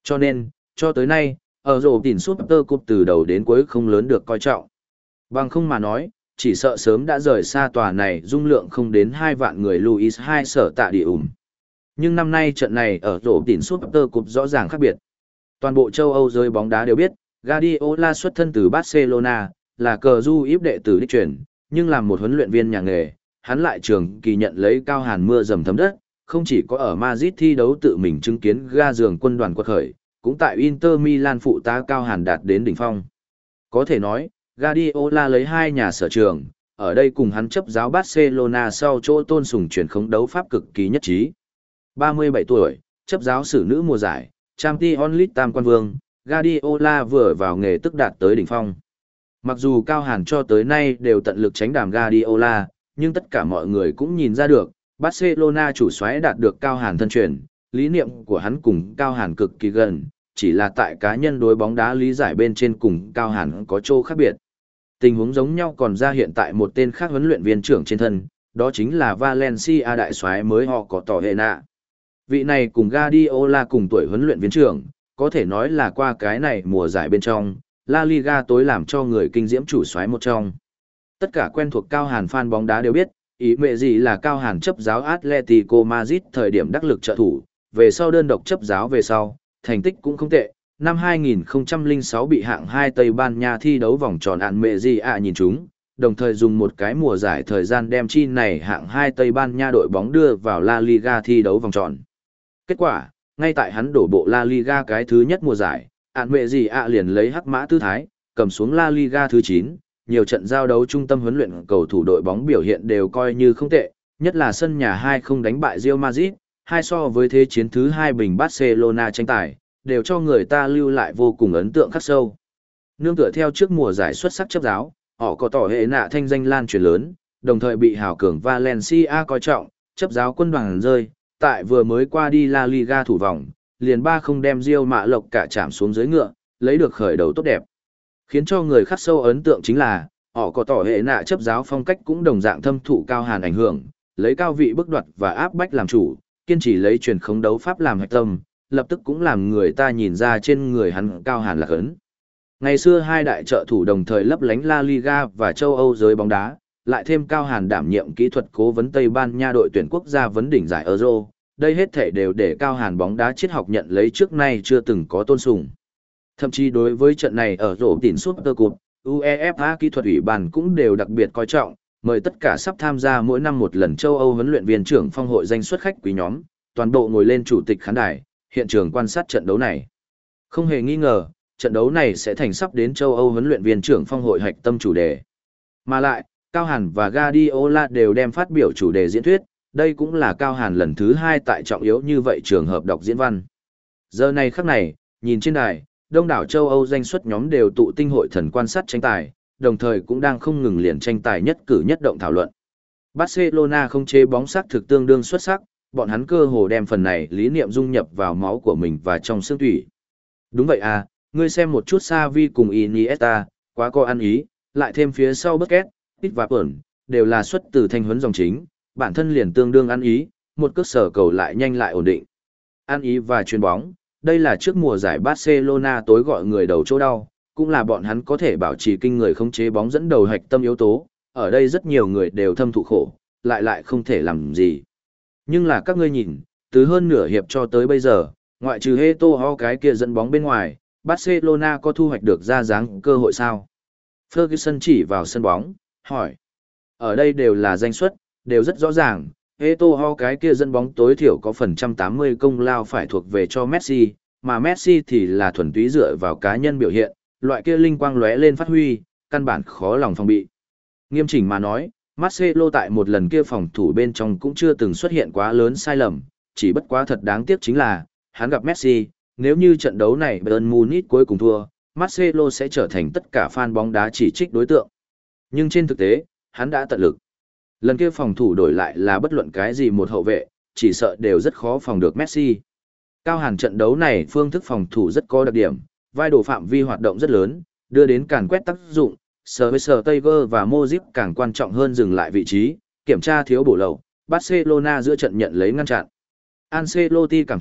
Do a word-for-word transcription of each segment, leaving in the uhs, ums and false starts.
Cho nên, cho tới nay, ở rổ tỉnh Super Cup từ đầu đến cuối không lớn được coi trọng. Bằng không mà nói, chỉ sợ sớm đã rời xa tòa này dung lượng không đến hai vạn người Luis hai sở tạ địa ủng. Nhưng năm nay trận này ở rổ tỉnh Super Cup rõ ràng khác biệt. Toàn bộ châu Âu giới bóng đá đều biết, Guardiola xuất thân từ Barcelona, là cờ du íp đệ tử đích truyền, nhưng làm một huấn luyện viên nhà nghề, hắn lại trường kỳ nhận lấy cao hàn mưa dầm thấm đất, không chỉ có ở Madrid thi đấu tự mình chứng kiến ga giường quân đoàn quật khởi, cũng tại Inter Milan phụ tá cao hàn đạt đến đỉnh phong. Có thể nói, Guardiola lấy hai nhà sở trường, ở đây cùng hắn chấp giáo Barcelona sau chỗ tôn sùng truyền khống đấu pháp cực kỳ nhất trí. ba mươi bảy tuổi, chấp giáo sử nữ mùa giải, Champions League tam quan vương, Guardiola vừa vào nghề tức đạt tới đỉnh phong. Mặc dù Cao Hàn cho tới nay đều tận lực tránh đàm Guardiola, nhưng tất cả mọi người cũng nhìn ra được, Barcelona chủ soái đạt được Cao Hàn thân truyền, lý niệm của hắn cùng Cao Hàn cực kỳ gần, chỉ là tại cá nhân đối bóng đá lý giải bên trên cùng Cao Hàn có chỗ khác biệt. Tình huống giống nhau còn ra hiện tại một tên khác huấn luyện viên trưởng trên thân, đó chính là Valencia đại soái mới họ có tỏ hệ nạ. Vị này cùng Guardiola cùng tuổi huấn luyện viên trưởng, có thể nói là qua cái này mùa giải bên trong, La Liga tối làm cho người kinh diễm chủ soái một trong. Tất cả quen thuộc Cao Hàn fan bóng đá đều biết, ý mẹ gì là Cao Hàn chấp giáo Atletico Madrid thời điểm đắc lực trợ thủ, về sau đơn độc chấp giáo về sau, thành tích cũng không tệ. Năm hai nghìn không trăm lẻ sáu bị hạng hai Tây Ban Nha thi đấu vòng tròn ạn mẹ gì ạ nhìn chúng, đồng thời dùng một cái mùa giải thời gian đem chi này hạng hai Tây Ban Nha đội bóng đưa vào La Liga thi đấu vòng tròn. Kết quả, ngay tại hắn đổ bộ La Liga cái thứ nhất mùa giải, ạn mẹ gì ạ liền lấy hắc mã tư thái, cầm xuống La Liga thứ chín, nhiều trận giao đấu trung tâm huấn luyện cầu thủ đội bóng biểu hiện đều coi như không tệ, nhất là sân nhà hai không đánh bại Real Madrid, hai so với thế chiến thứ hai bình Barcelona tranh tài, đều cho người ta lưu lại vô cùng ấn tượng khắc sâu. Nương tựa theo trước mùa giải xuất sắc chấp giáo, họ có tỏ hệ nạ thanh danh lan truyền lớn, đồng thời bị hào cường Valencia coi trọng, chấp giáo quân đoàn rơi, tại vừa mới qua đi La Liga thủ vòng, liền ba không đem Real Mã Lộc cả chạm xuống dưới ngựa, lấy được khởi đầu tốt đẹp. Khiến cho người khắc sâu ấn tượng chính là, họ có tỏ hệ nạ chấp giáo phong cách cũng đồng dạng thâm thụ Cao Hàn ảnh hưởng, lấy cao vị bức đoạt và áp bách làm chủ, kiên trì lấy truyền khống đấu pháp làm hạch tâm, lập tức cũng làm người ta nhìn ra trên người hắn Cao Hàn là ấn. Ngày xưa hai đại trợ thủ đồng thời lấp lánh La Liga và châu Âu giới bóng đá, lại thêm Cao Hàn đảm nhiệm kỹ thuật cố vấn Tây Ban Nha đội tuyển quốc gia vấn đỉnh giải Euro, đây hết thể đều để Cao Hàn bóng đá triết học nhận lấy trước nay chưa từng có tôn sùng. Thậm chí đối với trận này ở rổ tỉnh Super Cup, UEFA kỹ thuật ủy ban cũng đều đặc biệt coi trọng, mời tất cả sắp tham gia mỗi năm một lần châu Âu huấn luyện viên trưởng phong hội danh xuất khách quý nhóm, toàn bộ ngồi lên chủ tịch khán đài, hiện trường quan sát trận đấu này. Không hề nghi ngờ, trận đấu này sẽ thành sắp đến châu Âu huấn luyện viên trưởng phong hội hạch tâm chủ đề. Mà lại, Cao Hàn và Guardiola đều đem phát biểu chủ đề diễn thuyết, đây cũng là Cao Hàn lần thứ hai tại trọng yếu như vậy trường hợp đọc diễn văn. Giờ này khắc này, nhìn trên đài, đông đảo châu Âu danh xuất nhóm đều tụ tinh hội thần quan sát tranh tài, đồng thời cũng đang không ngừng liền tranh tài nhất cử nhất động thảo luận. Barcelona không chế bóng sắc thực tương đương xuất sắc, bọn hắn cơ hồ đem phần này lý niệm dung nhập vào máu của mình và trong xương tủy. Đúng vậy à, ngươi xem một chút Xavi cùng Iniesta, quá có ăn ý, lại thêm phía sau Busquets, Pitt và Pern, đều là xuất từ thanh huấn dòng chính, bản thân liền tương đương ăn ý, một cước sở cầu lại nhanh lại ổn định. Ăn ý và chuyền bóng, đây là trước mùa giải Barcelona tối gọi người đầu chỗ đau, cũng là bọn hắn có thể bảo trì kinh người khống chế bóng dẫn đầu hạch tâm yếu tố, ở đây rất nhiều người đều thâm thụ khổ, lại lại không thể làm gì. Nhưng là các ngươi nhìn, từ hơn nửa hiệp cho tới bây giờ, ngoại trừ Eto'o cái kia dẫn bóng bên ngoài, Barcelona có thu hoạch được ra dáng cơ hội sao? Ferguson chỉ vào sân bóng, hỏi. Ở đây đều là danh suất, đều rất rõ ràng, Eto'o cái kia dẫn bóng tối thiểu có phần trăm tám mươi công lao phải thuộc về cho Messi, mà Messi thì là thuần túy dựa vào cá nhân biểu hiện, loại kia linh quang lóe lên phát huy, căn bản khó lòng phòng bị. Nghiêm chỉnh mà nói, Marcelo tại một lần kia phòng thủ bên trong cũng chưa từng xuất hiện quá lớn sai lầm, chỉ bất quá thật đáng tiếc chính là, hắn gặp Messi, nếu như trận đấu này Bayern Munich cuối cùng thua, Marcelo sẽ trở thành tất cả fan bóng đá chỉ trích đối tượng. Nhưng trên thực tế, hắn đã tận lực. Lần kia phòng thủ đổi lại là bất luận cái gì một hậu vệ, chỉ sợ đều rất khó phòng được Messi. Cao Hàn trận đấu này phương thức phòng thủ rất có đặc điểm, vai đồ phạm vi hoạt động rất lớn, đưa đến càn quét tác dụng, Schweinsteiger và Modric càng quan trọng hơn dừng lại vị trí, kiểm tra thiếu bổ lậu, Barcelona giữa trận nhận lấy ngăn chặn. Ancelotti cảm thấy,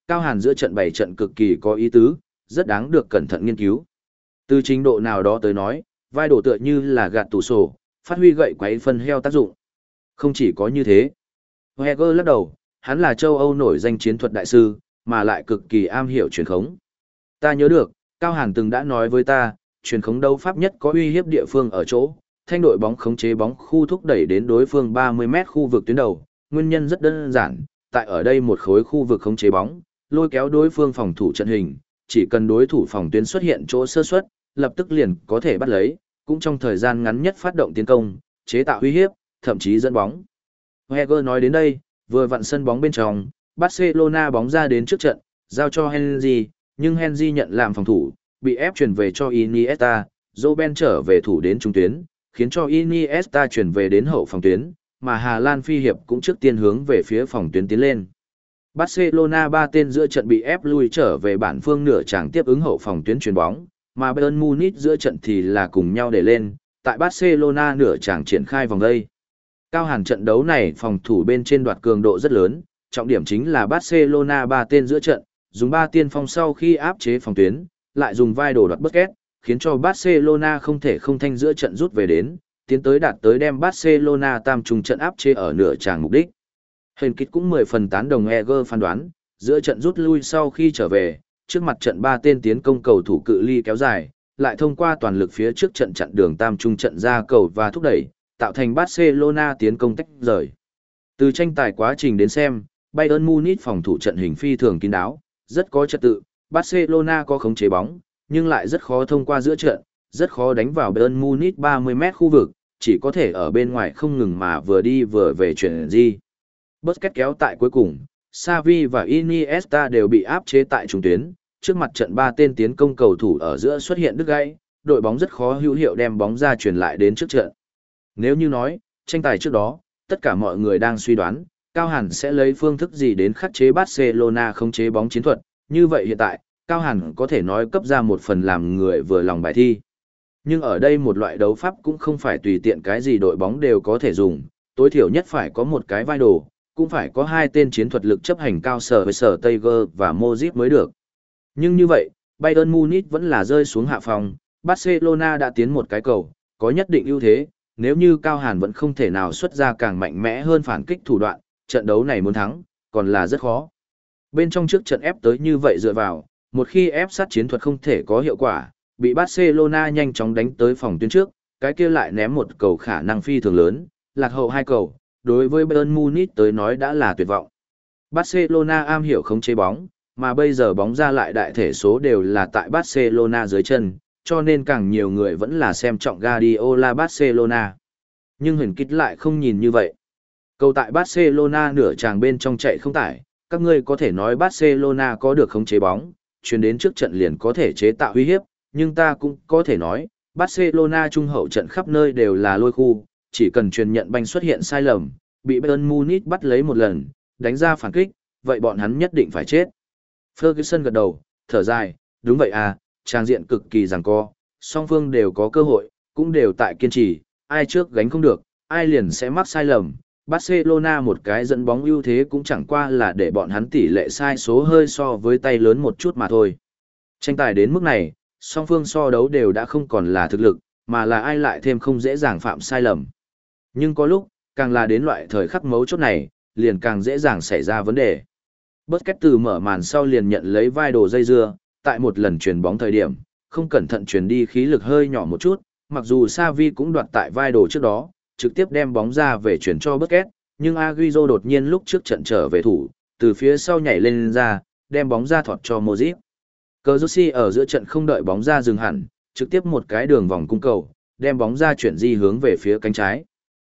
Cao Hàn giữa trận bảy trận cực kỳ có ý tứ, rất đáng được cẩn thận nghiên cứu. Từ trình độ nào đó tới nói, vai đổ tựa như là gạt tủ sổ, phát huy gậy quấy phân heo tác dụng. Không chỉ có như thế. Heger lắc đầu, hắn là châu Âu nổi danh chiến thuật đại sư, mà lại cực kỳ am hiểu truyền khống. Ta nhớ được, Cao Hàn từng đã nói với ta, truyền khống đấu pháp nhất có uy hiếp địa phương ở chỗ, thanh đội bóng khống chế bóng khu thúc đẩy đến đối phương ba mươi mét khu vực tuyến đầu, nguyên nhân rất đơn giản, tại ở đây một khối khu vực khống chế bóng, lôi kéo đối phương phòng thủ trận hình, chỉ cần đối thủ phòng tuyến xuất hiện chỗ sơ suất, lập tức liền có thể bắt lấy, cũng trong thời gian ngắn nhất phát động tiến công, chế tạo uy hiếp, thậm chí dẫn bóng. Heger nói đến đây, vừa vặn sân bóng bên trong, Barcelona bóng ra đến trước trận, giao cho Henry, nhưng Henry nhận làm phòng thủ, bị ép chuyển về cho Iniesta, Robben trở về thủ đến trung tuyến, khiến cho Iniesta chuyển về đến hậu phòng tuyến, mà Hà Lan phi hiệp cũng trước tiên hướng về phía phòng tuyến tiến lên. Barcelona ba tên giữa trận bị ép lui trở về bản phương nửa tràng tiếp ứng hậu phòng tuyến chuyền bóng, mà Bayern Munich giữa trận thì là cùng nhau để lên, tại Barcelona nửa tràng triển khai vòng đây. Cao Hàn trận đấu này phòng thủ bên trên đoạt cường độ rất lớn, trọng điểm chính là Barcelona ba tên giữa trận, dùng ba tiên phong sau khi áp chế phòng tuyến, lại dùng vai đồ đoạt Busquets, khiến cho Barcelona không thể không thanh giữa trận rút về đến, tiến tới đạt tới đem Barcelona tam trùng trận áp chế ở nửa tràng mục đích. Hình kích cũng mười phần tán đồng Eger phán đoán, giữa trận rút lui sau khi trở về, trước mặt trận ba tên tiến công cầu thủ cự ly kéo dài, lại thông qua toàn lực phía trước trận chặn đường tam trung trận ra cầu và thúc đẩy, tạo thành Barcelona tiến công tách rời. Từ tranh tài quá trình đến xem, Bayern Munich phòng thủ trận hình phi thường kín đáo, rất có trật tự, Barcelona có khống chế bóng, nhưng lại rất khó thông qua giữa trận, rất khó đánh vào Bayern Munich ba mươi mét khu vực, chỉ có thể ở bên ngoài không ngừng mà vừa đi vừa về chuyển di. Busquets kéo tại cuối cùng, Xavi và Iniesta đều bị áp chế tại trung tuyến, trước mặt trận ba tên tiến công cầu thủ ở giữa xuất hiện đứt gãy, đội bóng rất khó hữu hiệu đem bóng ra truyền lại đến trước trận. Nếu như nói, tranh tài trước đó, tất cả mọi người đang suy đoán, Cao Hàn sẽ lấy phương thức gì đến khắc chế Barcelona không chế bóng chiến thuật, như vậy hiện tại, Cao Hàn có thể nói cấp ra một phần làm người vừa lòng bài thi. Nhưng ở đây một loại đấu pháp cũng không phải tùy tiện cái gì đội bóng đều có thể dùng, tối thiểu nhất phải có một cái vai đồ, cũng phải có hai tên chiến thuật lực chấp hành cao sở với sở Tiger và Modric mới được. Nhưng như vậy, Bayern Munich vẫn là rơi xuống hạ phòng, Barcelona đã tiến một cái cầu, có nhất định ưu thế, nếu như Cao Hàn vẫn không thể nào xuất ra càng mạnh mẽ hơn phản kích thủ đoạn, trận đấu này muốn thắng, còn là rất khó. Bên trong trước trận ép tới như vậy dựa vào, một khi ép sát chiến thuật không thể có hiệu quả, bị Barcelona nhanh chóng đánh tới phòng tuyến trước, cái kia lại ném một cầu khả năng phi thường lớn, lạc hậu hai cầu, đối với Bayern Munich tới nói đã là tuyệt vọng. Barcelona am hiểu khống chế bóng, mà bây giờ bóng ra lại đại thể số đều là tại Barcelona dưới chân, cho nên càng nhiều người vẫn là xem trọng Guardiola Barcelona. Nhưng hình kích lại không nhìn như vậy. Cầu tại Barcelona nửa tràng bên trong chạy không tải, các ngươi có thể nói Barcelona có được khống chế bóng, chuyển đến trước trận liền có thể chế tạo uy hiếp, nhưng ta cũng có thể nói, Barcelona trung hậu trận khắp nơi đều là lôi khu, chỉ cần truyền nhận banh xuất hiện sai lầm, bị Bayern Munich bắt lấy một lần, đánh ra phản kích, vậy bọn hắn nhất định phải chết. Ferguson gật đầu, thở dài, đúng vậy à, trang diện cực kỳ giằng co, song phương đều có cơ hội, cũng đều tại kiên trì, ai trước gánh không được, ai liền sẽ mắc sai lầm. Barcelona một cái dẫn bóng ưu thế cũng chẳng qua là để bọn hắn tỷ lệ sai số hơi so với tay lớn một chút mà thôi. Tranh tài đến mức này, song phương so đấu đều đã không còn là thực lực, mà là ai lại thêm không dễ dàng phạm sai lầm. Nhưng có lúc, càng là đến loại thời khắc mấu chốt này, liền càng dễ dàng xảy ra vấn đề. Busquets từ mở màn sau liền nhận lấy vai đồ dây dưa, tại một lần chuyền bóng thời điểm, không cẩn thận chuyền đi khí lực hơi nhỏ một chút, mặc dù Xavi cũng đoạt tại vai đồ trước đó, trực tiếp đem bóng ra về chuyển cho Busquets, nhưng Agüero đột nhiên lúc trước trận trở về thủ, từ phía sau nhảy lên ra, đem bóng ra thọt cho Modric. Cazorsi ở giữa trận không đợi bóng ra dừng hẳn, trực tiếp một cái đường vòng cung cầu, đem bóng ra chuyển di hướng về phía cánh trái.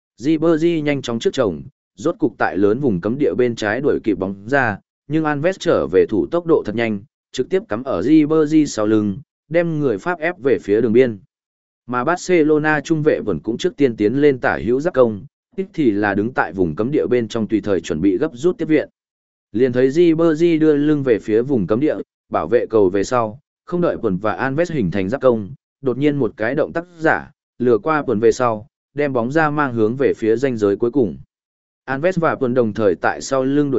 Ribery nhanh chóng trước chồng, rốt cục tại lớn vùng cấm địa bên trái đuổi kịp bóng ra, nhưng Alves trở về thủ tốc độ thật nhanh, trực tiếp cắm ở Ribery sau lưng, đem người Pháp ép về phía đường biên. Mà Barcelona trung vệ vẫn cũng trước tiên tiến lên tả hữu giáp công, ít thì là đứng tại vùng cấm địa bên trong tùy thời chuẩn bị gấp rút tiếp viện. Liền thấy Ribery đưa lưng về phía vùng cấm địa, bảo vệ cầu về sau, không đợi Quần và Alves hình thành giáp công, đột nhiên một cái động tác giả, lừa qua Quần về sau, đem bóng ra mang hướng về phía ranh giới cuối cùng. Alves và Quần đồng thời tại sau lưng đuổi kịp,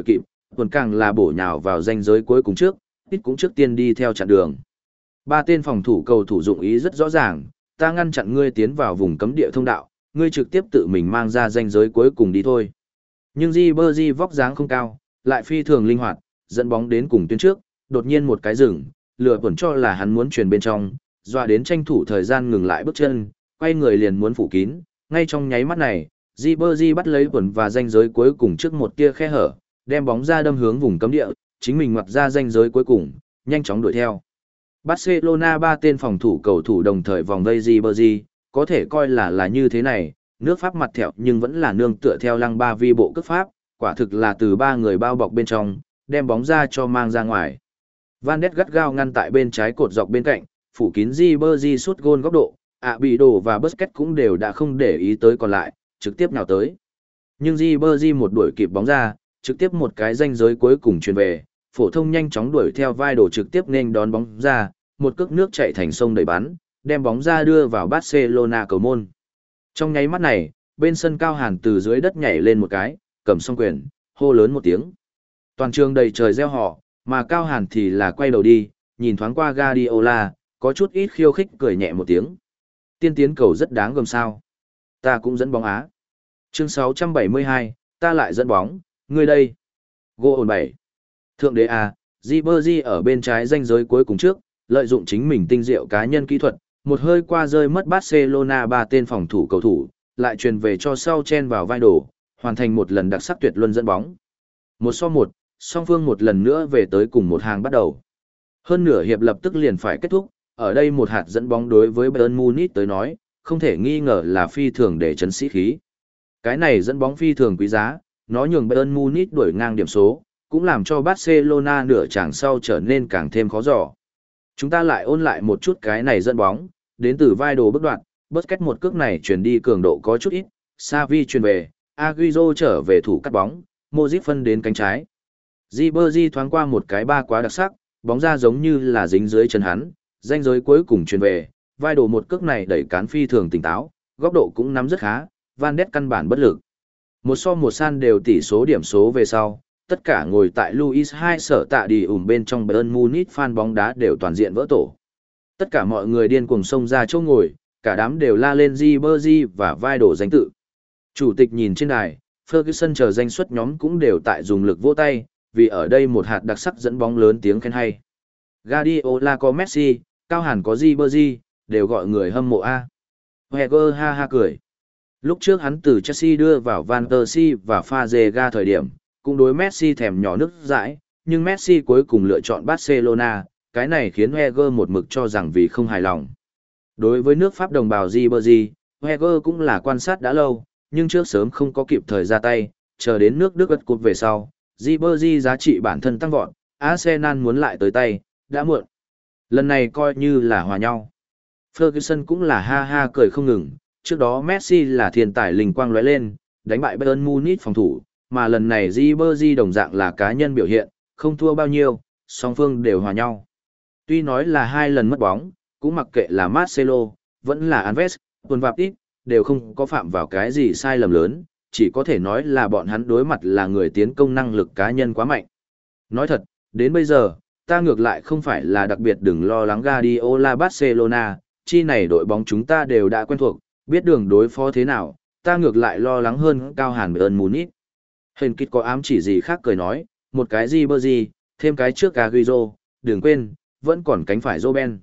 còn càng là bổ nhào vào ranh giới cuối cùng trước, ít cũng trước tiên đi theo chặn đường. Ba tên phòng thủ cầu thủ dụng ý rất rõ ràng, ta ngăn chặn ngươi tiến vào vùng cấm địa thông đạo, ngươi trực tiếp tự mình mang ra ranh giới cuối cùng đi thôi. Nhưng Ribery vóc dáng không cao, lại phi thường linh hoạt, dẫn bóng đến cùng tuyến trước, đột nhiên một cái dừng, lừa quẩn cho là hắn muốn truyền bên trong, dọa đến tranh thủ thời gian ngừng lại bước chân, quay người liền muốn phủ kín, ngay trong nháy mắt này, Ribery bắt lấy quẩn và ranh giới cuối cùng trước một tia khe hở, đem bóng ra đâm hướng vùng cấm địa, chính mình ngoặt ra ranh giới cuối cùng, nhanh chóng đuổi theo. Barcelona ba tên phòng thủ cầu thủ đồng thời vòng vây Ribery, có thể coi là là như thế này, nước Pháp mặt thẹo nhưng vẫn là nương tựa theo lăng ba vi bộ cướp Pháp, quả thực là từ ba người bao bọc bên trong, đem bóng ra cho mang ra ngoài. Van Ness gắt gao ngăn tại bên trái cột dọc bên cạnh, phủ kín Ribery sút gôn góc độ, Abido và Busquets cũng đều đã không để ý tới còn lại, trực tiếp nhào tới. Nhưng Ribery một đuổi kịp bóng ra, trực tiếp một cái ranh giới cuối cùng truyền về, phổ thông nhanh chóng đuổi theo vai đổ trực tiếp nên đón bóng ra, một cước nước chạy thành sông đẩy bắn, đem bóng ra đưa vào Barcelona cầu môn. Trong nháy mắt này, bên sân Cao Hàn từ dưới đất nhảy lên một cái, cầm song quyền, hô lớn một tiếng. Toàn trường đầy trời reo hò, mà Cao Hàn thì là quay đầu đi, nhìn thoáng qua Guardiola, có chút ít khiêu khích cười nhẹ một tiếng. Tiên tiến cầu rất đáng gờm sao. Ta cũng dẫn bóng á. Chương sáu trăm bảy mươi hai, ta lại dẫn bóng, ngươi đây. Goal bảy. Thượng đế A, Ribery ở bên trái ranh giới cuối cùng trước, lợi dụng chính mình tinh diệu cá nhân kỹ thuật, một hơi qua rơi mất Barcelona ba tên phòng thủ cầu thủ, lại truyền về cho sau chen vào vai đổ, hoàn thành một lần đặc sắc tuyệt luân dẫn bóng. Một so một, song phương một lần nữa về tới cùng một hàng bắt đầu. Hơn nửa hiệp lập tức liền phải kết thúc, ở đây một hạt dẫn bóng đối với Bayern Munich tới nói, không thể nghi ngờ là phi thường để chấn sĩ khí. Cái này dẫn bóng phi thường quý giá, nó nhường Bayern Munich đuổi ngang điểm số, cũng làm cho Barcelona nửa chặng sau trở nên càng thêm khó dò. Chúng ta lại ôn lại một chút cái này dẫn bóng, đến từ vai đồ bước đoạn, Busquets một cước này chuyển đi cường độ có chút ít, Xavi chuyển về, Agüero trở về thủ cắt bóng, Modric phân đến cánh trái. Ribery thoáng qua một cái ba quá đặc sắc, bóng ra giống như là dính dưới chân hắn, ranh giới cuối cùng chuyển về, vai đồ một cước này đẩy cán phi thường tỉnh táo, góc độ cũng nắm rất khá, Van Ness căn bản bất lực. Một so một san đều tỷ số điểm số về sau, tất cả ngồi tại Luis hai sở tạ đi ủng bên trong Bayern Munich fan bóng đá đều toàn diện vỡ tổ. Tất cả mọi người điên cuồng xông ra chỗ ngồi, cả đám đều la lên Ribery và vai đổ danh tự. Chủ tịch nhìn trên đài, Ferguson chờ danh xuất nhóm cũng đều tại dùng lực vỗ tay, vì ở đây một hạt đặc sắc dẫn bóng lớn tiếng khen hay. Guardiola có Messi, Cao Hàn có Ribery, đều gọi người hâm mộ A. Wenger ha ha cười. Lúc trước hắn từ Chelsea đưa vào Van der Si và Fazega thời điểm, cũng đối Messi thèm nhỏ nước dãi, nhưng Messi cuối cùng lựa chọn Barcelona, cái này khiến Wenger một mực cho rằng vì không hài lòng. Đối với nước Pháp đồng bào Ribery, Wenger cũng là quan sát đã lâu, nhưng trước sớm không có kịp thời ra tay, chờ đến nước Đức gật cột về sau, Ribery giá trị bản thân tăng vọt, Arsenal muốn lại tới tay, đã muộn. Lần này coi như là hòa nhau. Ferguson cũng là ha ha cười không ngừng, trước đó Messi là thiên tài linh quang lóe lên, đánh bại Bayern Munich phòng thủ, mà lần này Ribery đồng dạng là cá nhân biểu hiện, không thua bao nhiêu, song phương đều hòa nhau. Tuy nói là hai lần mất bóng, cũng mặc kệ là Marcelo, vẫn là Alves, Tuần Vạp Ít, đều không có phạm vào cái gì sai lầm lớn, chỉ có thể nói là bọn hắn đối mặt là người tiến công năng lực cá nhân quá mạnh. Nói thật, đến bây giờ, ta ngược lại không phải là đặc biệt đừng lo lắng Guardiola Barcelona, chi này đội bóng chúng ta đều đã quen thuộc, biết đường đối phó thế nào, ta ngược lại lo lắng hơn Cao Hàn Bayern Munich. Hình kích có ám chỉ gì khác cười nói, một cái Ribery, thêm cái trước Agüero, đừng quên, vẫn còn cánh phải Robben.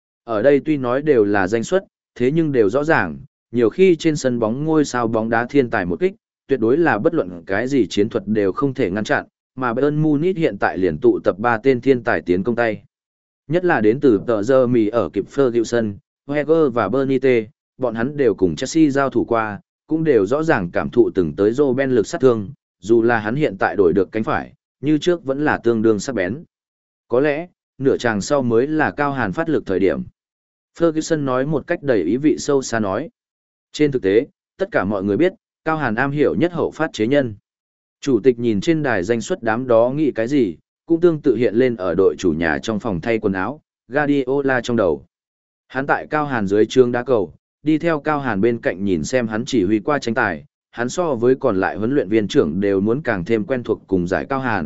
Ở đây tuy nói đều là danh xuất, thế nhưng đều rõ ràng, nhiều khi trên sân bóng ngôi sao bóng đá thiên tài một kích, tuyệt đối là bất luận cái gì chiến thuật đều không thể ngăn chặn, mà Bayern Munich hiện tại liền tụ tập ba tên thiên tài tiến công tay. Nhất là đến từ tờ giờ mì ở kịp Ferguson, Wenger và Benitez, bọn hắn đều cùng Chelsea giao thủ qua, cũng đều rõ ràng cảm thụ từng tới Robben lực sát thương, dù là hắn hiện tại đổi được cánh phải, như trước vẫn là tương đương sắc bén. Có lẽ, nửa chàng sau mới là Cao Hàn phát lực thời điểm. Ferguson nói một cách đầy ý vị sâu xa nói. Trên thực tế, tất cả mọi người biết, Cao Hàn am hiểu nhất hậu phát chế nhân. Chủ tịch nhìn trên đài danh suất đám đó nghĩ cái gì, cũng tương tự hiện lên ở đội chủ nhà trong phòng thay quần áo, Guardiola trong đầu. Hắn tại Cao Hàn dưới trướng đá cầu, đi theo Cao Hàn bên cạnh nhìn xem hắn chỉ huy qua tranh tài, hắn so với còn lại huấn luyện viên trưởng đều muốn càng thêm quen thuộc cùng giải Cao Hàn,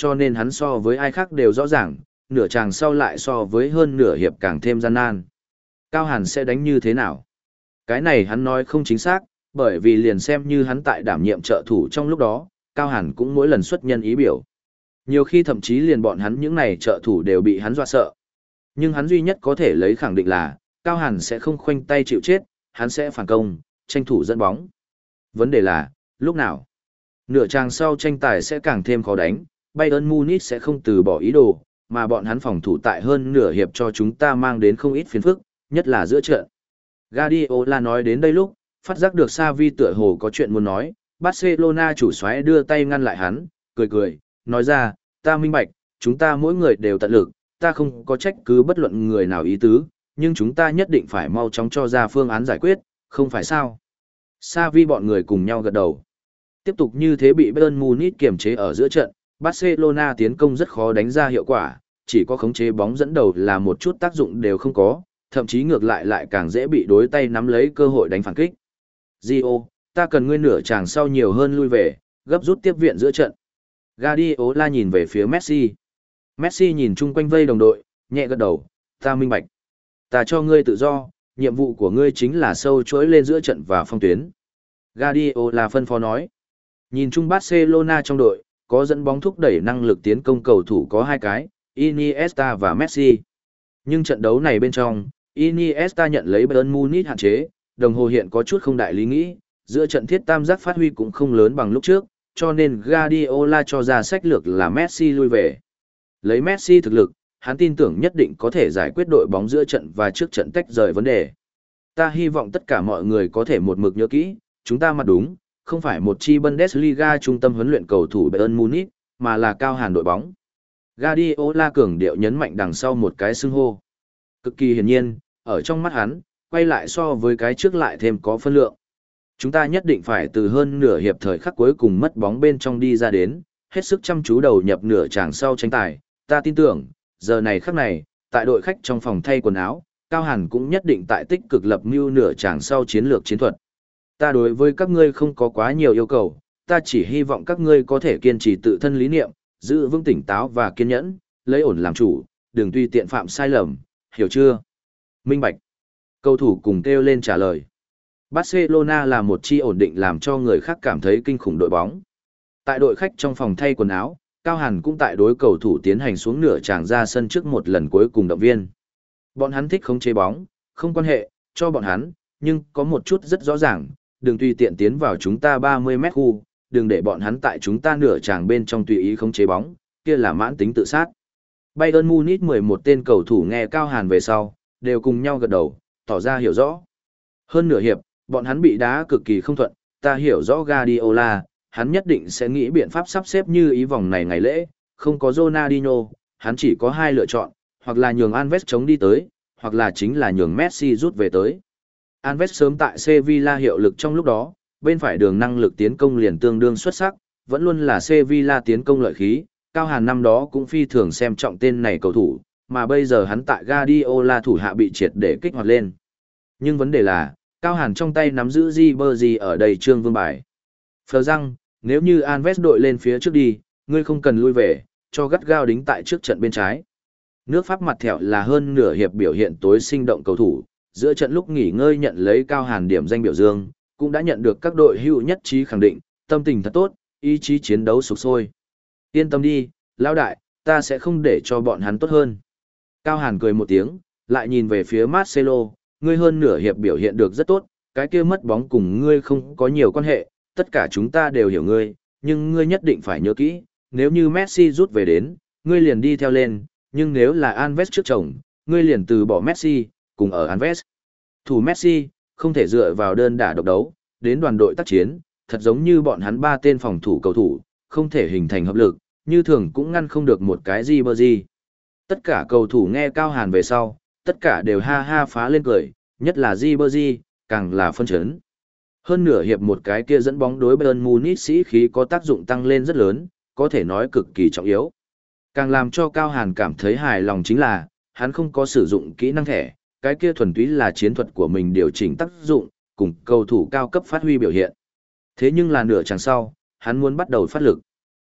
cho nên hắn so với ai khác đều rõ ràng, nửa chàng sau lại so với hơn nửa hiệp càng thêm gian nan. Cao Hàn sẽ đánh như thế nào? Cái này hắn nói không chính xác, bởi vì liền xem như hắn tại đảm nhiệm trợ thủ trong lúc đó, Cao Hàn cũng mỗi lần xuất nhân ý biểu. Nhiều khi thậm chí liền bọn hắn những này trợ thủ đều bị hắn dọa sợ. Nhưng hắn duy nhất có thể lấy khẳng định là, Cao Hàn sẽ không khoanh tay chịu chết, hắn sẽ phản công, tranh thủ dẫn bóng. Vấn đề là, lúc nào? Nửa chàng sau tranh tài sẽ càng thêm khó đánh, Bayern Munich sẽ không từ bỏ ý đồ, mà bọn hắn phòng thủ tại hơn nửa hiệp cho chúng ta mang đến không ít phiền phức, nhất là giữa trận. Guardiola nói đến đây lúc, phát giác được Xavi tựa hồ có chuyện muốn nói, Barcelona chủ soái đưa tay ngăn lại hắn, cười cười, nói ra, ta minh bạch, chúng ta mỗi người đều tận lực, ta không có trách cứ bất luận người nào ý tứ, nhưng chúng ta nhất định phải mau chóng cho ra phương án giải quyết, không phải sao? Xavi bọn người cùng nhau gật đầu. Tiếp tục như thế bị Bayern Munich kiềm chế ở giữa trận, Barcelona tiến công rất khó đánh ra hiệu quả, chỉ có khống chế bóng dẫn đầu là một chút tác dụng đều không có, thậm chí ngược lại lại càng dễ bị đối tay nắm lấy cơ hội đánh phản kích. Gio, ta cần ngươi nửa chàng sau nhiều hơn lui về, gấp rút tiếp viện giữa trận. Guardiola nhìn về phía Messi. Messi nhìn chung quanh vây đồng đội, nhẹ gật đầu, ta minh bạch. Ta cho ngươi tự do, nhiệm vụ của ngươi chính là sâu chuỗi lên giữa trận và phong tuyến. Guardiola phân phó nói. Nhìn chung Barcelona trong đội, có dẫn bóng thúc đẩy năng lực tiến công cầu thủ có hai cái, Iniesta và Messi. Nhưng trận đấu này bên trong, Iniesta nhận lấy Bayern Munich hạn chế, đồng hồ hiện có chút không đại lý nghĩ, giữa trận thiết tam giác phát huy cũng không lớn bằng lúc trước, cho nên Guardiola cho ra sách lược là Messi lui về. Lấy Messi thực lực, hắn tin tưởng nhất định có thể giải quyết đội bóng giữa trận và trước trận tách rời vấn đề. Ta hy vọng tất cả mọi người có thể một mực nhớ kỹ, chúng ta mặt đúng, không phải một chi Bundesliga trung tâm huấn luyện cầu thủ Bayern Munich, mà là Cao Hàn đội bóng. Guardiola cường điệu nhấn mạnh đằng sau một cái xưng hô. Cực kỳ hiển nhiên, ở trong mắt hắn, quay lại so với cái trước lại thêm có phân lượng. Chúng ta nhất định phải từ hơn nửa hiệp thời khắc cuối cùng mất bóng bên trong đi ra đến, hết sức chăm chú đầu nhập nửa chàng sau tranh tài. Ta tin tưởng, giờ này khắc này, tại đội khách trong phòng thay quần áo, Cao Hàn cũng nhất định tại tích cực lập mưu nửa chàng sau chiến lược chiến thuật. Ta đối với các ngươi không có quá nhiều yêu cầu, ta chỉ hy vọng các ngươi có thể kiên trì tự thân lý niệm, giữ vững tỉnh táo và kiên nhẫn, lấy ổn làm chủ, đừng tùy tiện phạm sai lầm, hiểu chưa? Minh bạch. Cầu thủ cùng kêu lên trả lời. Barcelona là một chi ổn định làm cho người khác cảm thấy kinh khủng đội bóng. Tại đội khách trong phòng thay quần áo, Cao Hàn cũng tại đối cầu thủ tiến hành xuống nửa tràng ra sân trước một lần cuối cùng động viên. Bọn hắn thích khống chế bóng, không quan hệ, cho bọn hắn, nhưng có một chút rất rõ ràng, đừng tùy tiện tiến vào chúng ta ba mươi mét khu, đừng để bọn hắn tại chúng ta nửa tràng bên trong tùy ý khống chế bóng, kia là mãn tính tự sát. Bayern Munich mười một tên cầu thủ nghe Cao Hàn về sau, đều cùng nhau gật đầu, tỏ ra hiểu rõ. Hơn nửa hiệp, bọn hắn bị đá cực kỳ không thuận, ta hiểu rõ Guardiola, hắn nhất định sẽ nghĩ biện pháp sắp xếp như ý vòng này ngày lễ, không có Ronaldinho, hắn chỉ có hai lựa chọn, hoặc là nhường Alves chống đi tới, hoặc là chính là nhường Messi rút về tới. Alves sớm tại Sevilla hiệu lực trong lúc đó, bên phải đường năng lực tiến công liền tương đương xuất sắc, vẫn luôn là Sevilla tiến công lợi khí, Cao Hàn năm đó cũng phi thường xem trọng tên này cầu thủ, mà bây giờ hắn tại Guardiola thủ hạ bị triệt để kích hoạt lên. Nhưng vấn đề là, Cao Hàn trong tay nắm giữ Ribery ở đầy trương vương bài. Phờ răng, nếu như Alves đội lên phía trước đi, ngươi không cần lui về, cho gắt gao đính tại trước trận bên trái. Nước Pháp mặt thẹo là hơn nửa hiệp biểu hiện tối sinh động cầu thủ, giữa trận lúc nghỉ ngơi nhận lấy Cao Hàn điểm danh biểu dương, cũng đã nhận được các đội hữu nhất trí khẳng định, tâm tình thật tốt, ý chí chiến đấu sục sôi. Yên tâm đi, lão đại, ta sẽ không để cho bọn hắn tốt hơn. Cao Hàn cười một tiếng, lại nhìn về phía Marcelo, ngươi hơn nửa hiệp biểu hiện được rất tốt, cái kia mất bóng cùng ngươi không có nhiều quan hệ, tất cả chúng ta đều hiểu ngươi, nhưng ngươi nhất định phải nhớ kỹ, nếu như Messi rút về đến, ngươi liền đi theo lên, nhưng nếu là Alves trước chồng, ngươi liền từ bỏ Messi, cùng ở Alves. Thủ Messi, không thể dựa vào đơn đả độc đấu, đến đoàn đội tác chiến, thật giống như bọn hắn ba tên phòng thủ cầu thủ, không thể hình thành hợp lực, như thường cũng ngăn không được một cái Ribery. Tất cả cầu thủ nghe Cao Hàn về sau, tất cả đều ha ha phá lên cười, nhất là Ribery, càng là phân chấn. Hơn nửa hiệp một cái kia dẫn bóng đối Bayern Munich sĩ khí có tác dụng tăng lên rất lớn, có thể nói cực kỳ trọng yếu. Càng làm cho Cao Hàn cảm thấy hài lòng chính là, hắn không có sử dụng kỹ năng thẻ, cái kia thuần túy là chiến thuật của mình điều chỉnh tác dụng, cùng cầu thủ cao cấp phát huy biểu hiện. Thế nhưng là nửa chặng sau, hắn muốn bắt đầu phát lực.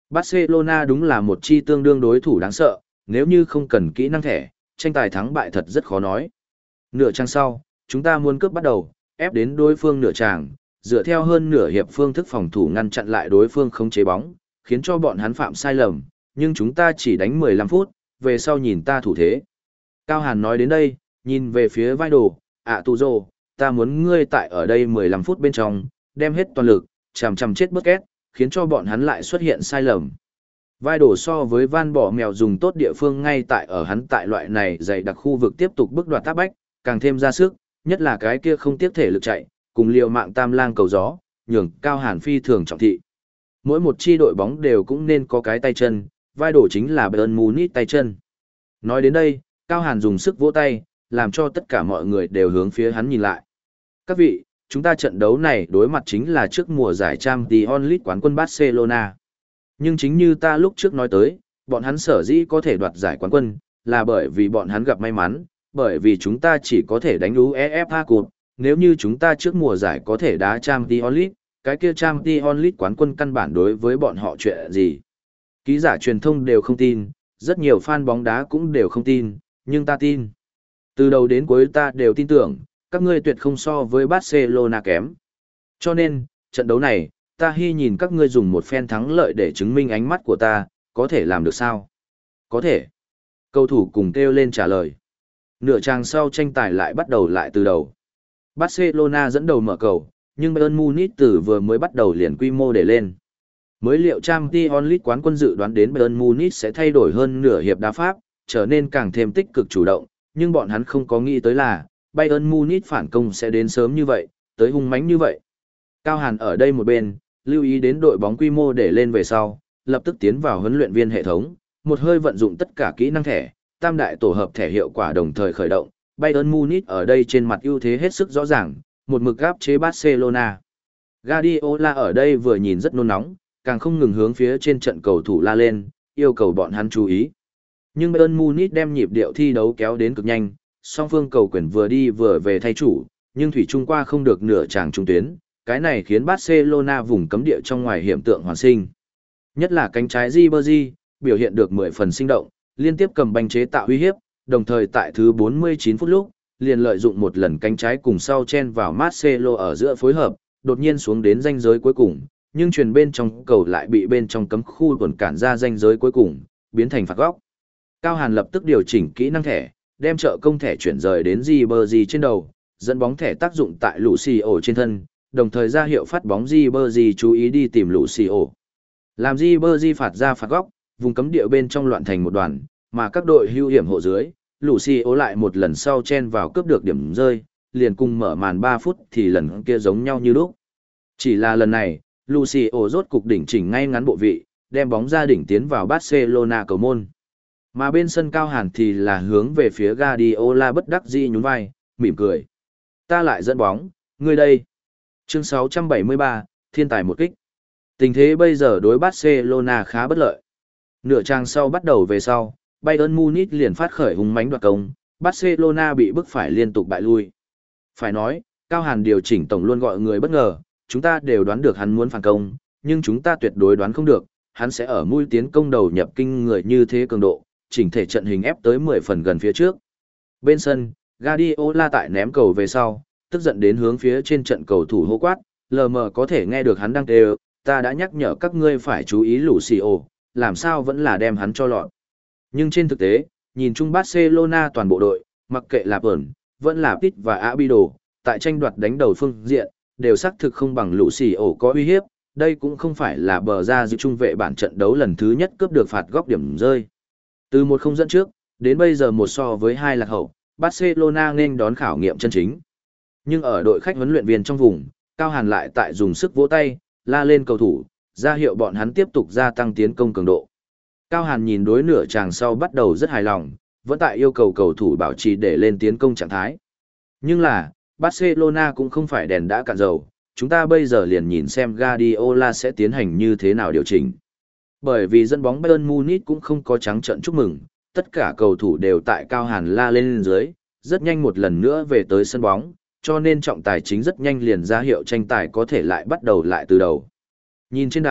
Barcelona đúng là một chi tương đương đối thủ đáng sợ, nếu như không cần kỹ năng thẻ, tranh tài thắng bại thật rất khó nói. Nửa trang sau, chúng ta muốn cướp bắt đầu, ép đến đối phương nửa tràng, dựa theo hơn nửa hiệp phương thức phòng thủ ngăn chặn lại đối phương không chế bóng, khiến cho bọn hắn phạm sai lầm, nhưng chúng ta chỉ đánh mười lăm phút, về sau nhìn ta thủ thế. Cao Hàn nói đến đây, nhìn về phía vai đồ, ạ tù rồ, ta muốn ngươi tại ở đây mười lăm phút bên trong, đem hết toàn lực, chằm chằm chết bớt két, khiến cho bọn hắn lại xuất hiện sai lầm. Vai đổ so với van bỏ mèo dùng tốt địa phương ngay tại ở hắn tại loại này dày đặc khu vực tiếp tục bước đoạt tác bách, càng thêm ra sức, nhất là cái kia không tiếp thể lực chạy, cùng liều mạng tam lang cầu gió, nhường Cao Hàn phi thường trọng thị. Mỗi một chi đội bóng đều cũng nên có cái tay chân, vai đổ chính là Bayern Munich tay chân. Nói đến đây, Cao Hàn dùng sức vỗ tay, làm cho tất cả mọi người đều hướng phía hắn nhìn lại. Các vị, chúng ta trận đấu này đối mặt chính là trước mùa giải Champions League quán quân Barcelona. Nhưng chính như ta lúc trước nói tới, bọn hắn sở dĩ có thể đoạt giải quán quân, là bởi vì bọn hắn gặp may mắn, bởi vì chúng ta chỉ có thể đánh UEFA Cup, nếu như chúng ta trước mùa giải có thể đá Champions League, cái kia Champions League quán quân căn bản đối với bọn họ chuyện gì. Ký giả truyền thông đều không tin, rất nhiều fan bóng đá cũng đều không tin, nhưng ta tin. Từ đầu đến cuối ta đều tin tưởng, các ngươi tuyệt không so với Barcelona kém. Cho nên, trận đấu này, ta hy nhìn các ngươi dùng một phen thắng lợi để chứng minh ánh mắt của ta, có thể làm được sao? Có thể. Cầu thủ cùng kêu lên trả lời. Nửa trang sau tranh tài lại bắt đầu lại từ đầu. Barcelona dẫn đầu mở cầu, nhưng Bayern Munich từ vừa mới bắt đầu liền quy mô để lên. Mới liệu Champions League quán quân dự đoán đến Bayern Munich sẽ thay đổi hơn nửa hiệp đá pháp, trở nên càng thêm tích cực chủ động, nhưng bọn hắn không có nghĩ tới là Bayern Munich phản công sẽ đến sớm như vậy, tới hung mãnh như vậy. Cao Hàn ở đây một bên, lưu ý đến đội bóng quy mô để lên về sau, lập tức tiến vào huấn luyện viên hệ thống, một hơi vận dụng tất cả kỹ năng thẻ, tam đại tổ hợp thẻ hiệu quả đồng thời khởi động. Bayern Munich ở đây trên mặt ưu thế hết sức rõ ràng, một mực gáp chế Barcelona. Guardiola ở đây vừa nhìn rất nôn nóng, càng không ngừng hướng phía trên trận cầu thủ la lên, yêu cầu bọn hắn chú ý. Nhưng Bayern Munich đem nhịp điệu thi đấu kéo đến cực nhanh, song phương cầu quyền vừa đi vừa về thay chủ, nhưng thủy trung qua không được nửa tràng trung tuyến, cái này khiến Barcelona vùng cấm địa trong ngoài hiểm tượng hoàn sinh. Nhất là cánh trái Ribery, biểu hiện được mười phần sinh động, liên tiếp cầm banh chế tạo uy hiếp, đồng thời tại thứ bốn mươi chín phút lúc, liền lợi dụng một lần cánh trái cùng sau chen vào Marcelo ở giữa phối hợp, đột nhiên xuống đến ranh giới cuối cùng, nhưng truyền bên trong cầu lại bị bên trong cấm khu tuần cản ra ranh giới cuối cùng, biến thành phạt góc. Cao Hàn lập tức điều chỉnh kỹ năng thẻ, đem trợ công thẻ chuyển rời đến Ribery trên đầu, dẫn bóng thẻ tác dụng tại Lucio trên thân, đồng thời ra hiệu phát bóng Ribery chú ý đi tìm Lucio. Làm Ribery phạt ra phạt góc, vùng cấm địa bên trong loạn thành một đoàn, mà các đội hưu hiểm hộ dưới, Lucio lại một lần sau chen vào cướp được điểm rơi, liền cùng mở màn ba phút thì lần kia giống nhau như lúc. Chỉ là lần này, Lucio rốt cục đỉnh chỉnh ngay ngắn bộ vị, đem bóng ra đỉnh tiến vào Barcelona cầu môn. Mà bên sân Cao Hàn thì là hướng về phía Guardiola bất đắc dĩ nhún vai, mỉm cười. Ta lại dẫn bóng, ngươi đây. Chương sáu trăm bảy mươi ba, thiên tài một kích. Tình thế bây giờ đối Barcelona khá bất lợi. Nửa trang sau bắt đầu về sau, Bayern Munich liền phát khởi hung mãnh đoạt công, Barcelona bị bức phải liên tục bại lui. Phải nói, Cao Hàn điều chỉnh tổng luôn gọi người bất ngờ, chúng ta đều đoán được hắn muốn phản công, nhưng chúng ta tuyệt đối đoán không được, hắn sẽ ở mũi tiến công đầu nhập kinh người như thế cường độ, chỉnh thể trận hình ép tới mười phần gần phía trước. Bên sân, Guardiola tại ném cầu về sau, tức giận đến hướng phía trên trận cầu thủ hô quát, lờ mờ có thể nghe được hắn đang kêu, ta đã nhắc nhở các ngươi phải chú ý Lucio, làm sao vẫn là đem hắn cho lọt. Nhưng trên thực tế, nhìn chung Barcelona toàn bộ đội, mặc kệ là Bern, vẫn là Pitt và Abido, tại tranh đoạt đánh đầu phương diện, đều xác thực không bằng Lucio có uy hiếp, đây cũng không phải là bờ ra giữ trung vệ bản trận đấu lần thứ nhất cướp được phạt góc điểm rơi. Từ một không dẫn trước, đến bây giờ một so với hai lạc hậu, Barcelona nên đón khảo nghiệm chân chính. Nhưng ở đội khách huấn luyện viên trong vùng, Cao Hàn lại tại dùng sức vỗ tay, la lên cầu thủ, ra hiệu bọn hắn tiếp tục gia tăng tiến công cường độ. Cao Hàn nhìn đối nửa chàng sau bắt đầu rất hài lòng, vẫn tại yêu cầu cầu thủ bảo trì để lên tiến công trạng thái. Nhưng là, Barcelona cũng không phải đèn đã cạn dầu, chúng ta bây giờ liền nhìn xem Guardiola sẽ tiến hành như thế nào điều chỉnh. Bởi vì dẫn bóng Bayern Munich cũng không có trắng trợn chúc mừng, tất cả cầu thủ đều tại Cao Hàn la lên dưới, rất nhanh một lần nữa về tới sân bóng, cho nên trọng tài chính rất nhanh liền ra hiệu tranh tài có thể lại bắt đầu lại từ đầu. Nhìn trên đài,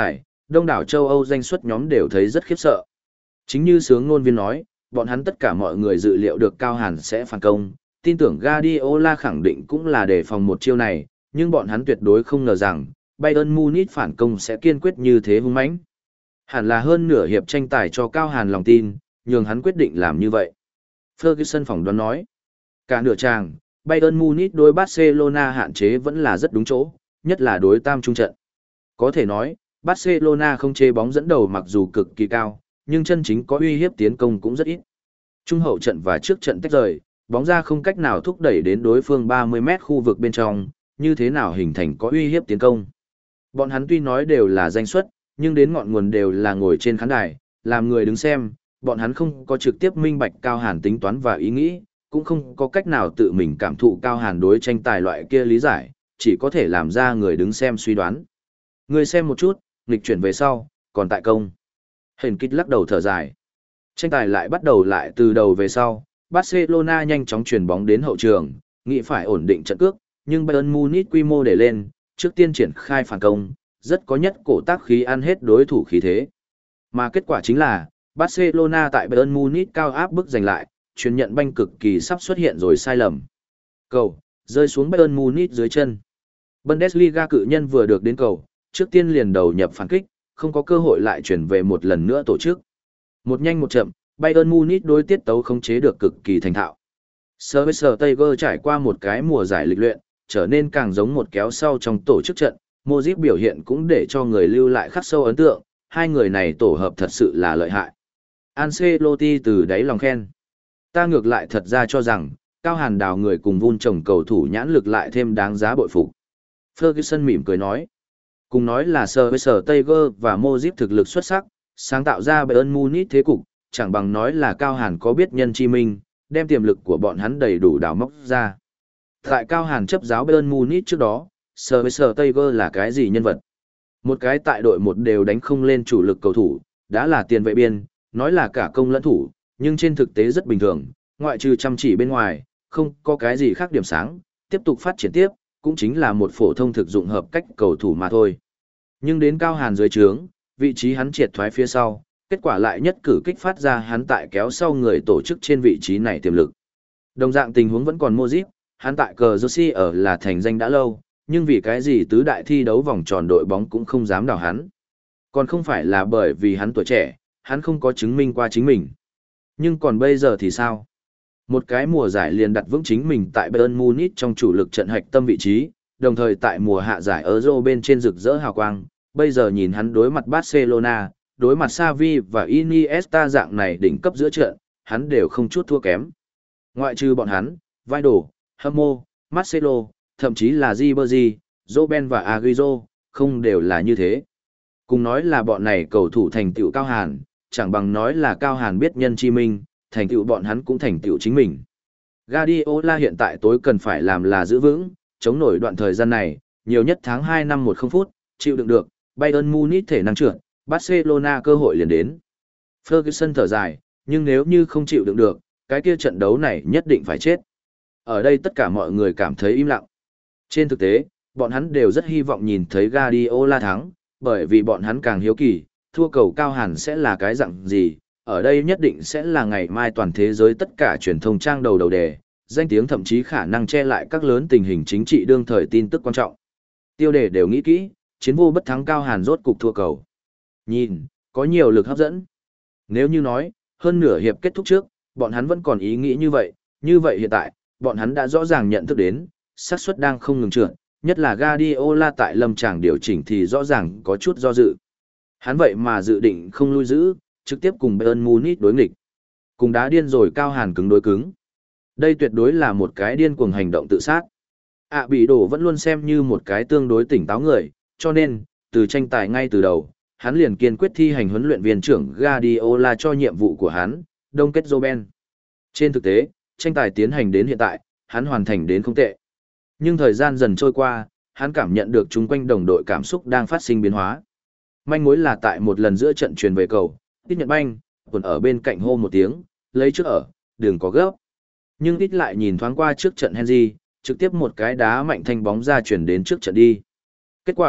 đông đảo châu Âu danh xuất nhóm đều thấy rất khiếp sợ. Chính như sướng ngôn viên nói, bọn hắn tất cả mọi người dự liệu được Cao Hàn sẽ phản công, tin tưởng Guardiola khẳng định cũng là đề phòng một chiêu này, nhưng bọn hắn tuyệt đối không ngờ rằng Bayern Munich phản công sẽ kiên quyết như thế hung mãnh. Hẳn là hơn nửa hiệp tranh tài cho Cao Hàn lòng tin, nhường hắn quyết định làm như vậy. Ferguson phỏng đoán nói, cả nửa tràng, Bayern Munich đối Barcelona hạn chế vẫn là rất đúng chỗ, nhất là đối tam trung trận. Có thể nói, Barcelona không chế bóng dẫn đầu mặc dù cực kỳ cao, nhưng chân chính có uy hiếp tiến công cũng rất ít. Trung hậu trận và trước trận tách rời, bóng ra không cách nào thúc đẩy đến đối phương ba mươi mét khu vực bên trong, như thế nào hình thành có uy hiếp tiến công. Bọn hắn tuy nói đều là danh xuất, nhưng đến ngọn nguồn đều là ngồi trên khán đài, làm người đứng xem, bọn hắn không có trực tiếp minh bạch Cao Hàn tính toán và ý nghĩ, cũng không có cách nào tự mình cảm thụ Cao Hàn đối tranh tài loại kia lý giải, chỉ có thể làm ra người đứng xem suy đoán. Người xem một chút, nghịch chuyển về sau, còn tại công. Hình kích lắc đầu thở dài. Tranh tài lại bắt đầu lại từ đầu về sau, Barcelona nhanh chóng chuyển bóng đến hậu trường, nghĩ phải ổn định trận cước, nhưng Bayern Munich quy mô để lên, trước tiên triển khai phản công, rất có nhất cổ tác khí ăn hết đối thủ khí thế. Mà kết quả chính là, Barcelona tại Bayern Munich cao áp bức giành lại, truyền nhận banh cực kỳ sắp xuất hiện rồi sai lầm. Cầu, rơi xuống Bayern Munich dưới chân. Bundesliga cự nhân vừa được đến cầu, trước tiên liền đầu nhập phản kích, không có cơ hội lại chuyển về một lần nữa tổ chức. Một nhanh một chậm, Bayern Munich đối tiết tấu khống chế được cực kỳ thành thạo. Schweinsteiger trải qua một cái mùa giải lịch luyện, trở nên càng giống một kéo sau trong tổ chức trận, Modric biểu hiện cũng để cho người lưu lại khắc sâu ấn tượng, hai người này tổ hợp thật sự là lợi hại. Ancelotti từ đáy lòng khen. Ta ngược lại thật ra cho rằng, Cao Hàn đào người cùng vun trồng cầu thủ nhãn lực lại thêm đáng giá bội phục. Ferguson mỉm cười nói. Cùng nói là Schweinsteiger và Modric thực lực xuất sắc, sáng tạo ra Bayern Munich thế cục, chẳng bằng nói là Cao Hàn có biết nhân chi minh, đem tiềm lực của bọn hắn đầy đủ đào móc ra. Tại Cao Hàn chấp giáo Bayern Munich trước đó, Schweinsteiger là cái gì nhân vật? Một cái tại đội một đều đánh không lên chủ lực cầu thủ, đã là tiền vệ biên, nói là cả công lẫn thủ, nhưng trên thực tế rất bình thường, ngoại trừ chăm chỉ bên ngoài, không có cái gì khác điểm sáng, tiếp tục phát triển tiếp, cũng chính là một phổ thông thực dụng hợp cách cầu thủ mà thôi. Nhưng đến Cao Hàn dưới trướng, vị trí hắn triệt thoái phía sau, kết quả lại nhất cử kích phát ra hắn tại kéo sau người tổ chức trên vị trí này tiềm lực. Đồng dạng tình huống vẫn còn Modric, hắn tại cờ Jersey ở là thành danh đã lâu, nhưng vì cái gì tứ đại thi đấu vòng tròn đội bóng cũng không dám đào hắn. Còn không phải là bởi vì hắn tuổi trẻ, hắn không có chứng minh qua chính mình. Nhưng còn bây giờ thì sao? Một cái mùa giải liền đặt vững chính mình tại Bayern Munich trong chủ lực trận hạch tâm vị trí, đồng thời tại mùa hạ giải Euro bên trên rực rỡ hào quang, bây giờ nhìn hắn đối mặt Barcelona, đối mặt Xavi và Iniesta dạng này đỉnh cấp giữa trận, hắn đều không chút thua kém. Ngoại trừ bọn hắn, Vidal, Hamo, Marcelo, thậm chí là Ribery, Robben và Agüero, không đều là như thế. Cùng nói là bọn này cầu thủ thành tựu Cao Hàn, chẳng bằng nói là Cao Hàn biết nhân chi minh, thành tựu bọn hắn cũng thành tựu chính mình. Guardiola hiện tại tối cần phải làm là giữ vững, chống nổi đoạn thời gian này, nhiều nhất tháng hai năm một không phút, chịu đựng được, Bayern Munich thể năng trượt, Barcelona cơ hội liền đến. Ferguson thở dài, nhưng nếu như không chịu đựng được, cái kia trận đấu này nhất định phải chết. Ở đây tất cả mọi người cảm thấy im lặng. Trên thực tế, bọn hắn đều rất hy vọng nhìn thấy Guardiola thắng, bởi vì bọn hắn càng hiếu kỳ, thua cầu Cao Hàn sẽ là cái dạng gì, ở đây nhất định sẽ là ngày mai toàn thế giới tất cả truyền thông trang đầu đầu đề, danh tiếng thậm chí khả năng che lại các lớn tình hình chính trị đương thời tin tức quan trọng. Tiêu đề đều nghĩ kỹ, chiến vô bất thắng Cao Hàn rốt cục thua cầu. Nhìn, có nhiều lực hấp dẫn. Nếu như nói, hơn nửa hiệp kết thúc trước, bọn hắn vẫn còn ý nghĩ như vậy, như vậy hiện tại, bọn hắn đã rõ ràng nhận thức đến, xác suất đang không ngừng trượt, nhất là Guardiola tại lâm tràng điều chỉnh thì rõ ràng có chút do dự. Hắn vậy mà dự định không lui giữ, trực tiếp cùng Bayern Munich đối nghịch. Cùng đá điên rồi Cao Hàn cứng đối cứng. Đây tuyệt đối là một cái điên cuồng hành động tự sát. ạ bị đổ vẫn luôn xem như một cái tương đối tỉnh táo người, cho nên, từ tranh tài ngay từ đầu, hắn liền kiên quyết thi hành huấn luyện viên trưởng Guardiola cho nhiệm vụ của hắn, đông kết Robben. Trên thực tế, tranh tài tiến hành đến hiện tại, hắn hoàn thành đến không tệ. Nhưng thời gian dần trôi qua, hắn cảm nhận được chung quanh đồng đội cảm xúc đang phát sinh biến hóa. Manh mối là tại một lần giữa trận truyền về cầu, Ít nhận banh, còn ở bên cạnh hô một tiếng, lấy trước ở, đừng có gấp. Nhưng Ít lại nhìn thoáng qua trước trận Henry, trực tiếp một cái đá mạnh thanh bóng ra chuyển đến trước trận đi. Kết quả,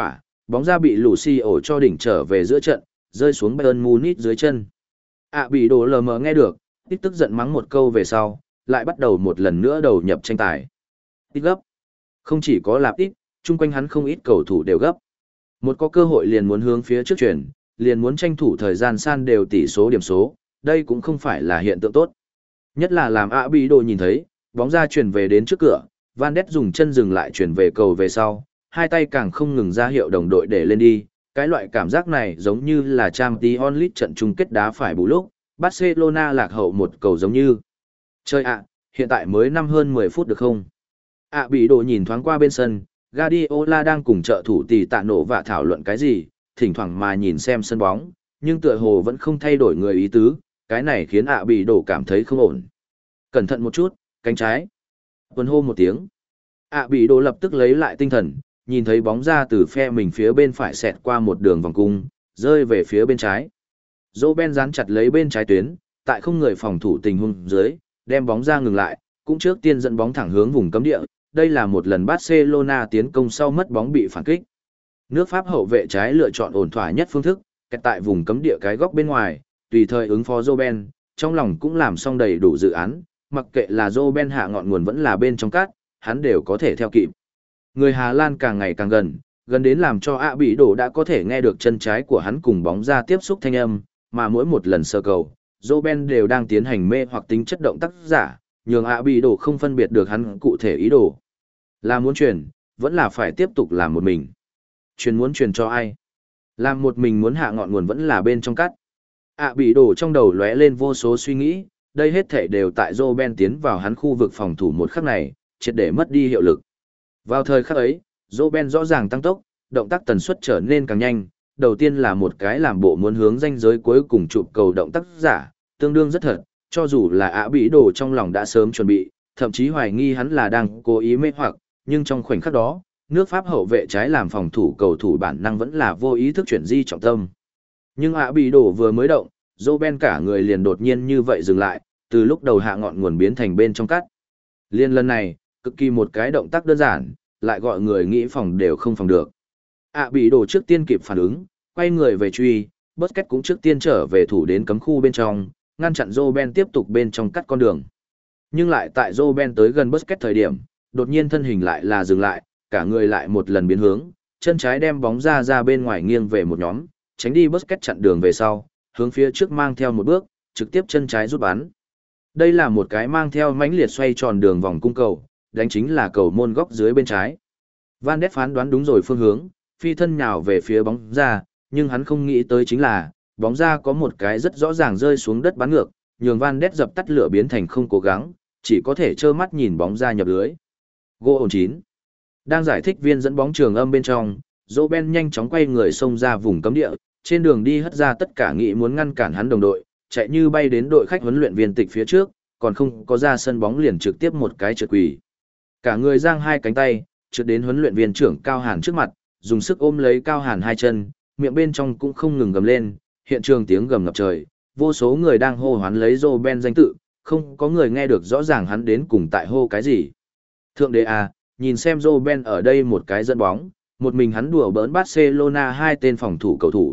Bóng ra bị Lucio cho đỉnh trở về giữa trận, rơi xuống Bayern Munich dưới chân. ạ bị đồ lờ mờ nghe được, ít tức giận mắng một câu về sau, lại bắt đầu một lần nữa đầu nhập tranh tài. Ít gấp. Không chỉ có lạp ít, chung quanh hắn không ít cầu thủ đều gấp. Một có cơ hội liền muốn hướng phía trước chuyển, liền muốn tranh thủ thời gian san đều tỷ số điểm số, đây cũng không phải là hiện tượng tốt. Nhất là làm ạ bị đồ nhìn thấy, bóng ra chuyển về đến trước cửa, Van Ness dùng chân dừng lại chuyển về cầu về sau, hai tay càng không ngừng ra hiệu đồng đội để lên đi. Cái loại cảm giác này giống như là Champions League trận chung kết đá phải bù lúc, Barcelona lạc hậu một cầu giống như. Chơi ạ, hiện tại mới năm hơn mười phút được không? ạ bị đồ nhìn thoáng qua bên sân, Guardiola đang cùng trợ thủ tỷ tạ nổ và thảo luận cái gì, thỉnh thoảng mà nhìn xem sân bóng, nhưng tựa hồ vẫn không thay đổi người ý tứ, cái này khiến ạ bị đồ cảm thấy không ổn. Cẩn thận một chút, cánh trái. Tuần hô một tiếng. ạ bị đồ lập tức lấy lại tinh thần, nhìn thấy bóng ra từ phe mình phía bên phải xẹt qua một đường vòng cung, rơi về phía bên trái. Roben dán chặt lấy bên trái tuyến, tại không người phòng thủ tình huống dưới, đem bóng ra ngừng lại, cũng trước tiên dẫn bóng thẳng hướng vùng cấm địa. Đây là một lần Barcelona tiến công sau mất bóng bị phản kích. Nước Pháp hậu vệ trái lựa chọn ổn thỏa nhất phương thức, kẹt tại vùng cấm địa cái góc bên ngoài, tùy thời ứng phó Roben, trong lòng cũng làm xong đầy đủ dự án, mặc kệ là Roben hạ ngọn nguồn vẫn là bên trong cát, hắn đều có thể theo kịp. Người Hà Lan càng ngày càng gần, gần đến làm cho ạ bị đổ đã có thể nghe được chân trái của hắn cùng bóng ra tiếp xúc thanh âm, mà mỗi một lần sơ cầu, Roben đều đang tiến hành mê hoặc tính chất động tác giả, nhường ạ bị đổ không phân biệt được hắn cụ thể ý đồ. Là muốn truyền, vẫn là phải tiếp tục làm một mình. Truyền muốn truyền cho ai? Làm một mình muốn hạ ngọn nguồn vẫn là bên trong cắt. ạ bị đổ trong đầu lóe lên vô số suy nghĩ, đây hết thể đều tại Roben tiến vào hắn khu vực phòng thủ một khắc này, triệt để mất đi hiệu lực. Vào thời khắc ấy, Roben rõ ràng tăng tốc, động tác tần suất trở nên càng nhanh, đầu tiên là một cái làm bộ muốn hướng ranh giới cuối cùng chụp cầu động tác giả, tương đương rất thật, cho dù là ạ bị đổ trong lòng đã sớm chuẩn bị, thậm chí hoài nghi hắn là đang cố ý mê hoặc, nhưng trong khoảnh khắc đó, nước Pháp hậu vệ trái làm phòng thủ cầu thủ bản năng vẫn là vô ý thức chuyển di trọng tâm. Nhưng ạ bị đổ vừa mới động, Roben cả người liền đột nhiên như vậy dừng lại, từ lúc đầu hạ ngọn nguồn biến thành bên trong cắt. Liên lần này, cực kỳ một cái động tác đơn giản, lại gọi người nghĩ phòng đều không phòng được. ạ bị đổ trước tiên kịp phản ứng, quay người về truy, Busquets cũng trước tiên trở về thủ đến cấm khu bên trong, ngăn chặn Roben tiếp tục bên trong cắt con đường. Nhưng lại tại Roben tới gần Busquets thời điểm, đột nhiên thân hình lại là dừng lại, cả người lại một lần biến hướng, chân trái đem bóng ra ra bên ngoài nghiêng về một nhóm, tránh đi Busquets chặn đường về sau, hướng phía trước mang theo một bước, trực tiếp chân trái rút bắn. Đây là một cái mang theo mãnh liệt xoay tròn đường vòng cung cầu, đánh chính là cầu môn góc dưới bên trái. Van Ness phán đoán đúng rồi phương hướng, phi thân nhào về phía bóng ra, nhưng hắn không nghĩ tới chính là, bóng ra có một cái rất rõ ràng rơi xuống đất bắn ngược, nhường Van Ness dập tắt lửa biến thành không cố gắng, chỉ có thể trơ mắt nhìn bóng ra nhập lưới. Goal chín. Đang giải thích viên dẫn bóng trường âm bên trong, Roben nhanh chóng quay người xông ra vùng cấm địa, trên đường đi hất ra tất cả nghị muốn ngăn cản hắn đồng đội, chạy như bay đến đội khách huấn luyện viên tịch phía trước, còn không có ra sân bóng liền trực tiếp một cái trượt quỳ. Cả người giang hai cánh tay, trượt đến huấn luyện viên trưởng Cao Hàn trước mặt, dùng sức ôm lấy Cao Hàn hai chân, miệng bên trong cũng không ngừng gầm lên, hiện trường tiếng gầm ngập trời, vô số người đang hô hoán lấy Roben danh tự, không có người nghe được rõ ràng hắn đến cùng tại hô cái gì. Thượng đế à, nhìn xem Roben ở đây một cái dẫn bóng, một mình hắn đùa bỡn Barcelona hai tên phòng thủ cầu thủ.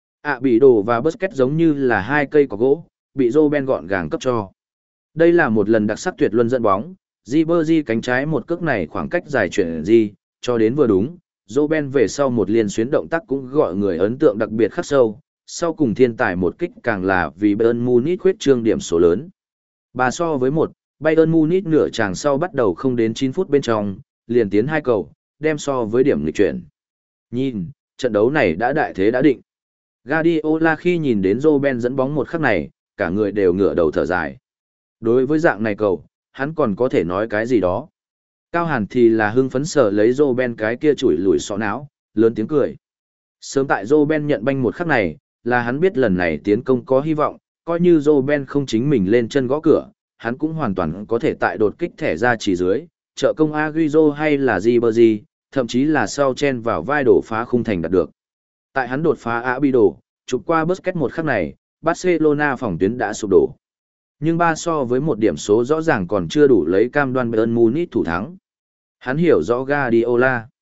ạ bị đồ và Busquets giống như là hai cây cỏ gỗ, bị Roben gọn gàng cấp cho. Đây là một lần đặc sắc tuyệt luân dẫn bóng, Ribery cánh trái một cước này khoảng cách dài chuyển di, cho đến vừa đúng, Roben về sau một liên xuyến động tác cũng gọi người ấn tượng đặc biệt khắc sâu, sau cùng thiên tài một kích càng là vì Bayern Munich khuyết trương điểm số lớn. Ba so với một, Bayern Munich nửa chàng sau bắt đầu không đến chín phút bên trong, liền tiến hai cầu, đem so với điểm nghịch chuyển. Nhìn, trận đấu này đã đại thế đã định. Guardiola khi nhìn đến Roben dẫn bóng một khắc này, cả người đều ngửa đầu thở dài. Đối với dạng này cầu, hắn còn có thể nói cái gì đó. Cao Hàn thì là hưng phấn sở lấy Roben cái kia chủi lủi sọ não, lớn tiếng cười. Sớm tại Roben nhận banh một khắc này, là hắn biết lần này tiến công có hy vọng, coi như Roben không chính mình lên chân gõ cửa, hắn cũng hoàn toàn có thể tại đột kích thẻ ra chỉ dưới, trợ công Agüero hay là Ribery, thậm chí là sau chen vào vai đổ phá khung thành đạt được. Tại hắn đột phá Abido, chụp qua Busquets một khắc này, Barcelona phòng tuyến đã sụp đổ. Nhưng ba so với một điểm số rõ ràng còn chưa đủ lấy cam đoan Bayern Munich thủ thắng. Hắn hiểu rõ Guardiola.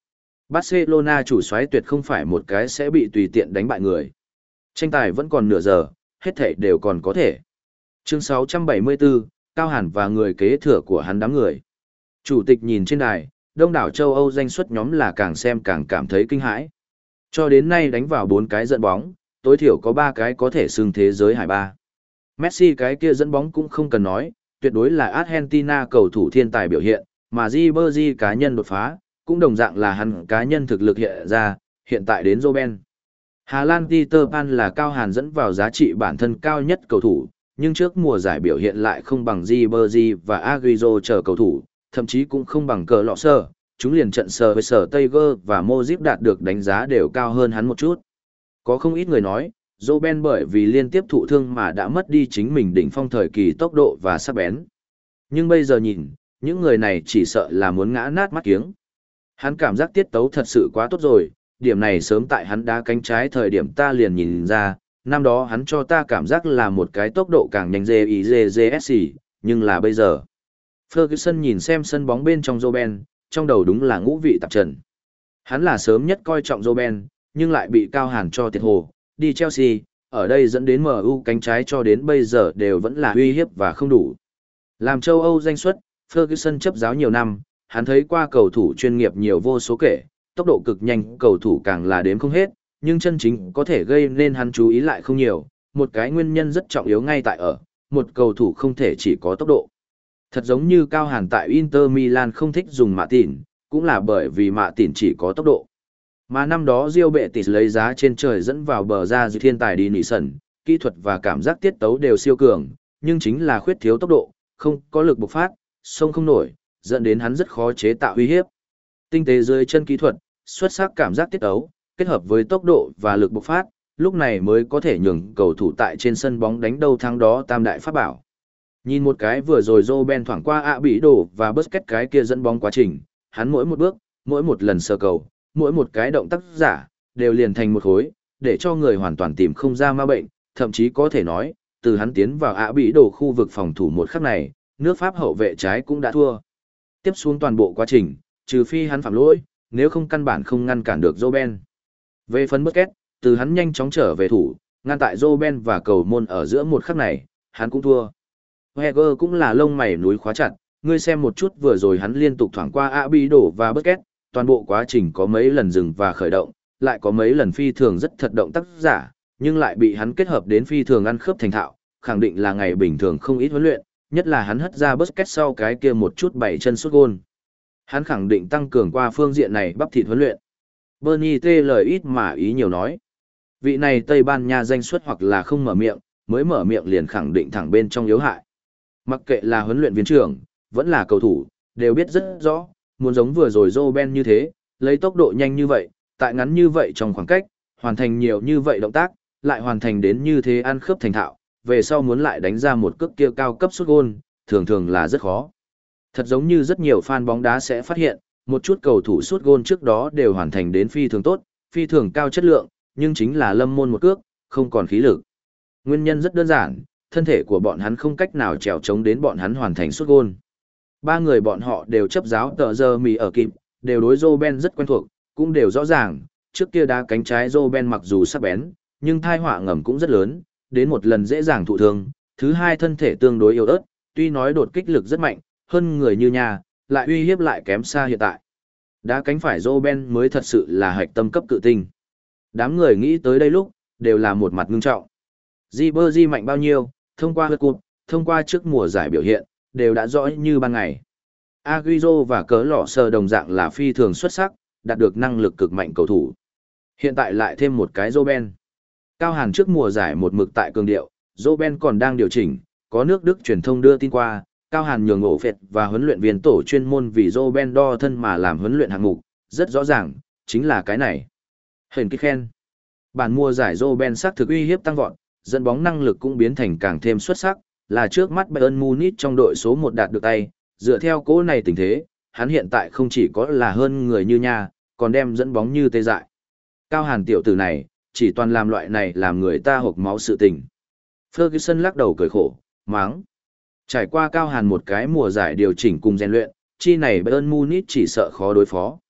Barcelona chủ soái tuyệt không phải một cái sẽ bị tùy tiện đánh bại người. Tranh tài vẫn còn nửa giờ, hết thảy đều còn có thể. Chương sáu trăm bảy mươi tư, Cao Hàn và người kế thừa của hắn đám người. Chủ tịch nhìn trên đài, đông đảo châu Âu danh xuất nhóm là càng xem càng cảm thấy kinh hãi. Cho đến nay đánh vào bốn cái dẫn bóng, tối thiểu có ba cái có thể xưng thế giới hải ba. Messi cái kia dẫn bóng cũng không cần nói, tuyệt đối là Argentina cầu thủ thiên tài biểu hiện, mà Ribery cá nhân đột phá, cũng đồng dạng là hắn cá nhân thực lực hiện ra, hiện tại đến Robben. Hà Lan Peter Pan là Cao Hàn dẫn vào giá trị bản thân cao nhất cầu thủ, nhưng trước mùa giải biểu hiện lại không bằng Ribery và Agüero chờ cầu thủ, thậm chí cũng không bằng cờ lọ sơ, chúng liền trận sờ với sở Tiger và Modric đạt được đánh giá đều cao hơn hắn một chút. Có không ít người nói, Robben bởi vì liên tiếp thụ thương mà đã mất đi chính mình đỉnh phong thời kỳ tốc độ và sắc bén. Nhưng bây giờ nhìn, những người này chỉ sợ là muốn ngã nát mắt kiếng. Hắn cảm giác tiết tấu thật sự quá tốt rồi, điểm này sớm tại hắn đá cánh trái thời điểm ta liền nhìn ra, năm đó hắn cho ta cảm giác là một cái tốc độ càng nhanh dê i dê dê ét xê, nhưng là bây giờ. Ferguson nhìn xem sân bóng bên trong Robben, trong đầu đúng là ngũ vị tạp trần. Hắn là sớm nhất coi trọng Robben, nhưng lại bị Cao Hàn cho tiệt hồ, đi Chelsea, ở đây dẫn đến em u cánh trái cho đến bây giờ đều vẫn là uy hiếp và không đủ. Làm châu Âu danh xuất, Ferguson chấp giáo nhiều năm, hắn thấy qua cầu thủ chuyên nghiệp nhiều vô số kể, tốc độ cực nhanh cầu thủ càng là đếm không hết, nhưng chân chính có thể gây nên hắn chú ý lại không nhiều, một cái nguyên nhân rất trọng yếu ngay tại ở, một cầu thủ không thể chỉ có tốc độ. Thật giống như Cao Hàn tại Inter Milan không thích dùng mạ tỉn, cũng là bởi vì mạ tỉn chỉ có tốc độ. Mà năm đó Real Betis lấy giá trên trời dẫn vào bờ ra dư thiên tài đi nỉ sần, kỹ thuật và cảm giác tiết tấu đều siêu cường, nhưng chính là khuyết thiếu tốc độ, không có lực bộc phát, sông không nổi, dẫn đến hắn rất khó chế tạo uy hiếp. Tinh tế dưới chân kỹ thuật, xuất sắc cảm giác tiết tấu, kết hợp với tốc độ và lực bộc phát, lúc này mới có thể nhường cầu thủ tại trên sân bóng đánh đâu thắng đó tam đại pháp bảo. Nhìn một cái vừa rồi Robben thoảng qua ạ bị đổ và Busquets cái kia dẫn bóng quá trình, hắn mỗi một bước, mỗi một lần sơ cầu, mỗi một cái động tác giả, đều liền thành một khối, để cho người hoàn toàn tìm không ra ma bệnh, thậm chí có thể nói, từ hắn tiến vào ạ bị đổ khu vực phòng thủ một khắc này, nước Pháp hậu vệ trái cũng đã thua. Tiếp xuống toàn bộ quá trình, trừ phi hắn phạm lỗi, nếu không căn bản không ngăn cản được Robben. Về phần Busquets, từ hắn nhanh chóng trở về thủ, ngăn tại Robben và cầu môn ở giữa một khắc này, hắn cũng thua. Heger cũng là lông mày núi khóa chặt, ngươi xem một chút vừa rồi hắn liên tục thoảng qua Abidal và Busquets, toàn bộ quá trình có mấy lần dừng và khởi động, lại có mấy lần phi thường rất thật động tác giả, nhưng lại bị hắn kết hợp đến phi thường ăn khớp thành thạo, khẳng định là ngày bình thường không ít huấn luyện, nhất là hắn hất ra Busquets sau cái kia một chút bảy chân sút gôn. Hắn khẳng định tăng cường qua phương diện này bắp thịt huấn luyện. Bernie T lời ít mà ý nhiều nói. Vị này Tây Ban Nha danh xuất hoặc là không mở miệng, mới mở miệng liền khẳng định thẳng bên trong yếu hại. Mặc kệ là huấn luyện viên trưởng, vẫn là cầu thủ, đều biết rất rõ, muốn giống vừa rồi Robben như thế, lấy tốc độ nhanh như vậy, tại ngắn như vậy trong khoảng cách, hoàn thành nhiều như vậy động tác, lại hoàn thành đến như thế ăn khớp thành thạo, về sau muốn lại đánh ra một cước kia cao cấp sút gôn, thường thường là rất khó. Thật giống như rất nhiều fan bóng đá sẽ phát hiện, một chút cầu thủ sút gôn trước đó đều hoàn thành đến phi thường tốt, phi thường cao chất lượng, nhưng chính là lâm môn một cước, không còn khí lực. Nguyên nhân rất đơn giản, thân thể của bọn hắn không cách nào trèo chống đến bọn hắn hoàn thành sút gôn. Ba người bọn họ đều chấp giáo tờ giờ mì ở kịp, đều đối Robben rất quen thuộc, cũng đều rõ ràng, trước kia đá cánh trái Robben mặc dù sắc bén, nhưng thai họa ngầm cũng rất lớn, đến một lần dễ dàng thụ thương, thứ hai thân thể tương đối yếu ớt, tuy nói đột kích lực rất mạnh, hơn người như nhà, lại uy hiếp lại kém xa hiện tại. Đá cánh phải Robben mới thật sự là hạch tâm cấp cự tinh. Đám người nghĩ tới đây lúc, đều là một mặt ngưng trọng. Ribery mạnh bao nhiêu, thông qua lượt cuộc, thông qua trước mùa giải biểu hiện, đều đã rõ như ban ngày. Agüero và cớ lọ sờ đồng dạng là phi thường xuất sắc, đạt được năng lực cực mạnh cầu thủ. Hiện tại lại thêm một cái Robben. Cao Hàn trước mùa giải một mực tại cường điệu, Robben còn đang điều chỉnh, có nước Đức truyền thông đưa tin qua, Cao Hàn nhường ổ phệt và huấn luyện viên tổ chuyên môn vì Robben đo thân mà làm huấn luyện hạng mục, rất rõ ràng, chính là cái này. Hình kích khen. Bản mùa giải Robben sắc thực uy hiếp tăng vọt, dẫn bóng năng lực cũng biến thành càng thêm xuất sắc, là trước mắt Bayern Munich trong đội số một đạt được tay, dựa theo cố này tình thế, hắn hiện tại không chỉ có là hơn người như nha, còn đem dẫn bóng như tê dại. Cao Hàn tiểu tử này, chỉ toàn làm loại này làm người ta hộc máu sự tình. Ferguson lắc đầu cười khổ, máng. Trải qua Cao Hàn một cái mùa giải điều chỉnh cùng rèn luyện, chi này Bayern Munich chỉ sợ khó đối phó.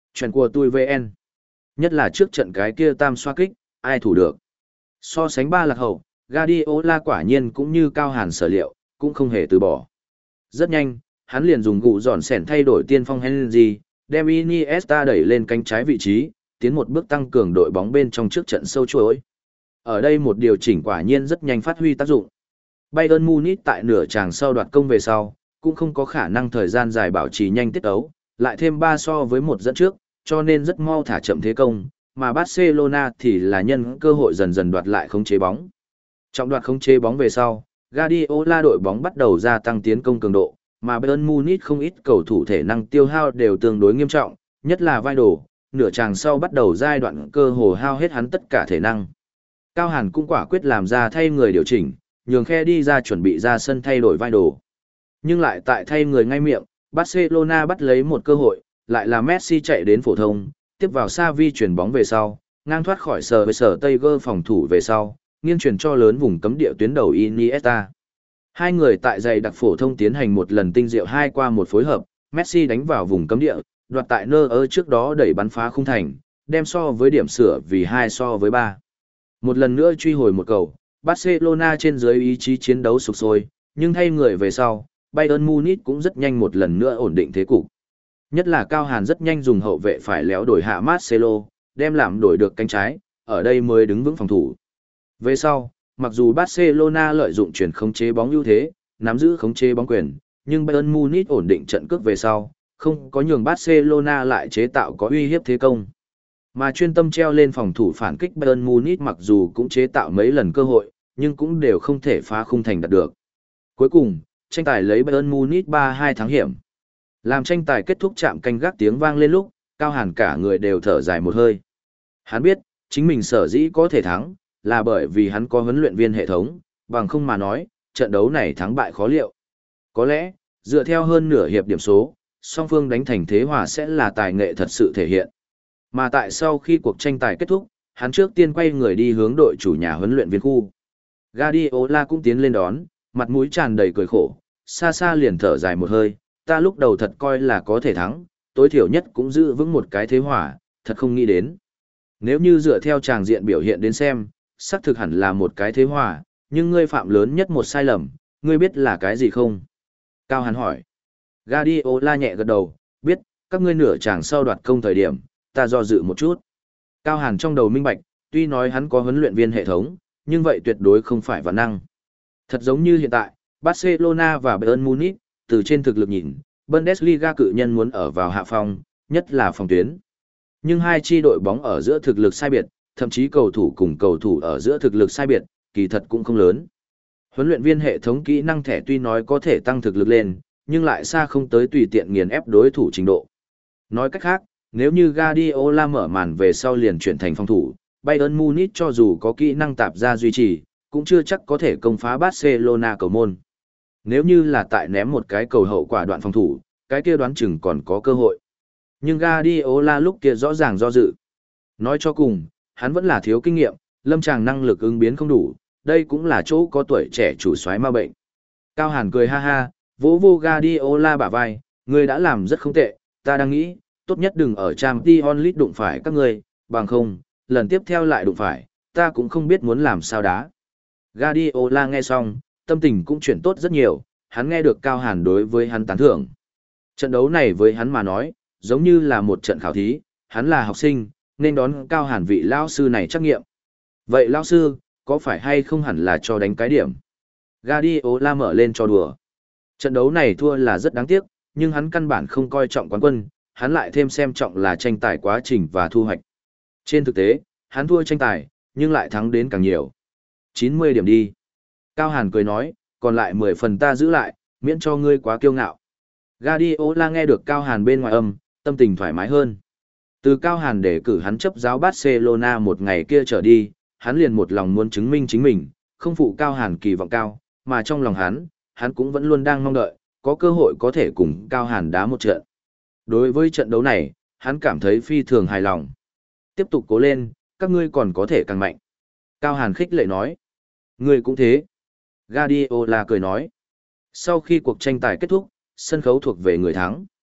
Chuyện của tôi vê en. Nhất là trước trận cái kia tam xoa kích, ai thủ được. So sánh ba lạc hậu, Guardiola quả nhiên cũng như Cao Hàn sở liệu, cũng không hề từ bỏ. Rất nhanh, hắn liền dùng gụ dọn sẻn thay đổi tiên phong Henry, đem Iniesta đẩy lên cánh trái vị trí, tiến một bước tăng cường đội bóng bên trong trước trận sâu chuỗi. Ở đây một điều chỉnh quả nhiên rất nhanh phát huy tác dụng. Bayern Munich tại nửa tràng sau đoạt công về sau, cũng không có khả năng thời gian dài bảo trì nhanh tiết ấu, lại thêm ba so với một dẫn trước, cho nên rất mau thả chậm thế công, mà Barcelona thì là nhân cơ hội dần dần đoạt lại khống chế bóng. Trọng đoạt khống chế bóng về sau, Guardiola đội bóng bắt đầu gia tăng tiến công cường độ, mà Bayern Munich không ít cầu thủ thể năng tiêu hao đều tương đối nghiêm trọng, nhất là Vidal, nửa tràng sau bắt đầu giai đoạn cơ hồ hao hết hắn tất cả thể năng. Cao Hàn cũng quả quyết làm ra thay người điều chỉnh, nhường khe đi ra chuẩn bị ra sân thay đổi Vidal. Nhưng lại tại thay người ngay miệng, Barcelona bắt lấy một cơ hội, lại là Messi chạy đến phổ thông, tiếp vào Xavi chuyển bóng về sau, ngang thoát khỏi sờ với sở Tiger phòng thủ về sau, nghiêng chuyển cho lớn vùng cấm địa tuyến đầu Iniesta. Hai người tại giày đặc phổ thông tiến hành một lần tinh diệu hai qua một phối hợp, Messi đánh vào vùng cấm địa, đoạt tại nơ ơ trước đó đẩy bắn phá khung thành, đem so với điểm sửa vì hai so với ba. Một lần nữa truy hồi một cầu, Barcelona trên dưới ý chí chiến đấu sục sôi, nhưng thay người về sau, Bayern Munich cũng rất nhanh một lần nữa ổn định thế cục. Nhất là Cao Hàn rất nhanh dùng hậu vệ phải léo đổi hạ Marcelo, đem làm đổi được cánh trái, ở đây mới đứng vững phòng thủ. Về sau, mặc dù Barcelona lợi dụng chuyển khống chế bóng ưu thế, nắm giữ khống chế bóng quyền, nhưng Bayern Munich ổn định trận cước về sau, không có nhường Barcelona lại chế tạo có uy hiếp thế công. Mà chuyên tâm treo lên phòng thủ phản kích Bayern Munich mặc dù cũng chế tạo mấy lần cơ hội, nhưng cũng đều không thể phá khung thành đạt được. Cuối cùng, tranh tài lấy Bayern Munich ba hai thắng hiểm. Làm tranh tài kết thúc chạm canh gác tiếng vang lên lúc, Cao Hàn cả người đều thở dài một hơi. Hắn biết, chính mình sở dĩ có thể thắng, là bởi vì hắn có huấn luyện viên hệ thống, bằng không mà nói, trận đấu này thắng bại khó liệu. Có lẽ, dựa theo hơn nửa hiệp điểm số, song phương đánh thành thế hòa sẽ là tài nghệ thật sự thể hiện. Mà tại sau khi cuộc tranh tài kết thúc, hắn trước tiên quay người đi hướng đội chủ nhà huấn luyện viên khu. Guardiola cũng tiến lên đón, mặt mũi tràn đầy cười khổ, xa xa liền thở dài một hơi, ta lúc đầu thật coi là có thể thắng, tối thiểu nhất cũng giữ vững một cái thế hòa, thật không nghĩ đến. Nếu như dựa theo tràng diện biểu hiện đến xem, xác thực hẳn là một cái thế hòa, nhưng ngươi phạm lớn nhất một sai lầm, ngươi biết là cái gì không? Cao Hàn hỏi. Guardiola nhẹ gật đầu, biết, các ngươi nửa tràng sau đoạt công thời điểm, ta do dự một chút. Cao Hàn trong đầu minh bạch, tuy nói hắn có huấn luyện viên hệ thống, nhưng vậy tuyệt đối không phải vạn năng. Thật giống như hiện tại, Barcelona và Bayern Munich, từ trên thực lực nhìn, Bundesliga cự nhân muốn ở vào hạ phong, nhất là phòng tuyến. Nhưng hai chi đội bóng ở giữa thực lực sai biệt, thậm chí cầu thủ cùng cầu thủ ở giữa thực lực sai biệt, kỳ thật cũng không lớn. Huấn luyện viên hệ thống kỹ năng thẻ tuy nói có thể tăng thực lực lên, nhưng lại xa không tới tùy tiện nghiền ép đối thủ trình độ. Nói cách khác, nếu như Guardiola mở màn về sau liền chuyển thành phòng thủ, Bayern Munich cho dù có kỹ năng tạp ra duy trì, cũng chưa chắc có thể công phá Barcelona cầu môn. Nếu như là tại ném một cái cầu hậu quả đoạn phòng thủ, cái kia đoán chừng còn có cơ hội. Nhưng Guardiola lúc kia rõ ràng do dự. Nói cho cùng, hắn vẫn là thiếu kinh nghiệm, lâm tràng năng lực ứng biến không đủ, đây cũng là chỗ có tuổi trẻ chủ soái ma bệnh. Cao Hàn cười ha ha, vỗ vô Guardiola bả vai, ngươi đã làm rất không tệ, ta đang nghĩ, tốt nhất đừng ở Champions League đụng phải các ngươi, bằng không, lần tiếp theo lại đụng phải, ta cũng không biết muốn làm sao đá. Guardiola nghe xong, tâm tình cũng chuyển tốt rất nhiều, hắn nghe được Cao Hàn đối với hắn tán thưởng. Trận đấu này với hắn mà nói, giống như là một trận khảo thí, hắn là học sinh, nên đón Cao Hàn vị lao sư này trắc nghiệm. Vậy lao sư, có phải hay không hẳn là cho đánh cái điểm? Guardiola mở lên cho đùa. Trận đấu này thua là rất đáng tiếc, nhưng hắn căn bản không coi trọng quán quân, hắn lại thêm xem trọng là tranh tài quá trình và thu hoạch. Trên thực tế, hắn thua tranh tài, nhưng lại thắng đến càng nhiều. chín mươi điểm đi. Cao Hàn cười nói, còn lại mười phần ta giữ lại, miễn cho ngươi quá kiêu ngạo. Guardiola nghe được Cao Hàn bên ngoài âm, tâm tình thoải mái hơn. Từ Cao Hàn để cử hắn chấp giáo Barcelona một ngày kia trở đi, hắn liền một lòng muốn chứng minh chính mình, không phụ Cao Hàn kỳ vọng cao, mà trong lòng hắn, hắn cũng vẫn luôn đang mong đợi, có cơ hội có thể cùng Cao Hàn đá một trận. Đối với trận đấu này, hắn cảm thấy phi thường hài lòng. Tiếp tục cố lên, các ngươi còn có thể càng mạnh. Cao Hàn khích lệ nói. Ngươi cũng thế. Guardiola cười nói. Sau khi cuộc tranh tài kết thúc, sân khấu thuộc về người thắng.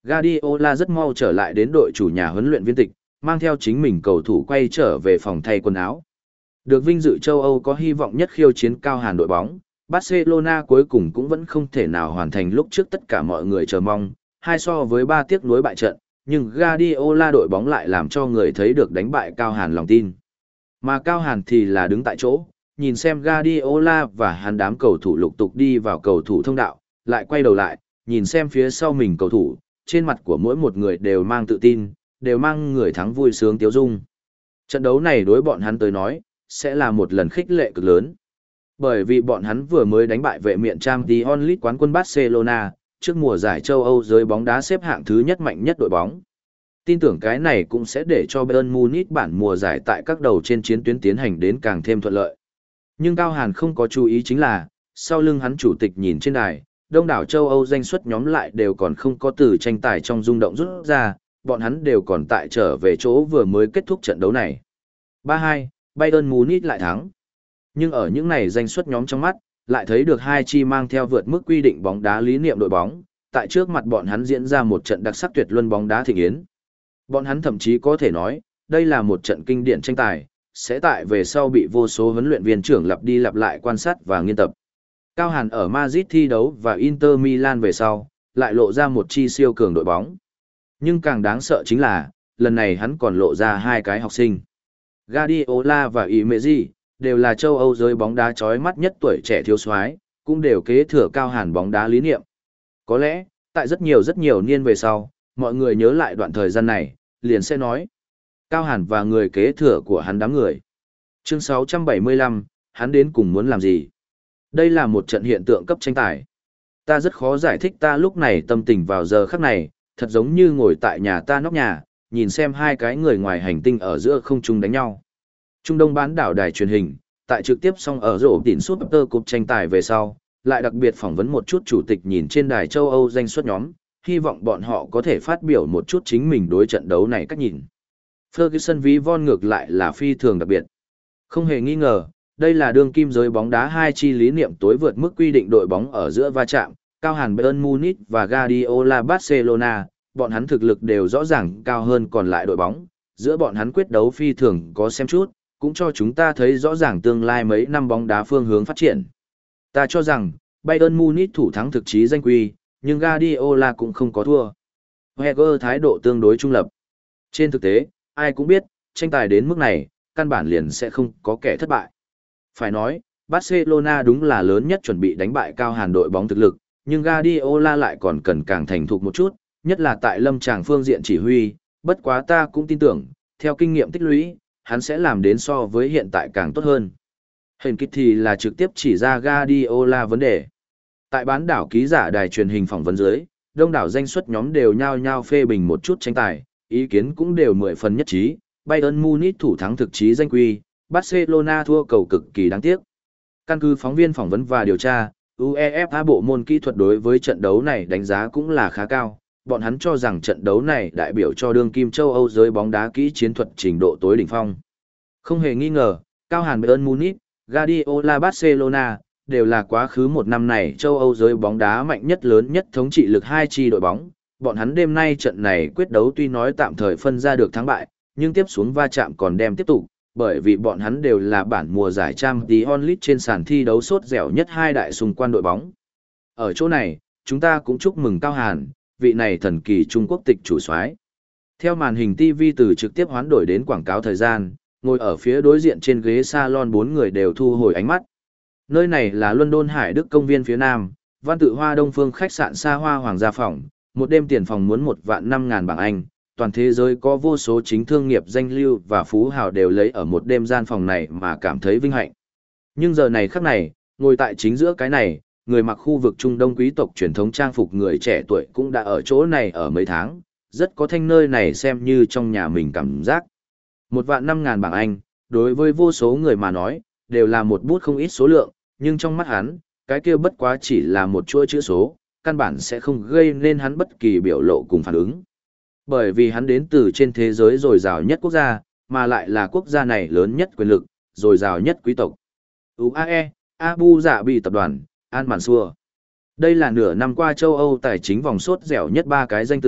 Guardiola rất mau trở lại đến đội chủ nhà huấn luyện viên tịch, mang theo chính mình cầu thủ quay trở về phòng thay quần áo. Được vinh dự châu Âu có hy vọng nhất khiêu chiến cao hàn đội bóng, Barcelona cuối cùng cũng vẫn không thể nào hoàn thành lúc trước tất cả mọi người chờ mong, hai so với ba tiếc nuối bại trận, nhưng Guardiola đội bóng lại làm cho người thấy được đánh bại cao hàn lòng tin. Mà cao hàn thì là đứng tại chỗ, nhìn xem Guardiola và hắn đám cầu thủ lục tục đi vào cầu thủ thông đạo, lại quay đầu lại, nhìn xem phía sau mình cầu thủ, trên mặt của mỗi một người đều mang tự tin, đều mang người thắng vui sướng tiếu dung. Trận đấu này đối bọn hắn tới nói, sẽ là một lần khích lệ cực lớn. Bởi vì bọn hắn vừa mới đánh bại vệ miện Champions League quán quân Barcelona, trước mùa giải châu Âu giới bóng đá xếp hạng thứ nhất mạnh nhất đội bóng. Tin tưởng cái này cũng sẽ để cho Bayern Munich bản mùa giải tại các đầu trên chiến tuyến tiến hành đến càng thêm thuận lợi. Nhưng Cao Hàn không có chú ý chính là, sau lưng hắn chủ tịch nhìn trên đài, đông đảo châu Âu danh xuất nhóm lại đều còn không có từ tranh tài trong rung động rút ra, bọn hắn đều còn tại trở về chỗ vừa mới kết thúc trận đấu này. ba hai, Bayern Munich lại thắng. Nhưng ở những này danh xuất nhóm trong mắt, lại thấy được hai chi mang theo vượt mức quy định bóng đá lý niệm đội bóng, tại trước mặt bọn hắn diễn ra một trận đặc sắc tuyệt luân bóng đá thịnh yến. Bọn hắn thậm chí có thể nói, đây là một trận kinh điển tranh tài, sẽ tại về sau bị vô số huấn luyện viên trưởng lặp đi lặp lại quan sát và nghiên tập. Cao Hàn ở Madrid thi đấu và Inter Milan về sau, lại lộ ra một chi siêu cường đội bóng. Nhưng càng đáng sợ chính là, lần này hắn còn lộ ra hai cái học sinh. Guardiola và Imeji, đều là châu Âu giới bóng đá chói mắt nhất tuổi trẻ thiếu soái, cũng đều kế thừa Cao Hàn bóng đá lý niệm. Có lẽ, tại rất nhiều rất nhiều niên về sau, mọi người nhớ lại đoạn thời gian này, liền sẽ nói. Cao Hàn và người kế thừa của hắn đám người. Chương sáu trăm bảy mươi lăm, hắn đến cùng muốn làm gì? Đây là một trận hiện tượng cấp tranh tài. Ta rất khó giải thích ta lúc này tâm tình vào giờ khắc này, thật giống như ngồi tại nhà ta nóc nhà, nhìn xem hai cái người ngoài hành tinh ở giữa không trung đánh nhau. Trung Đông bán đảo đài truyền hình, tại trực tiếp xong ở rổ tỉn Super Cup tranh tài về sau, lại đặc biệt phỏng vấn một chút chủ tịch nhìn trên đài châu Âu danh xuất nhóm, hy vọng bọn họ có thể phát biểu một chút chính mình đối trận đấu này cách nhìn. Ferguson ví von ngược lại là phi thường đặc biệt. Không hề nghi ngờ, đây là đương kim giới bóng đá hai chi lý niệm tối vượt mức quy định đội bóng ở giữa va chạm, Cao Hàn Bayern Munich và Guardiola Barcelona, bọn hắn thực lực đều rõ ràng cao hơn còn lại đội bóng, giữa bọn hắn quyết đấu phi thường có xem chút, cũng cho chúng ta thấy rõ ràng tương lai mấy năm bóng đá phương hướng phát triển. Ta cho rằng, Bayern Munich thủ thắng thực chí danh quy, nhưng Guardiola cũng không có thua. Wenger thái độ tương đối trung lập. Trên thực tế, ai cũng biết, tranh tài đến mức này, căn bản liền sẽ không có kẻ thất bại. Phải nói, Barcelona đúng là lớn nhất chuẩn bị đánh bại Cao Hàn đội bóng thực lực, nhưng Guardiola lại còn cần càng thành thục một chút, nhất là tại lâm tràng phương diện chỉ huy, bất quá ta cũng tin tưởng, theo kinh nghiệm tích lũy, hắn sẽ làm đến so với hiện tại càng tốt hơn. Hình kích thì là trực tiếp chỉ ra Guardiola vấn đề. Tại bán đảo ký giả đài truyền hình phỏng vấn dưới, đông đảo danh xuất nhóm đều nhao nhao phê bình một chút tranh tài, ý kiến cũng đều mười phần nhất trí, Bayern Munich thủ thắng thực chí danh quy, Barcelona thua cầu cực kỳ đáng tiếc. Căn cứ phóng viên phỏng vấn và điều tra, UEFA bộ môn kỹ thuật đối với trận đấu này đánh giá cũng là khá cao, bọn hắn cho rằng trận đấu này đại biểu cho đương kim châu Âu giới bóng đá kỹ chiến thuật trình độ tối đỉnh phong. Không hề nghi ngờ, Cao Hàn Bayern Munich, Guardiola Barcelona, đều là quá khứ một năm này châu Âu giới bóng đá mạnh nhất lớn nhất thống trị lực hai chi đội bóng. Bọn hắn đêm nay trận này quyết đấu tuy nói tạm thời phân ra được thắng bại, nhưng tiếp xuống va chạm còn đem tiếp tục, bởi vì bọn hắn đều là bản mùa giải Champions League trên sàn thi đấu sốt dẻo nhất hai đại xung quan đội bóng. Ở chỗ này, chúng ta cũng chúc mừng Cao Hàn, vị này thần kỳ Trung Quốc tịch chủ soái. Theo màn hình ti vi từ trực tiếp hoán đổi đến quảng cáo thời gian, ngồi ở phía đối diện trên ghế salon bốn người đều thu hồi ánh mắt. Nơi này là London Hải Đức công viên phía Nam, Văn Tự Hoa Đông Phương khách sạn xa hoa hoàng gia phòng, một đêm tiền phòng muốn một vạn năm ngàn bảng Anh. Toàn thế giới có vô số chính thương nghiệp danh lưu và phú hào đều lấy ở một đêm gian phòng này mà cảm thấy vinh hạnh. Nhưng giờ này khắc này, ngồi tại chính giữa cái này, người mặc khu vực Trung Đông quý tộc truyền thống trang phục người trẻ tuổi cũng đã ở chỗ này ở mấy tháng, rất có thanh nơi này xem như trong nhà mình cảm giác. Một vạn năm ngàn bảng Anh, đối với vô số người mà nói, đều là một bút không ít số lượng, nhưng trong mắt hắn, cái kia bất quá chỉ là một chuỗi chữ số, căn bản sẽ không gây nên hắn bất kỳ biểu lộ cùng phản ứng. Bởi vì hắn đến từ trên thế giới dồi dào nhất quốc gia, mà lại là quốc gia này lớn nhất quyền lực, dồi dào nhất quý tộc. u a e, Abu Dhabi tập đoàn, Al Mansur. Đây là nửa năm qua châu Âu tài chính vòng sốt dẻo nhất ba cái danh từ,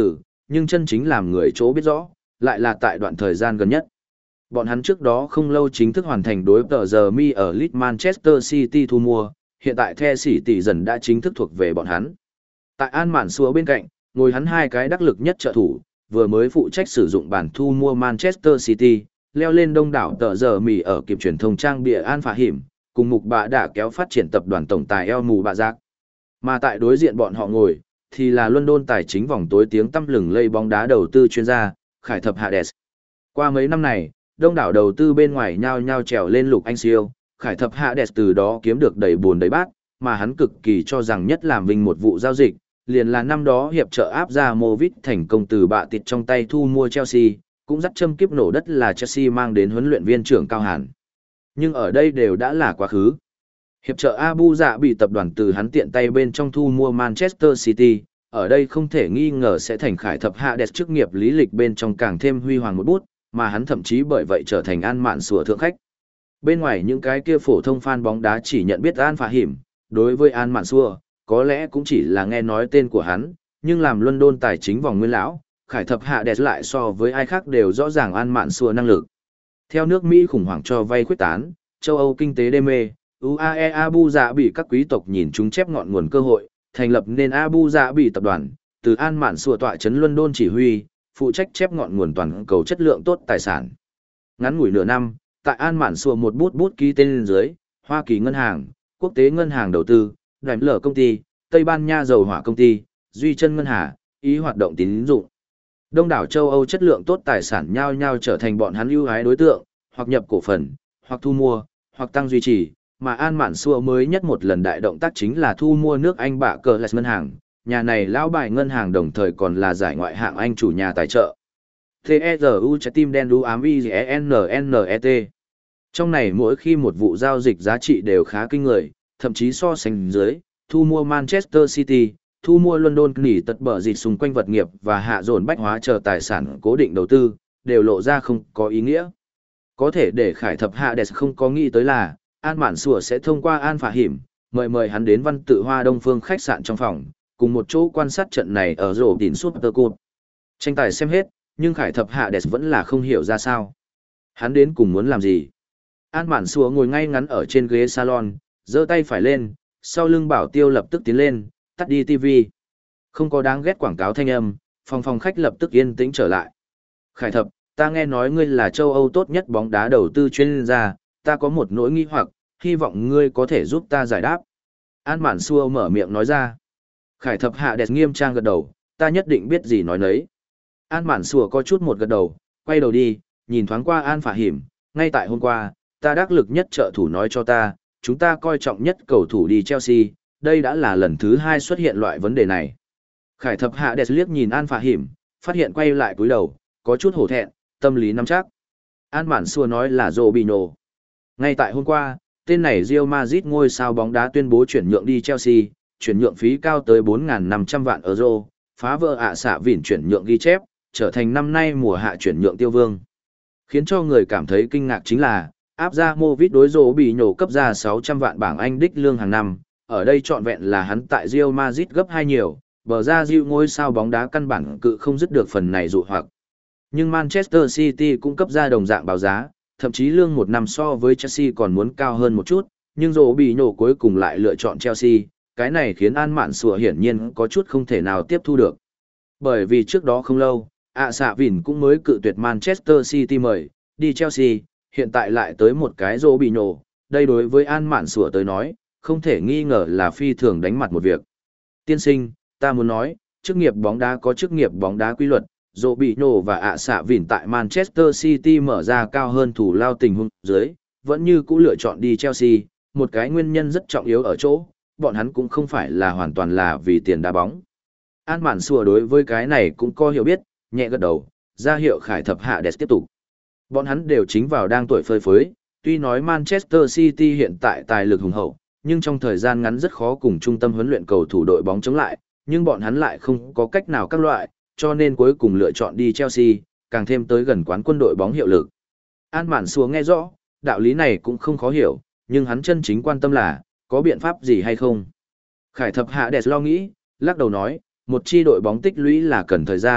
nhưng chân chính làm người chỗ biết rõ, lại là tại đoạn thời gian gần nhất. Bọn hắn trước đó không lâu chính thức hoàn thành đối tờ giờ mi ở Leeds Manchester City thu mua, hiện tại The Sĩ tỷ dần đã chính thức thuộc về bọn hắn. Tại An Mạn Sùa bên cạnh, ngồi hắn hai cái đắc lực nhất trợ thủ, vừa mới phụ trách sử dụng bản thu mua Manchester City, leo lên đông đảo tờ giờ mì ở kịp truyền thông trang bìa An Phả Hiểm, cùng mục bạ đã kéo phát triển tập đoàn tổng tài El Mù Bạ Giác. Mà tại đối diện bọn họ ngồi, thì là London tài chính vòng tối tiếng tăm lừng lây bóng đá đầu tư chuyên gia, Khải Thập Hades. Qua mấy năm này, đông đảo đầu tư bên ngoài nhao nhao trèo lên lục anh siêu, Khải Thập Hades từ đó kiếm được đầy buồn đầy bát, mà hắn cực kỳ cho rằng nhất làm vinh một vụ giao dịch, liền là năm đó hiệp trợ áp ra Movit thành công từ bạ tịt trong tay thu mua Chelsea, cũng dắt châm kiếp nổ đất là Chelsea mang đến huấn luyện viên trưởng Cao Hàn. Nhưng ở đây đều đã là quá khứ. Hiệp trợ Abu Dạ bị tập đoàn từ hắn tiện tay bên trong thu mua Manchester City, ở đây không thể nghi ngờ sẽ thành Khải Thập Hades chức nghiệp lý lịch bên trong càng thêm huy hoàng một bút, mà hắn thậm chí bởi vậy trở thành An Mạn Sùa thượng khách. Bên ngoài những cái kia phổ thông fan bóng đá chỉ nhận biết An Phả Hiểm, đối với An Mạn Sùa, có lẽ cũng chỉ là nghe nói tên của hắn, nhưng làm London tài chính vòng nguyên lão, Khải Thập Hades lại so với ai khác đều rõ ràng An Mạn Sùa năng lực. Theo nước Mỹ khủng hoảng cho vay khuyết tán, châu Âu kinh tế đê mê, u a e Abu Dạ bị các quý tộc nhìn chúng chép ngọn nguồn cơ hội, thành lập nên Abu Dạ bị tập đoàn, từ An Mạn Sùa tọa trấn London chỉ huy, phụ trách chép ngọn nguồn toàn cầu chất lượng tốt tài sản. Ngắn ngủi nửa năm, tại An Mạn Sùa một bút bút ký tên dưới, Hoa Kỳ ngân hàng, Quốc tế ngân hàng đầu tư, Đại lở công ty, Tây Ban Nha dầu hỏa công ty, Duy Chân ngân hà, ý hoạt động tín dụng. Đông đảo châu Âu chất lượng tốt tài sản nhao nhao trở thành bọn hắn ưu ái đối tượng, hoặc nhập cổ phần, hoặc thu mua, hoặc tăng duy trì, mà An Mạn Sùa mới nhất một lần đại động tác chính là thu mua nước Anh bạ cờ Lạch ngân hàng, nhà này lão bài ngân hàng đồng thời còn là giải ngoại hạng Anh chủ nhà tài trợ. T E R U trái tim đen đu ám I E N N E T. Trong này mỗi khi một vụ giao dịch giá trị đều khá kinh người, thậm chí so sánh dưới, thu mua Manchester City, thu mua London nghỉ tật bở dịch xung quanh vật nghiệp và hạ dồn bách hóa chờ tài sản cố định đầu tư, đều lộ ra không có ý nghĩa. Có thể để Khải Thập Hades không có nghĩ tới là, An Mạn Sùa sẽ thông qua An Phả Hiểm, mời mời hắn đến văn tự Hoa Đông Phương khách sạn trong phòng, cùng một chỗ quan sát trận này ở rổ đỉnh Super Cup. Tranh tài xem hết, nhưng Khải Thập Hades vẫn là không hiểu ra sao. Hắn đến cùng muốn làm gì? An Mạn Sùa ngồi ngay ngắn ở trên ghế salon, giơ tay phải lên, sau lưng bảo tiêu lập tức tiến lên, tắt đi ti vi. Không có đáng ghét quảng cáo thanh âm, phòng phòng khách lập tức yên tĩnh trở lại. Khải Thập, ta nghe nói ngươi là châu Âu tốt nhất bóng đá đầu tư chuyên gia, ta có một nỗi nghi hoặc, hy vọng ngươi có thể giúp ta giải đáp. An Mạn Sùa mở miệng nói ra. Khải Thập Hades nghiêm trang gật đầu, ta nhất định biết gì nói nấy. An Mạn Sùa có chút một gật đầu, quay đầu đi, nhìn thoáng qua An Phả Hiểm, ngay tại hôm qua, ta đắc lực nhất trợ thủ nói cho ta, chúng ta coi trọng nhất cầu thủ đi Chelsea, đây đã là lần thứ hai xuất hiện loại vấn đề này. Khải Thập Hades liếc nhìn An Phả Hiểm, phát hiện quay lại cúi đầu, có chút hổ thẹn, tâm lý nắm chắc. An Mạn Sùa nói là Robinho. Ngay tại hôm qua, tên này Real Madrid ngôi sao bóng đá tuyên bố chuyển nhượng đi Chelsea, chuyển nhượng phí cao tới bốn nghìn năm trăm vạn euro, phá vỡ ạ xạ vỉn chuyển nhượng ghi chép, trở thành năm nay mùa hạ chuyển nhượng tiêu vương. Khiến cho người cảm thấy kinh ngạc chính là, áp ra Movit đối rổ bị nhổ cấp ra sáu trăm vạn bảng Anh đích lương hàng năm, ở đây trọn vẹn là hắn tại Real Madrid gấp hai nhiều, bờ ra Real ngôi sao bóng đá căn bản cự không dứt được phần này dụ hoặc. Nhưng Manchester City cũng cấp ra đồng dạng báo giá, thậm chí lương một năm so với Chelsea còn muốn cao hơn một chút, nhưng rổ bị nhổ cuối cùng lại lựa chọn Chelsea, cái này khiến An Mạn Sùa hiển nhiên có chút không thể nào tiếp thu được. Bởi vì trước đó không lâu, ạ xạ vỉn cũng mới cự tuyệt Manchester City mời, đi Chelsea, hiện tại lại tới một cái rổ bị nhổ, đây đối với An Mạn Sùa tới nói, không thể nghi ngờ là phi thường đánh mặt một việc. Tiên sinh, ta muốn nói, chức nghiệp bóng đá có chức nghiệp bóng đá quy luật, rổ bị nhổ và ạ xạ vỉn tại Manchester City mở ra cao hơn thủ lao tình huống dưới, vẫn như cũ lựa chọn đi Chelsea, một cái nguyên nhân rất trọng yếu ở chỗ, bọn hắn cũng không phải là hoàn toàn là vì tiền đá bóng. An Mạn Sùa đối với cái này cũng có hiểu biết, nhẹ gật đầu, ra hiệu Khải Thập Hades tiếp tục. Bọn hắn đều chính vào đang tuổi phơi phới, tuy nói Manchester City hiện tại tài lực hùng hậu, nhưng trong thời gian ngắn rất khó cùng trung tâm huấn luyện cầu thủ đội bóng chống lại, nhưng bọn hắn lại không có cách nào các loại, cho nên cuối cùng lựa chọn đi Chelsea, càng thêm tới gần quán quân đội bóng hiệu lực. An Mạn Sùa nghe rõ, đạo lý này cũng không khó hiểu, nhưng hắn chân chính quan tâm là, có biện pháp gì hay không? Khải Thập Hades lo nghĩ, lắc đầu nói, một chi đội bóng tích lũy là cần thời gian,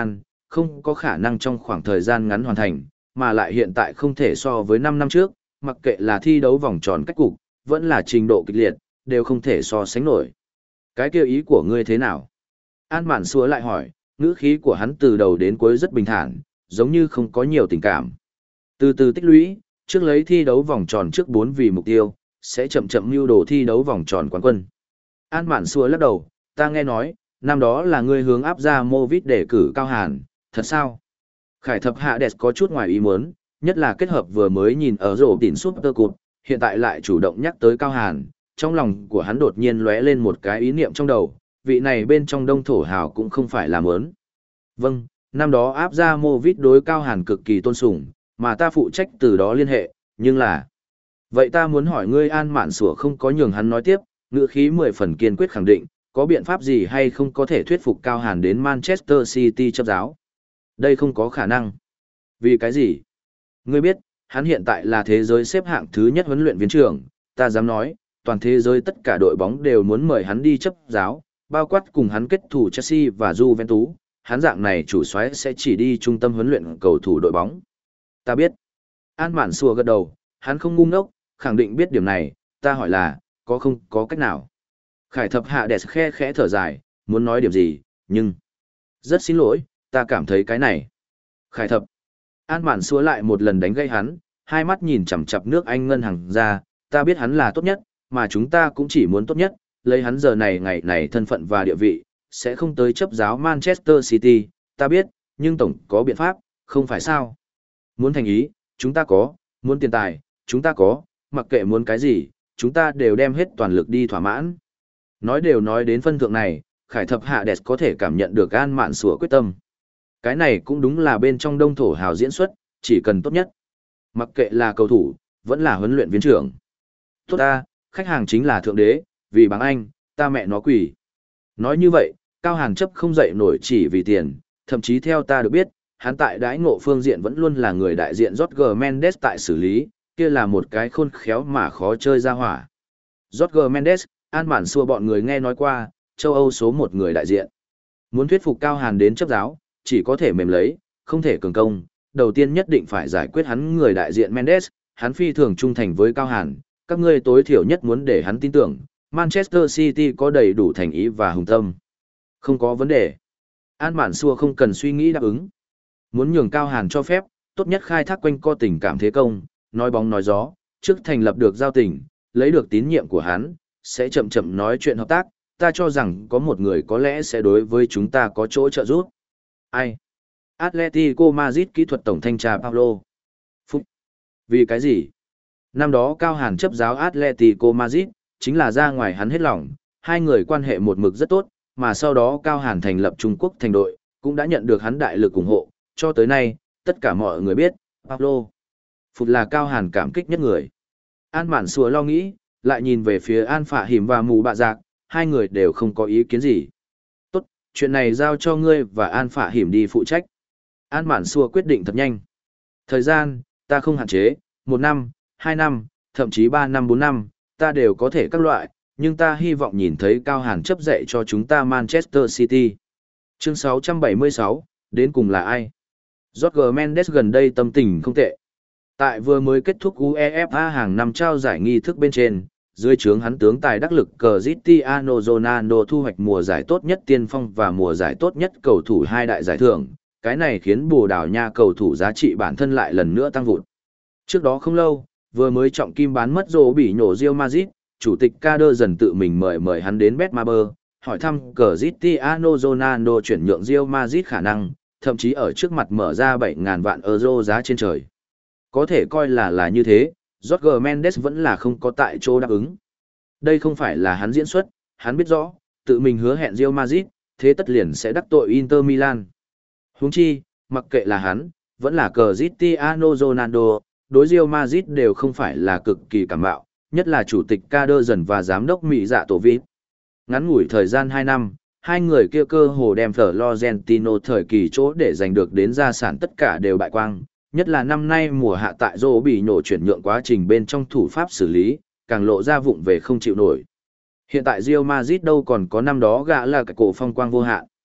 không có khả năng trong khoảng thời gian ngắn hoàn thành, mà lại hiện tại không thể so với năm năm trước, mặc kệ là thi đấu vòng tròn cách cục, vẫn là trình độ kịch liệt, đều không thể so sánh nổi. Cái kêu ý của ngươi thế nào? An Mạn Xúa lại hỏi, ngữ khí của hắn từ đầu đến cuối rất bình thản, giống như không có nhiều tình cảm. Từ từ tích lũy, trước lấy thi đấu vòng tròn trước bốn vì mục tiêu, sẽ chậm chậm mưu đồ thi đấu vòng tròn quán quân. An Mạn Xúa lắc đầu, ta nghe nói, năm đó là ngươi hướng áp ra Movit để cử Cao Hàn, thật sao? Khải Thập Hạ Đẹp có chút ngoài ý muốn, nhất là kết hợp vừa mới nhìn ở rổ tỉnh Super Cup, hiện tại lại chủ động nhắc tới Cao Hàn, trong lòng của hắn đột nhiên lóe lên một cái ý niệm trong đầu, vị này bên trong đông thổ hào cũng không phải là mớn. Vâng, năm đó áp ra Movit đối Cao Hàn cực kỳ tôn sùng, mà ta phụ trách từ đó liên hệ, nhưng là... Vậy ta muốn hỏi ngươi An Mạn Xúa không có nhường hắn nói tiếp, ngữ khí mười phần kiên quyết khẳng định, có biện pháp gì hay không có thể thuyết phục Cao Hàn đến Manchester City chấp giáo? Đây không có khả năng. Vì cái gì? Ngươi biết, hắn hiện tại là thế giới xếp hạng thứ nhất huấn luyện viên trưởng, ta dám nói, toàn thế giới tất cả đội bóng đều muốn mời hắn đi chấp giáo, bao quát cùng hắn kết thủ Chelsea và Juventus, hắn dạng này chủ soái sẽ chỉ đi trung tâm huấn luyện cầu thủ đội bóng. Ta biết. An Mạn Xúa gật đầu, hắn không ngu ngốc, khẳng định biết điểm này, ta hỏi là, có không có cách nào? Khải Thập Hạ Đẹp khe khẽ thở dài, muốn nói điểm gì, nhưng... Rất xin lỗi, ta cảm thấy cái này. Khải Thập. An Mạn Xúa lại một lần đánh gây hắn, hai mắt nhìn chằm chằm nước Anh ngân hàng ra, ta biết hắn là tốt nhất, mà chúng ta cũng chỉ muốn tốt nhất, lấy hắn giờ này ngày này thân phận và địa vị, sẽ không tới chấp giáo Manchester City, ta biết, nhưng tổng có biện pháp, không phải sao? Muốn thành ý, chúng ta có, muốn tiền tài, chúng ta có, mặc kệ muốn cái gì, chúng ta đều đem hết toàn lực đi thỏa mãn. Nói đều nói đến phân thượng này, Khải Thập Hạ Đẹp có thể cảm nhận được An Mạn Xúa quyết tâm. Cái này cũng đúng là bên trong đông thổ hào diễn xuất, chỉ cần tốt nhất. Mặc kệ là cầu thủ, vẫn là huấn luyện viên trưởng. Tốt ta, khách hàng chính là thượng đế, vì bằng anh, ta mẹ nó quỷ. Nói như vậy, Cao Hàn chấp không dậy nổi chỉ vì tiền, thậm chí theo ta được biết, hắn tại đãi ngộ phương diện vẫn luôn là người đại diện Jorge Mendes tại xử lý, kia là một cái khôn khéo mà khó chơi ra hỏa. Jorge Mendes, An Mạn Xúa bọn người nghe nói qua, châu Âu số một người đại diện. Muốn thuyết phục Cao Hàn đến chấp giáo, chỉ có thể mềm lấy, không thể cường công. Đầu tiên nhất định phải giải quyết hắn người đại diện Mendes, hắn phi thường trung thành với Cao Hàn, các ngươi tối thiểu nhất muốn để hắn tin tưởng, Manchester City có đầy đủ thành ý và hùng tâm. Không có vấn đề. An Mạn Xúa không cần suy nghĩ đáp ứng. Muốn nhường Cao Hàn cho phép, tốt nhất khai thác quanh co tình cảm thế công, nói bóng nói gió, trước thành lập được giao tình, lấy được tín nhiệm của hắn, sẽ chậm chậm nói chuyện hợp tác, ta cho rằng có một người có lẽ sẽ đối với chúng ta có chỗ trợ giúp. Ai? Atletico Madrid kỹ thuật tổng thanh tra Paulo. Phúc. Vì cái gì? Năm đó Cao Hàn chấp giáo Atletico Madrid, chính là ra ngoài hắn hết lòng, hai người quan hệ một mực rất tốt, mà sau đó Cao Hàn thành lập Trung Quốc thành đội, cũng đã nhận được hắn đại lực ủng hộ, cho tới nay, tất cả mọi người biết, Paulo. Phúc là Cao Hàn cảm kích nhất người. An Mạn Xúa lo nghĩ, lại nhìn về phía An Phạ Hiểm và Mù Bạ Giạc, hai người đều không có ý kiến gì. Tốt, chuyện này giao cho ngươi và An Phạ Hiểm đi phụ trách. An Mạn Xúa quyết định thật nhanh. Thời gian, ta không hạn chế, một năm, hai năm, thậm chí ba năm bốn năm, ta đều có thể các loại, nhưng ta hy vọng nhìn thấy Cao Hàn chấp dạy cho chúng ta Manchester City. Chương sáu trăm bảy mươi sáu, đến cùng là ai? Jorge Mendes gần đây tâm tình không tệ. Tại vừa mới kết thúc UEFA hàng năm trao giải nghi thức bên trên, dưới trướng hắn tướng tài đắc lực Cristiano Ronaldo thu hoạch mùa giải tốt nhất tiên phong và mùa giải tốt nhất cầu thủ hai đại giải thưởng, cái này khiến Bồ Đào Nha cầu thủ giá trị bản thân lại lần nữa tăng vụt. Trước đó không lâu, vừa mới trọng kim bán mất rổ bị nhổ Real Madrid, chủ tịch Kader dần tự mình mời mời hắn đến Betmaber, hỏi thăm Cristiano Ronaldo chuyển nhượng Real Madrid khả năng, thậm chí ở trước mặt mở ra bảy nghìn vạn euro giá trên trời. Có thể coi là là như thế, Jorge Mendes vẫn là không có tại chỗ đáp ứng. Đây không phải là hắn diễn xuất, hắn biết rõ, tự mình hứa hẹn Real Madrid, thế tất liền sẽ đắc tội Inter Milan. Huống chi, mặc kệ là hắn, vẫn là Cristiano Ronaldo, đối Real Madrid đều không phải là cực kỳ cảm bạo, nhất là chủ tịch Kader dần và giám đốc Mỹ Dạ Tổ Vít. Ngắn ngủi thời gian hai năm, hai người kia cơ hồ đem Florentino thời kỳ chỗ để giành được đến gia sản tất cả đều bại quang, nhất là năm nay mùa hạ tại Rô bị nhổ chuyển nhượng quá trình bên trong thủ pháp xử lý, càng lộ ra vụng về không chịu nổi. Hiện tại Real Madrid đâu còn có năm đó gã là cái cổ phong quang vô hạn.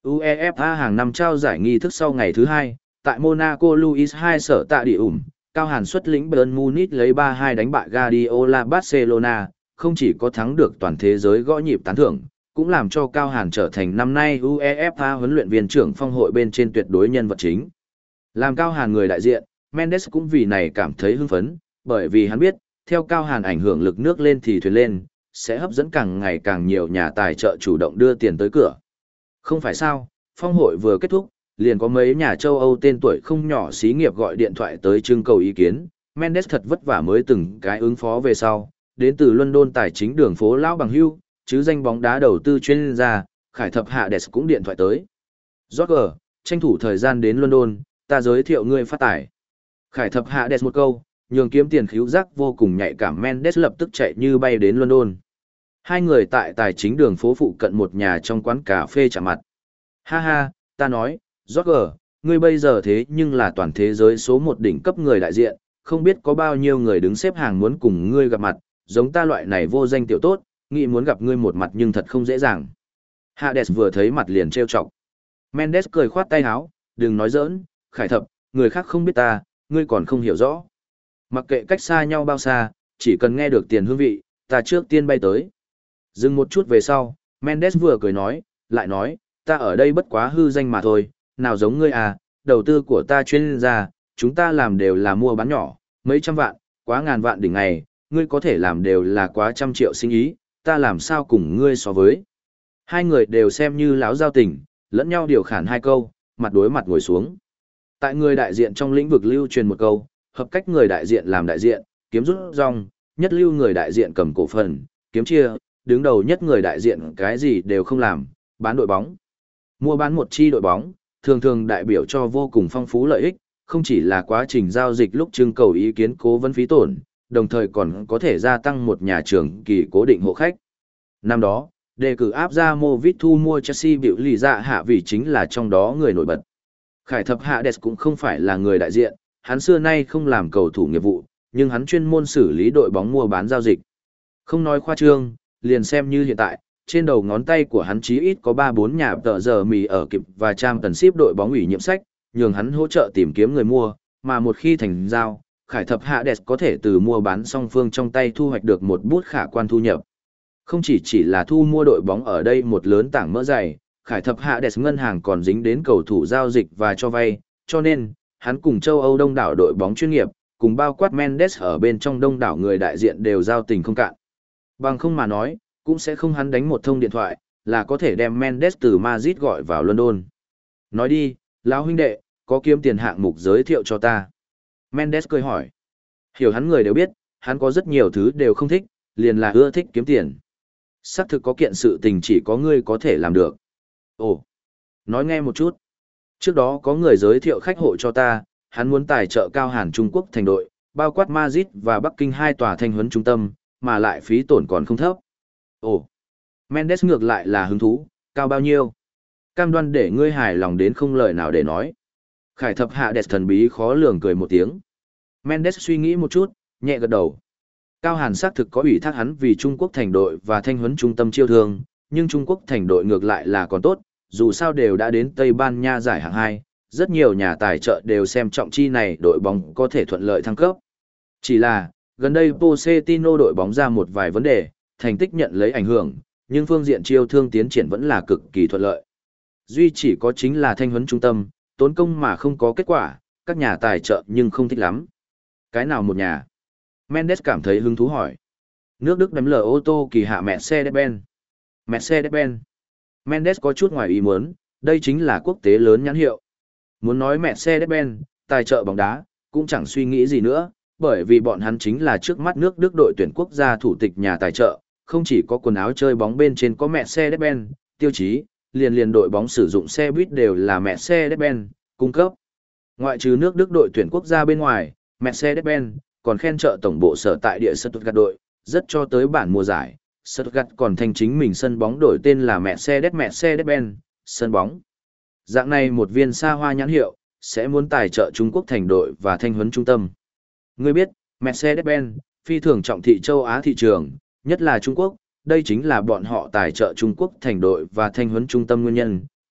UEFA hàng năm trao giải nghi thức sau ngày thứ hai, tại Monaco Luis hai sở tạ địa ủng, Cao Hàn xuất lĩnh Bayern Munich lấy ba hai đánh bại Guardiola Barcelona, không chỉ có thắng được toàn thế giới gõ nhịp tán thưởng, cũng làm cho Cao Hàn trở thành năm nay UEFA huấn luyện viên trưởng phong hội bên trên tuyệt đối nhân vật chính. Làm Cao Hàn người đại diện, Mendes cũng vì này cảm thấy hưng phấn, bởi vì hắn biết, theo Cao Hàn ảnh hưởng lực nước lên thì thuyền lên, sẽ hấp dẫn càng ngày càng nhiều nhà tài trợ chủ động đưa tiền tới cửa. Không phải sao, phong hội vừa kết thúc, liền có mấy nhà châu Âu tên tuổi không nhỏ xí nghiệp gọi điện thoại tới trưng cầu ý kiến, Mendes thật vất vả mới từng cái ứng phó về sau, đến từ London tài chính đường phố Lão Bằng Hưu, chứ danh bóng đá đầu tư chuyên gia, Khải Thập Hạ Đẹp cũng điện thoại tới. Roger, tranh thủ thời gian đến London, ta giới thiệu ngươi phát tài. Khải Thập Hạ Đẹp một câu, nhường kiếm tiền khíu giác vô cùng nhạy cảm, Mendes lập tức chạy như bay đến London. Hai người tại tài chính đường phố phụ cận một nhà trong quán cà phê chạm mặt. Ha ha, ta nói, Roger, ngươi bây giờ thế nhưng là toàn thế giới số một đỉnh cấp người đại diện, không biết có bao nhiêu người đứng xếp hàng muốn cùng ngươi gặp mặt, giống ta loại này vô danh tiểu tốt, nghĩ muốn gặp ngươi một mặt nhưng thật không dễ dàng. Hades vừa thấy mặt liền trêu chọc. Mendes cười khoát tay áo, đừng nói giỡn, Khải Thập, người khác không biết ta, ngươi còn không hiểu rõ. Mặc kệ cách xa nhau bao xa, chỉ cần nghe được tiền hương vị, ta trước tiên bay tới. Dừng một chút về sau, Mendes vừa cười nói, lại nói, ta ở đây bất quá hư danh mà thôi, nào giống ngươi à, đầu tư của ta chuyên gia, chúng ta làm đều là mua bán nhỏ, mấy trăm vạn, quá ngàn vạn đỉnh ngày, ngươi có thể làm đều là quá trăm triệu sinh ý, ta làm sao cùng ngươi so với. Hai người đều xem như láo giao tình, lẫn nhau điều khản hai câu, mặt đối mặt ngồi xuống. Tại người đại diện trong lĩnh vực lưu truyền một câu, hợp cách người đại diện làm đại diện, kiếm rút rong, nhất lưu người đại diện cầm cổ phần, kiếm chia, đứng đầu nhất người đại diện cái gì đều không làm, bán đội bóng. Mua bán một chi đội bóng, thường thường đại biểu cho vô cùng phong phú lợi ích, không chỉ là quá trình giao dịch lúc trưng cầu ý kiến cố vấn phí tổn, đồng thời còn có thể gia tăng một nhà trường kỳ cố định hộ khách. Năm đó, đề cử áp ra Movit thu mua Chelsea biểu lì dạ hạ vì chính là trong đó người nổi bật. Khải Thập Hades cũng không phải là người đại diện, hắn xưa nay không làm cầu thủ nghiệp vụ, nhưng hắn chuyên môn xử lý đội bóng mua bán giao dịch. Không nói khoa trương, liền xem như hiện tại, trên đầu ngón tay của hắn chí ít có ba bốn nhà tờ giờ mì ở kịp và trang tần ship đội bóng ủy nhiệm sách, nhường hắn hỗ trợ tìm kiếm người mua, mà một khi thành giao, Khải Thập Hades có thể từ mua bán song phương trong tay thu hoạch được một bút khả quan thu nhập. Không chỉ chỉ là thu mua đội bóng ở đây một lớn tảng mỡ dày, Khải Thập Hades ngân hàng còn dính đến cầu thủ giao dịch và cho vay, cho nên, hắn cùng châu Âu đông đảo đội bóng chuyên nghiệp, cùng bao quát Mendes ở bên trong đông đảo người đại diện đều giao tình không cạn. Bằng không mà nói, cũng sẽ không hắn đánh một thông điện thoại, là có thể đem Mendes từ Madrid gọi vào London. Nói đi, lão huynh đệ, có kiếm tiền hạng mục giới thiệu cho ta. Mendes cười hỏi. Hiểu hắn người đều biết, hắn có rất nhiều thứ đều không thích, liền là ưa thích kiếm tiền. Xác thực có kiện sự tình chỉ có ngươi có thể làm được. Ồ, nói nghe một chút. Trước đó có người giới thiệu khách hộ cho ta, hắn muốn tài trợ Cao Hàn Trung Quốc thành đội, bao quát Madrid và Bắc Kinh hai tòa thanh huấn trung tâm, mà lại phí tổn còn không thấp. Ồ, Mendes ngược lại là hứng thú, cao bao nhiêu? Cam đoan để ngươi hài lòng đến không lời nào để nói. Khải Thập Hades thần bí khó lường cười một tiếng. Mendes suy nghĩ một chút, nhẹ gật đầu. Cao Hàn xác thực có ủy thác hắn vì Trung Quốc thành đội và thanh huấn trung tâm chiêu thương, nhưng Trung Quốc thành đội ngược lại là còn tốt, dù sao đều đã đến Tây Ban Nha giải hạng hai, rất nhiều nhà tài trợ đều xem trọng chi này đội bóng có thể thuận lợi thăng cấp. Chỉ là, gần đây Pochettino đội bóng ra một vài vấn đề, thành tích nhận lấy ảnh hưởng, nhưng phương diện chiêu thương tiến triển vẫn là cực kỳ thuận lợi. Duy chỉ có chính là thanh huấn trung tâm, tốn công mà không có kết quả, các nhà tài trợ nhưng không thích lắm. Cái nào một nhà? Mendes cảm thấy hứng thú hỏi. Nước Đức đánh lờ ô tô kỳ hạ Mercedes-Benz. Mercedes-Benz. Mendes có chút ngoài ý muốn, đây chính là quốc tế lớn nhãn hiệu. Muốn nói Mercedes-Benz, tài trợ bóng đá, cũng chẳng suy nghĩ gì nữa, bởi vì bọn hắn chính là trước mắt nước Đức đội tuyển quốc gia thủ tịch nhà tài trợ, không chỉ có quần áo chơi bóng bên trên có Mercedes-Benz, tiêu chí, liền liền đội bóng sử dụng xe buýt đều là Mercedes-Benz, cung cấp. Ngoại trừ nước Đức đội tuyển quốc gia bên ngoài, Mercedes-Benz còn khen trợ tổng bộ sở tại địa Stuttgart đội, rất cho tới bản mùa giải. Stuttgart còn thành chính mình sân bóng đổi tên là Mercedes Mercedes-Benz, sân bóng. Dạng này một viên xa hoa nhãn hiệu, sẽ muốn tài trợ Trung Quốc thành đội và thanh huấn trung tâm. Ngươi biết, Mercedes-Benz, phi thường trọng thị châu Á thị trường, nhất là Trung Quốc, đây chính là bọn họ tài trợ Trung Quốc thành đội và thanh huấn trung tâm nguyên nhân,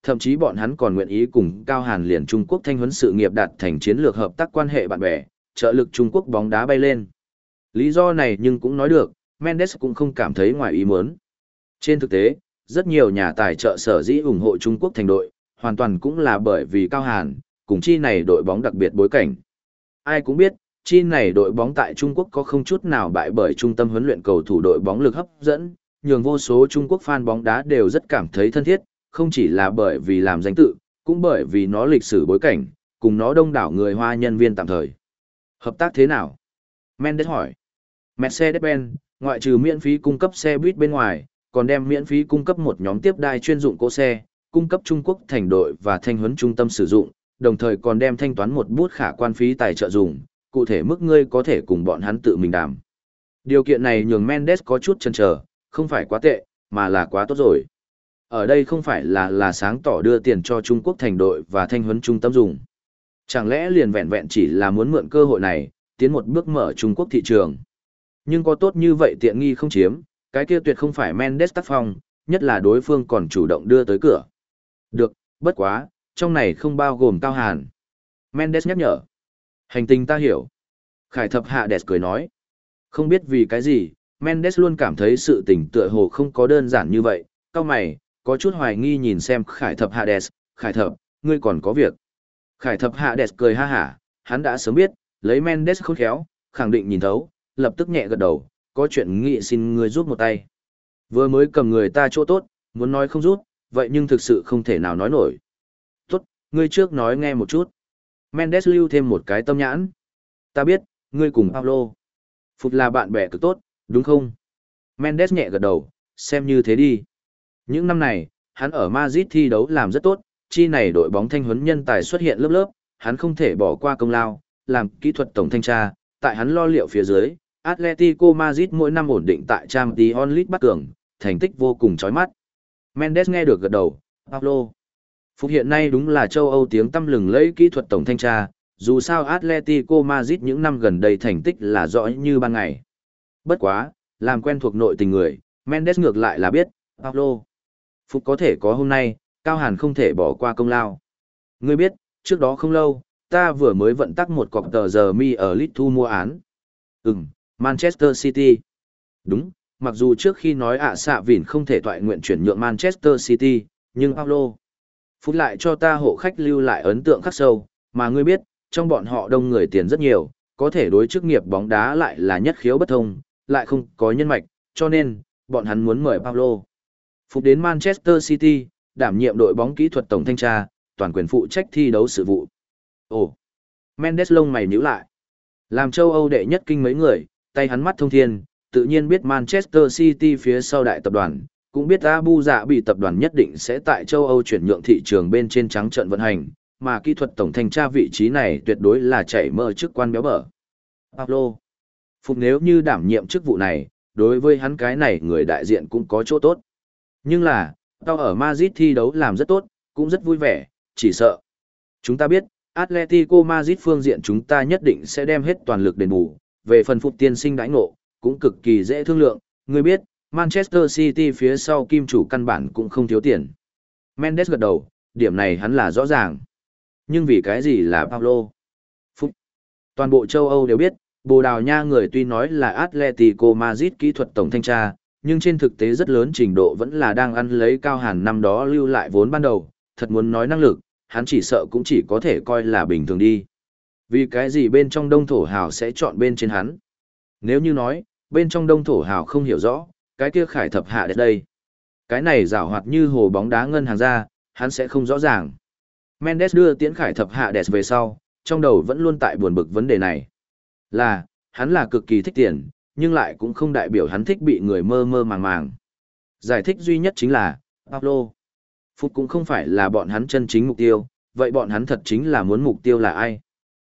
thậm chí bọn hắn còn nguyện ý cùng Cao Hàn liền Trung Quốc thanh huấn sự nghiệp đạt thành chiến lược hợp tác quan hệ bạn bè, trợ lực Trung Quốc bóng đá bay lên. Lý do này nhưng cũng nói được, Mendes cũng không cảm thấy ngoài ý muốn. Trên thực tế, rất nhiều nhà tài trợ sở dĩ ủng hộ Trung Quốc thành đội, hoàn toàn cũng là bởi vì Cao Hàn, cùng chi này đội bóng đặc biệt bối cảnh. Ai cũng biết, chi này đội bóng tại Trung Quốc có không chút nào bại bởi trung tâm huấn luyện cầu thủ đội bóng lực hấp dẫn, nhường vô số Trung Quốc fan bóng đá đều rất cảm thấy thân thiết, không chỉ là bởi vì làm danh tự, cũng bởi vì nó lịch sử bối cảnh, cùng nó đông đảo người Hoa nhân viên tạm thời. Hợp tác thế nào? Mendes hỏi. Mercedes-Benz, ngoại trừ miễn phí cung cấp xe buýt bên ngoài, còn đem miễn phí cung cấp một nhóm tiếp đai chuyên dụng cỗ xe, cung cấp Trung Quốc thành đội và thanh huấn trung tâm sử dụng, đồng thời còn đem thanh toán một bút khả quan phí tài trợ dùng, cụ thể mức ngươi có thể cùng bọn hắn tự mình đàm. Điều kiện này nhường Mendes có chút chần chờ, không phải quá tệ, mà là quá tốt rồi. Ở đây không phải là là sáng tỏ đưa tiền cho Trung Quốc thành đội và thanh huấn trung tâm dùng. Chẳng lẽ liền vẹn vẹn chỉ là muốn mượn cơ hội này, tiến một bước mở Trung Quốc thị trường. Nhưng có tốt như vậy tiện nghi không chiếm, cái kia tuyệt không phải Mendes tác phong, nhất là đối phương còn chủ động đưa tới cửa. Được, bất quá, trong này không bao gồm Cao Hàn. Mendes nhắc nhở. Hành tình ta hiểu. Khải thập hạ đẹp cười nói. Không biết vì cái gì, Mendes luôn cảm thấy sự tình tựa hồ không có đơn giản như vậy. Cao mày, có chút hoài nghi nhìn xem Khải thập hạ đẹp. Khải thập, ngươi còn có việc. Khải thập hạ đẹp cười ha hả, hắn đã sớm biết, lấy Mendes khôn khéo, khẳng định nhìn thấu, lập tức nhẹ gật đầu, có chuyện nghị xin ngươi giúp một tay. Vừa mới cầm người ta chỗ tốt, muốn nói không giúp, vậy nhưng thực sự không thể nào nói nổi. Tốt, ngươi trước nói nghe một chút. Mendes lưu thêm một cái tâm nhãn. Ta biết, ngươi cùng Paulo Phụt là bạn bè cực tốt, đúng không? Mendes nhẹ gật đầu, xem như thế đi. Những năm này, hắn ở Madrid thi đấu làm rất tốt, chi này đội bóng thanh huấn nhân tài xuất hiện lớp lớp, hắn không thể bỏ qua công lao, làm kỹ thuật tổng thanh tra, tại hắn lo liệu phía dưới, Atletico Madrid mỗi năm ổn định tại Champions League bắt cường, thành tích vô cùng chói mắt. Mendes nghe được gật đầu, Paulo Phụt hiện nay đúng là châu Âu tiếng tăm lừng lẫy kỹ thuật tổng thanh tra, dù sao Atletico Madrid những năm gần đây thành tích là rõ như ban ngày. Bất quá, làm quen thuộc nội tình người, Mendes ngược lại là biết, Paulo Phụt có thể có hôm nay, Cao Hàn không thể bỏ qua công lao. Ngươi biết, trước đó không lâu, ta vừa mới vận tắc một cọc tờ giờ mi ở Lit thu mua án. Ừm, Manchester City. Đúng, mặc dù trước khi nói ạ xạ vỉn không thể thoại nguyện chuyển nhượng Manchester City, nhưng Paulo Phút lại cho ta hộ khách lưu lại ấn tượng khắc sâu, mà ngươi biết, trong bọn họ đông người tiền rất nhiều, có thể đối chức nghiệp bóng đá lại là nhất khiếu bất thông, lại không có nhân mạch, cho nên, bọn hắn muốn mời Paulo Phút đến Manchester City, đảm nhiệm đội bóng kỹ thuật tổng thanh tra, toàn quyền phụ trách thi đấu sự vụ. Ồ, Mendes lông mày nhíu lại. Làm châu Âu đệ nhất kinh mấy người, tay hắn mắt thông thiên, tự nhiên biết Manchester City phía sau đại tập đoàn, cũng biết Abu Dạ bị tập đoàn nhất định sẽ tại châu Âu chuyển nhượng thị trường bên trên trắng trận vận hành, mà kỹ thuật tổng thanh tra vị trí này tuyệt đối là chảy mơ chức quan béo bở. Paulo Phục nếu như đảm nhiệm chức vụ này, đối với hắn cái này người đại diện cũng có chỗ tốt. Nhưng là, tao ở Madrid thi đấu làm rất tốt, cũng rất vui vẻ, chỉ sợ. Chúng ta biết, Atletico Madrid phương diện chúng ta nhất định sẽ đem hết toàn lực đền bù, về phần Phục tiên sinh đãi ngộ, cũng cực kỳ dễ thương lượng, ngươi biết, Manchester City phía sau kim chủ căn bản cũng không thiếu tiền. Mendes gật đầu, điểm này hắn là rõ ràng. Nhưng vì cái gì là Paulo Phúc? Toàn bộ châu Âu đều biết, Bồ Đào Nha người tuy nói là Atletico Madrid kỹ thuật tổng thanh tra, nhưng trên thực tế rất lớn trình độ vẫn là đang ăn lấy Cao Hàn năm đó lưu lại vốn ban đầu, thật muốn nói năng lực, hắn chỉ sợ cũng chỉ có thể coi là bình thường đi. Vì cái gì bên trong đông thổ hào sẽ chọn bên trên hắn? Nếu như nói, bên trong đông thổ hào không hiểu rõ, cái kia Khải thập hạ đến đây. Cái này giảo hoạt như hồ bóng đá ngân hàng ra, hắn sẽ không rõ ràng. Mendes đưa tiễn Khải thập hạ đẹp về sau, trong đầu vẫn luôn tại buồn bực vấn đề này. Là, hắn là cực kỳ thích tiền, nhưng lại cũng không đại biểu hắn thích bị người mơ mơ màng màng. Giải thích duy nhất chính là, Paulo Phút cũng không phải là bọn hắn chân chính mục tiêu, vậy bọn hắn thật chính là muốn mục tiêu là ai?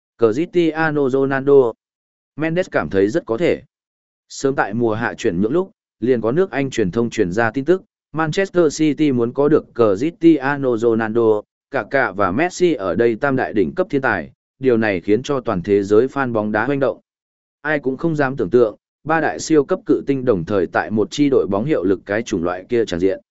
Cristiano Ronaldo. Mendes cảm thấy rất có thể. Sớm tại mùa hạ chuyển nhượng lúc, liền có nước Anh truyền thông truyền ra tin tức, Manchester City muốn có được Cristiano Ronaldo, Kaká và Messi ở đây tam đại đỉnh cấp thiên tài, điều này khiến cho toàn thế giới fan bóng đá hoành động. Ai cũng không dám tưởng tượng, ba đại siêu cấp cự tinh đồng thời tại một chi đội bóng hiệu lực cái chủng loại kia tràn diện.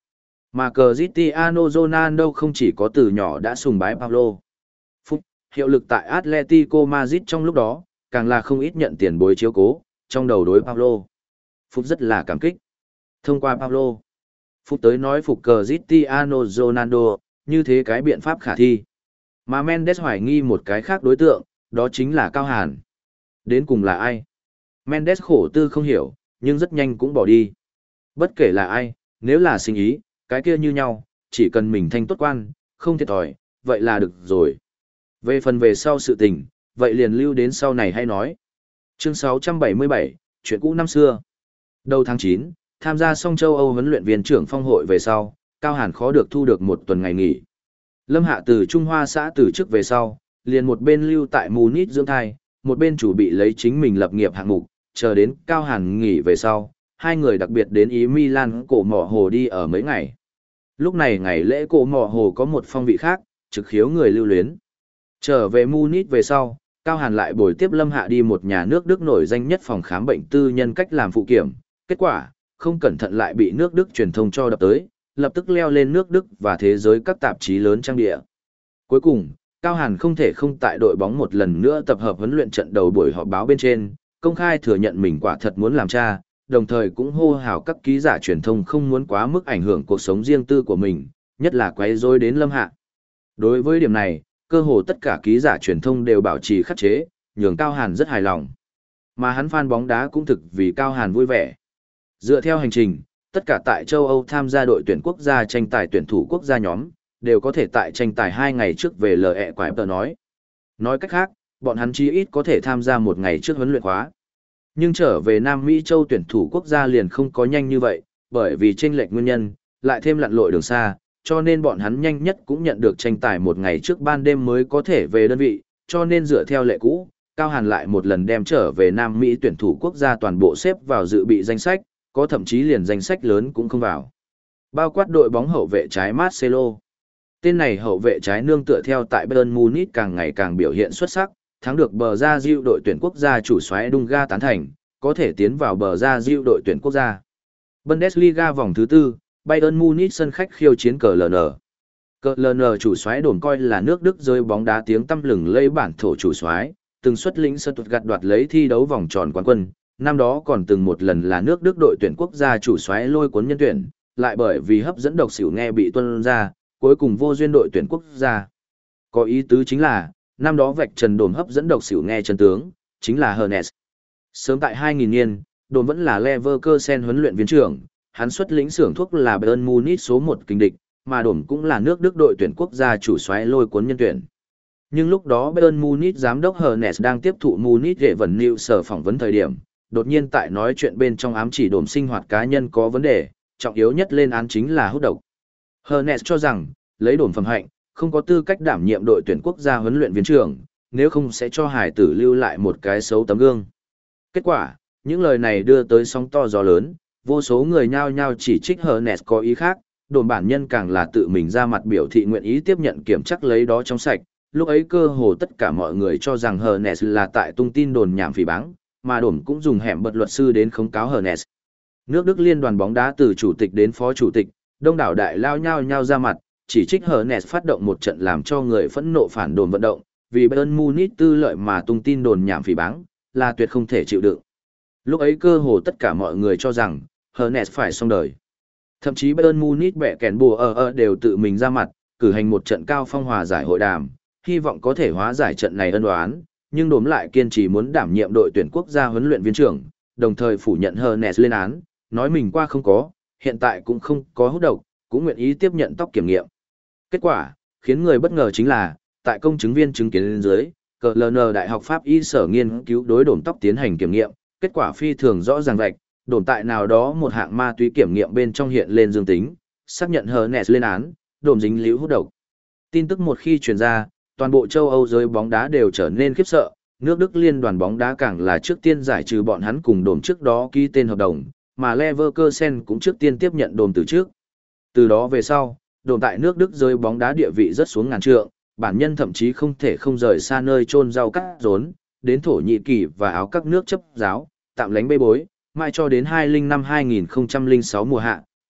Mà Cristiano Ronaldo không chỉ có từ nhỏ đã sùng bái Pablo. Phúc, hiệu lực tại Atletico Madrid trong lúc đó, càng là không ít nhận tiền bối chiếu cố, trong đầu đối Pablo. Phúc rất là cảm kích. Thông qua Pablo, Phúc tới nói phục Cristiano Ronaldo, như thế cái biện pháp khả thi. Mà Mendes hoài nghi một cái khác đối tượng, đó chính là Cao Hàn. Đến cùng là ai? Mendes khổ tư không hiểu, nhưng rất nhanh cũng bỏ đi. Bất kể là ai, nếu là sinh ý, cái kia như nhau, chỉ cần mình thanh tốt quan, không thiệt thòi, vậy là được rồi. Về phần về sau sự tình, vậy liền lưu đến sau này hay nói. Chương sáu trăm bảy mươi bảy, chuyện cũ năm xưa. Đầu tháng chín, tham gia xong châu Âu huấn luyện viên trưởng phong hội về sau, Cao Hàn khó được thu được một tuần ngày nghỉ. Lâm Hạ từ Trung Hoa xã từ chức về sau, liền một bên lưu tại Munich dưỡng thai, một bên chủ bị lấy chính mình lập nghiệp hạng mục, chờ đến Cao Hàn nghỉ về sau, hai người đặc biệt đến ý Milan cổ mỏ hồ đi ở mấy ngày. Lúc này ngày lễ cổ mỏ hồ có một phong vị khác, trực khiếu người lưu luyến. Trở về Munich về sau, Cao Hàn lại bồi tiếp Lâm Hạ đi một nhà nước Đức nổi danh nhất phòng khám bệnh tư nhân cách làm phụ kiểm. Kết quả, không cẩn thận lại bị nước Đức truyền thông cho đập tới, lập tức leo lên nước Đức và thế giới các tạp chí lớn trang địa. Cuối cùng, Cao Hàn không thể không tại đội bóng một lần nữa tập hợp huấn luyện trận đầu buổi họp báo bên trên, công khai thừa nhận mình quả thật muốn làm cha, đồng thời cũng hô hào các ký giả truyền thông không muốn quá mức ảnh hưởng cuộc sống riêng tư của mình, nhất là quấy rối đến Lâm Hạ. Đối với điểm này, cơ hồ tất cả ký giả truyền thông đều bảo trì khắc chế, nhường Cao Hàn rất hài lòng. Mà hắn fan bóng đá cũng thực vì Cao Hàn vui vẻ. Dựa theo hành trình, tất cả tại châu Âu tham gia đội tuyển quốc gia tranh tài tuyển thủ quốc gia nhóm, đều có thể tại tranh tài hai ngày trước về lờ ẹ quái tờ nói. Nói cách khác, bọn hắn chí ít có thể tham gia một ngày trước huấn luyện khóa. Nhưng trở về Nam Mỹ châu tuyển thủ quốc gia liền không có nhanh như vậy, bởi vì chênh lệch nguyên nhân, lại thêm lặn lội đường xa, cho nên bọn hắn nhanh nhất cũng nhận được tranh tài một ngày trước ban đêm mới có thể về đơn vị, cho nên dựa theo lệ cũ, Cao Hàn lại một lần đem trở về Nam Mỹ tuyển thủ quốc gia toàn bộ xếp vào dự bị danh sách, có thậm chí liền danh sách lớn cũng không vào. Bao quát đội bóng hậu vệ trái Marcelo. Tên này hậu vệ trái nương tựa theo tại Bayern Munich càng ngày càng biểu hiện xuất sắc, thắng được bờ ra diệu đội tuyển quốc gia chủ soái Dunga tán thành, có thể tiến vào bờ ra diệu đội tuyển quốc gia. Bundesliga vòng thứ tư, Bayern Munich sân khách khiêu chiến cờ lờ nờ. cờ lờ nờ chủ soái đồn coi là nước Đức rơi bóng đá tiếng tăm lừng lây bản thổ chủ soái, từng xuất lĩnh Stuttgart đoạt lấy thi đấu vòng tròn quán quân, năm đó còn từng một lần là nước Đức đội tuyển quốc gia chủ soái lôi cuốn nhân tuyển, lại bởi vì hấp dẫn độc xỉu nghe bị tuân ra, cuối cùng vô duyên đội tuyển quốc gia. Có ý tứ chính là, năm đó vạch trần đồn hấp dẫn độc xỉu nghe chân tướng, chính là Hernes. Sớm tại hai nghìn niên, đồn vẫn là Leverkusen huấn luyện viên trưởng, hắn xuất lĩnh xưởng thuốc là Bayern Munich số một kình địch, mà đồn cũng là nước Đức đội tuyển quốc gia chủ soái lôi cuốn nhân tuyển. Nhưng lúc đó Bayern Munich giám đốc Hernes đang tiếp thụ Munich Rệ Vẩn Nịu sở phỏng vấn thời điểm, đột nhiên tại nói chuyện bên trong ám chỉ đồn sinh hoạt cá nhân có vấn đề, trọng yếu nhất lên án chính là hút độc. Hernes cho rằng, lấy đồn phẩm hạnh, không có tư cách đảm nhiệm đội tuyển quốc gia huấn luyện viên trưởng, nếu không sẽ cho hải tử lưu lại một cái xấu tấm gương. Kết quả, những lời này đưa tới sóng to gió lớn, vô số người nhao nhao chỉ trích Hernes có ý khác, đồn bản nhân càng là tự mình ra mặt biểu thị nguyện ý tiếp nhận kiểm chắc lấy đó trong sạch. Lúc ấy cơ hồ tất cả mọi người cho rằng Hernes là tại tung tin đồn nhảm phỉ báng, mà đồn cũng dùng hẻm bật luật sư đến khống cáo Hernes. Nước Đức liên đoàn bóng đá từ chủ tịch đến phó chủ tịch, đông đảo đại lao nhao nhao ra mặt, chỉ trích Hernes phát động một trận làm cho người phẫn nộ phản đồn vận động, vì Bayern Munich tư lợi mà tung tin đồn nhảm phỉ báng, là tuyệt không thể chịu đựng. Lúc ấy cơ hồ tất cả mọi người cho rằng, Hernes phải xong đời. Thậm chí Bayern Munich bẻ kèn bùa ở ở đều tự mình ra mặt, cử hành một trận cao phong hòa giải hội đàm, hy vọng có thể hóa giải trận này ân oán, nhưng đốm lại kiên trì muốn đảm nhiệm đội tuyển quốc gia huấn luyện viên trưởng, đồng thời phủ nhận Hernes lên án, nói mình qua không có, hiện tại cũng không có hút độc, cũng nguyện ý tiếp nhận tóc kiểm nghiệm. Kết quả, khiến người bất ngờ chính là, tại công chứng viên chứng kiến lên dưới, cờ lờ nờ Đại học Pháp y sở nghiên cứu đối đổm tóc tiến hành kiểm nghiệm, kết quả phi thường rõ ràng rạch, đổm tại nào đó một hạng ma túy kiểm nghiệm bên trong hiện lên dương tính, xác nhận Hernes lên án, đổm dính líu hút độc. Tin tức một khi truyền ra, toàn bộ châu Âu giới bóng đá đều trở nên khiếp sợ, nước Đức liên đoàn bóng đá càng là trước tiên giải trừ bọn hắn cùng đổm trước đó ký tên hợp đồng, mà Leverkusen cũng trước tiên tiếp nhận đổm từ trước. Từ đó về sau, đồn tại nước Đức rơi bóng đá địa vị rất xuống ngàn trượng, bản nhân thậm chí không thể không rời xa nơi chôn rau cắt rốn, đến Thổ Nhĩ Kỳ và áo các nước chấp giáo, tạm lánh bê bối, mai cho đến hai nghìn lẻ năm hai nghìn không trăm lẻ sáu mùa hạ,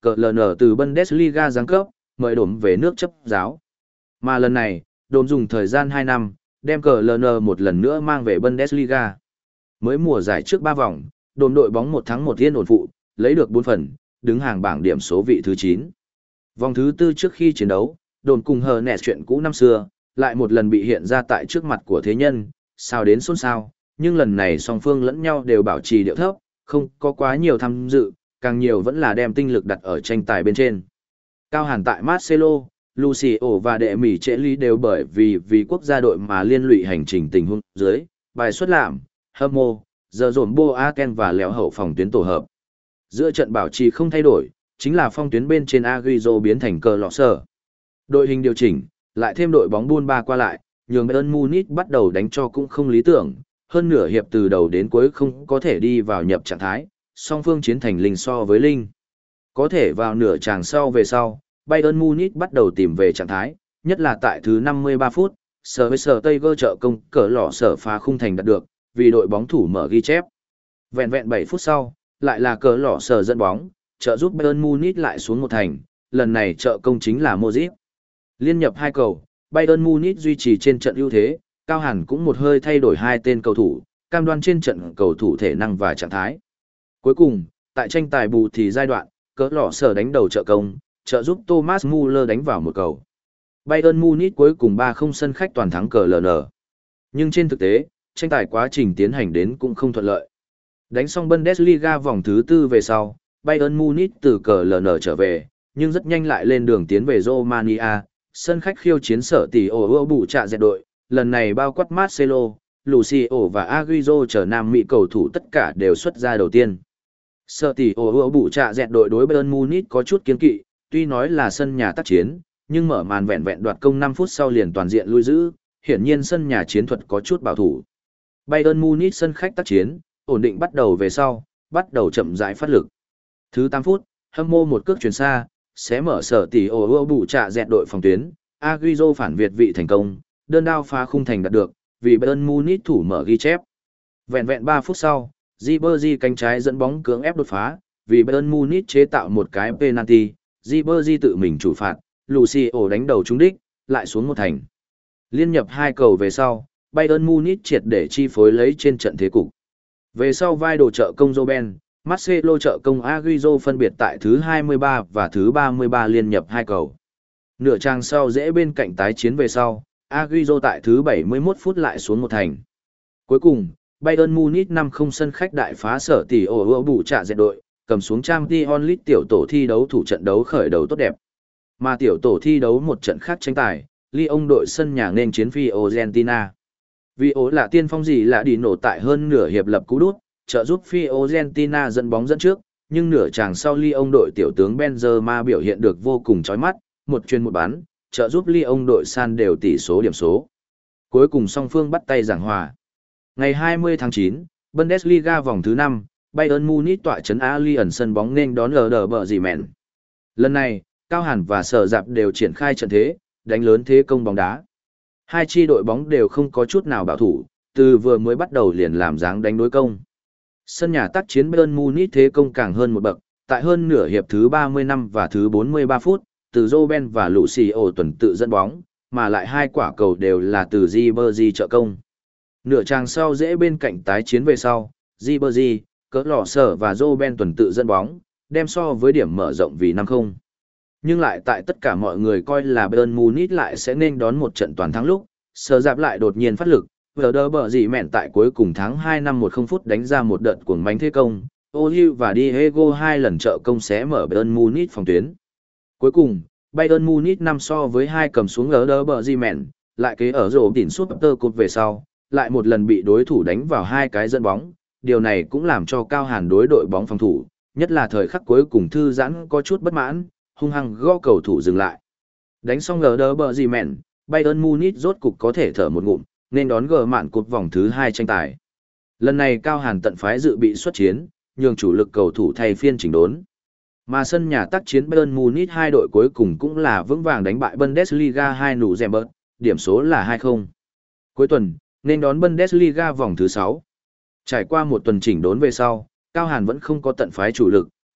cờ lờ nở từ Bundesliga giáng cấp, mời đổm về nước chấp giáo. Mà lần này, đồn dùng thời gian hai năm, đem cờ lờ nở một lần nữa mang về Bundesliga. Mới mùa giải trước ba vòng, đồn đội bóng một thắng một yên ổn phụ, lấy được bốn phần, đứng hàng bảng điểm số vị thứ chín. Vòng thứ tư trước khi chiến đấu, đồn cùng hờ nẹt chuyện cũ năm xưa, lại một lần bị hiện ra tại trước mặt của thế nhân, sao đến xôn xao, nhưng lần này song phương lẫn nhau đều bảo trì điệu thấp, không có quá nhiều tham dự, càng nhiều vẫn là đem tinh lực đặt ở tranh tài bên trên. Cao Hàn tại Marcelo, Lucio và đệ mỉ trễ lý đều bởi vì vì quốc gia đội mà liên lụy hành trình tình huống dưới, bài xuất làm, hâm mô, giờ dồn Boaken và léo hậu phòng tuyến tổ hợp. Giữa trận bảo trì không thay đổi, chính là phong tuyến bên trên Agüero biến thành cờ lọ sở. Đội hình điều chỉnh, lại thêm đội bóng buôn ba qua lại, nhường Bayern Munich bắt đầu đánh cho cũng không lý tưởng, hơn nửa hiệp từ đầu đến cuối không có thể đi vào nhập trạng thái, song phương chiến thành linh so với linh. Có thể vào nửa tràng sau về sau, Bayern Munich bắt đầu tìm về trạng thái, nhất là tại thứ năm mươi ba phút, sở với sở Tây Gơ trợ công cờ lọ sở phá khung thành đạt được, vì đội bóng thủ mở ghi chép. Vẹn vẹn bảy phút sau, lại là cờ lọ sở dẫn bóng, trợ giúp Bayern Munich lại xuống một thành, lần này trợ công chính là Modric. Liên nhập hai cầu, Bayern Munich duy trì trên trận ưu thế, Cao Hàn cũng một hơi thay đổi hai tên cầu thủ, cam đoan trên trận cầu thủ thể năng và trạng thái. Cuối cùng, tại tranh tài bù thì giai đoạn, cỡ lọ sở đánh đầu trợ công, trợ giúp Thomas Muller đánh vào một cầu. Bayern Munich cuối cùng ba không sân khách toàn thắng cờ lờ nờ. Nhưng trên thực tế, tranh tài quá trình tiến hành đến cũng không thuận lợi. Đánh xong Bundesliga vòng thứ tư về sau, Bayern Munich từ cờ lờ nờ trở về, nhưng rất nhanh lại lên đường tiến về Romania, sân khách khiêu chiến sở tỷ ổ ưa bù trạ dẹt đội, lần này bao quát Marcelo, Lucio và Agüero chờ Nam Mỹ cầu thủ tất cả đều xuất ra đầu tiên. Sở tỷ ổ ưa bù trạ dẹt đội đối Bayern Munich có chút kiên kỵ, tuy nói là sân nhà tác chiến, nhưng mở màn vẹn vẹn đoạt công năm phút sau liền toàn diện lui giữ, hiển nhiên sân nhà chiến thuật có chút bảo thủ. Bayern Munich sân khách tác chiến, ổn định bắt đầu về sau, bắt đầu chậm rãi phát lực. Thứ tám phút, hâm mô một cước chuyển xa, sẽ mở sở tỷ ổ ưa bù trạ dẹt đội phòng tuyến, Agüero phản việt vị thành công, đơn đao phá khung thành đạt được, vì Bayern Munich thủ mở ghi chép. Vẹn vẹn ba phút sau, Ribery cánh trái dẫn bóng cưỡng ép đột phá, vì Bayern Munich chế tạo một cái penalty, Ribery tự mình chủ phạt, Lucio đánh đầu trúng đích, lại xuống một thành. Liên nhập hai cầu về sau, Bayern Munich triệt để chi phối lấy trên trận thế cục. Về sau vai đồ trợ công Robben, Marcelo trợ công Agüero phân biệt tại thứ hai mươi ba và thứ ba mươi ba liên nhập hai cầu. Nửa trang sau dễ bên cạnh tái chiến về sau, Agüero tại thứ bảy mươi mốt phút lại xuống một thành. Cuối cùng, Bayern Munich năm không sân khách đại phá sở tỷ ổ ưa bù trạ dẹt đội, cầm xuống Champions League tiểu tổ thi đấu thủ trận đấu khởi đầu tốt đẹp. Mà tiểu tổ thi đấu một trận khác tranh tài, Lyon đội sân nhà nên chiến Fiorentina. Vì ố là tiên phong gì là đi nổ tại hơn nửa hiệp lập cú đút, trợ giúp Fiorentina dẫn bóng dẫn trước, nhưng nửa chàng sau Lyon đội tiểu tướng Benzema biểu hiện được vô cùng chói mắt, một chuyền một bán, trợ giúp Lyon đội san đều tỷ số điểm số. Cuối cùng song phương bắt tay giảng hòa. Ngày hai mươi tháng chín, Bundesliga vòng thứ năm, Bayern Munich tọa trấn Allianz sân bóng nên đón lờ đờ bờ gì mẹn. Lần này, Cao Hàn và Sở Dạp đều triển khai trận thế, đánh lớn thế công bóng đá. Hai chi đội bóng đều không có chút nào bảo thủ, từ vừa mới bắt đầu liền làm dáng đánh đối công. Sân nhà tác chiến Bayern Munich thế công càng hơn một bậc, tại hơn nửa hiệp thứ ba mươi lăm và thứ bốn mươi ba phút, từ Robben và Lucio tuần tự dẫn bóng, mà lại hai quả cầu đều là từ Ribery trợ công. Nửa trang sau dễ bên cạnh tái chiến về sau, Ribery, cỡ lọ sở và Robben tuần tự dẫn bóng, đem so với điểm mở rộng vì năm không. Nhưng lại tại tất cả mọi người coi là Bayern Munich lại sẽ nên đón một trận toàn thắng lúc, Sở Dạp lại đột nhiên phát lực, vừa đỡ bờ gì mẹn tại cuối cùng tháng hai năm một không phút đánh ra một đợt cuồng bánh thế công, Ohiu và Diego hai lần trợ công xé mở Bayern Munich phòng tuyến. Cuối cùng, Bayern Munich năm so với hai cầm xuống ở đỡ bờ gì mẹn, lại kế ở rổ đỉnh Super Cup về sau, lại một lần bị đối thủ đánh vào hai cái dẫn bóng, điều này cũng làm cho Cao Hàn đối đội bóng phòng thủ, nhất là thời khắc cuối cùng thư giãn có chút bất mãn, hung hăng gõ cầu thủ dừng lại. Đánh xong gờ đỡ bờ gì mẹn, Bayern Munich rốt cục có thể thở một ngụm, nên đón gờ mạn cột vòng thứ hai tranh tài. Lần này Cao Hàn tận phái dự bị xuất chiến, nhường chủ lực cầu thủ thay phiên chỉnh đốn. Mà sân nhà tác chiến Bayern Munich hai đội cuối cùng cũng là vững vàng đánh bại Bundesliga hai nụ Zembert, điểm số là hai không. Cuối tuần, nên đón Bundesliga vòng thứ sáu. Trải qua một tuần chỉnh đốn về sau, Cao Hàn vẫn không có tận phái chủ lực,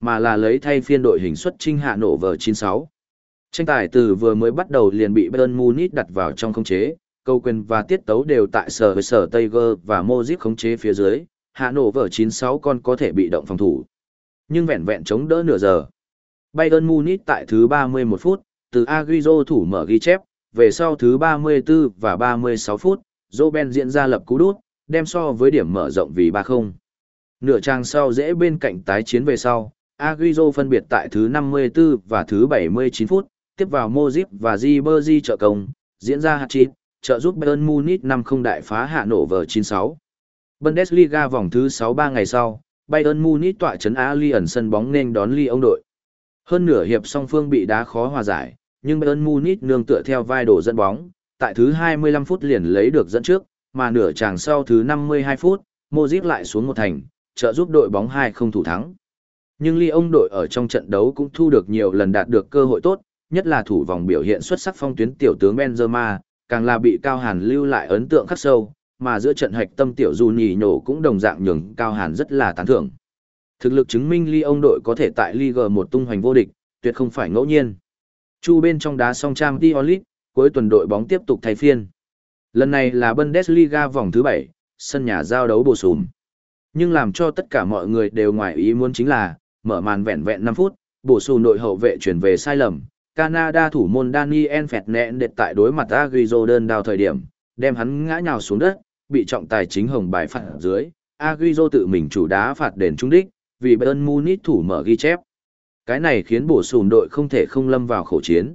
mà là lấy thay phiên đội hình xuất chinh hạ nổ vở chín sáu. Tranh tài từ vừa mới bắt đầu liền bị Bayern Munich đặt vào trong khống chế, câu quyền và tiết tấu đều tại sở với sở Tiger và Modric khống chế phía dưới, hạ nổ vở chín sáu còn có thể bị động phòng thủ. Nhưng vẹn vẹn chống đỡ nửa giờ. Bayern Munich tại thứ ba mươi mốt phút, từ Agüero thủ mở ghi chép, về sau thứ ba mươi tư và ba mươi sáu phút, Robben diễn ra lập cú đút, đem so với điểm mở rộng vì ba không. Nửa trang sau dễ bên cạnh tái chiến về sau, Agüero phân biệt tại thứ năm mươi tư và thứ bảy mươi chín phút, tiếp vào Modric và Ribery trợ công, diễn ra hat-trick, trợ giúp Bayern Munich năm không đại phá hạ nổ vở chín sáu. Bundesliga vòng thứ sáu ba ngày sau, Bayern Munich tọa trấn Allianz sân bóng nên đón Lyon đội. Hơn nửa hiệp song phương bị đá khó hòa giải, nhưng Bayern Munich nương tựa theo vai đổ dẫn bóng, tại thứ hai mươi lăm phút liền lấy được dẫn trước, mà nửa chàng sau thứ năm mươi hai phút, Modric lại xuống một thành, trợ giúp đội bóng hai không thủ thắng. Nhưng Lyon đội ở trong trận đấu cũng thu được nhiều lần đạt được cơ hội tốt, nhất là thủ vòng biểu hiện xuất sắc phong tuyến tiểu tướng Benzema, càng là bị Cao Hàn lưu lại ấn tượng khắc sâu, mà giữa trận hạch tâm tiểu Juninho cũng đồng dạng nhường Cao Hàn rất là tán thưởng. Thực lực chứng minh Lyon đội có thể tại Ligue một tung hoành vô địch, tuyệt không phải ngẫu nhiên. Chu bên trong đá song Champions League, cuối tuần đội bóng tiếp tục thay phiên. Lần này là Bundesliga vòng thứ bảy, sân nhà giao đấu bổ sung. Nhưng làm cho tất cả mọi người đều ngoài ý muốn chính là, mở màn vẹn vẹn năm phút, bổ sung đội hậu vệ chuyển về sai lầm. Canada thủ môn Daniel Fernandes tại đối mặt Agüero đơn đao thời điểm, đem hắn ngã nhào xuống đất, bị trọng tài chính hồng bài phạt dưới. Agüero tự mình chủ đá phạt đền trúng đích, vì Bayern Munich thủ mở ghi chép. Cái này khiến bổ sung đội không thể không lâm vào khổ chiến.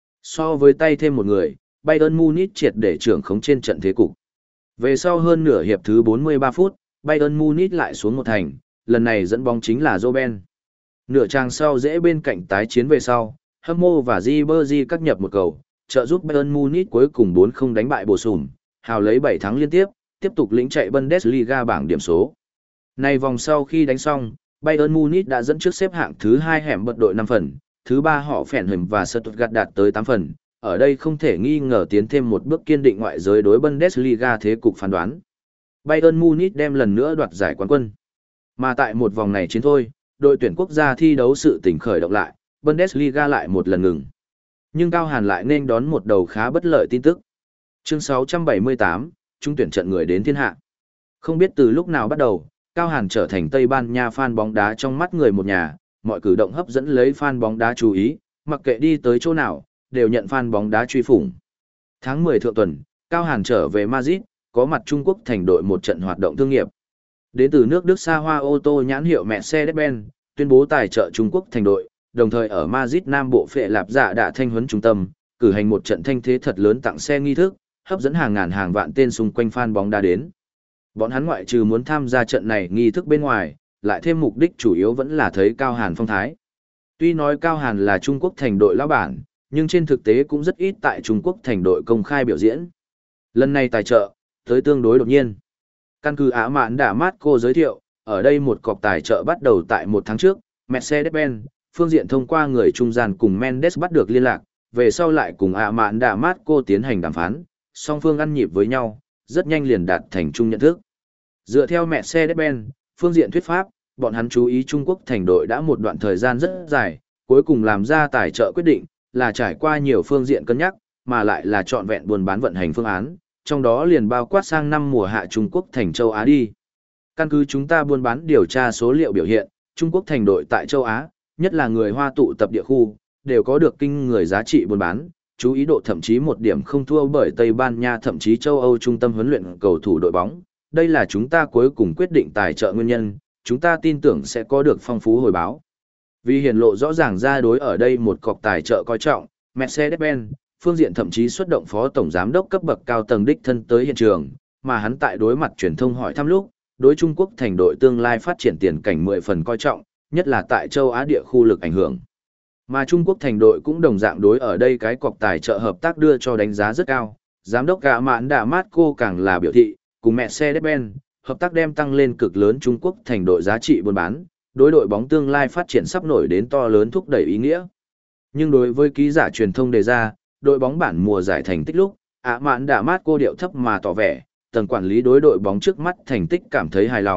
So với tay thêm một người, Bayern Munich triệt để trưởng khống trên trận thế cục. Về sau hơn nửa hiệp thứ bốn mươi ba phút, Bayern Munich lại xuống một thành, lần này dẫn bóng chính là Robben. Nửa trang sau dễ bên cạnh tái chiến về sau, Hummel và Ribery cắt nhập một cầu, trợ giúp Bayern Munich cuối cùng bốn không đánh bại bổ sung, hào lấy bảy thắng liên tiếp, tiếp tục lĩnh chạy Bundesliga bảng điểm số. Này vòng sau khi đánh xong, Bayern Munich đã dẫn trước xếp hạng thứ hai hẻm bật đội năm phần, thứ ba họ phèn hình và Stuttgart đạt tới tám phần, ở đây không thể nghi ngờ tiến thêm một bước kiên định ngoại giới đối Bundesliga thế cục phán đoán. Bayern Munich đem lần nữa đoạt giải quán quân. Mà tại một vòng này chiến thôi, đội tuyển quốc gia thi đấu sự tỉnh khởi động lại, Bundesliga lại một lần ngừng. Nhưng Cao Hàn lại nên đón một đầu khá bất lợi tin tức. Chương sáu trăm bảy mươi tám, trung tuyển trận người đến thiên hạ. Không biết từ lúc nào bắt đầu, Cao Hàn trở thành Tây Ban Nha fan bóng đá trong mắt người một nhà, mọi cử động hấp dẫn lấy fan bóng đá chú ý, mặc kệ đi tới chỗ nào, đều nhận fan bóng đá truy phủng. Tháng mười thượng tuần, Cao Hàn trở về Madrid, có mặt Trung Quốc thành đội một trận hoạt động thương nghiệp. Đến từ nước Đức xa hoa ô tô nhãn hiệu Mercedes-Benz, tuyên bố tài trợ Trung Quốc thành đội, đồng thời ở Madrid Nam Bộ Phệ Lạp Dạ Đạ Thanh huấn trung tâm, cử hành một trận thanh thế thật lớn tặng xe nghi thức, hấp dẫn hàng ngàn hàng vạn tên xung quanh fan bóng đá đến. Bọn hắn ngoại trừ muốn tham gia trận này nghi thức bên ngoài, lại thêm mục đích chủ yếu vẫn là thấy Cao Hàn phong thái. Tuy nói Cao Hàn là Trung Quốc thành đội lão bản, nhưng trên thực tế cũng rất ít tại Trung Quốc thành đội công khai biểu diễn. Lần này tài trợ, tới tương đối đột nhiên. Căn cứ Ả Mạn Đả Mát cô giới thiệu, ở đây một cọc tài trợ bắt đầu tại một tháng trước, Mercedes-Benz, phương diện thông qua người trung gian cùng Mendes bắt được liên lạc, về sau lại cùng Ả Mạn Đả Mát cô tiến hành đàm phán, song phương ăn nhịp với nhau, rất nhanh liền đạt thành chung nhận thức. Dựa theo Mercedes-Benz, phương diện thuyết pháp, bọn hắn chú ý Trung Quốc thành đội đã một đoạn thời gian rất dài, cuối cùng làm ra tài trợ quyết định, là trải qua nhiều phương diện cân nhắc, mà lại là trọn vẹn buôn bán vận hành phương án, trong đó liền bao quát sang năm mùa hạ Trung Quốc thành châu Á đi. Căn cứ chúng ta buôn bán điều tra số liệu biểu hiện, Trung Quốc thành đội tại châu Á, nhất là người Hoa tụ tập địa khu, đều có được kinh người giá trị buôn bán, chú ý độ thậm chí một điểm không thua bởi Tây Ban Nha thậm chí châu Âu trung tâm huấn luyện cầu thủ đội bóng. Đây là chúng ta cuối cùng quyết định tài trợ nguyên nhân, chúng ta tin tưởng sẽ có được phong phú hồi báo. Vì hiển lộ rõ ràng ra đối ở đây một cọc tài trợ coi trọng, Mercedes-Benz, phương diện thậm chí xuất động phó tổng giám đốc cấp bậc cao tầng đích thân tới hiện trường, mà hắn tại đối mặt truyền thông hỏi thăm lúc, đối Trung Quốc thành đội tương lai phát triển tiền cảnh mười phần coi trọng, nhất là tại châu Á địa khu lực ảnh hưởng. Mà Trung Quốc thành đội cũng đồng dạng đối ở đây cái cọc tài trợ hợp tác đưa cho đánh giá rất cao, giám đốc Ả Mạn Đả Mát cô càng là biểu thị, cùng Mercedes-Benz, hợp tác đem tăng lên cực lớn Trung Quốc thành đội giá trị buôn bán, đối đội bóng tương lai phát triển sắp nổi đến to lớn thúc đẩy ý nghĩa. Nhưng đối với ký giả truyền thông đề ra, đội bóng bản mùa giải thành tích lúc, Ả Mạn Đả Mát cô điệu thấp mà tỏ vẻ, tầng quản lý đối đội bóng trước mắt thành tích cảm thấy hài lòng,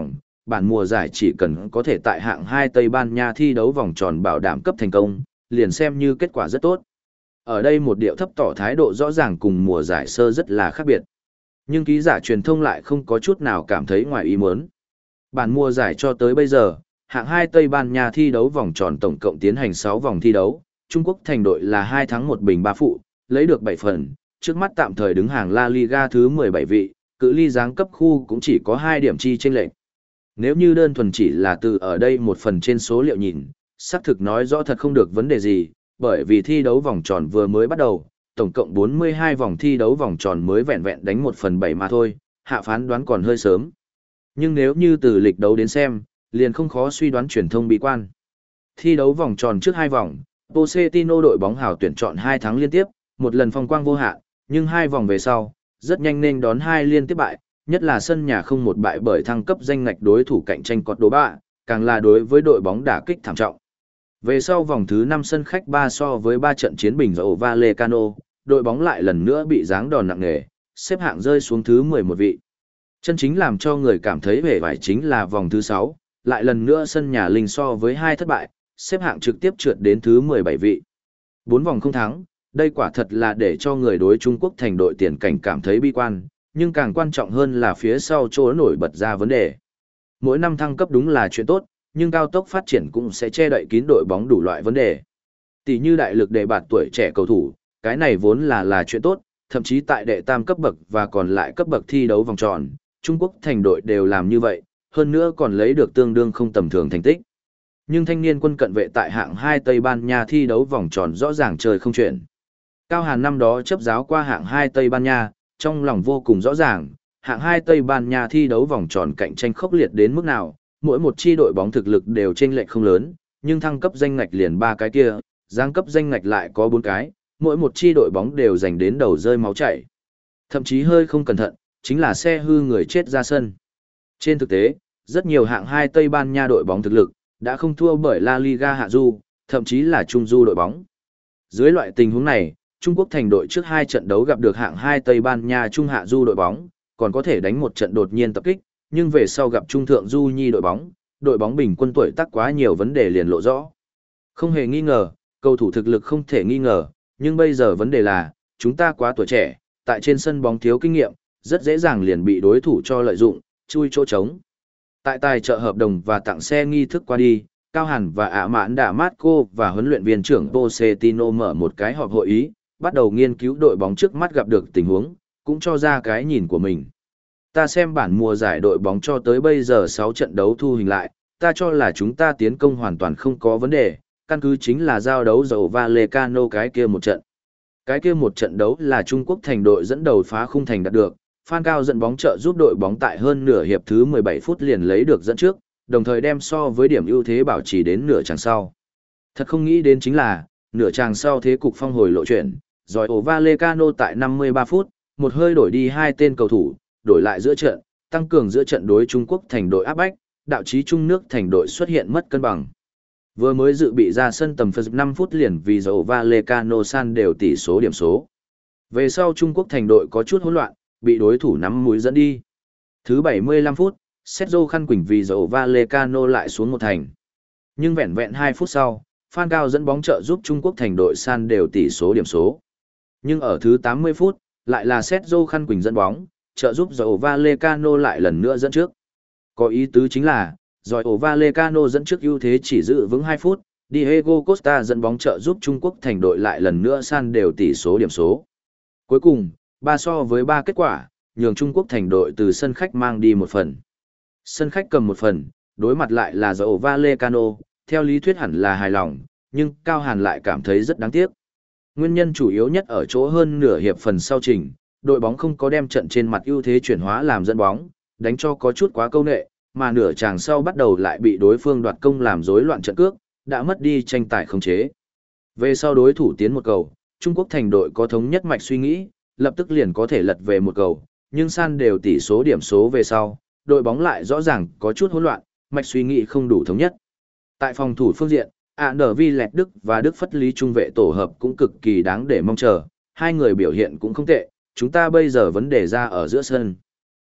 bản mùa giải chỉ cần có thể tại hạng hai Tây Ban Nha thi đấu vòng tròn bảo đảm cấp thành công, liền xem như kết quả rất tốt. Ở đây một điệu thấp tỏ thái độ rõ ràng cùng mùa giải sơ rất là khác biệt. Nhưng ký giả truyền thông lại không có chút nào cảm thấy ngoài ý muốn. Bản mùa giải cho tới bây giờ, hạng hai Tây Ban Nha thi đấu vòng tròn tổng cộng tiến hành sáu vòng thi đấu, Trung Quốc thành đội là hai thắng một bình ba phụ, lấy được bảy phần, trước mắt tạm thời đứng hàng La Liga thứ mười bảy vị, cự ly giáng cấp khu cũng chỉ có hai điểm chi chênh lệch. Nếu như đơn thuần chỉ là từ ở đây một phần trên số liệu nhìn, xác thực nói rõ thật không được vấn đề gì, bởi vì thi đấu vòng tròn vừa mới bắt đầu, tổng cộng bốn mươi hai vòng thi đấu vòng tròn mới vẹn vẹn đánh một phần bảy mà thôi, hạ phán đoán còn hơi sớm. Nhưng nếu như từ lịch đấu đến xem, liền không khó suy đoán truyền thông bi quan. Thi đấu vòng tròn trước hai vòng, Pochettino đội bóng hào tuyển chọn hai thắng liên tiếp, một lần phong quang vô hạn, nhưng hai vòng về sau, rất nhanh nên đón hai liên tiếp bại, nhất là sân nhà không một bại bởi thăng cấp danh ngạch đối thủ cạnh tranh cọt đồ bạ, càng là đối với đội bóng đả kích thảm trọng. Về sau vòng thứ năm sân khách ba so với ba trận chiến bình dầu Vallecano, đội bóng lại lần nữa bị giáng đòn nặng nề, xếp hạng rơi xuống thứ mười một vị. Chân chính làm cho người cảm thấy vẻ vải chính là vòng thứ sáu, lại lần nữa sân nhà linh so với hai thất bại, xếp hạng trực tiếp trượt đến thứ mười bảy vị. Bốn vòng không thắng, đây quả thật là để cho người đối Trung Quốc thành đội tiền cảnh cảm thấy bi quan, nhưng càng quan trọng hơn là phía sau chỗ nổi bật ra vấn đề. Mỗi năm thăng cấp đúng là chuyện tốt, nhưng cao tốc phát triển cũng sẽ che đậy kín đội bóng đủ loại vấn đề. Tỷ như đại lực đề bạt tuổi trẻ cầu thủ, cái này vốn là là chuyện tốt, thậm chí tại đệ tam cấp bậc và còn lại cấp bậc thi đấu vòng tròn, Trung Quốc thành đội đều làm như vậy, hơn nữa còn lấy được tương đương không tầm thường thành tích. Nhưng thanh niên quân cận vệ tại hạng hai Tây Ban Nha thi đấu vòng tròn rõ ràng chơi không chuyện. Cao Hàn năm đó chấp giáo qua hạng hai Tây Ban Nha, trong lòng vô cùng rõ ràng, hạng hai Tây Ban Nha thi đấu vòng tròn cạnh tranh khốc liệt đến mức nào, mỗi một chi đội bóng thực lực đều chênh lệch không lớn, nhưng thăng cấp danh ngạch liền ba cái kia, giáng cấp danh ngạch lại có bốn cái, mỗi một chi đội bóng đều giành đến đầu rơi máu chảy. Thậm chí hơi không cẩn thận, chính là xe hư người chết ra sân. Trên thực tế, rất nhiều hạng hai Tây Ban Nha đội bóng thực lực đã không thua bởi La Liga hạ du, thậm chí là trung du đội bóng. Dưới loại tình huống này, Trung Quốc thành đội trước hai trận đấu gặp được hạng hai Tây Ban Nha trung hạ du đội bóng, còn có thể đánh một trận đột nhiên tập kích, nhưng về sau gặp trung thượng du nhi đội bóng, đội bóng bình quân tuổi tác quá nhiều vấn đề liền lộ rõ. Không hề nghi ngờ, cầu thủ thực lực không thể nghi ngờ, nhưng bây giờ vấn đề là, chúng ta quá tuổi trẻ, tại trên sân bóng thiếu kinh nghiệm, rất dễ dàng liền bị đối thủ cho lợi dụng, chui chỗ trống. Tại tài trợ hợp đồng và tặng xe nghi thức qua đi, Cao Hàn và Ả Mãn Đạ Mát Cô và huấn luyện viên trưởng Pochettino mở một cái họp hội ý, bắt đầu nghiên cứu đội bóng trước mắt gặp được tình huống, cũng cho ra cái nhìn của mình. Ta xem bản mùa giải đội bóng cho tới bây giờ sáu trận đấu thu hình lại, ta cho là chúng ta tiến công hoàn toàn không có vấn đề, căn cứ chính là giao đấu dầu Vallecano cái kia một trận. Cái kia một trận đấu là Trung Quốc thành đội dẫn đầu phá khung thành đạt được, Phan Cao dẫn bóng trợ giúp đội bóng tại hơn nửa hiệp thứ mười bảy phút liền lấy được dẫn trước, đồng thời đem so với điểm ưu thế bảo trì đến nửa chặng sau. Thật không nghĩ đến chính là, nửa chặng sau thế cục phong hồi lộ chuyển, rồi ổ Vallecano tại năm mươi ba phút, một hơi đổi đi hai tên cầu thủ, đổi lại giữa trận, tăng cường giữa trận đối Trung Quốc thành đội áp bách, đạo chí trung nước thành đội xuất hiện mất cân bằng. Vừa mới dự bị ra sân tầm năm phút liền vì dầu Vallecano san đều tỷ số điểm số. Về sau Trung Quốc thành đội có chút hỗn loạn, bị đối thủ nắm mũi dẫn đi. Thứ bảy mươi lăm phút, Sergio Khăn Quỳnh vì dầu Vallecano lại xuống một thành. Nhưng vẹn vẹn hai phút sau, Phan Cao dẫn bóng trợ giúp Trung Quốc thành đội san đều tỷ số điểm số. Nhưng ở thứ tám mươi phút, lại là Sergio Khăn Quỳnh dẫn bóng, trợ giúp dầu Vallecano lại lần nữa dẫn trước. Có ý tứ chính là, rồi ổ Vallecano dẫn trước ưu thế chỉ giữ vững hai phút, Diego Costa dẫn bóng trợ giúp Trung Quốc thành đội lại lần nữa san đều tỷ số điểm số. Cuối cùng, ba so với ba kết quả, nhường Trung Quốc thành đội từ sân khách mang đi một phần. Sân khách cầm một phần, đối mặt lại là dầu Vallecano, theo lý thuyết hẳn là hài lòng, nhưng Cao Hàn lại cảm thấy rất đáng tiếc. Nguyên nhân chủ yếu nhất ở chỗ hơn nửa hiệp phần sau trình, đội bóng không có đem trận trên mặt ưu thế chuyển hóa làm dẫn bóng, đánh cho có chút quá câu nệ, mà nửa chàng sau bắt đầu lại bị đối phương đoạt công làm rối loạn trận cước, đã mất đi tranh tài khống chế. Về sau đối thủ tiến một cầu, Trung Quốc thành đội có thống nhất mạch suy nghĩ, lập tức liền có thể lật về một cầu, nhưng san đều tỷ số điểm số về sau, đội bóng lại rõ ràng có chút hỗn loạn, mạch suy nghĩ không đủ thống nhất. Tại phòng thủ phương diện, ạ nở vi lẹt Đức và Đức Phất Lý trung vệ tổ hợp cũng cực kỳ đáng để mong chờ, hai người biểu hiện cũng không tệ, chúng ta bây giờ vấn đề ra ở giữa sân.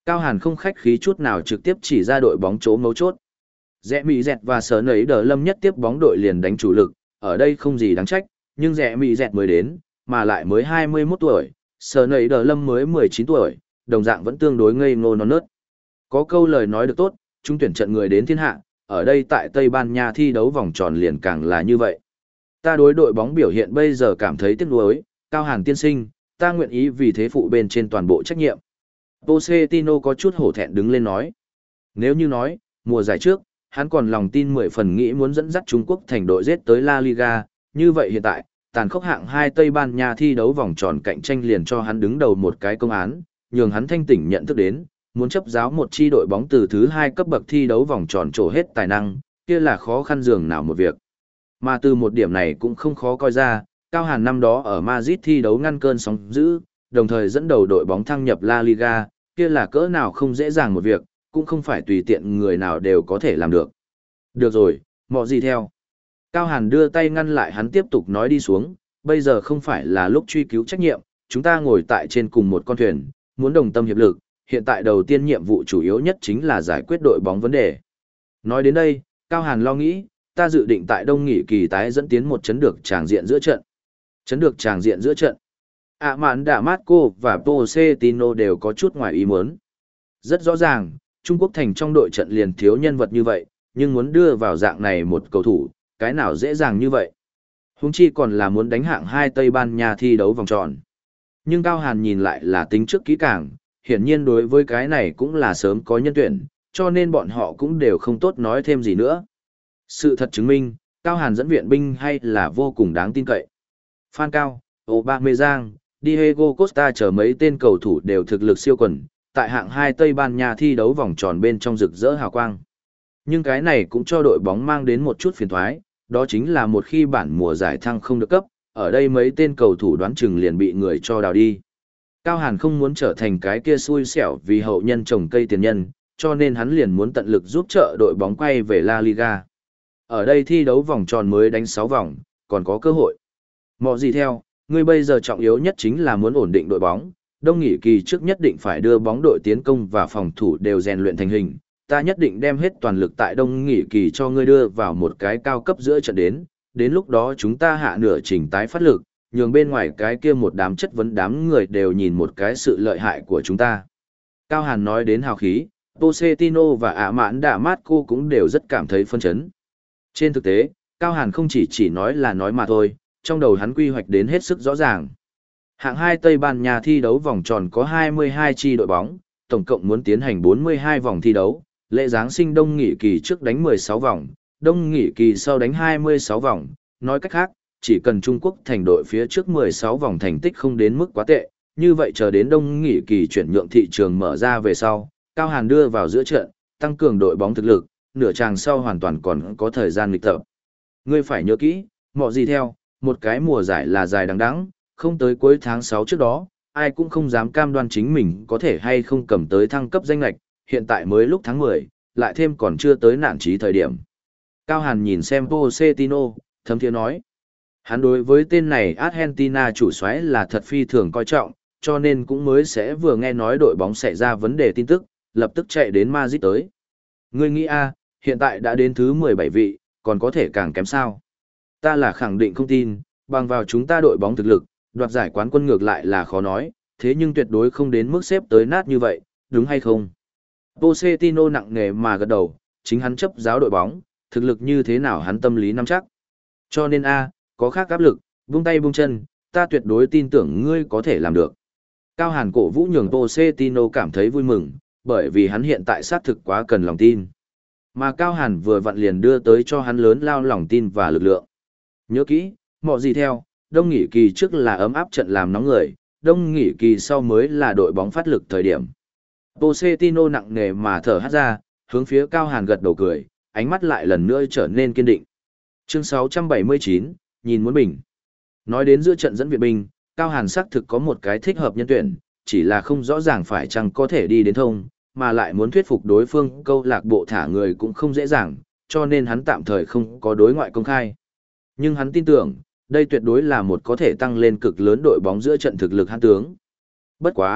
Cao Hàn không khách khí chút nào trực tiếp chỉ ra đội bóng chỗ mấu chốt. Rẽ Mỹ Dẹt và Sở Nấy Đờ Lâm nhất tiếp bóng đội liền đánh chủ lực, ở đây không gì đáng trách, nhưng Rẽ Mỹ Dẹt mới đến, mà lại mới hai mươi mốt tuổi, Sở Nấy Đờ Lâm mới mười chín tuổi, đồng dạng vẫn tương đối ngây ngô non nớt. Có câu lời nói được tốt, trung tuyển trận người đến thiên hạ, ở đây tại Tây Ban Nha thi đấu vòng tròn liền càng là như vậy. Ta đối đội bóng biểu hiện bây giờ cảm thấy tiếc nuối, Cao Hàn tiên sinh, ta nguyện ý vì thế phụ bên trên toàn bộ trách nhiệm. Pochettino có chút hổ thẹn đứng lên nói. Nếu như nói, mùa giải trước, hắn còn lòng tin mười phần nghĩ muốn dẫn dắt Trung Quốc thành đội giết tới La Liga, như vậy hiện tại, tàn khốc hạng hai Tây Ban Nha thi đấu vòng tròn cạnh tranh liền cho hắn đứng đầu một cái công án, nhường hắn thanh tỉnh nhận thức đến, muốn chấp giáo một chi đội bóng từ thứ hai cấp bậc thi đấu vòng tròn trổ hết tài năng, kia là khó khăn dường nào một việc. Mà từ một điểm này cũng không khó coi ra, Cao Hàn năm đó ở Madrid thi đấu ngăn cơn sóng dữ, đồng thời dẫn đầu đội bóng thăng nhập La Liga, kia là cỡ nào không dễ dàng một việc, cũng không phải tùy tiện người nào đều có thể làm được. Được rồi, mọi gì theo. Cao Hàn đưa tay ngăn lại hắn tiếp tục nói đi xuống, bây giờ không phải là lúc truy cứu trách nhiệm, chúng ta ngồi tại trên cùng một con thuyền, muốn đồng tâm hiệp lực, hiện tại đầu tiên nhiệm vụ chủ yếu nhất chính là giải quyết đội bóng vấn đề. Nói đến đây, Cao Hàn lo nghĩ, ta dự định tại đông nghỉ kỳ tái dẫn tiến một chấn được tràng diện giữa trận. Chấn được tràng diện giữa trận. À mạn Đạ Marco và Pochettino đều có chút ngoài ý muốn. Rất rõ ràng, Trung Quốc thành trong đội trận liền thiếu nhân vật như vậy, nhưng muốn đưa vào dạng này một cầu thủ, cái nào dễ dàng như vậy. Huống chi còn là muốn đánh hạng hai Tây Ban Nha thi đấu vòng tròn. Nhưng Cao Hàn nhìn lại là tính trước kỹ càng, hiển nhiên đối với cái này cũng là sớm có nhân tuyển, cho nên bọn họ cũng đều không tốt nói thêm gì nữa. Sự thật chứng minh, Cao Hàn dẫn viện binh hay là vô cùng đáng tin cậy. Phan Cao, Aubameyang, Diego Costa chờ mấy tên cầu thủ đều thực lực siêu quần, tại hạng hai Tây Ban Nha thi đấu vòng tròn bên trong rực rỡ hào quang. Nhưng cái này cũng cho đội bóng mang đến một chút phiền toái, đó chính là một khi bản mùa giải thăng không được cấp, ở đây mấy tên cầu thủ đoán chừng liền bị người cho đào đi. Cao Hàn không muốn trở thành cái kia xui xẻo vì hậu nhân trồng cây tiền nhân, cho nên hắn liền muốn tận lực giúp trợ đội bóng quay về La Liga. Ở đây thi đấu vòng tròn mới đánh sáu vòng, còn có cơ hội. Mọi gì theo, ngươi bây giờ trọng yếu nhất chính là muốn ổn định đội bóng, đông nghỉ kỳ trước nhất định phải đưa bóng đội tiến công và phòng thủ đều rèn luyện thành hình. Ta nhất định đem hết toàn lực tại đông nghỉ kỳ cho ngươi đưa vào một cái cao cấp giữa trận đến, đến lúc đó chúng ta hạ nửa chỉnh tái phát lực, nhường bên ngoài cái kia một đám chất vấn đám người đều nhìn một cái sự lợi hại của chúng ta. Cao Hàn nói đến hào khí, Pochettino và ả mãn đạ Marco cũng đều rất cảm thấy phân chấn. Trên thực tế, Cao Hàn không chỉ chỉ nói là nói mà thôi, trong đầu hắn quy hoạch đến hết sức rõ ràng. Hạng hai Tây Ban Nha thi đấu vòng tròn có hai mươi hai chi đội bóng, tổng cộng muốn tiến hành bốn mươi hai vòng thi đấu, lễ Giáng sinh đông nghỉ kỳ trước đánh mười sáu vòng, đông nghỉ kỳ sau đánh hai mươi sáu vòng, nói cách khác, chỉ cần Trung Quốc thành đội phía trước mười sáu vòng thành tích không đến mức quá tệ, như vậy chờ đến đông nghỉ kỳ chuyển nhượng thị trường mở ra về sau, Cao Hàn đưa vào giữa trận, tăng cường đội bóng thực lực, nửa chàng sau hoàn toàn còn có thời gian nghịch tập. Ngươi phải nhớ kỹ, mọi gì theo, một cái mùa giải là dài đằng đẵng, không tới cuối tháng sáu trước đó, ai cũng không dám cam đoan chính mình có thể hay không cầm tới thăng cấp danh lệch, hiện tại mới lúc tháng mười, lại thêm còn chưa tới nản chí thời điểm. Cao Hàn nhìn xem Pochettino, thấm thiế nói. Hắn đối với tên này Argentina chủ soái là thật phi thường coi trọng, cho nên cũng mới sẽ vừa nghe nói đội bóng xảy ra vấn đề tin tức, lập tức chạy đến Madrid tới. Ngươi nghĩ a, hiện tại đã đến thứ mười bảy vị, còn có thể càng kém sao? Ta là khẳng định không tin, bằng vào chúng ta đội bóng thực lực, đoạt giải quán quân ngược lại là khó nói, thế nhưng tuyệt đối không đến mức xếp tới nát như vậy, đúng hay không? Pochettino nặng nề mà gật đầu, chính hắn chấp giáo đội bóng, thực lực như thế nào hắn tâm lý nắm chắc. Cho nên a, có khác áp lực, buông tay buông chân, ta tuyệt đối tin tưởng ngươi có thể làm được. Cao Hàn cổ vũ nhường Pochettino cảm thấy vui mừng, bởi vì hắn hiện tại xác thực quá cần lòng tin. Mà Cao Hàn vừa vặn liền đưa tới cho hắn lớn lao lòng tin và lực lượng. Nhớ kỹ, mọi gì theo, đông nghỉ kỳ trước là ấm áp trận làm nóng người, đông nghỉ kỳ sau mới là đội bóng phát lực thời điểm. Pochettino nặng nề mà thở hắt ra, hướng phía Cao Hàn gật đầu cười, ánh mắt lại lần nữa trở nên kiên định. Chương sáu trăm bảy mươi chín, nhìn muốn bình. Nói đến giữa trận dẫn viện binh, Cao Hàn xác thực có một cái thích hợp nhân tuyển, chỉ là không rõ ràng phải chăng có thể đi đến thông, mà lại muốn thuyết phục đối phương câu lạc bộ thả người cũng không dễ dàng, cho nên hắn tạm thời không có đối ngoại công khai. Nhưng hắn tin tưởng, đây tuyệt đối là một có thể tăng lên cực lớn đội bóng giữa trận thực lực hắn tướng. Bất quá,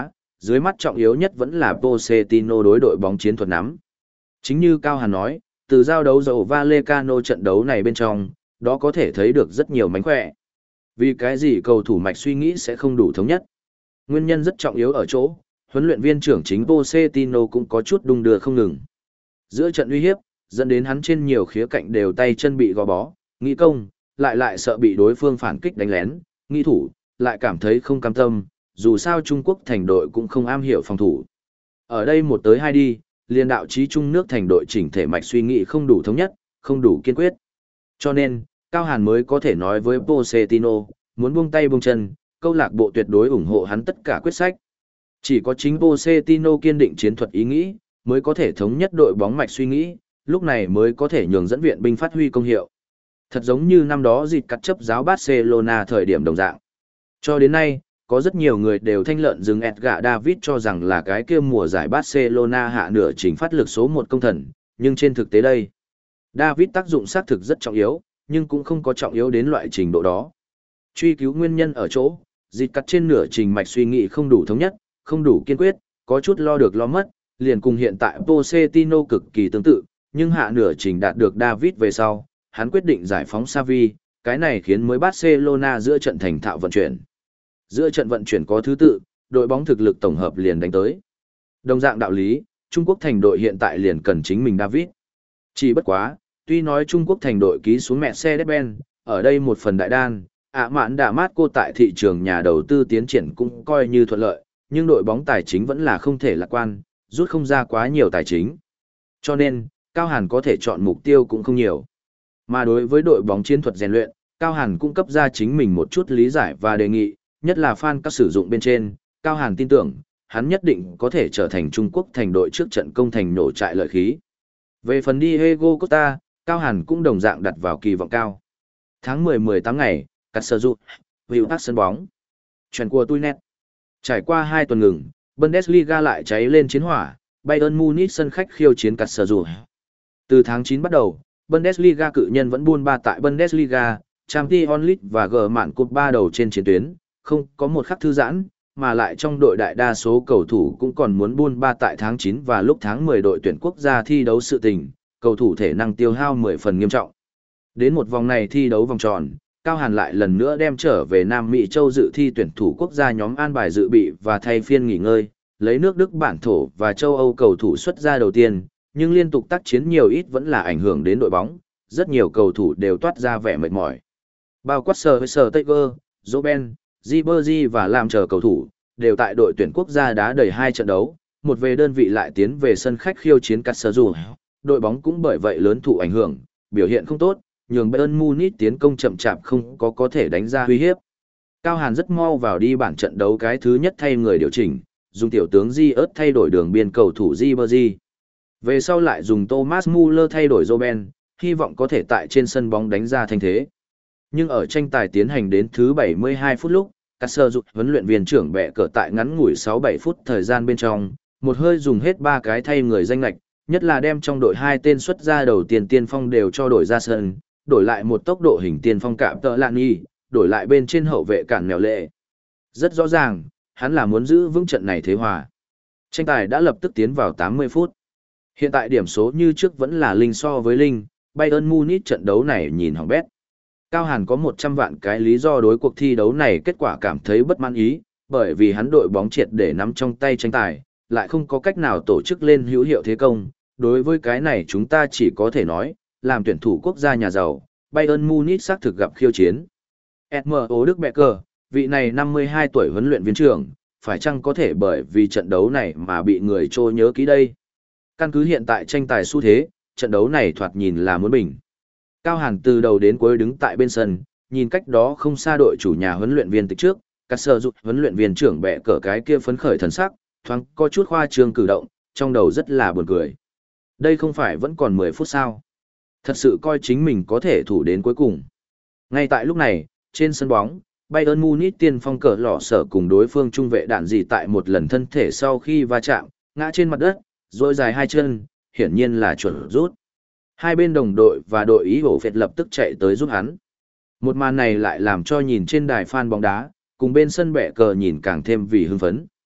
dưới mắt trọng yếu nhất vẫn là Pochettino đối đội bóng chiến thuật nắm. Chính như Cao Hàn nói, từ giao đấu dầu Vallecano trận đấu này bên trong, đó có thể thấy được rất nhiều mánh khỏe. Vì cái gì cầu thủ mạch suy nghĩ sẽ không đủ thống nhất? Nguyên nhân rất trọng yếu ở chỗ, huấn luyện viên trưởng chính Pochettino cũng có chút đung đưa không ngừng. Giữa trận uy hiếp, dẫn đến hắn trên nhiều khía cạnh đều tay chân bị gò bó, nghĩ công, lại lại sợ bị đối phương phản kích đánh lén, nghĩ thủ, lại cảm thấy không cam tâm, dù sao Trung Quốc thành đội cũng không am hiểu phòng thủ. Ở đây một tới hai đi, liên đạo trí trung nước thành đội chỉnh thể mạch suy nghĩ không đủ thống nhất, không đủ kiên quyết. Cho nên, Cao Hàn mới có thể nói với Pochettino, muốn buông tay buông chân, câu lạc bộ tuyệt đối ủng hộ hắn tất cả quyết sách. Chỉ có chính Pochettino kiên định chiến thuật ý nghĩ, mới có thể thống nhất đội bóng mạch suy nghĩ, lúc này mới có thể nhường dẫn viện binh phát huy công hiệu. Thật giống như năm đó dịp cắt chấp giáo Barcelona thời điểm đồng dạng. Cho đến nay, có rất nhiều người đều thanh lợn dừng Edgar David cho rằng là cái kia mùa giải Barcelona hạ nửa trình phát lực số một công thần, nhưng trên thực tế đây, David tác dụng xác thực rất trọng yếu, nhưng cũng không có trọng yếu đến loại trình độ đó. Truy cứu nguyên nhân ở chỗ, dịp cắt trên nửa trình mạch suy nghĩ không đủ thống nhất, không đủ kiên quyết, có chút lo được lo mất, liền cùng hiện tại Pochettino cực kỳ tương tự, nhưng hạ nửa trình đạt được David về sau, hắn quyết định giải phóng Xavi, cái này khiến mới Barcelona giữa trận thành thạo vận chuyển. Giữa trận vận chuyển có thứ tự, đội bóng thực lực tổng hợp liền đánh tới. Đồng dạng đạo lý, Trung Quốc thành đội hiện tại liền cần chính mình David. Chỉ bất quá, tuy nói Trung Quốc thành đội ký xuống Mercedes-Benz, ở đây một phần đại đan, ạ mạn đà mát cô tại thị trường nhà đầu tư tiến triển cũng coi như thuận lợi, nhưng đội bóng tài chính vẫn là không thể lạc quan, rút không ra quá nhiều tài chính. Cho nên, Cao Hàn có thể chọn mục tiêu cũng không nhiều. Mà đối với đội bóng chiến thuật rèn luyện, Cao Hàn cung cấp ra chính mình một chút lý giải và đề nghị, nhất là fan các sử dụng bên trên, Cao Hàn tin tưởng, hắn nhất định có thể trở thành Trung Quốc thành đội trước trận công thành nổ trại lợi khí. Về phần Diego Costa, Cao Hàn cũng đồng dạng đặt vào kỳ vọng cao. Tháng mười mười tám ngày, cắt sơ dụ, hữu hát sân bóng. Chuyện của tôi nét. Trải qua hai tuần ngừng, Bundesliga lại cháy lên chiến hỏa, Bayern Munich sân khách khiêu chiến cắt sơ dụ. Từ tháng chín bắt đầu, Bundesliga cự nhân vẫn buôn ba tại Bundesliga, Champions League và G mạn cúp ba đầu trên chiến tuyến, không có một khắc thư giãn, mà lại trong đội đại đa số cầu thủ cũng còn muốn buôn ba tại tháng chín và lúc tháng mười đội tuyển quốc gia thi đấu sự tình, cầu thủ thể năng tiêu hao mười phần nghiêm trọng. Đến một vòng này thi đấu vòng tròn, Cao Hàn lại lần nữa đem trở về Nam Mỹ châu dự thi tuyển thủ quốc gia nhóm an bài dự bị và thay phiên nghỉ ngơi, lấy nước Đức bản thổ và châu Âu cầu thủ xuất ra đầu tiên, nhưng liên tục tác chiến nhiều ít vẫn là ảnh hưởng đến đội bóng, rất nhiều cầu thủ đều toát ra vẻ mệt mỏi. Bao quát Sir Sir Taker, Robben, Ribery và làm chờ cầu thủ, đều tại đội tuyển quốc gia đá đầy hai trận đấu, một về đơn vị lại tiến về sân khách khiêu chiến Castello. Đội bóng cũng bởi vậy lớn thụ ảnh hưởng, biểu hiện không tốt, nhường Bayern Munich tiến công chậm chạp không có có thể đánh ra uy hiếp. Cao Hàn rất mau vào đi bảng trận đấu cái thứ nhất thay người điều chỉnh, dùng tiểu tướng Ziyech thay đổi đường biên cầu thủ Ribery. Về sau lại dùng Thomas Muller thay đổi Robben, hy vọng có thể tại trên sân bóng đánh ra thanh thế. Nhưng ở tranh tài tiến hành đến thứ bảy mươi hai phút lúc, Castello huấn luyện viên trưởng bẻ cờ tại ngắn ngủi sáu bảy phút thời gian bên trong, một hơi dùng hết ba cái thay người danh lệch, nhất là đem trong đội hai tên xuất ra đầu tiên tiên phong đều cho đổi ra sân, đổi lại một tốc độ hình tiên phong cạm tợ lạn y, đổi lại bên trên hậu vệ cản mèo lệ. Rất rõ ràng, hắn là muốn giữ vững trận này thế hòa. Tranh tài đã lập tức tiến vào tám mươi phút. Hiện tại điểm số như trước vẫn là linh so với linh, Bayern Munich trận đấu này nhìn hỏng bét. Cao Hàn có một trăm vạn cái lý do đối cuộc thi đấu này kết quả cảm thấy bất mãn ý, bởi vì hắn đội bóng triệt để nắm trong tay tranh tài, lại không có cách nào tổ chức lên hữu hiệu thế công. Đối với cái này chúng ta chỉ có thể nói, làm tuyển thủ quốc gia nhà giàu, Bayern Munich xác thực gặp khiêu chiến. ét em ô Đức Becker, vị này năm mươi hai tuổi huấn luyện viên trưởng, phải chăng có thể bởi vì trận đấu này mà bị người trôi nhớ kỹ đây? Căn cứ hiện tại tranh tài xu thế, trận đấu này thoạt nhìn là muốn bình. Cao Hàn từ đầu đến cuối đứng tại bên sân, nhìn cách đó không xa đội chủ nhà huấn luyện viên từ trước, các sở dục huấn luyện viên trưởng bẻ cỡ cái kia phấn khởi thần sắc, thoáng có chút khoa trương cử động, trong đầu rất là buồn cười. Đây không phải vẫn còn mười phút sao? Thật sự coi chính mình có thể thủ đến cuối cùng. Ngay tại lúc này, trên sân bóng, Bayern Munich tiên phong cờ lọ sở cùng đối phương trung vệ đạn gì tại một lần thân thể sau khi va chạm, ngã trên mặt đất, rồi dài hai chân, hiển nhiên là chuẩn rút. Hai bên đồng đội và đội ý hổ phệt lập tức chạy tới giúp hắn. Một màn này lại làm cho nhìn trên đài fan bóng đá, cùng bên sân bẻ cờ nhìn càng thêm vì hưng phấn.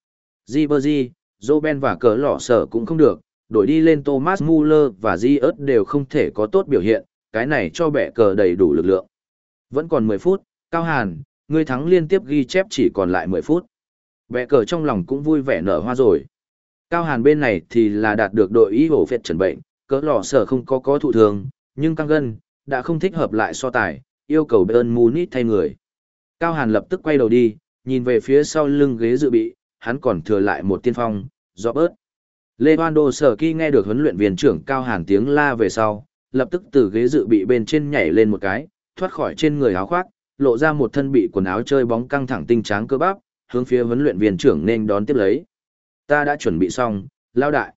Ribery, Robben và cỡ lọ sở cũng không được, đổi đi lên Thomas Muller và Diaz đều không thể có tốt biểu hiện, cái này cho bẻ cờ đầy đủ lực lượng. Vẫn còn mười phút, Cao Hàn, ngươi thắng liên tiếp ghi chép chỉ còn lại mười phút. Bẻ cờ trong lòng cũng vui vẻ nở hoa rồi. Cao Hàn bên này thì là đạt được đội ý hổ phệt trần bệnh, cỡ lọ sở không có có thụ thường, nhưng căng gân, đã không thích hợp lại so tài, yêu cầu Bayern Munich thay người. Cao Hàn lập tức quay đầu đi, nhìn về phía sau lưng ghế dự bị, hắn còn thừa lại một tiên phong, Robert. Lewandowski nghe được huấn luyện viên trưởng Cao Hàn tiếng la về sau, lập tức từ ghế dự bị bên trên nhảy lên một cái, thoát khỏi trên người áo khoác, lộ ra một thân bị quần áo chơi bóng căng thẳng tinh tráng cơ bắp, hướng phía huấn luyện viên trưởng nên đón tiếp lấy. Ta đã chuẩn bị xong, lao đại.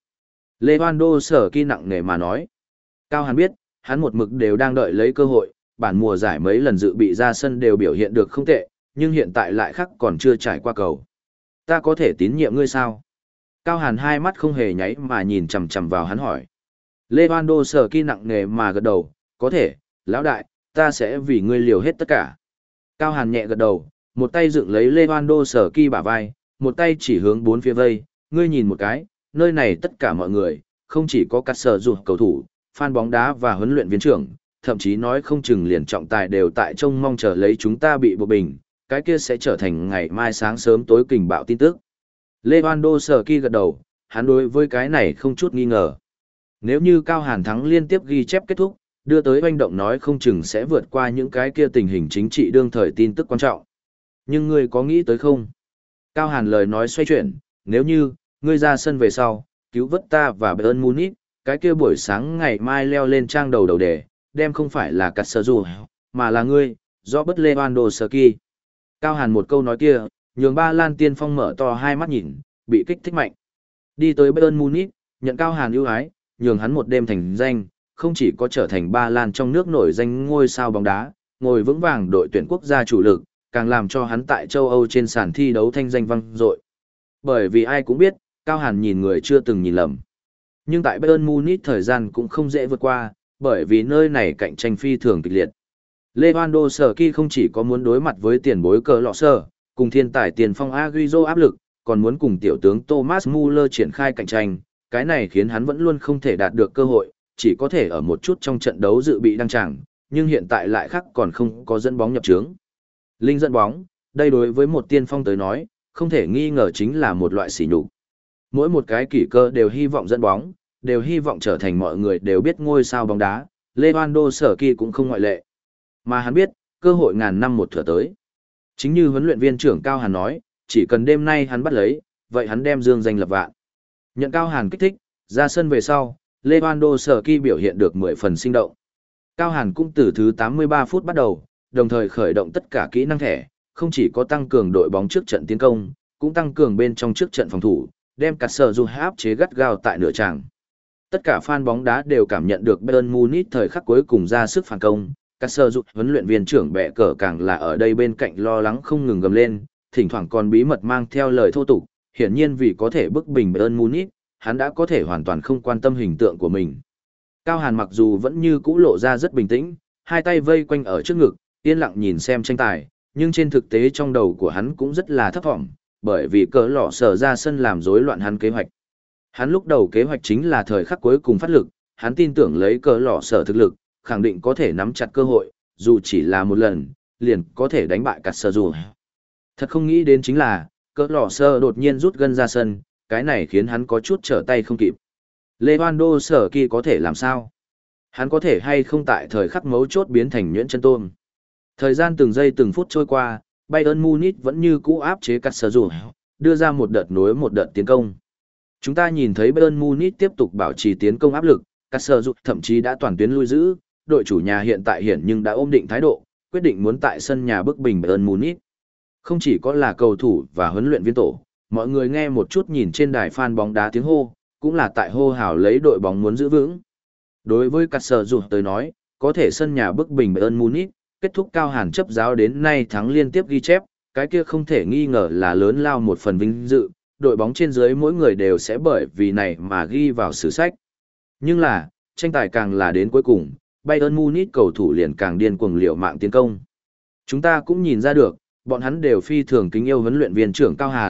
Lewandowski nặng nề mà nói. Cao Hàn biết, hắn một mực đều đang đợi lấy cơ hội, bản mùa giải mấy lần dự bị ra sân đều biểu hiện được không tệ, nhưng hiện tại lại khác còn chưa trải qua cầu. Ta có thể tín nhiệm ngươi sao? Cao Hàn hai mắt không hề nháy mà nhìn chằm chằm vào hắn hỏi. Lewandowski nặng nề mà gật đầu, có thể, lão đại, ta sẽ vì ngươi liều hết tất cả. Cao Hàn nhẹ gật đầu, một tay dựng lấy Lewandowski bả vai, một tay chỉ hướng bốn phía vây, ngươi nhìn một cái, nơi này tất cả mọi người, không chỉ có các sở dù cầu thủ, fan bóng đá và huấn luyện viên trưởng, thậm chí nói không chừng liền trọng tài đều tại trông mong chờ lấy chúng ta bị buộc bình, cái kia sẽ trở thành ngày mai sáng sớm tối kình bạo tin tức. Lewandowski gật đầu, hắn đối với cái này không chút nghi ngờ. Nếu như Cao Hàn thắng liên tiếp ghi chép kết thúc, đưa tới oanh động nói không chừng sẽ vượt qua những cái kia tình hình chính trị đương thời tin tức quan trọng. Nhưng ngươi có nghĩ tới không? Cao Hàn lời nói xoay chuyển, nếu như, ngươi ra sân về sau, cứu vớt ta và Bayern Munich, cái kia buổi sáng ngày mai leo lên trang đầu đầu đề, đem không phải là cắt sở dù, mà là ngươi, Robert Lewandowski. Cao Hàn một câu nói kia, nhường Ba Lan tiên phong mở to hai mắt nhìn, bị kích thích mạnh. Đi tới Bayern Munich, nhận Cao Hàn ưu ái, nhường hắn một đêm thành danh, không chỉ có trở thành Ba Lan trong nước nổi danh ngôi sao bóng đá, ngồi vững vàng đội tuyển quốc gia chủ lực, càng làm cho hắn tại châu Âu trên sàn thi đấu thanh danh vang dội. Bởi vì ai cũng biết, Cao Hàn nhìn người chưa từng nhìn lầm. Nhưng tại Bayern Munich thời gian cũng không dễ vượt qua, bởi vì nơi này cạnh tranh phi thường kịch liệt. Lewandowski không chỉ có muốn đối mặt với tiền bối cờ lọ sơ, cùng thiên tài tiền phong Agüero áp lực, còn muốn cùng tiểu tướng Thomas Muller triển khai cạnh tranh, cái này khiến hắn vẫn luôn không thể đạt được cơ hội, chỉ có thể ở một chút trong trận đấu dự bị đăng tràng, nhưng hiện tại lại khác còn không có dẫn bóng nhập trướng. Linh dẫn bóng, đây đối với một tiên phong tới nói, không thể nghi ngờ chính là một loại sỉ nhục. Mỗi một cái kỷ cơ đều hy vọng dẫn bóng, đều hy vọng trở thành mọi người đều biết ngôi sao bóng đá, Lewandowski cũng không ngoại lệ. Mà hắn biết, cơ hội ngàn năm một thừa tới. Chính như huấn luyện viên trưởng Cao Hàn nói, chỉ cần đêm nay hắn bắt lấy, vậy hắn đem dương danh lập vạn. Nhận Cao Hàn kích thích, ra sân về sau, Lewandowski biểu hiện được mười phần sinh động. Cao Hàn cũng từ thứ tám mươi ba phút bắt đầu, đồng thời khởi động tất cả kỹ năng thẻ, không chỉ có tăng cường đội bóng trước trận tiến công, cũng tăng cường bên trong trước trận phòng thủ, đem cả sở dù áp chế gắt gao tại nửa tràng. Tất cả fan bóng đá đều cảm nhận được Bayern Munich thời khắc cuối cùng ra sức phản công, các sở dục huấn luyện viên trưởng bẻ cờ càng là ở đây bên cạnh lo lắng không ngừng gầm lên, thỉnh thoảng còn bí mật mang theo lời thô tục, hiển nhiên vì có thể bức bình Bayern Munich, hắn đã có thể hoàn toàn không quan tâm hình tượng của mình. Cao Hàn mặc dù vẫn như cũ lộ ra rất bình tĩnh, hai tay vây quanh ở trước ngực, yên lặng nhìn xem tranh tài, nhưng trên thực tế trong đầu của hắn cũng rất là thấp thỏm, bởi vì cỡ lọ sở ra sân làm rối loạn hắn kế hoạch. Hắn lúc đầu kế hoạch chính là thời khắc cuối cùng phát lực, hắn tin tưởng lấy cỡ lọ sở thực lực, khẳng định có thể nắm chặt cơ hội, dù chỉ là một lần, liền có thể đánh bại cả sở dù. Thật không nghĩ đến chính là, cỡ lọ sở đột nhiên rút gân ra sân, cái này khiến hắn có chút trở tay không kịp. Lewandowski có thể làm sao? Hắn có thể hay không tại thời khắc mấu chốt biến thành nhuyễn chân tôm? Thời gian từng giây từng phút trôi qua, Bayern Munich vẫn như cũ áp chế cả sở dù, đưa ra một đợt nối một đợt tiến công. Chúng ta nhìn thấy Bayern Munich tiếp tục bảo trì tiến công áp lực, các sở dục thậm chí đã toàn tuyến lui giữ, đội chủ nhà hiện tại hiện nhưng đã ôm định thái độ, quyết định muốn tại sân nhà bức bình Bayern Munich. Không chỉ có là cầu thủ và huấn luyện viên tổ, mọi người nghe một chút nhìn trên đài fan bóng đá tiếng hô, cũng là tại hô hào lấy đội bóng muốn giữ vững. Đối với các sở dục tới nói, có thể sân nhà bức bình Bayern Munich, kết thúc Cao Hàn chấp giáo đến nay thắng liên tiếp ghi chép, cái kia không thể nghi ngờ là lớn lao một phần vinh dự, đội bóng trên dưới mỗi người đều sẽ bởi vì này mà ghi vào sử sách. Nhưng là, tranh tài càng là đến cuối cùng, Bayern Munich cầu thủ liền càng điên cuồng liều mạng tiến công. Chúng ta cũng nhìn ra được, bọn hắn đều phi thường kính yêu huấn luyện viên trưởng Cao Hàn,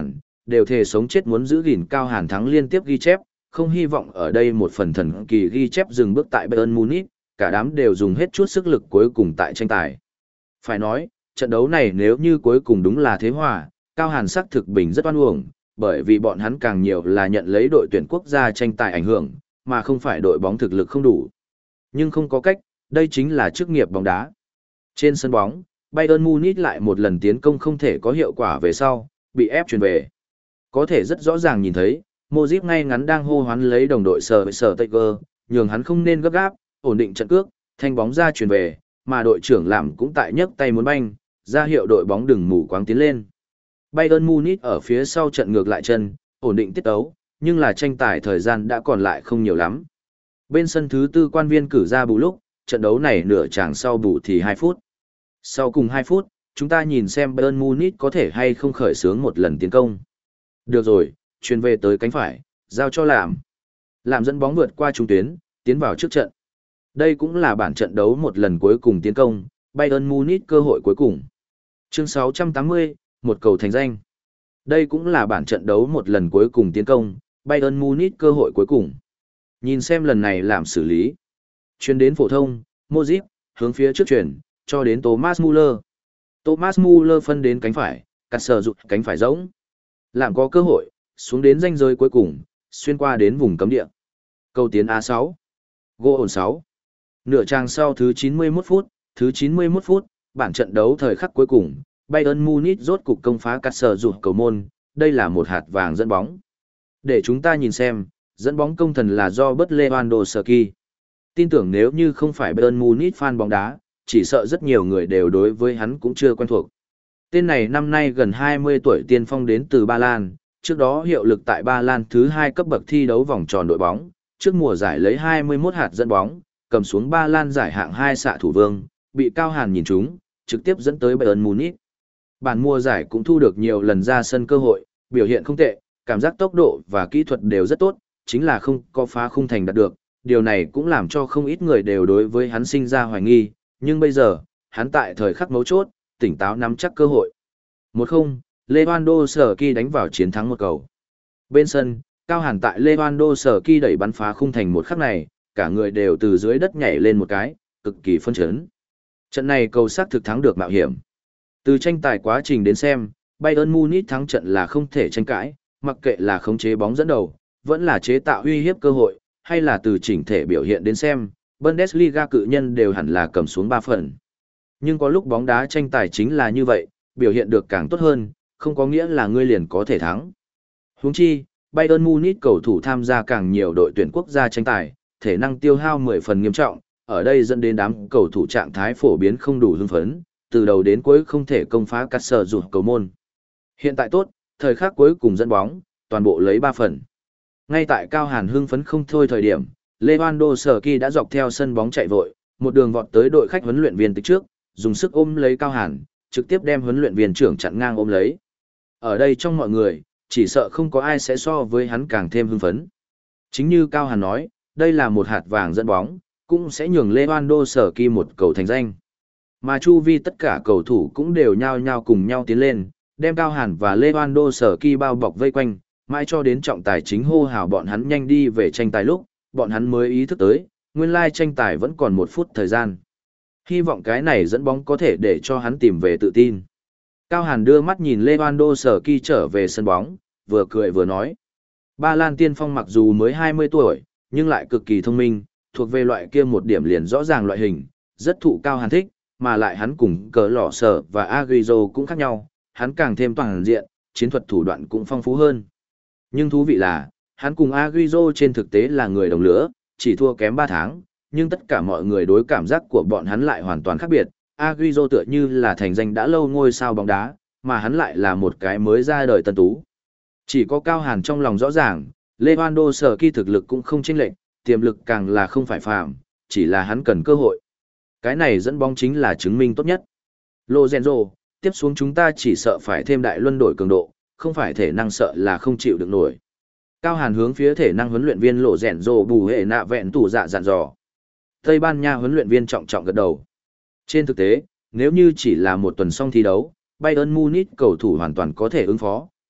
đều thề sống chết muốn giữ gìn Cao Hàn thắng liên tiếp ghi chép, không hy vọng ở đây một phần thần kỳ ghi chép dừng bước tại Bayern Munich, cả đám đều dùng hết chút sức lực cuối cùng tại tranh tài. Phải nói, trận đấu này nếu như cuối cùng đúng là thế hòa, Cao Hàn sắc thực bình rất oan uổng, bởi vì bọn hắn càng nhiều là nhận lấy đội tuyển quốc gia tranh tài ảnh hưởng, mà không phải đội bóng thực lực không đủ. Nhưng không có cách, đây chính là chức nghiệp bóng đá. Trên sân bóng, Bayern Munich lại một lần tiến công không thể có hiệu quả về sau, bị ép chuyển về. Có thể rất rõ ràng nhìn thấy, Modric ngay ngắn đang hô hoán lấy đồng đội sở sở Taker, nhường hắn không nên gấp gáp, ổn định trận cước, thanh bóng ra chuyển về, mà đội trưởng làm cũng tại nhấc tay muốn banh, ra hiệu đội bóng đừng mù quáng tiến lên. Bayern Munich ở phía sau trận ngược lại chân, ổn định tiết tấu, nhưng là tranh tài thời gian đã còn lại không nhiều lắm. Bên sân thứ tư quan viên cử ra bù lúc, trận đấu này nửa chàng sau bù thì hai phút. Sau cùng hai phút, chúng ta nhìn xem Bayern Munich có thể hay không khởi xướng một lần tiến công. Được rồi, chuyền về tới cánh phải, giao cho làm. Làm dẫn bóng vượt qua trung tuyến, tiến vào trước trận. Đây cũng là bản trận đấu một lần cuối cùng tiến công, Bayern Munich cơ hội cuối cùng. Chương sáu trăm tám mươi, một cầu thành danh. Đây cũng là bản trận đấu một lần cuối cùng tiến công, Bayern Munich cơ hội cuối cùng. Nhìn xem lần này làm xử lý. Chuyền đến phổ thông, Modric, hướng phía trước chuyển, cho đến Thomas Muller. Thomas Muller phân đến cánh phải, cắt sở rụt cánh phải rỗng. Làm có cơ hội, xuống đến ranh giới cuối cùng, xuyên qua đến vùng cấm địa. Cầu tiến a sáu. Goal sáu. Nửa trang sau thứ chín mươi mốt phút, thứ chín mươi mốt phút, bản trận đấu thời khắc cuối cùng, Bayern Munich rốt cục công phá cắt sở rụt cầu môn, đây là một hạt vàng dẫn bóng. Để chúng ta nhìn xem, dẫn bóng công thần là do Robert Lewandowski. Tin tưởng nếu như không phải Bayern Munich fan bóng đá, chỉ sợ rất nhiều người đều đối với hắn cũng chưa quen thuộc. Tên này năm nay gần hai mươi tuổi tiên phong đến từ Ba Lan, trước đó hiệu lực tại Ba Lan thứ hai cấp bậc thi đấu vòng tròn đội bóng, trước mùa giải lấy hai mươi mốt hạt dẫn bóng, cầm xuống Ba Lan giải hạng hai xạ thủ vương, bị Cao Hàn nhìn trúng, trực tiếp dẫn tới Bayern Munich. Bản mùa giải cũng thu được nhiều lần ra sân cơ hội, biểu hiện không tệ, cảm giác tốc độ và kỹ thuật đều rất tốt, chính là không có phá khung thành đạt được, điều này cũng làm cho không ít người đều đối với hắn sinh ra hoài nghi, nhưng bây giờ, hắn tại thời khắc mấu chốt, tỉnh táo nắm chắc cơ hội. một không, Lewandowski đánh vào chiến thắng một cầu. Bên sân, Cao Hàn tại Lewandowski đẩy bắn phá khung thành một khắc này, cả người đều từ dưới đất nhảy lên một cái, cực kỳ phân chấn. Trận này cầu sắc thực thắng được mạo hiểm. Từ tranh tài quá trình đến xem, Bayern Munich thắng trận là không thể tranh cãi, mặc kệ là khống chế bóng dẫn đầu, vẫn là chế tạo uy hiếp cơ hội, hay là từ chỉnh thể biểu hiện đến xem, Bundesliga cự nhân đều hẳn là cầm xuống ba phần. Nhưng có lúc bóng đá tranh tài chính là như vậy, biểu hiện được càng tốt hơn, không có nghĩa là ngươi liền có thể thắng. Huống chi, Bayern Munich cầu thủ tham gia càng nhiều đội tuyển quốc gia tranh tài, thể năng tiêu hao mười phần nghiêm trọng, ở đây dẫn đến đám cầu thủ trạng thái phổ biến không đủ hưng phấn, từ đầu đến cuối không thể công phá cắt sở rụt cầu môn. Hiện tại tốt, thời khắc cuối cùng dẫn bóng, toàn bộ lấy ba phần. Ngay tại Cao Hàn hưng phấn không thôi thời điểm, Lewandowski đã dọc theo sân bóng chạy vội, một đường vọt tới đội khách huấn luyện viên tịch trước, dùng sức ôm lấy Cao Hàn, trực tiếp đem huấn luyện viên trưởng chặn ngang ôm lấy. Ở đây trong mọi người, chỉ sợ không có ai sẽ so với hắn càng thêm hưng phấn. Chính như Cao Hàn nói, đây là một hạt vàng dẫn bóng, cũng sẽ nhường Lewandowski một cầu thành danh. Mà chu vi tất cả cầu thủ cũng đều nhao nhao cùng nhau tiến lên, đem Cao Hàn và Lewandowski bao bọc vây quanh, mãi cho đến trọng tài chính hô hào bọn hắn nhanh đi về tranh tài lúc, bọn hắn mới ý thức tới, nguyên lai tranh tài vẫn còn một phút thời gian. Hy vọng cái này dẫn bóng có thể để cho hắn tìm về tự tin. Cao Hàn đưa mắt nhìn Lewandowski trở về sân bóng, vừa cười vừa nói. Ba Lan tiên phong mặc dù mới hai mươi tuổi, nhưng lại cực kỳ thông minh, thuộc về loại kia một điểm liền rõ ràng loại hình, rất thụ Cao Hàn thích, mà lại hắn cùng cờ lỏ sở và Agüero cũng khác nhau, hắn càng thêm toàn diện, chiến thuật thủ đoạn cũng phong phú hơn. Nhưng thú vị là, hắn cùng Agüero trên thực tế là người đồng lứa, chỉ thua kém ba tháng, nhưng tất cả mọi người đối cảm giác của bọn hắn lại hoàn toàn khác biệt. Agüero tựa như là thành danh đã lâu ngôi sao bóng đá, mà hắn lại là một cái mới ra đời tân tú. Chỉ có Cao Hàn trong lòng rõ ràng, Lewandowski thực lực cũng không chênh lệch, tiềm lực càng là không phải phàm, chỉ là hắn cần cơ hội. Cái này dẫn bóng chính là chứng minh tốt nhất. Lorenzo, tiếp xuống chúng ta chỉ sợ phải thêm đại luân đổi cường độ, không phải thể năng sợ là không chịu được nổi. Cao Hàn hướng phía thể năng huấn luyện viên Lorenzo bù hệ nạ vẹn tủ dạ dặn dò. Tây Ban Nha huấn luyện viên trọng trọng gật đầu. Trên thực tế, nếu như chỉ là một tuần xong thi đấu, Bayern Munich cầu thủ hoàn toàn có thể ứng phó,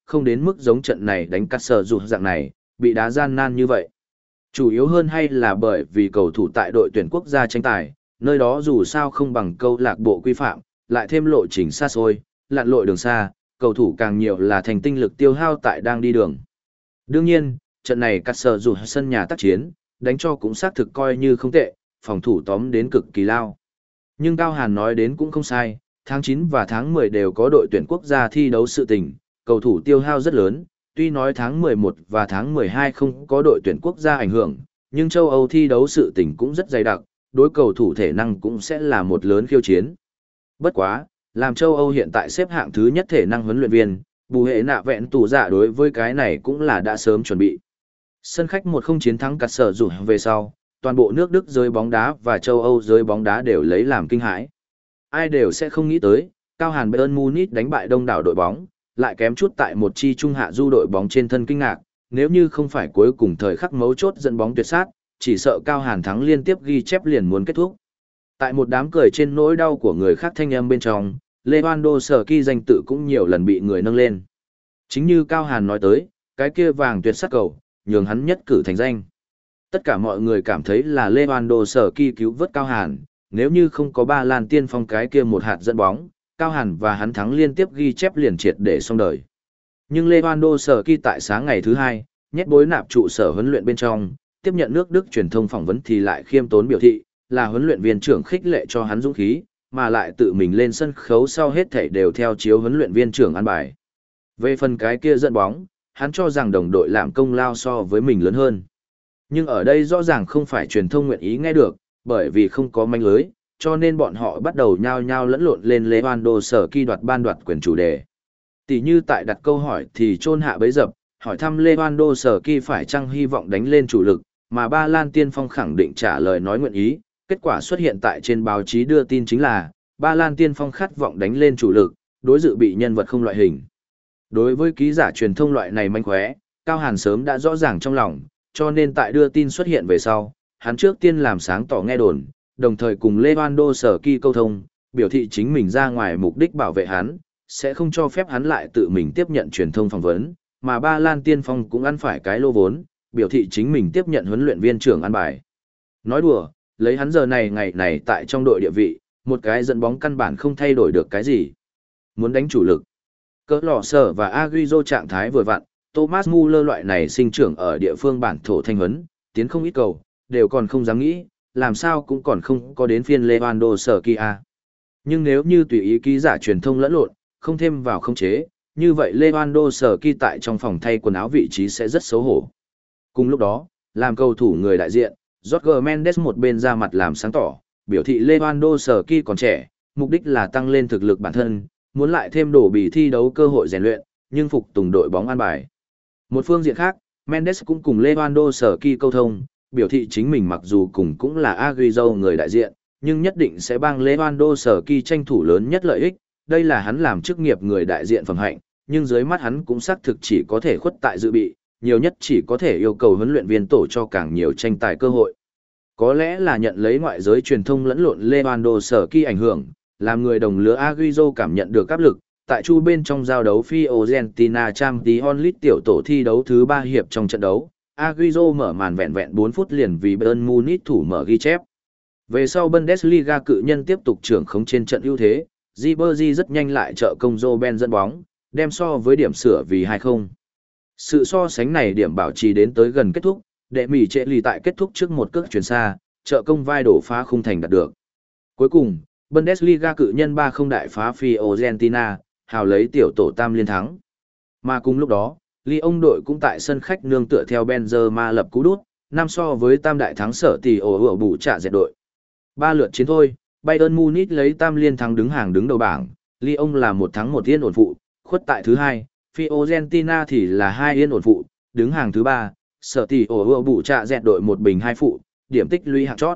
không đến mức giống trận này đánh cắt sở rụt dạng này, bị đá gian nan như vậy. Chủ yếu hơn hay là bởi vì cầu thủ tại đội tuyển quốc gia tranh tài, nơi đó dù sao không bằng câu lạc bộ quy phạm, lại thêm lộ trình xa xôi, lặn lội đường xa, cầu thủ càng nhiều là thành tinh lực tiêu hao tại đang đi đường. Đương nhiên, trận này cắt sở rụt sân nhà tác chiến, đánh cho cũng xác thực coi như không tệ, phòng thủ tóm đến cực kỳ lao. Nhưng Cao Hàn nói đến cũng không sai, tháng chín và tháng mười đều có đội tuyển quốc gia thi đấu sự tình, cầu thủ tiêu hao rất lớn, tuy nói tháng mười một và tháng mười hai không có đội tuyển quốc gia ảnh hưởng, nhưng châu Âu thi đấu sự tình cũng rất dày đặc, đối cầu thủ thể năng cũng sẽ là một lớn khiêu chiến. Bất quá, làm châu Âu hiện tại xếp hạng thứ nhất thể năng huấn luyện viên, Bù Hệ Nạ Vẹn Tù Dạ đối với cái này cũng là đã sớm chuẩn bị. Sân khách một không chiến thắng cắt sở rụt về sau, toàn bộ nước Đức giới bóng đá và châu Âu giới bóng đá đều lấy làm kinh hãi. Ai đều sẽ không nghĩ tới, Cao Hàn Bayern Munich đánh bại đông đảo đội bóng, lại kém chút tại một chi trung hạ du đội bóng trên thân kinh ngạc, nếu như không phải cuối cùng thời khắc mấu chốt dẫn bóng tuyệt sát, chỉ sợ Cao Hàn thắng liên tiếp ghi chép liền muốn kết thúc. Tại một đám cười trên nỗi đau của người khác thanh âm bên trong, Lewandowski danh tự cũng nhiều lần bị người nâng lên. Chính như Cao Hàn nói tới, cái kia vàng tuyệt sát cầu, nhường hắn nhất cử thành danh. Tất cả mọi người cảm thấy là Lewandowski cứu vớt Cao Hàn, nếu như không có Ba Lan tiên phong cái kia một hạt dẫn bóng, Cao Hàn và hắn thắng liên tiếp ghi chép liền triệt để xong đời. Nhưng Lewandowski tại sáng ngày thứ hai, nhét bối nạp trụ sở huấn luyện bên trong, tiếp nhận nước Đức truyền thông phỏng vấn thì lại khiêm tốn biểu thị, là huấn luyện viên trưởng khích lệ cho hắn dũng khí, mà lại tự mình lên sân khấu sau hết thảy đều theo chiếu huấn luyện viên trưởng an bài. Về phần cái kia dẫn bóng, hắn cho rằng đồng đội làm công lao so với mình lớn hơn. Nhưng ở đây rõ ràng không phải truyền thông nguyện ý nghe được, bởi vì không có manh lưới, cho nên bọn họ bắt đầu nhao nhao lẫn lộn lên Lewandowski đoạt ban đoạt quyền chủ đề. Tỷ như tại đặt câu hỏi thì chôn hạ bấy dập, hỏi thăm Lewandowski phải chăng hy vọng đánh lên chủ lực, mà Ba Lan tiên phong khẳng định trả lời nói nguyện ý, kết quả xuất hiện tại trên báo chí đưa tin chính là, Ba Lan tiên phong khát vọng đánh lên chủ lực, đối dự bị nhân vật không loại hình. Đối với ký giả truyền thông loại này manh khóe, Cao Hàn sớm đã rõ ràng trong lòng, cho nên tại đưa tin xuất hiện về sau, hắn trước tiên làm sáng tỏ nghe đồn, đồng thời cùng Lewandowski câu thông, biểu thị chính mình ra ngoài mục đích bảo vệ hắn, sẽ không cho phép hắn lại tự mình tiếp nhận truyền thông phỏng vấn, mà Ba Lan tiên phong cũng ăn phải cái lô vốn, biểu thị chính mình tiếp nhận huấn luyện viên trưởng ăn bài. Nói đùa, lấy hắn giờ này ngày này tại trong đội địa vị, một cái dẫn bóng căn bản không thay đổi được cái gì. Muốn đánh chủ lực. Cỡ lò sở và Agüero trạng thái vừa vặn, Thomas Muller loại này sinh trưởng ở địa phương bản thổ thanh huấn, tiến không ít cầu, đều còn không dám nghĩ, làm sao cũng còn không có đến phiên Lewandowski. Nhưng nếu như tùy ý ký giả truyền thông lẫn lộn, không thêm vào không chế, như vậy Lewandowski tại trong phòng thay quần áo vị trí sẽ rất xấu hổ. Cùng lúc đó, làm cầu thủ người đại diện, Jorge Mendes một bên ra mặt làm sáng tỏ, biểu thị Lewandowski còn trẻ, mục đích là tăng lên thực lực bản thân, muốn lại thêm đổ bì thi đấu cơ hội rèn luyện, nhưng phục tùng đội bóng an bài. Một phương diện khác, Mendes cũng cùng Lewandowski câu thông, biểu thị chính mình mặc dù cùng cũng là Agüero người đại diện, nhưng nhất định sẽ帮Lewandowski tranh thủ lớn nhất lợi ích, đây là hắn làm chức nghiệp người đại diện phẩm hạnh, nhưng dưới mắt hắn cũng xác thực chỉ có thể khuất tại dự bị, nhiều nhất chỉ có thể yêu cầu huấn luyện viên tổ cho càng nhiều tranh tài cơ hội. Có lẽ là nhận lấy ngoại giới truyền thông lẫn lộn Lewandowski ảnh hưởng, làm người đồng lứa Agüero cảm nhận được áp lực, tại chu bên trong giao đấu Fiorentina Champions League tiểu tổ thi đấu thứ ba hiệp trong trận đấu, Agüero mở màn vẹn vẹn bốn phút liền vì Bayern Munich thủ mở ghi chép. Về sau Bundesliga cự nhân tiếp tục trưởng khống trên trận ưu thế, Ribery rất nhanh lại trợ công Robben dẫn bóng, đem so với điểm sửa vì hai không. Sự so sánh này điểm bảo trì đến tới gần kết thúc, đệ mỉ trệ lì tại kết thúc trước một cước chuyển xa, trợ công vai đổ phá khung thành đạt được. Cuối cùng, Bundesliga cự nhân ba không đại phá Fiorentina, hào lấy tiểu tổ tam liên thắng. Mà cùng lúc đó, Lyon đội cũng tại sân khách nương tựa theo Benzema lập cú đút, năm so với tam đại thắng sở tỷ ổ ổ bù trả dẹt đội. Ba lượt chiến thôi, Bayern Munich lấy tam liên thắng đứng hàng đứng đầu bảng, Lyon là một thắng một yên ổn phụ, khuất tại thứ hai, Fiorentina thì là hai yên ổn phụ, đứng hàng thứ ba, sở tỷ ổ ổ bù trả dẹt đội một bình hai phụ, điểm tích lũy hạng chót.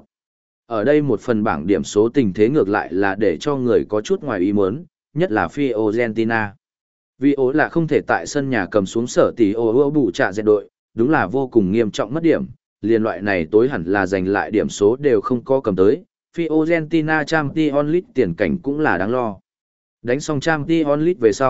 Ở đây một phần bảng điểm số tình thế ngược lại là để cho người có chút ngoài ý muốn, nhất là Fiorentina. Vì ố là không thể tại sân nhà cầm xuống sở tỷ ổ ổ bù trả dẹt đội, đúng là vô cùng nghiêm trọng mất điểm, liên loại này tối hẳn là giành lại điểm số đều không có cầm tới. Fiorentina Champions League tiền cảnh cũng là đáng lo. Đánh xong Champions League về sau,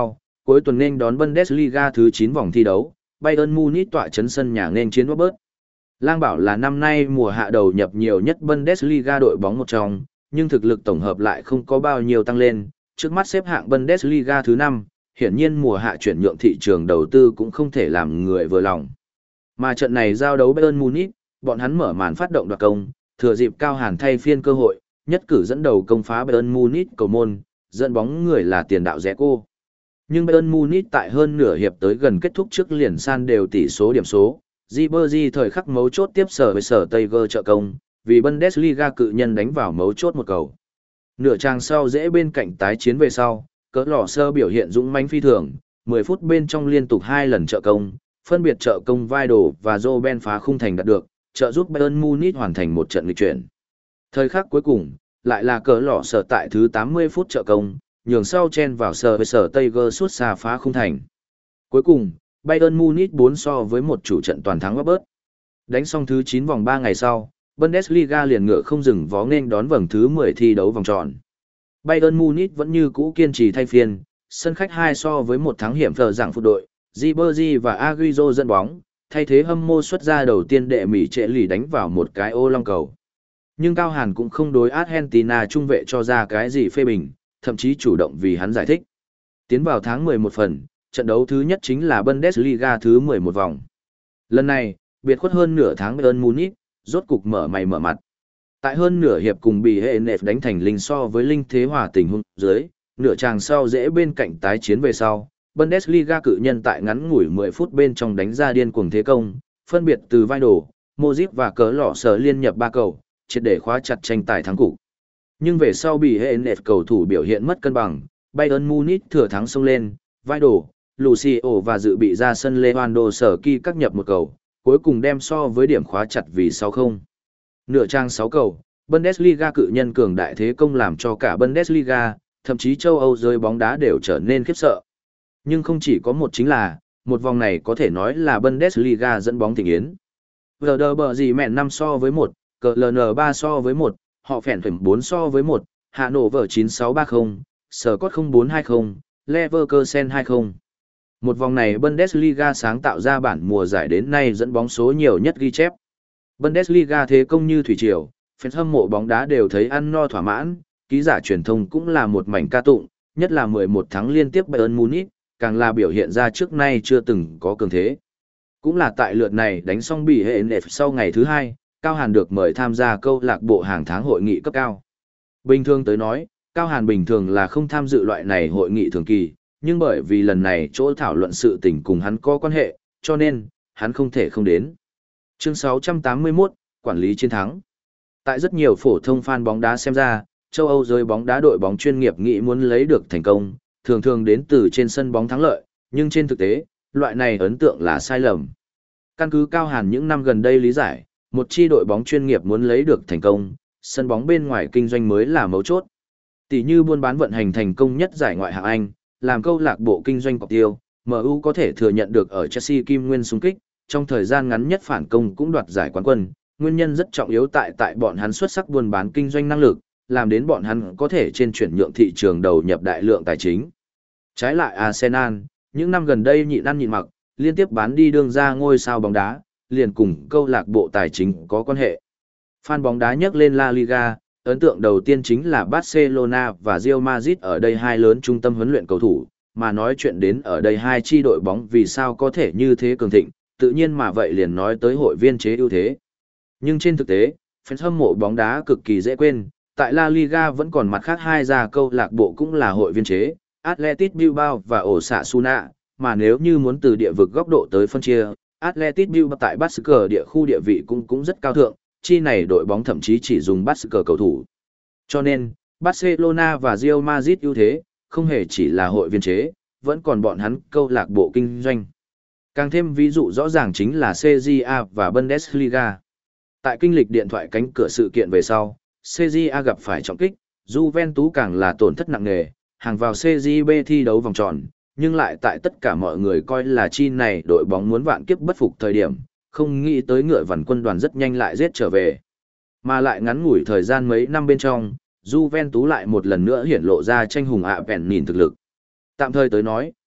cuối tuần nên đón Bundesliga thứ chín vòng thi đấu, Bayern Munich tọa chấn sân nhà nên chiến Robert. Lang bảo là năm nay mùa hạ đầu nhập nhiều nhất Bundesliga đội bóng một trong, nhưng thực lực tổng hợp lại không có bao nhiêu tăng lên, trước mắt xếp hạng Bundesliga thứ năm, hiển nhiên mùa hạ chuyển nhượng thị trường đầu tư cũng không thể làm người vừa lòng. Mà trận này giao đấu Bayern Munich, bọn hắn mở màn phát động đoạt công, thừa dịp Cao Hàn thay phiên cơ hội, nhất cử dẫn đầu công phá Bayern Munich cầu môn, dẫn bóng người là tiền đạo Dzeko. Nhưng Bayern Munich tại hơn nửa hiệp tới gần kết thúc trước liền san đều tỷ số điểm số, Ribery thời khắc mấu chốt tiếp sở với sở Tiger trợ công, vì Bundesliga cự nhân đánh vào mấu chốt một cầu. Nửa trang sau dễ bên cạnh tái chiến về sau, cỡ lò sơ biểu hiện dũng mãnh phi thường, mười phút bên trong liên tục hai lần trợ công, phân biệt trợ công Vidal và Robben phá khung thành đạt được, trợ giúp Bayern Munich hoàn thành một trận nghịch chuyển. Thời khắc cuối cùng, lại là cỡ lò sơ tại thứ tám mươi phút trợ công, nhường sau chen vào sở với sở Tiger suốt xa phá khung thành. Cuối cùng, Bayern Munich bốn so với một chủ trận toàn thắng Robert. Đánh xong thứ chín vòng ba ngày sau, Bundesliga liền ngựa không dừng vó nên đón vòng thứ mười thi đấu vòng tròn. Bayern Munich vẫn như cũ kiên trì thay phiên, sân khách hai so với một thắng hiểm phờ dạng phụ đội, Ribery và Agüero dẫn bóng, thay thế hâm mô xuất ra đầu tiên đệ Mỹ trệ lì đánh vào một cái ô long cầu. Nhưng Cao Hàn cũng không đối Argentina trung vệ cho ra cái gì phê bình, thậm chí chủ động vì hắn giải thích. Tiến vào tháng mười một phần, trận đấu thứ nhất chính là Bundesliga thứ mười một vòng. Lần này, biệt khuất hơn nửa tháng Bayern Munich, rốt cục mở mày mở mặt. Tại hơn nửa hiệp cùng bị hệ nệp đánh thành linh so với linh thế hòa tình huống dưới, nửa tràng sau dễ bên cạnh tái chiến về sau, Bundesliga cự nhân tại ngắn ngủi mười phút bên trong đánh ra điên cuồng thế công, phân biệt từ Vidal, Modric và cỡ lọ sở liên nhập ba cầu, triệt để khóa chặt tranh tài thắng cục. Nhưng về sau bị hệ nệp cầu thủ biểu hiện mất cân bằng, Bayern Munich thừa thắng xông lên, Vidal, Lucio và dự bị ra sân Lewandowski các nhập một cầu, cuối cùng đem so với điểm khóa chặt vì sáu không. Nửa trang sáu cầu, Bundesliga cự nhân cường đại thế công làm cho cả Bundesliga, thậm chí châu Âu giới bóng đá đều trở nên khiếp sợ. Nhưng không chỉ có một chính là, một vòng này có thể nói là Bundesliga dẫn bóng thịnh yến. Werder bờ gì mẹn năm so với một, cờ lờ en ba so với một, họ phèn phèn bốn so với một, Hà Nội vở chín sáu ba không, Scott không bốn hai không, Leverkusen hai không. Một vòng này Bundesliga sáng tạo ra bản mùa giải đến nay dẫn bóng số nhiều nhất ghi chép. Bundesliga thế công như thủy triều, fan hâm mộ bóng đá đều thấy ăn no thỏa mãn, ký giả truyền thông cũng là một mảnh ca tụng, nhất là mười một tháng liên tiếp Bayern Munich, càng là biểu hiện ra trước nay chưa từng có cường thế. Cũng là tại lượt này đánh xong bị hệ nệp sau ngày thứ hai, Cao Hàn được mời tham gia câu lạc bộ hàng tháng hội nghị cấp cao. Bình thường tới nói, Cao Hàn bình thường là không tham dự loại này hội nghị thường kỳ, nhưng bởi vì lần này chỗ thảo luận sự tình cùng hắn có quan hệ, cho nên, hắn không thể không đến. Chương sáu trăm tám mươi mốt, Quản lý chiến thắng. Tại rất nhiều phổ thông fan bóng đá xem ra, châu Âu giới bóng đá đội bóng chuyên nghiệp nghĩ muốn lấy được thành công, thường thường đến từ trên sân bóng thắng lợi, nhưng trên thực tế, loại này ấn tượng là sai lầm. Căn cứ Cao Hàn những năm gần đây lý giải, một chi đội bóng chuyên nghiệp muốn lấy được thành công, sân bóng bên ngoài kinh doanh mới là mấu chốt. Tỷ như buôn bán vận hành thành công nhất giải ngoại hạng Anh, làm câu lạc bộ kinh doanh cọc tiêu, em u có thể thừa nhận được ở Chelsea kim nguyên xung kích, trong thời gian ngắn nhất phản công cũng đoạt giải quán quân, nguyên nhân rất trọng yếu tại tại bọn hắn xuất sắc buôn bán kinh doanh năng lực, làm đến bọn hắn có thể trên chuyển nhượng thị trường đầu nhập đại lượng tài chính. Trái lại Arsenal, những năm gần đây nhịn ăn nhịn mặc, liên tiếp bán đi đương ra ngôi sao bóng đá, liền cùng câu lạc bộ tài chính có quan hệ. Fan bóng đá nhắc lên La Liga, ấn tượng đầu tiên chính là Barcelona và Real Madrid ở đây hai lớn trung tâm huấn luyện cầu thủ, mà nói chuyện đến ở đây hai chi đội bóng vì sao có thể như thế cường thịnh, tự nhiên mà vậy liền nói tới hội viên chế ưu thế. Nhưng trên thực tế, fans hâm mộ bóng đá cực kỳ dễ quên, tại La Liga vẫn còn mặt khác hai gia câu lạc bộ cũng là hội viên chế, Athletic Bilbao và Osasuna, mà nếu như muốn từ địa vực góc độ tới phân chia, Athletic Bilbao tại Basque địa khu địa vị cũng cũng rất cao thượng, chi này đội bóng thậm chí chỉ dùng Basque cầu thủ. Cho nên, Barcelona và Real Madrid ưu thế, không hề chỉ là hội viên chế, vẫn còn bọn hắn câu lạc bộ kinh doanh. Càng thêm ví dụ rõ ràng chính là xê giê a và Bundesliga. Tại kinh lịch điện thoại cánh cửa sự kiện về sau, xê giê a gặp phải trọng kích, Juventus càng là tổn thất nặng nề, hàng vào xê giê bê thi đấu vòng tròn, nhưng lại tại tất cả mọi người coi là chi này đội bóng muốn vạn kiếp bất phục thời điểm, không nghĩ tới ngựa vằn quân đoàn rất nhanh lại giết trở về. Mà lại ngắn ngủi thời gian mấy năm bên trong, Juventus lại một lần nữa hiển lộ ra tranh hùng ạ vẹn nhìn thực lực. Tạm thời tới nói,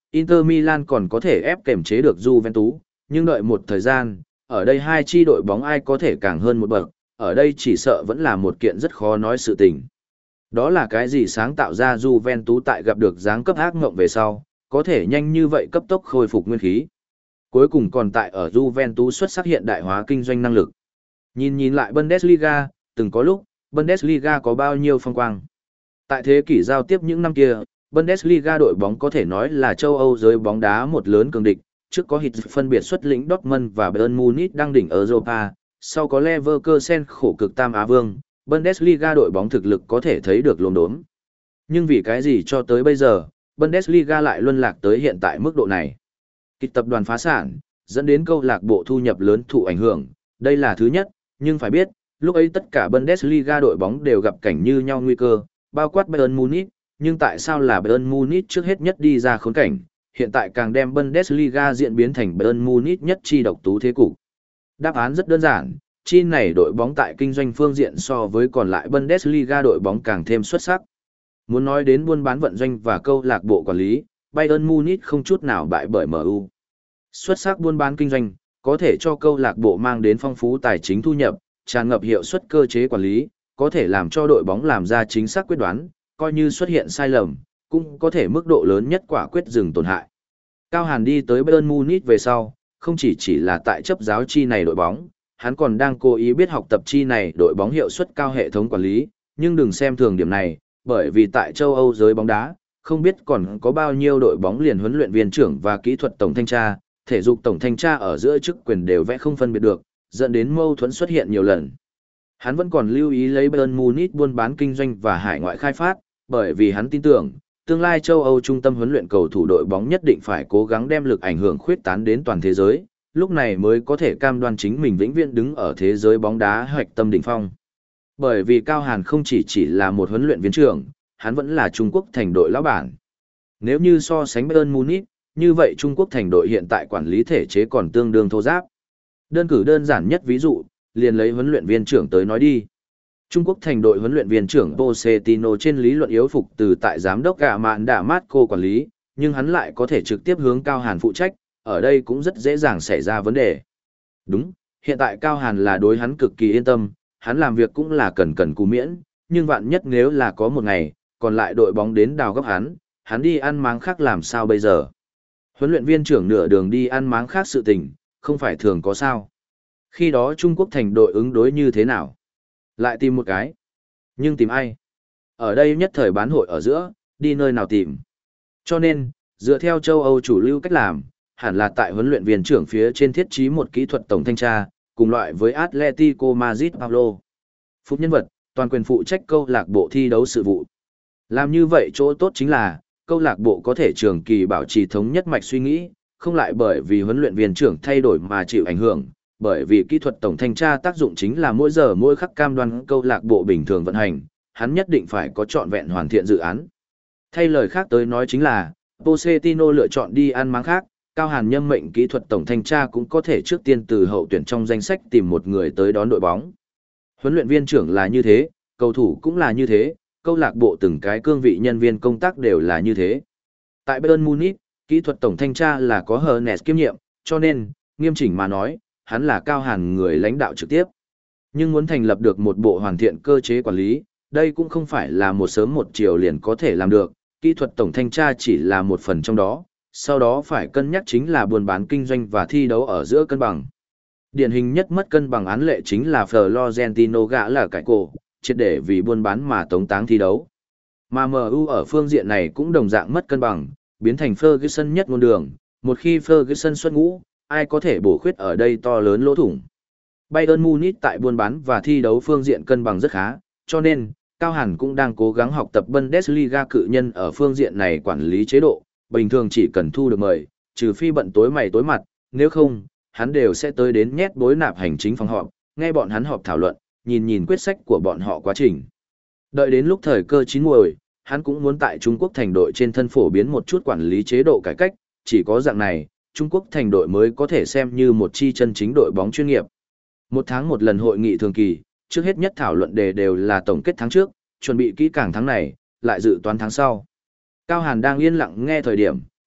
Inter Milan còn có thể ép kềm chế được Juventus, nhưng đợi một thời gian, ở đây hai chi đội bóng ai có thể càng hơn một bậc, ở đây chỉ sợ vẫn là một kiện rất khó nói sự tình. Đó là cái gì sáng tạo ra Juventus tại gặp được giáng cấp ác mộng về sau, có thể nhanh như vậy cấp tốc khôi phục nguyên khí. Cuối cùng còn tại ở Juventus xuất sắc hiện đại hóa kinh doanh năng lực. Nhìn nhìn lại Bundesliga, từng có lúc, Bundesliga có bao nhiêu phong quang. Tại thế kỷ giao tiếp những năm kia, Bundesliga đội bóng có thể nói là châu Âu giới bóng đá một lớn cường địch, trước có Hitz phân biệt xuất lĩnh Dortmund và Bayern Munich đang đỉnh Europa, sau có Leverkusen khổ cực tam Á vương, Bundesliga đội bóng thực lực có thể thấy được lồn đốm. Nhưng vì cái gì cho tới bây giờ, Bundesliga lại luân lạc tới hiện tại mức độ này? Kịch tập đoàn phá sản, dẫn đến câu lạc bộ thu nhập lớn thụ ảnh hưởng, đây là thứ nhất, nhưng phải biết, lúc ấy tất cả Bundesliga đội bóng đều gặp cảnh như nhau nguy cơ, bao quát Bayern Munich, nhưng tại sao là Bayern Munich trước hết nhất đi ra khốn cảnh, hiện tại càng đem Bundesliga diễn biến thành Bayern Munich nhất chi độc tú thế cục. Đáp án rất đơn giản, chi này đội bóng tại kinh doanh phương diện so với còn lại Bundesliga đội bóng càng thêm xuất sắc. Muốn nói đến buôn bán vận doanh và câu lạc bộ quản lý, Bayern Munich không chút nào bại bởi em u. Xuất sắc buôn bán kinh doanh, có thể cho câu lạc bộ mang đến phong phú tài chính thu nhập, tràn ngập hiệu suất cơ chế quản lý, có thể làm cho đội bóng làm ra chính xác quyết đoán, coi như xuất hiện sai lầm, cũng có thể mức độ lớn nhất quả quyết dừng tổn hại. Cao Hàn đi tới Bayern Munich về sau, không chỉ chỉ là tại chấp giáo chi này đội bóng, hắn còn đang cố ý biết học tập chi này đội bóng hiệu suất cao hệ thống quản lý, nhưng đừng xem thường điểm này, bởi vì tại châu Âu giới bóng đá, không biết còn có bao nhiêu đội bóng liền huấn luyện viên trưởng và kỹ thuật tổng thanh tra, thể dục tổng thanh tra ở giữa chức quyền đều vẽ không phân biệt được, dẫn đến mâu thuẫn xuất hiện nhiều lần. Hắn vẫn còn lưu ý lấy Bayern Munich buôn bán kinh doanh và hải ngoại khai phát, bởi vì hắn tin tưởng, tương lai châu Âu trung tâm huấn luyện cầu thủ đội bóng nhất định phải cố gắng đem lực ảnh hưởng khuyết tán đến toàn thế giới, lúc này mới có thể cam đoan chính mình vĩnh viễn đứng ở thế giới bóng đá hoạch tâm đỉnh phong. Bởi vì Cao Hàn không chỉ chỉ là một huấn luyện viên trưởng, hắn vẫn là Trung Quốc thành đội lão bản. Nếu như so sánh Bayern Munich, như vậy Trung Quốc thành đội hiện tại quản lý thể chế còn tương đương thô ráp. Đơn cử đơn giản nhất ví dụ, liền lấy huấn luyện viên trưởng tới nói đi. Trung Quốc thành đội huấn luyện viên trưởng Pochettino trên lý luận yếu phục từ tại giám đốc gạ mạn đạ mát cô quản lý, nhưng hắn lại có thể trực tiếp hướng Cao Hàn phụ trách, ở đây cũng rất dễ dàng xảy ra vấn đề. Đúng, hiện tại Cao Hàn là đối hắn cực kỳ yên tâm, hắn làm việc cũng là cần cần cù miễn, nhưng vạn nhất nếu là có một ngày, còn lại đội bóng đến đào góc hắn, hắn đi ăn máng khác làm sao bây giờ? Huấn luyện viên trưởng nửa đường đi ăn máng khác sự tình, không phải thường có sao. Khi đó Trung Quốc thành đội ứng đối như thế nào? Lại tìm một cái. Nhưng tìm ai? Ở đây nhất thời bán hội ở giữa, đi nơi nào tìm? Cho nên, dựa theo châu Âu chủ lưu cách làm, hẳn là tại huấn luyện viên trưởng phía trên thiết trí một kỹ thuật tổng thanh tra, cùng loại với Atletico Madrid Paulo. Phúc nhân vật, toàn quyền phụ trách câu lạc bộ thi đấu sự vụ. Làm như vậy chỗ tốt chính là, câu lạc bộ có thể trường kỳ bảo trì thống nhất mạch suy nghĩ, không lại bởi vì huấn luyện viên trưởng thay đổi mà chịu ảnh hưởng, bởi vì kỹ thuật tổng thanh tra tác dụng chính là mỗi giờ mỗi khắc cam đoan câu lạc bộ bình thường vận hành, hắn nhất định phải có trọn vẹn hoàn thiện dự án. Thay lời khác tới nói chính là, Pochettino lựa chọn đi ăn máng khác, Cao Hàn nhâm mệnh kỹ thuật tổng thanh tra cũng có thể trước tiên từ hậu tuyển trong danh sách tìm một người tới đón đội bóng. Huấn luyện viên trưởng là như thế, cầu thủ cũng là như thế, câu lạc bộ từng cái cương vị nhân viên công tác đều là như thế. Tại Bayern Munich, kỹ thuật tổng thanh tra là có Hernes kiêm nhiệm, cho nên, nghiêm chỉnh mà nói, hắn là Cao Hàn người lãnh đạo trực tiếp. Nhưng muốn thành lập được một bộ hoàn thiện cơ chế quản lý, đây cũng không phải là một sớm một chiều liền có thể làm được, kỹ thuật tổng thanh tra chỉ là một phần trong đó, sau đó phải cân nhắc chính là buôn bán kinh doanh và thi đấu ở giữa cân bằng. Điển hình nhất mất cân bằng án lệ chính là Florentino gã là cải cổ, triệt để vì buôn bán mà tống táng thi đấu. Mà em u ở phương diện này cũng đồng dạng mất cân bằng, biến thành Ferguson nhất ngôn đường, một khi Ferguson xuất ngũ, ai có thể bổ khuyết ở đây to lớn lỗ thủng. Bayern Munich tại buôn bán và thi đấu phương diện cân bằng rất khá, cho nên, Cao Hàn cũng đang cố gắng học tập Bundesliga cự nhân ở phương diện này quản lý chế độ, bình thường chỉ cần thu được mời, trừ phi bận tối mày tối mặt, nếu không, hắn đều sẽ tới đến nhét bối nạp hành chính phòng họp, nghe bọn hắn họp thảo luận, nhìn nhìn quyết sách của bọn họ quá trình. Đợi đến lúc thời cơ chín muồi, hắn cũng muốn tại Trung Quốc thành đội trên thân phổ biến một chút quản lý chế độ cải cách, chỉ có dạng này, Trung Quốc thành đội mới có thể xem như một chi chân chính đội bóng chuyên nghiệp. Một tháng một lần hội nghị thường kỳ, trước hết nhất thảo luận đề đều là tổng kết tháng trước, chuẩn bị kỹ càng tháng này, lại dự toán tháng sau. Cao Hàn đang yên lặng nghe thời điểm,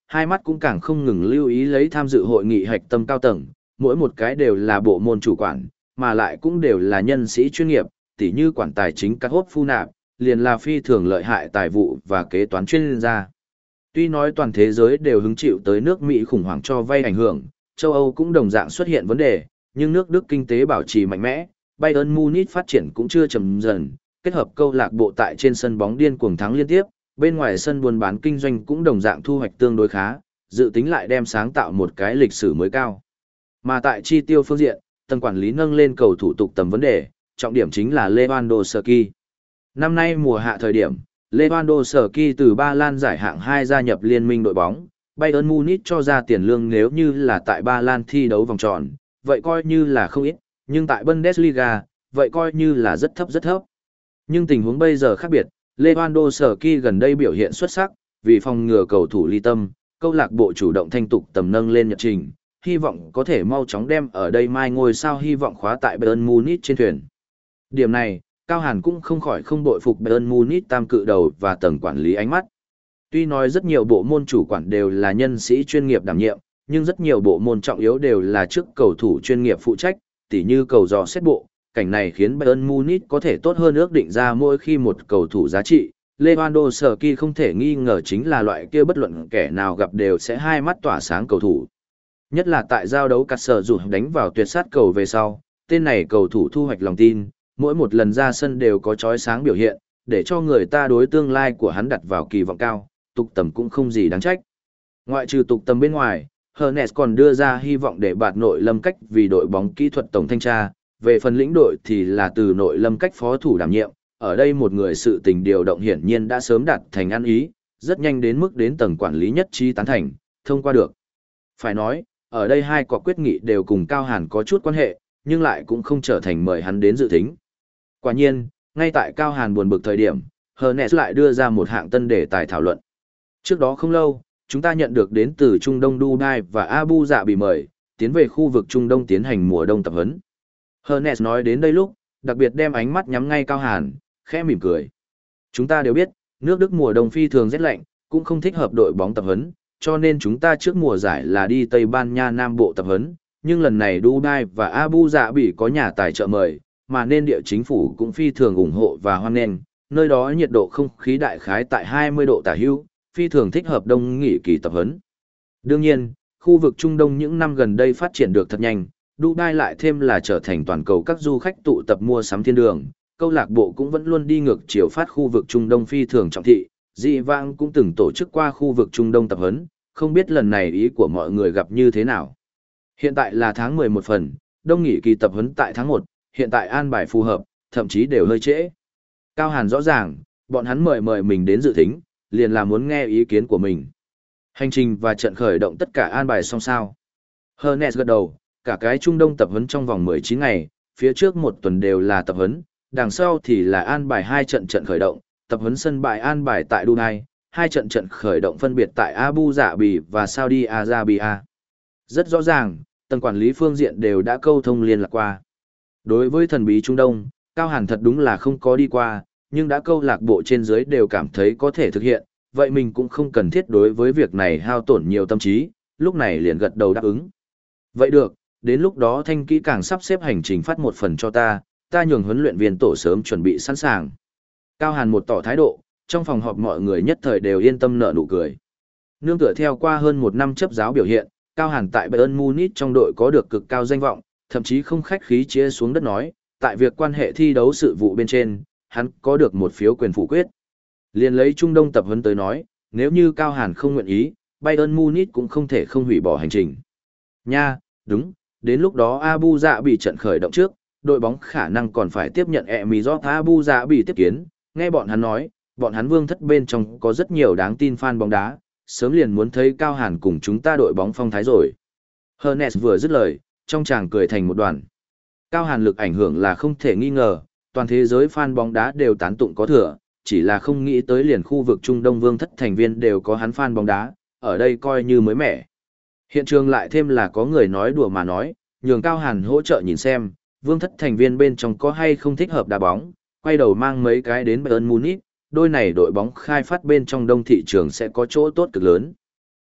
hai mắt cũng càng không ngừng lưu ý lấy tham dự hội nghị hạch tâm cao tầng, mỗi một cái đều là bộ môn chủ quản, mà lại cũng đều là nhân sĩ chuyên nghiệp, tỉ như quản tài chính các hốt phu nạp, liền là phi thường lợi hại tài vụ và kế toán chuyên gia. Tuy nói toàn thế giới đều hứng chịu tới nước Mỹ khủng hoảng cho vay ảnh hưởng, châu Âu cũng đồng dạng xuất hiện vấn đề, nhưng nước Đức kinh tế bảo trì mạnh mẽ, Bayern Munich phát triển cũng chưa chậm dần, kết hợp câu lạc bộ tại trên sân bóng điên cuồng thắng liên tiếp, bên ngoài sân buôn bán kinh doanh cũng đồng dạng thu hoạch tương đối khá, dự tính lại đem sáng tạo một cái lịch sử mới cao. Mà tại chi tiêu phương diện, tầng quản lý nâng lên cầu thủ tục tầm vấn đề, trọng điểm chính là Lewandowski. Năm nay mùa hạ thời điểm, Lewandowski từ Ba Lan giải hạng hai gia nhập liên minh đội bóng, Bayern Munich cho ra tiền lương nếu như là tại Ba Lan thi đấu vòng tròn, vậy coi như là không ít, nhưng tại Bundesliga, vậy coi như là rất thấp rất thấp. Nhưng tình huống bây giờ khác biệt, Lewandowski gần đây biểu hiện xuất sắc, vì phòng ngừa cầu thủ ly tâm, câu lạc bộ chủ động thanh tục tầm nâng lên nhật trình, hy vọng có thể mau chóng đem ở đây mai ngôi sao hy vọng khóa tại Bayern Munich trên thuyền. Điểm này, Cao Hàn cũng không khỏi không bội phục Bayern Munich tam cự đầu và tầng quản lý ánh mắt. Tuy nói rất nhiều bộ môn chủ quản đều là nhân sĩ chuyên nghiệp đảm nhiệm, nhưng rất nhiều bộ môn trọng yếu đều là trước cầu thủ chuyên nghiệp phụ trách, tỉ như cầu dò xét bộ, cảnh này khiến Bayern Munich có thể tốt hơn ước định ra mỗi khi một cầu thủ giá trị. Lewandowski không thể nghi ngờ chính là loại kia bất luận kẻ nào gặp đều sẽ hai mắt tỏa sáng cầu thủ. Nhất là tại giao đấu cắt sở rủ đánh vào tuyệt sát cầu về sau, tên này cầu thủ thu hoạch lòng tin, mỗi một lần ra sân đều có chói sáng biểu hiện, để cho người ta đối tương lai của hắn đặt vào kỳ vọng cao, tục tầm cũng không gì đáng trách. Ngoại trừ tục tầm bên ngoài, Hernes còn đưa ra hy vọng để bạt nội lâm cách vì đội bóng kỹ thuật tổng thanh tra, về phần lĩnh đội thì là từ nội lâm cách phó thủ đảm nhiệm, ở đây một người sự tình điều động hiển nhiên đã sớm đạt thành ăn ý, rất nhanh đến mức đến tầng quản lý nhất trí tán thành, thông qua được. Phải nói, ở đây hai quả quyết nghị đều cùng Cao Hàn có chút quan hệ, nhưng lại cũng không trở thành mời hắn đến dự thính. Quả nhiên, ngay tại Cao Hàn buồn bực thời điểm, Hernes lại đưa ra một hạng tân đề tài thảo luận. Trước đó không lâu, chúng ta nhận được đến từ Trung Đông Dubai và Abu Dạ bị mời, tiến về khu vực Trung Đông tiến hành mùa đông tập huấn. Hernes nói đến đây lúc, đặc biệt đem ánh mắt nhắm ngay Cao Hàn, khẽ mỉm cười. Chúng ta đều biết, nước Đức mùa đông phi thường rét lạnh, cũng không thích hợp đội bóng tập huấn, cho nên chúng ta trước mùa giải là đi Tây Ban Nha Nam Bộ tập huấn, nhưng lần này Dubai và Abu Dạ bị có nhà tài trợ mời, mà nên địa chính phủ cũng phi thường ủng hộ và hoan nghênh, nơi đó nhiệt độ không khí đại khái tại hai mươi độ tả hữu, phi thường thích hợp đông nghỉ kỳ tập huấn. Đương nhiên, khu vực Trung Đông những năm gần đây phát triển được thật nhanh, Dubai lại thêm là trở thành toàn cầu các du khách tụ tập mua sắm thiên đường, câu lạc bộ cũng vẫn luôn đi ngược chiều phát khu vực Trung Đông phi thường trọng thị, dị vãng cũng từng tổ chức qua khu vực Trung Đông tập huấn, không biết lần này ý của mọi người gặp như thế nào. Hiện tại là tháng mười một phần, đông nghỉ kỳ tập huấn tại tháng một, hiện tại an bài phù hợp, thậm chí đều hơi trễ. Cao Hàn rõ ràng, bọn hắn mời mời mình đến dự thính, liền là muốn nghe ý kiến của mình. Hành trình và trận khởi động tất cả an bài xong sao. Hernes gật đầu, cả cái Trung Đông tập huấn trong vòng mười chín ngày, phía trước một tuần đều là tập huấn, đằng sau thì là an bài hai trận trận khởi động, tập huấn sân bãi an bài tại Dubai, hai trận trận khởi động phân biệt tại Abu Dhabi và Saudi Arabia. Rất rõ ràng, tầng quản lý phương diện đều đã câu thông liên lạc qua. Đối với thần bí Trung Đông, Cao Hàn thật đúng là không có đi qua, nhưng đã câu lạc bộ trên dưới đều cảm thấy có thể thực hiện, vậy mình cũng không cần thiết đối với việc này hao tổn nhiều tâm trí, lúc này liền gật đầu đáp ứng. Vậy được, đến lúc đó Thanh kỹ càng sắp xếp hành trình phát một phần cho ta, ta nhường huấn luyện viên tổ sớm chuẩn bị sẵn sàng. Cao Hàn một tỏ thái độ, trong phòng họp mọi người nhất thời đều yên tâm nở nụ cười. Nương tựa theo qua hơn một năm chấp giáo biểu hiện, Cao Hàn tại Bayern Munich trong đội có được cực cao danh vọng, thậm chí không khách khí chia xuống đất nói, tại việc quan hệ thi đấu sự vụ bên trên, hắn có được một phiếu quyền phủ quyết. Liên lấy Trung Đông tập huấn tới nói, nếu như Cao Hàn không nguyện ý, Bayern Munich cũng không thể không hủy bỏ hành trình. Nha, đúng, đến lúc đó Abu Dạ bị trận khởi động trước, đội bóng khả năng còn phải tiếp nhận Emirates Abu Dạ bị tiếp kiến, nghe bọn hắn nói, bọn hắn vương thất bên trong có rất nhiều đáng tin fan bóng đá, sớm liền muốn thấy Cao Hàn cùng chúng ta đội bóng phong thái rồi. Hernes vừa dứt lời, trong chàng cười thành một đoàn. Cao Hàn lực ảnh hưởng là không thể nghi ngờ, toàn thế giới fan bóng đá đều tán tụng có thừa, chỉ là không nghĩ tới liền khu vực Trung Đông vương thất thành viên đều có hắn fan bóng đá, ở đây coi như mới mẻ. Hiện trường lại thêm là có người nói đùa mà nói, nhường Cao Hàn hỗ trợ nhìn xem, vương thất thành viên bên trong có hay không thích hợp đá bóng, quay đầu mang mấy cái đến Bayern Munich, đôi này đội bóng khai phát bên trong đông thị trường sẽ có chỗ tốt cực lớn.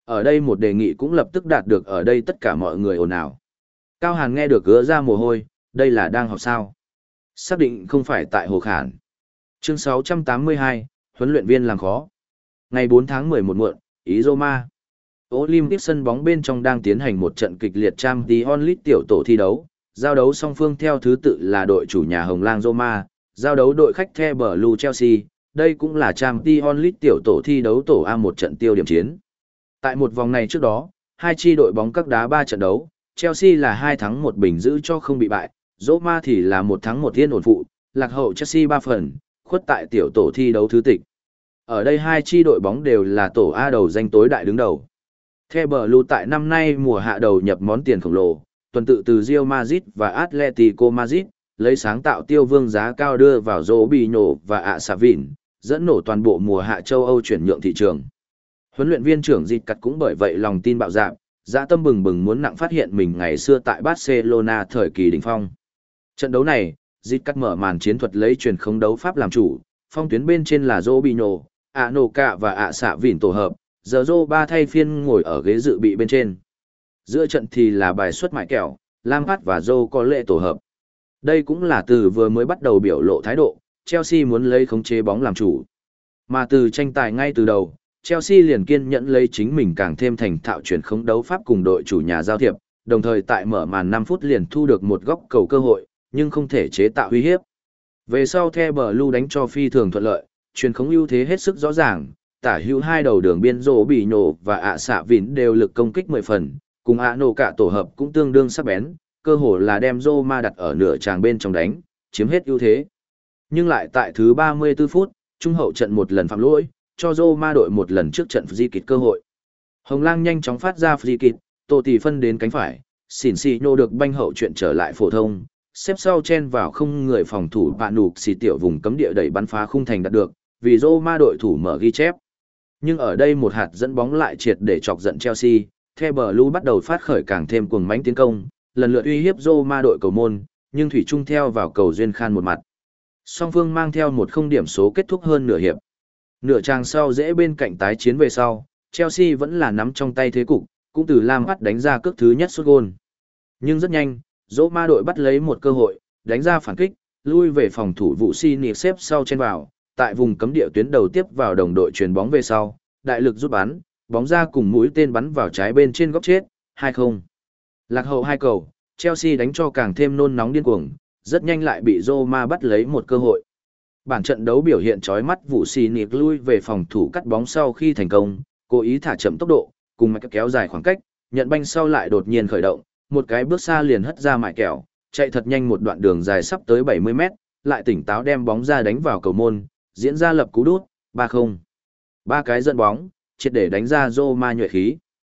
Ở đây một đề nghị cũng lập tức đạt được ở đây tất cả mọi người ồn ào. Cao Hàn nghe được gỡ ra mồ hôi, đây là đang học sao? Xác định không phải tại Hồ Khản. Chương sáu trăm tám mươi hai, huấn luyện viên làm khó. Ngày bốn tháng mười một muộn, ý Roma. Olympic sân bóng bên trong đang tiến hành một trận kịch liệt Champions League tiểu tổ thi đấu. Giao đấu song phương theo thứ tự là đội chủ nhà Hồng Lang Roma, giao đấu đội khách The Blue Chelsea. Đây cũng là Champions League tiểu tổ thi đấu tổ A một trận tiêu điểm chiến. Tại một vòng này trước đó, hai chi đội bóng các đá ba trận đấu, Chelsea là hai thắng một bình giữ cho không bị bại, Roma thì là một thắng một yên ổn phụ, lạc hậu Chelsea ba phần, khuất tại tiểu tổ thi đấu thứ tịch. Ở đây hai chi đội bóng đều là tổ A đầu danh tối đại đứng đầu. The Blue tại năm nay mùa hạ đầu nhập món tiền khổng lồ, tuần tự từ Real Madrid và Atletico Madrid, lấy sáng tạo tiêu vương giá cao đưa vào Robinho và ạ xạ vịn, dẫn nổ toàn bộ mùa hạ châu Âu chuyển nhượng thị trường. Huấn luyện viên trưởng Dịch Cắt cũng bởi vậy lòng tin bạo dạn, dã tâm bừng bừng muốn nặng phát hiện mình ngày xưa tại Barcelona thời kỳ đỉnh phong. Trận đấu này, Dịch Cắt mở màn chiến thuật lấy truyền khống đấu pháp làm chủ, phong tuyến bên trên là Robinho, Anoka và ạ xạ vịn tổ hợp, giờ Zô ba thay phiên ngồi ở ghế dự bị bên trên. Giữa trận thì là bài xuất mại kẹo, Lampard và Zô có lệ tổ hợp. Đây cũng là từ vừa mới bắt đầu biểu lộ thái độ, Chelsea muốn lấy khống chế bóng làm chủ. Mà từ tranh tài ngay từ đầu, Chelsea liền kiên nhẫn lấy chính mình càng thêm thành thạo chuyển khống đấu pháp cùng đội chủ nhà giao thiệp, đồng thời tại mở màn năm phút liền thu được một góc cầu cơ hội, nhưng không thể chế tạo uy hiếp. Về sau The Blue đánh cho phi thường thuận lợi, chuyển khống ưu thế hết sức rõ ràng, tả hữu hai đầu đường biên rổ bị nổ và ạ xạ vịn đều lực công kích mười phần, cùng ạ nổ cả tổ hợp cũng tương đương sắc bén, cơ hồ là đem Roma đặt ở nửa tràng bên trong đánh, chiếm hết ưu thế. Nhưng lại tại thứ ba mươi tư phút, trung hậu trận một lần phạm lỗi, cho Roma đội một lần trước trận free kick cơ hội. Hồng Lang nhanh chóng phát ra free kick, tổ tỷ phân đến cánh phải, xỉn xì nhô được banh hậu chuyện trở lại phổ thông, xếp sau chen vào không người phòng thủ bạn nục xì tiểu vùng cấm địa đẩy bắn phá khung thành đạt được, vì Roma đội thủ mở ghi chép. Nhưng ở đây một hạt dẫn bóng lại triệt để chọc giận Chelsea, The Blue bắt đầu phát khởi càng thêm cuồng mãnh tiến công, lần lượt uy hiếp Roma đội cầu môn, nhưng thủy chung theo vào cầu duyên khan một mặt. Song phương mang theo một không điểm số kết thúc hơn nửa hiệp. Nửa trang sau dễ bên cạnh tái chiến về sau, Chelsea vẫn là nắm trong tay thế cục, cũng từ Lampard đánh ra cước thứ nhất sút gôn. Nhưng rất nhanh, Roma đội bắt lấy một cơ hội, đánh ra phản kích, lui về phòng thủ vụ Sini xếp sau trên vào, tại vùng cấm địa tuyến đầu tiếp vào đồng đội chuyền bóng về sau, đại lực rút bắn, bóng ra cùng mũi tên bắn vào trái bên trên góc chết, hai không. Lạc hậu hai cầu, Chelsea đánh cho càng thêm nôn nóng điên cuồng, rất nhanh lại bị Roma bắt lấy một cơ hội. Bản trận đấu biểu hiện chói mắt, vụ xì nịp lui về phòng thủ cắt bóng sau khi thành công, cố ý thả chậm tốc độ, cùng mạch kéo dài khoảng cách, nhận banh sau lại đột nhiên khởi động, một cái bước xa liền hất ra mại kẹo, chạy thật nhanh một đoạn đường dài sắp tới bảy mươi mét, lại tỉnh táo đem bóng ra đánh vào cầu môn, diễn ra lập cú đút, ba không. Ba cái dẫn bóng, triệt để đánh ra Roma nhuệ khí.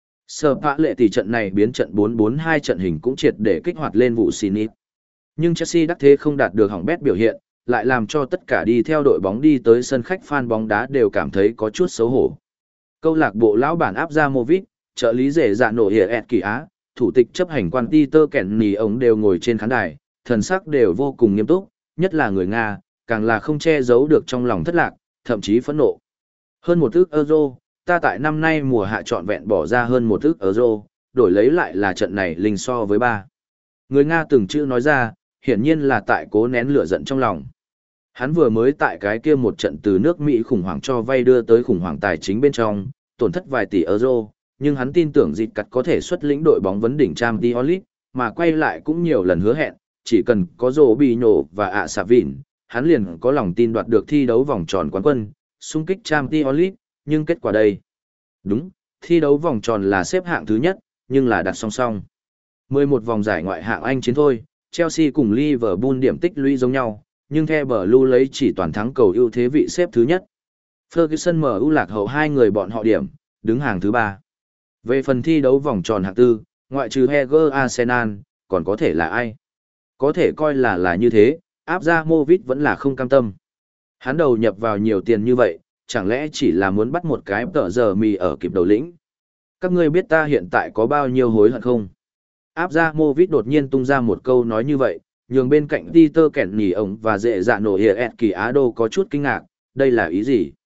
Sở phạ lệ tỷ trận này biến trận bốn bốn hai trận hình cũng triệt để kích hoạt lên vụ xì nịp. Nhưng Chelsea đắc thế không đạt được hỏng bét biểu hiện, lại làm cho tất cả đi theo đội bóng đi tới sân khách fan bóng đá đều cảm thấy có chút xấu hổ. Câu lạc bộ lão bản Abramovich, trợ lý rể dạ nổ hiệp ẹt kỳ Á, thủ tịch chấp hành quan Peter Kenny ông đều ngồi trên khán đài, thần sắc đều vô cùng nghiêm túc, nhất là người Nga, càng là không che giấu được trong lòng thất lạc, thậm chí phẫn nộ. Hơn một ức euro, ta tại năm nay mùa hạ trọn vẹn bỏ ra hơn một ức euro, đổi lấy lại là trận này linh so với ba. Người Nga từng chữ nói ra, hiển nhiên là tại cố nén lửa giận trong lòng. Hắn vừa mới tại cái kia một trận từ nước Mỹ khủng hoảng cho vay đưa tới khủng hoảng tài chính bên trong, tổn thất vài tỷ euro, nhưng hắn tin tưởng Dịch Cắt có thể xuất lĩnh đội bóng vấn đỉnh Champions League, mà quay lại cũng nhiều lần hứa hẹn, chỉ cần có Robinho và ạ xạ vịn, hắn liền có lòng tin đoạt được thi đấu vòng tròn quán quân, xung kích Champions League, nhưng kết quả đây. Đúng, thi đấu vòng tròn là xếp hạng thứ nhất, nhưng là đặt song song. mười một vòng giải ngoại hạng Anh chiến thôi, Chelsea cùng Liverpool điểm tích lũy giống nhau, nhưng The Blue lấy chỉ toàn thắng cầu ưu thế vị xếp thứ nhất. Ferguson em u lạc hậu hai người bọn họ điểm, đứng hàng thứ ba. Về phần thi đấu vòng tròn hạng tư, ngoại trừ Heger Arsenal, còn có thể là ai? Có thể coi là là như thế, Abramovich vẫn là không cam tâm. Hắn đầu nhập vào nhiều tiền như vậy, chẳng lẽ chỉ là muốn bắt một cái tợ giờ mì ở kịp đầu lĩnh? Các ngươi biết ta hiện tại có bao nhiêu hối hận không? Abramovich đột nhiên tung ra một câu nói như vậy, nhường bên cạnh Peter Kenny ông và dễ dạ nổ hiệp ẹt kỳ Á đô có chút kinh ngạc, đây là ý gì?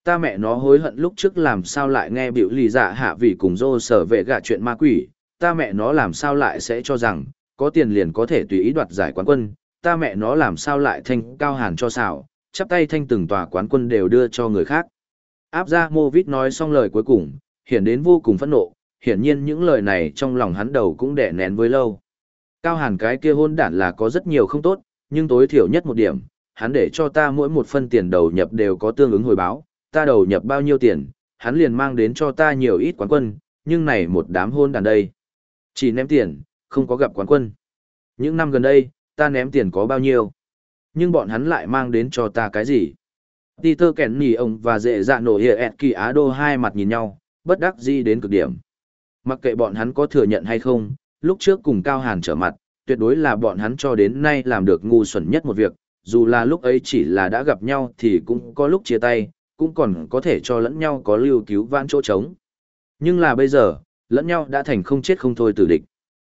Ta mẹ nó hối hận lúc trước làm sao lại nghe biểu lì dạ hạ vì cùng dô sở vệ gạ chuyện ma quỷ, ta mẹ nó làm sao lại sẽ cho rằng, có tiền liền có thể tùy ý đoạt giải quán quân, ta mẹ nó làm sao lại thanh cao hàn cho xảo, chắp tay thanh từng tòa quán quân đều đưa cho người khác. Áp ra mô vít nói xong lời cuối cùng, hiển đến vô cùng phẫn nộ, hiển nhiên những lời này trong lòng hắn đầu cũng đẻ nén với lâu. Cao hàn cái kia hôn đản là có rất nhiều không tốt, nhưng tối thiểu nhất một điểm, hắn để cho ta mỗi một phân tiền đầu nhập đều có tương ứng hồi báo, ta đầu nhập bao nhiêu tiền, hắn liền mang đến cho ta nhiều ít quán quân, nhưng này một đám hôn đàn đây. Chỉ ném tiền, không có gặp quán quân. Những năm gần đây, ta ném tiền có bao nhiêu, nhưng bọn hắn lại mang đến cho ta cái gì? Peter Kenny ông và dễ dạ nổ hiệp kỳ Á Đô hai mặt nhìn nhau, bất đắc dĩ đến cực điểm. Mặc kệ bọn hắn có thừa nhận hay không, lúc trước cùng Cao Hàn trở mặt, tuyệt đối là bọn hắn cho đến nay làm được ngu xuẩn nhất một việc, dù là lúc ấy chỉ là đã gặp nhau thì cũng có lúc chia tay, cũng còn có thể cho lẫn nhau có lưu cứu vãn chỗ trống. Nhưng là bây giờ, lẫn nhau đã thành không chết không thôi tử địch.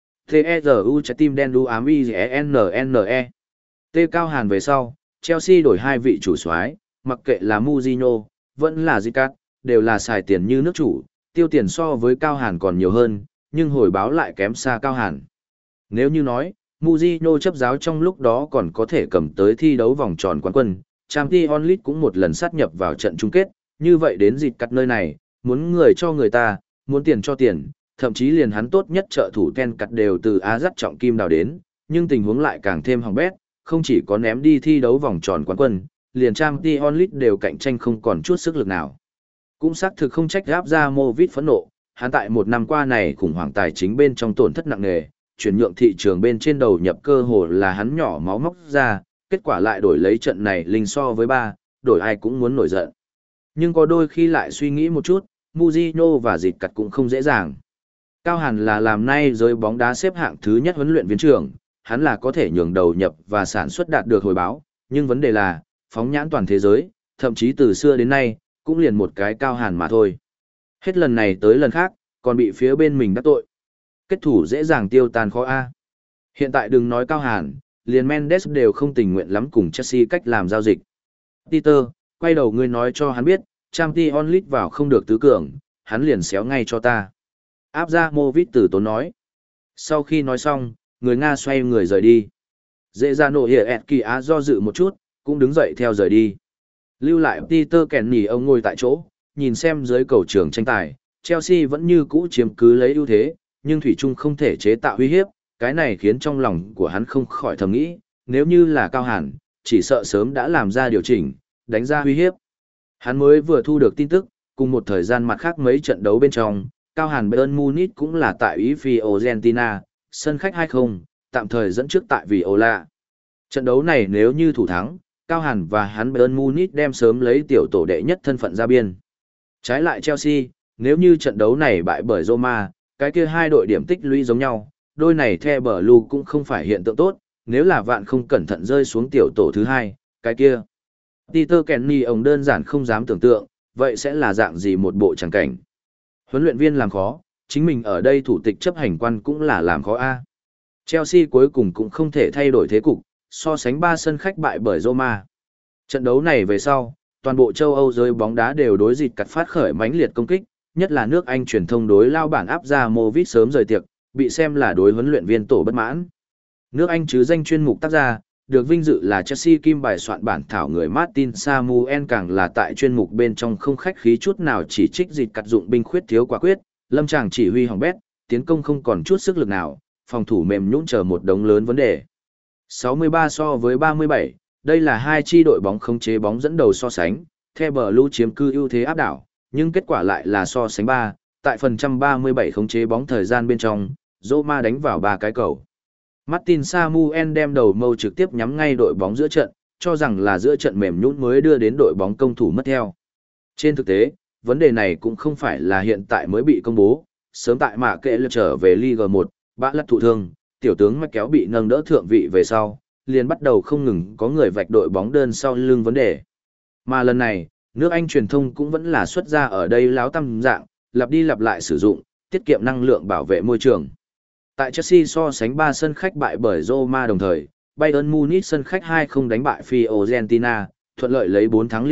T-E-Z-U trái tim đen đu ám I-N-N-E. T Cao Hàn về sau, Chelsea đổi hai vị chủ soái, mặc kệ là Mourinho, vẫn là Zicat, đều là xài tiền như nước chủ, tiêu tiền so với Cao Hàn còn nhiều hơn, nhưng hồi báo lại kém xa Cao Hàn. Nếu như nói, Mourinho chấp giáo trong lúc đó còn có thể cầm tới thi đấu vòng tròn quán quân, Champions League cũng một lần sát nhập vào trận chung kết, như vậy đến Zicat nơi này, muốn người cho người ta, muốn tiền cho tiền, thậm chí liền hắn tốt nhất trợ thủ Ken Cắt đều từ Á dắt trọng kim đào đến, nhưng tình huống lại càng thêm hỏng bét, không chỉ có ném đi thi đấu vòng tròn quán quân, liền Champions League đều cạnh tranh không còn chút sức lực nào. Cũng xác thực không trách gáp ra Movit phẫn nộ, hắn tại một năm qua này khủng hoảng tài chính bên trong tổn thất nặng nề, chuyển nhượng thị trường bên trên đầu nhập cơ hồ là hắn nhỏ máu móc ra, kết quả lại đổi lấy trận này linh so với ba, đổi ai cũng muốn nổi giận. Nhưng có đôi khi lại suy nghĩ một chút, Mourinho và Dịch Cắt cũng không dễ dàng. Cao Hàn là làm nay giới bóng đá xếp hạng thứ nhất huấn luyện viên trưởng, hắn là có thể nhường đầu nhập và sản xuất đạt được hồi báo, nhưng vấn đề là, phóng nhãn toàn thế giới, thậm chí từ xưa đến nay, cũng liền một cái Cao Hàn mà thôi. Hết lần này tới lần khác, còn bị phía bên mình đắc tội. Kết thủ dễ dàng tiêu tan khó A. Hiện tại đừng nói Cao Hàn, liền Mendes đều không tình nguyện lắm cùng Chelsea cách làm giao dịch. Peter, quay đầu ngươi nói cho hắn biết, Champions League vào không được tứ cường, hắn liền xéo ngay cho ta. Áp ra Movit tử tốn nói. Sau khi nói xong, người Nga xoay người rời đi. Dễ ra nổ hiệp kỳ Á do dự một chút, cũng đứng dậy theo rời đi. Lưu lại Peter Kenny ông ngồi tại chỗ, nhìn xem dưới cầu trường tranh tài, Chelsea vẫn như cũ chiếm cứ lấy ưu thế, nhưng Thủy Trung không thể chế tạo uy hiếp, cái này khiến trong lòng của hắn không khỏi thầm nghĩ, nếu như là Cao Hàn, chỉ sợ sớm đã làm ra điều chỉnh, đánh ra uy hiếp. Hắn mới vừa thu được tin tức, cùng một thời gian mặt khác mấy trận đấu bên trong, Cao Hàn Bayern Munich cũng là tại ý Fiorentina, sân khách hai không, tạm thời dẫn trước tại Viola. Trận đấu này nếu như thủ thắng, Cao Hàn và hắn Bayern Munich đem sớm lấy tiểu tổ đệ nhất thân phận ra biên. Trái lại Chelsea, nếu như trận đấu này bại bởi Roma, cái kia hai đội điểm tích lũy giống nhau, đôi này The Blue cũng không phải hiện tượng tốt, nếu là vạn không cẩn thận rơi xuống tiểu tổ thứ hai, cái kia. Peter Kenny ông đơn giản không dám tưởng tượng, vậy sẽ là dạng gì một bộ tràng cảnh. Huấn luyện viên làm khó, chính mình ở đây thủ tịch chấp hành quan cũng là làm khó A. Chelsea cuối cùng cũng không thể thay đổi thế cục, so sánh ba sân khách bại bởi Roma. Trận đấu này về sau, toàn bộ châu Âu giới bóng đá đều đối dịch cắt phát khởi mãnh liệt công kích, nhất là nước Anh truyền thông đối lao bản áp ra Movit sớm rời tiệc, bị xem là đối huấn luyện viên tổ bất mãn. Nước Anh chứ danh chuyên mục tác gia, được vinh dự là Chelsea kim bài soạn bản thảo người Martin Samuel càng là tại chuyên mục bên trong không khách khí chút nào chỉ trích dịch cắt dụng binh khuyết thiếu quả quyết, lâm tràng chỉ huy hỏng bét, tiến công không còn chút sức lực nào, phòng thủ mềm nhũn chờ một đống lớn vấn đề. sáu mươi ba so với ba mươi bảy, đây là hai chi đội bóng khống chế bóng dẫn đầu so sánh, The Blue chiếm cư ưu thế áp đảo, nhưng kết quả lại là so sánh ba, tại phần trăm ba mươi bảy khống chế bóng thời gian bên trong, Roma đánh vào ba cái cầu. Martin Samuel đem đầu mâu trực tiếp nhắm ngay đội bóng giữa trận, cho rằng là giữa trận mềm nhũn mới đưa đến đội bóng công thủ mất theo. Trên thực tế, vấn đề này cũng không phải là hiện tại mới bị công bố, sớm tại mạ kệ lượt trở về Ligue một, bã lật thụ thương, tiểu tướng mạch kéo bị nâng đỡ thượng vị về sau, liền bắt đầu không ngừng có người vạch đội bóng đơn sau lưng vấn đề. Mà lần này, nước Anh truyền thông cũng vẫn là xuất ra ở đây láo tăm dạng, lặp đi lặp lại sử dụng, tiết kiệm năng lượng bảo vệ môi trường. Tại Chelsea so sánh ba sân khách bại bởi Roma đồng thời, Bayern Munich sân khách hai không đánh bại Fiorentina, thuận lợi lấy bốn thắng liên tiếp,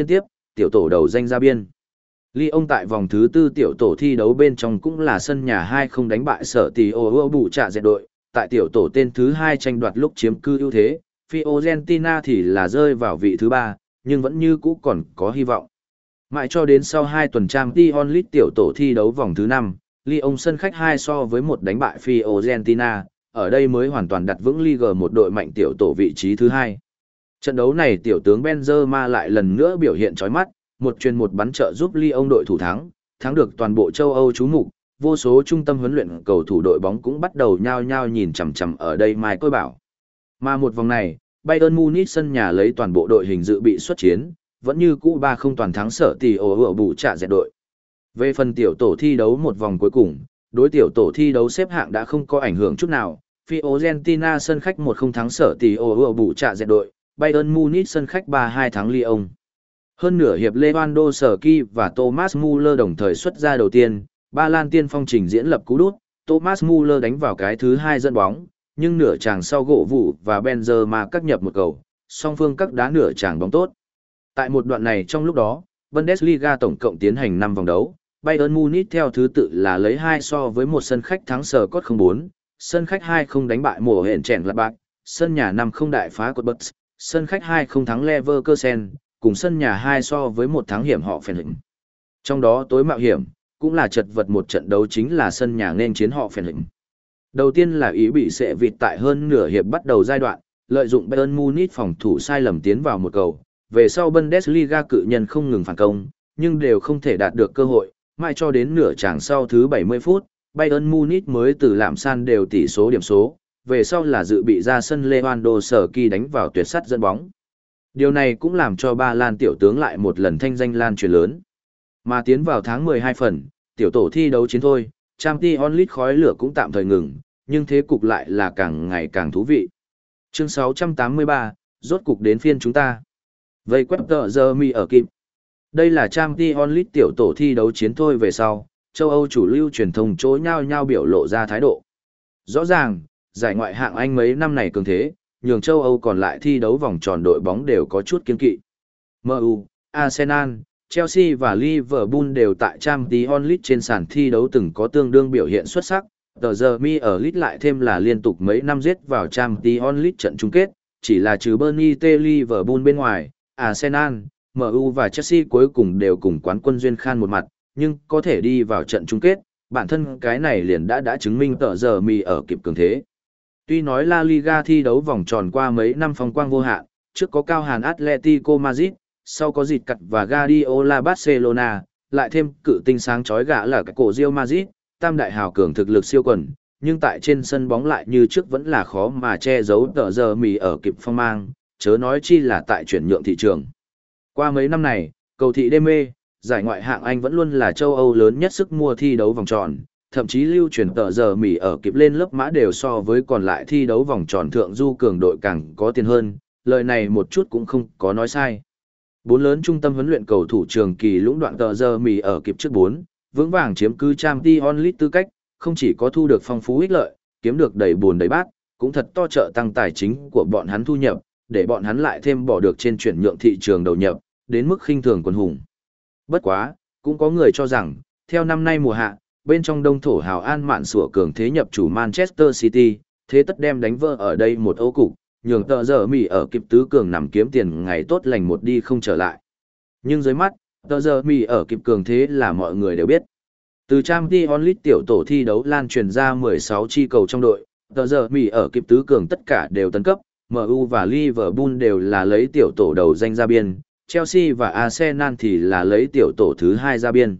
tiểu tổ đầu danh ra biên. Lyon tại vòng thứ tư tiểu tổ thi đấu bên trong cũng là sân nhà hai không đánh bại sở tỷ ô bù trạ dẹt đội, tại tiểu tổ tên thứ hai tranh đoạt lúc chiếm cư ưu thế, Fiorentina thì là rơi vào vị thứ ba, nhưng vẫn như cũ còn có hy vọng. Mãi cho đến sau hai tuần Champions League tiểu tổ thi đấu vòng thứ năm, Lyon sân khách hai so với một đánh bại Fiorentina, ở đây mới hoàn toàn đặt vững Ligue một đội mạnh tiểu tổ vị trí thứ hai. Trận đấu này tiểu tướng Benzema lại lần nữa biểu hiện chói mắt, một truyền một bắn trợ giúp Lyon đội thủ thắng, thắng được toàn bộ châu Âu chú mục, vô số trung tâm huấn luyện cầu thủ đội bóng cũng bắt đầu nhao nhao nhìn chằm chằm ở đây Mai Côi Bảo. Mà một vòng này, Bayern Munich sân nhà lấy toàn bộ đội hình dự bị xuất chiến, vẫn như cũ ba không toàn thắng sở tỷ ổ ở bù trạ dẹt đội. Về phần tiểu tổ thi đấu một vòng cuối cùng, đối tiểu tổ thi đấu xếp hạng đã không có ảnh hưởng chút nào, Fiorentina sân khách một không thắng sở tỷ ổ ở bù trạ dẹt đội, Bayern Munich sân khách ba hai thắng Lyon. Hơn nửa hiệp Lewandowski và Thomas Muller đồng thời xuất ra đầu tiên, Ba Lan tiên phong trình diễn lập cú đút, Thomas Muller đánh vào cái thứ hai dẫn bóng, nhưng nửa chàng sau gỗ vụ và Benzema cắt nhập một cầu, song phương các đá nửa chàng bóng tốt. Tại một đoạn này trong lúc đó, Bundesliga tổng cộng tiến hành năm vòng đấu, Bayern Munich theo thứ tự là lấy hai so với một sân khách thắng Scott không bốn, sân khách hai không đánh bại mùa hẹn chèn lạt bạc, sân nhà năm không đại phá cột Bucks, sân khách hai không thắng Leverkusen, cùng sân nhà hai so với một thắng hiểm họ phèn hình. Trong đó tối mạo hiểm, cũng là chật vật một trận đấu chính là sân nhà nên chiến họ phèn hình. Đầu tiên là ý bị sệ vịt tại hơn nửa hiệp bắt đầu giai đoạn, lợi dụng Bayern Munich phòng thủ sai lầm tiến vào một cầu, về sau Bundesliga cự nhân không ngừng phản công, nhưng đều không thể đạt được cơ hội, mãi cho đến nửa chàng sau thứ bảy mươi phút, Bayern Munich mới từ làm san đều tỷ số điểm số, về sau là dự bị ra sân Lewandowski đánh vào tuyệt sắt dẫn bóng. Điều này cũng làm cho Ba Lan tiểu tướng lại một lần thanh danh lan truyền lớn. Mà tiến vào tháng mười hai phần, tiểu tổ thi đấu chiến thôi, Champions League khói lửa cũng tạm thời ngừng, nhưng thế cục lại là càng ngày càng thú vị. Chương sáu trăm tám mươi ba, rốt cục đến phiên chúng ta. Vây quét tờ giờ mi ở kịp. Đây là Champions League tiểu tổ thi đấu chiến thôi về sau, châu Âu chủ lưu truyền thông chối nhau nhau biểu lộ ra thái độ. Rõ ràng, giải ngoại hạng Anh mấy năm này cường thế, nhường châu Âu còn lại thi đấu vòng tròn đội bóng đều có chút kiên kỵ. em u, Arsenal, Chelsea và Liverpool đều tại Champions League trên sàn thi đấu từng có tương đương biểu hiện xuất sắc. Tờ giờ mi ở League lại thêm là liên tục mấy năm giết vào Champions League trận chung kết, chỉ là trừ Burnley T Liverpool bên ngoài, Arsenal, em u và Chelsea cuối cùng đều cùng quán quân duyên khan một mặt, nhưng có thể đi vào trận chung kết, bản thân cái này liền đã đã chứng minh tờ giờ mi ở kịp cường thế. Tuy nói La Liga thi đấu vòng tròn qua mấy năm phong quang vô hạn, trước có cao hàn Atletico Madrid, sau có dịt cặt và Guardiola Barcelona, lại thêm cự tinh sáng chói gã là cái cổ Real Madrid, tam đại hào cường thực lực siêu quần, nhưng tại trên sân bóng lại như trước vẫn là khó mà che giấu tờ giờ mì ở kịp phong mang, chớ nói chi là tại chuyển nhượng thị trường. Qua mấy năm này, cầu thị đê mê, giải ngoại hạng Anh vẫn luôn là châu Âu lớn nhất sức mua thi đấu vòng tròn, thậm chí lưu truyền tờ giờ mì ở kịp lên lớp mã đều so với còn lại thi đấu vòng tròn thượng du cường đội càng có tiền hơn, lời này một chút cũng không có nói sai. Bốn lớn trung tâm huấn luyện cầu thủ trường kỳ lũng đoạn tờ giờ mì ở kịp trước bốn, vững vàng chiếm cứ Champions League tư cách, không chỉ có thu được phong phú ích lợi, kiếm được đầy buồn đầy bát, cũng thật to trợ tăng tài chính của bọn hắn thu nhập, để bọn hắn lại thêm bỏ được trên chuyển nhượng thị trường đầu nhập, đến mức khinh thường quần hùng. Bất quá, cũng có người cho rằng, theo năm nay mùa hạ, bên trong đông thổ hào an mạn sủa cường thế nhập chủ Manchester City, thế tất đem đánh vỡ ở đây một ô cục, nhường tờ giờ mì ở kịp tứ cường nằm kiếm tiền ngày tốt lành một đi không trở lại. Nhưng dưới mắt, tờ giờ mì ở kịp cường thế là mọi người đều biết. Từ Champions League tiểu tổ thi đấu lan truyền ra mười sáu chi cầu trong đội, tờ giờ mì ở kịp tứ cường tất cả đều tấn cấp, em u và Liverpool đều là lấy tiểu tổ đầu danh ra biên, Chelsea và Arsenal thì là lấy tiểu tổ thứ hai ra biên.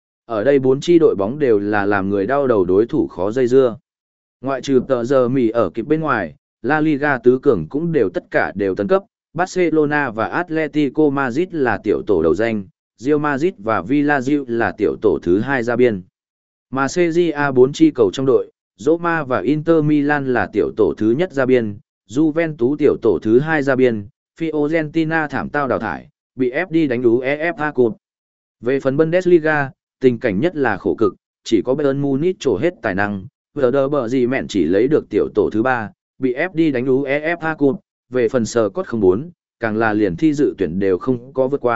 Ở đây bốn chi đội bóng đều là làm người đau đầu đối thủ khó dây dưa. Ngoại trừ tờ giờ mì ở kịp bên ngoài, La Liga tứ cường cũng đều tất cả đều tấn cấp, Barcelona và Atletico Madrid là tiểu tổ đầu danh, Real Madrid và Villarreal là tiểu tổ thứ hai ra biên. Mà xê giê a bốn chi cầu trong đội, Roma và Inter Milan là tiểu tổ thứ nhất ra biên, Juventus tiểu tổ thứ hai ra biên, Fiorentina thảm tao đào thải, bị ép đi đánh đú e ép a Cup. Về phần Bundesliga, tình cảnh nhất là khổ cực, chỉ có Bayern Munich trổ hết tài năng, Werder Bremen chỉ lấy được tiểu tổ thứ ba, bị ép đi đánh đú e ép a Cup. Về phần Scott không bốn, càng là liền thi dự tuyển đều không có vượt qua,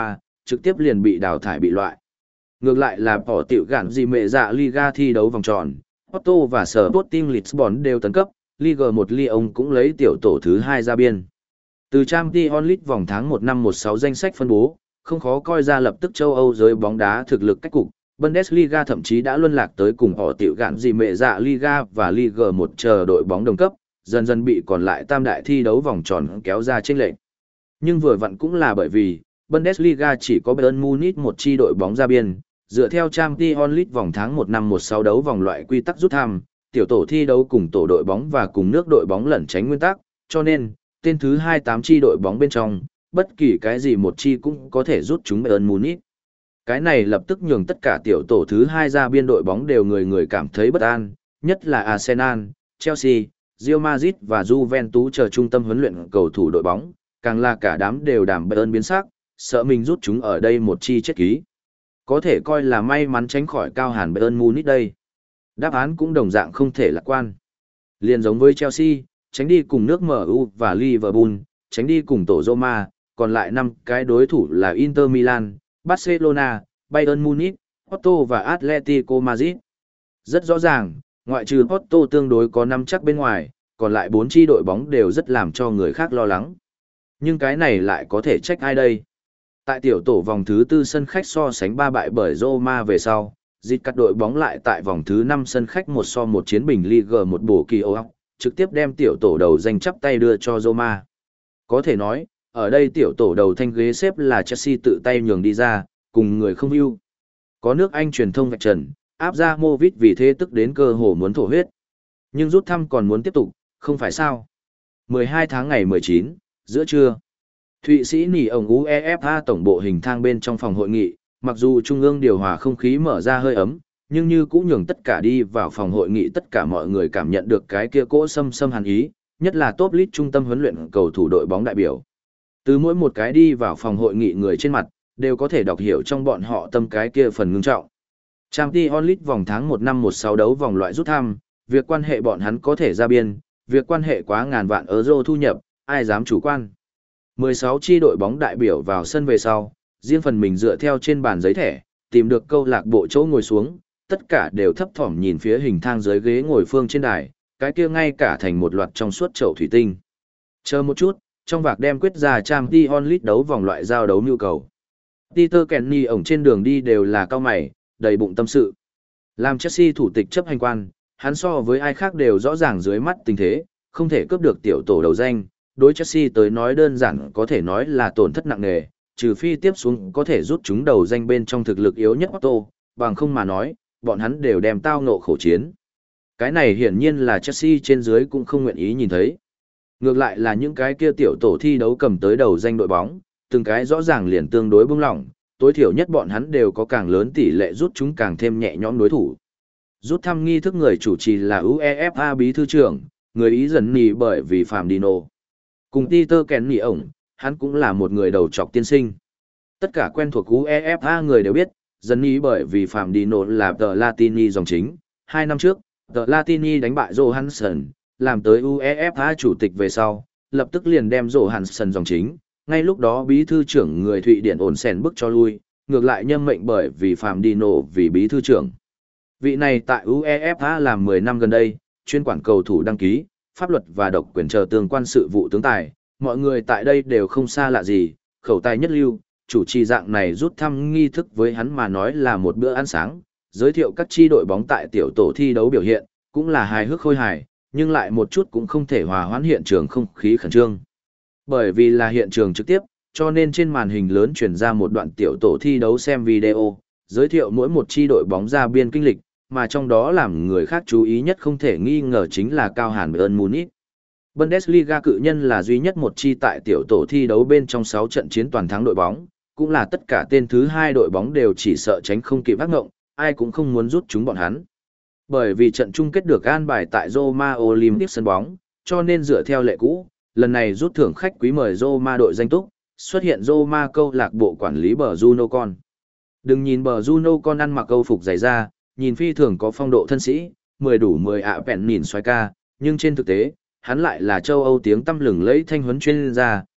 trực tiếp liền bị đào thải bị loại. Ngược lại là bỏ tiểu gạn gì mẹ dạ Liga thi đấu vòng tròn, Porto và Sporting Lisbon đều tấn cấp, Liga một Lyon cũng lấy tiểu tổ thứ hai ra biên. Từ Champions League vòng tháng một năm một sáu danh sách phân bố, không khó coi ra lập tức châu Âu giới bóng đá thực lực cách cục, Bundesliga thậm chí đã luân lạc tới cùng họ tiểu gạn gì mẹ dạ Liga và Liga một chờ đội bóng đồng cấp, dần dần bị còn lại tam đại thi đấu vòng tròn kéo ra chênh lệch. Nhưng vừa vặn cũng là bởi vì Bundesliga chỉ có Bayern Munich một chi đội bóng ra biên, dựa theo Champions League vòng tháng một năm một sáu đấu vòng loại quy tắc rút thăm, tiểu tổ thi đấu cùng tổ đội bóng và cùng nước đội bóng lẩn tránh nguyên tắc, cho nên, tên thứ hai mươi tám chi đội bóng bên trong, bất kỳ cái gì một chi cũng có thể rút chúng Bayern Munich. Cái này lập tức nhường tất cả tiểu tổ thứ hai ra biên đội bóng đều người người cảm thấy bất an, nhất là Arsenal, Chelsea, Real Madrid và Juventus chờ trung tâm huấn luyện cầu thủ đội bóng, càng là cả đám đều đảm Bayern biến sắc, sợ mình rút chúng ở đây một chi chết ký. Có thể coi là may mắn tránh khỏi cao hàn Bayern Munich đây. Đáp án cũng đồng dạng không thể lạc quan. Liên giống với Chelsea, tránh đi cùng nước em u và Liverpool, tránh đi cùng tổ Roma, còn lại năm cái đối thủ là Inter Milan, Barcelona, Bayern Munich, Porto và Atletico Madrid. Rất rõ ràng, ngoại trừ Porto tương đối có năm chắc bên ngoài, còn lại bốn chi đội bóng đều rất làm cho người khác lo lắng. Nhưng cái này lại có thể trách ai đây? Tại tiểu tổ vòng thứ tư sân khách so sánh ba bại bởi Roma về sau, dịch cắt đội bóng lại tại vòng thứ năm sân khách một so một chiến bình Liga một bổ kỳ ô óc, trực tiếp đem tiểu tổ đầu danh chắp tay đưa cho Roma. Có thể nói, ở đây tiểu tổ đầu thanh ghế xếp là Chelsea tự tay nhường đi ra, cùng người không view. Có nước Anh truyền thông vạch trần, áp ra Movit vì thế tức đến cơ hồ muốn thổ huyết. Nhưng rút thăm còn muốn tiếp tục, không phải sao? mười hai tháng ngày mười chín, giữa trưa. Thụy Sĩ nỉ ổng UEFA tổng bộ hình thang bên trong phòng hội nghị, mặc dù trung ương điều hòa không khí mở ra hơi ấm, nhưng như cũng nhường tất cả đi vào phòng hội nghị tất cả mọi người cảm nhận được cái kia cỗ xâm xâm hàn ý, nhất là top league trung tâm huấn luyện cầu thủ đội bóng đại biểu. Từ mỗi một cái đi vào phòng hội nghị người trên mặt, đều có thể đọc hiểu trong bọn họ tâm cái kia phần ngưng trọng. Champions League vòng tháng một năm một sáu đấu vòng loại rút thăm, việc quan hệ bọn hắn có thể ra biên, việc quan hệ quá ngàn vạn euro thu nhập, ai dám chủ quan. mười sáu chi đội bóng đại biểu vào sân về sau, riêng phần mình dựa theo trên bàn giấy thẻ, tìm được câu lạc bộ chỗ ngồi xuống, tất cả đều thấp thỏm nhìn phía hình thang dưới ghế ngồi phương trên đài, cái kia ngay cả thành một loạt trong suốt chậu thủy tinh. Chờ một chút, trong vạc đem quyết ra Champions League đấu vòng loại giao đấu nhu cầu. Peter Kenny ổng trên đường đi đều là cao mày, đầy bụng tâm sự. Làm Chelsea thủ tịch chấp hành quan, hắn so với ai khác đều rõ ràng dưới mắt tình thế, không thể cướp được tiểu tổ đầu danh. Đối Chelsea tới nói đơn giản có thể nói là tổn thất nặng nề, trừ phi tiếp xuống có thể rút chúng đầu danh bên trong thực lực yếu nhất Otto, bằng không mà nói, bọn hắn đều đem tao ngộ khổ chiến. Cái này hiển nhiên là Chelsea trên dưới cũng không nguyện ý nhìn thấy. Ngược lại là những cái kia tiểu tổ thi đấu cầm tới đầu danh đội bóng, từng cái rõ ràng liền tương đối bung lỏng, tối thiểu nhất bọn hắn đều có càng lớn tỷ lệ rút chúng càng thêm nhẹ nhõm đối thủ. Rút thăm nghi thức người chủ trì là UEFA bí thư trưởng, người Ý dần nì bởi vì Phạm Dino. Cùng Peter Kenny ổng, hắn cũng là một người đầu trọc tiên sinh. Tất cả quen thuộc UEFA người đều biết, dần nì bởi vì Phạm Dino là tờ Latini dòng chính. Hai năm trước, tờ Latini đánh bại Johansson, làm tới UEFA chủ tịch về sau, lập tức liền đem Johansson dòng chính. Ngay lúc đó bí thư trưởng người Thụy Điển ổn sèn bức cho lui, ngược lại nhâm mệnh bởi vì Phạm Dino vì bí thư trưởng. Vị này tại UEFA làm mười năm gần đây, chuyên quản cầu thủ đăng ký, pháp luật và độc quyền chờ tương quan sự vụ tướng tài, mọi người tại đây đều không xa lạ gì, khẩu tài nhất lưu, chủ trì dạng này rút thăm nghi thức với hắn mà nói là một bữa ăn sáng, giới thiệu các chi đội bóng tại tiểu tổ thi đấu biểu hiện, cũng là hài hước khôi hài, nhưng lại một chút cũng không thể hòa hoãn hiện trường không khí khẩn trương. Bởi vì là hiện trường trực tiếp, cho nên trên màn hình lớn truyền ra một đoạn tiểu tổ thi đấu xem video, giới thiệu mỗi một chi đội bóng ra biên kinh lịch, mà trong đó làm người khác chú ý nhất không thể nghi ngờ chính là cao hàn Bayern Munich. Bundesliga cự nhân là duy nhất một chi tại tiểu tổ thi đấu bên trong sáu trận chiến toàn thắng đội bóng, cũng là tất cả tên thứ hai đội bóng đều chỉ sợ tránh không kịp ác ngộng, ai cũng không muốn rút chúng bọn hắn. Bởi vì trận chung kết được an bài tại Roma Olympic sân bóng, cho nên dựa theo lệ cũ, lần này rút thưởng khách quý mời Roma đội danh túc, xuất hiện Roma câu lạc bộ quản lý bờ Juno Con. Đừng nhìn bờ Juno Con ăn mặc câu phục dày da, nhìn phi thường có phong độ thân sĩ, mười đủ mười ạ bèn nhìn xoay ca, nhưng trên thực tế, hắn lại là châu Âu tiếng tăm lừng lẫy thanh huấn chuyên gia,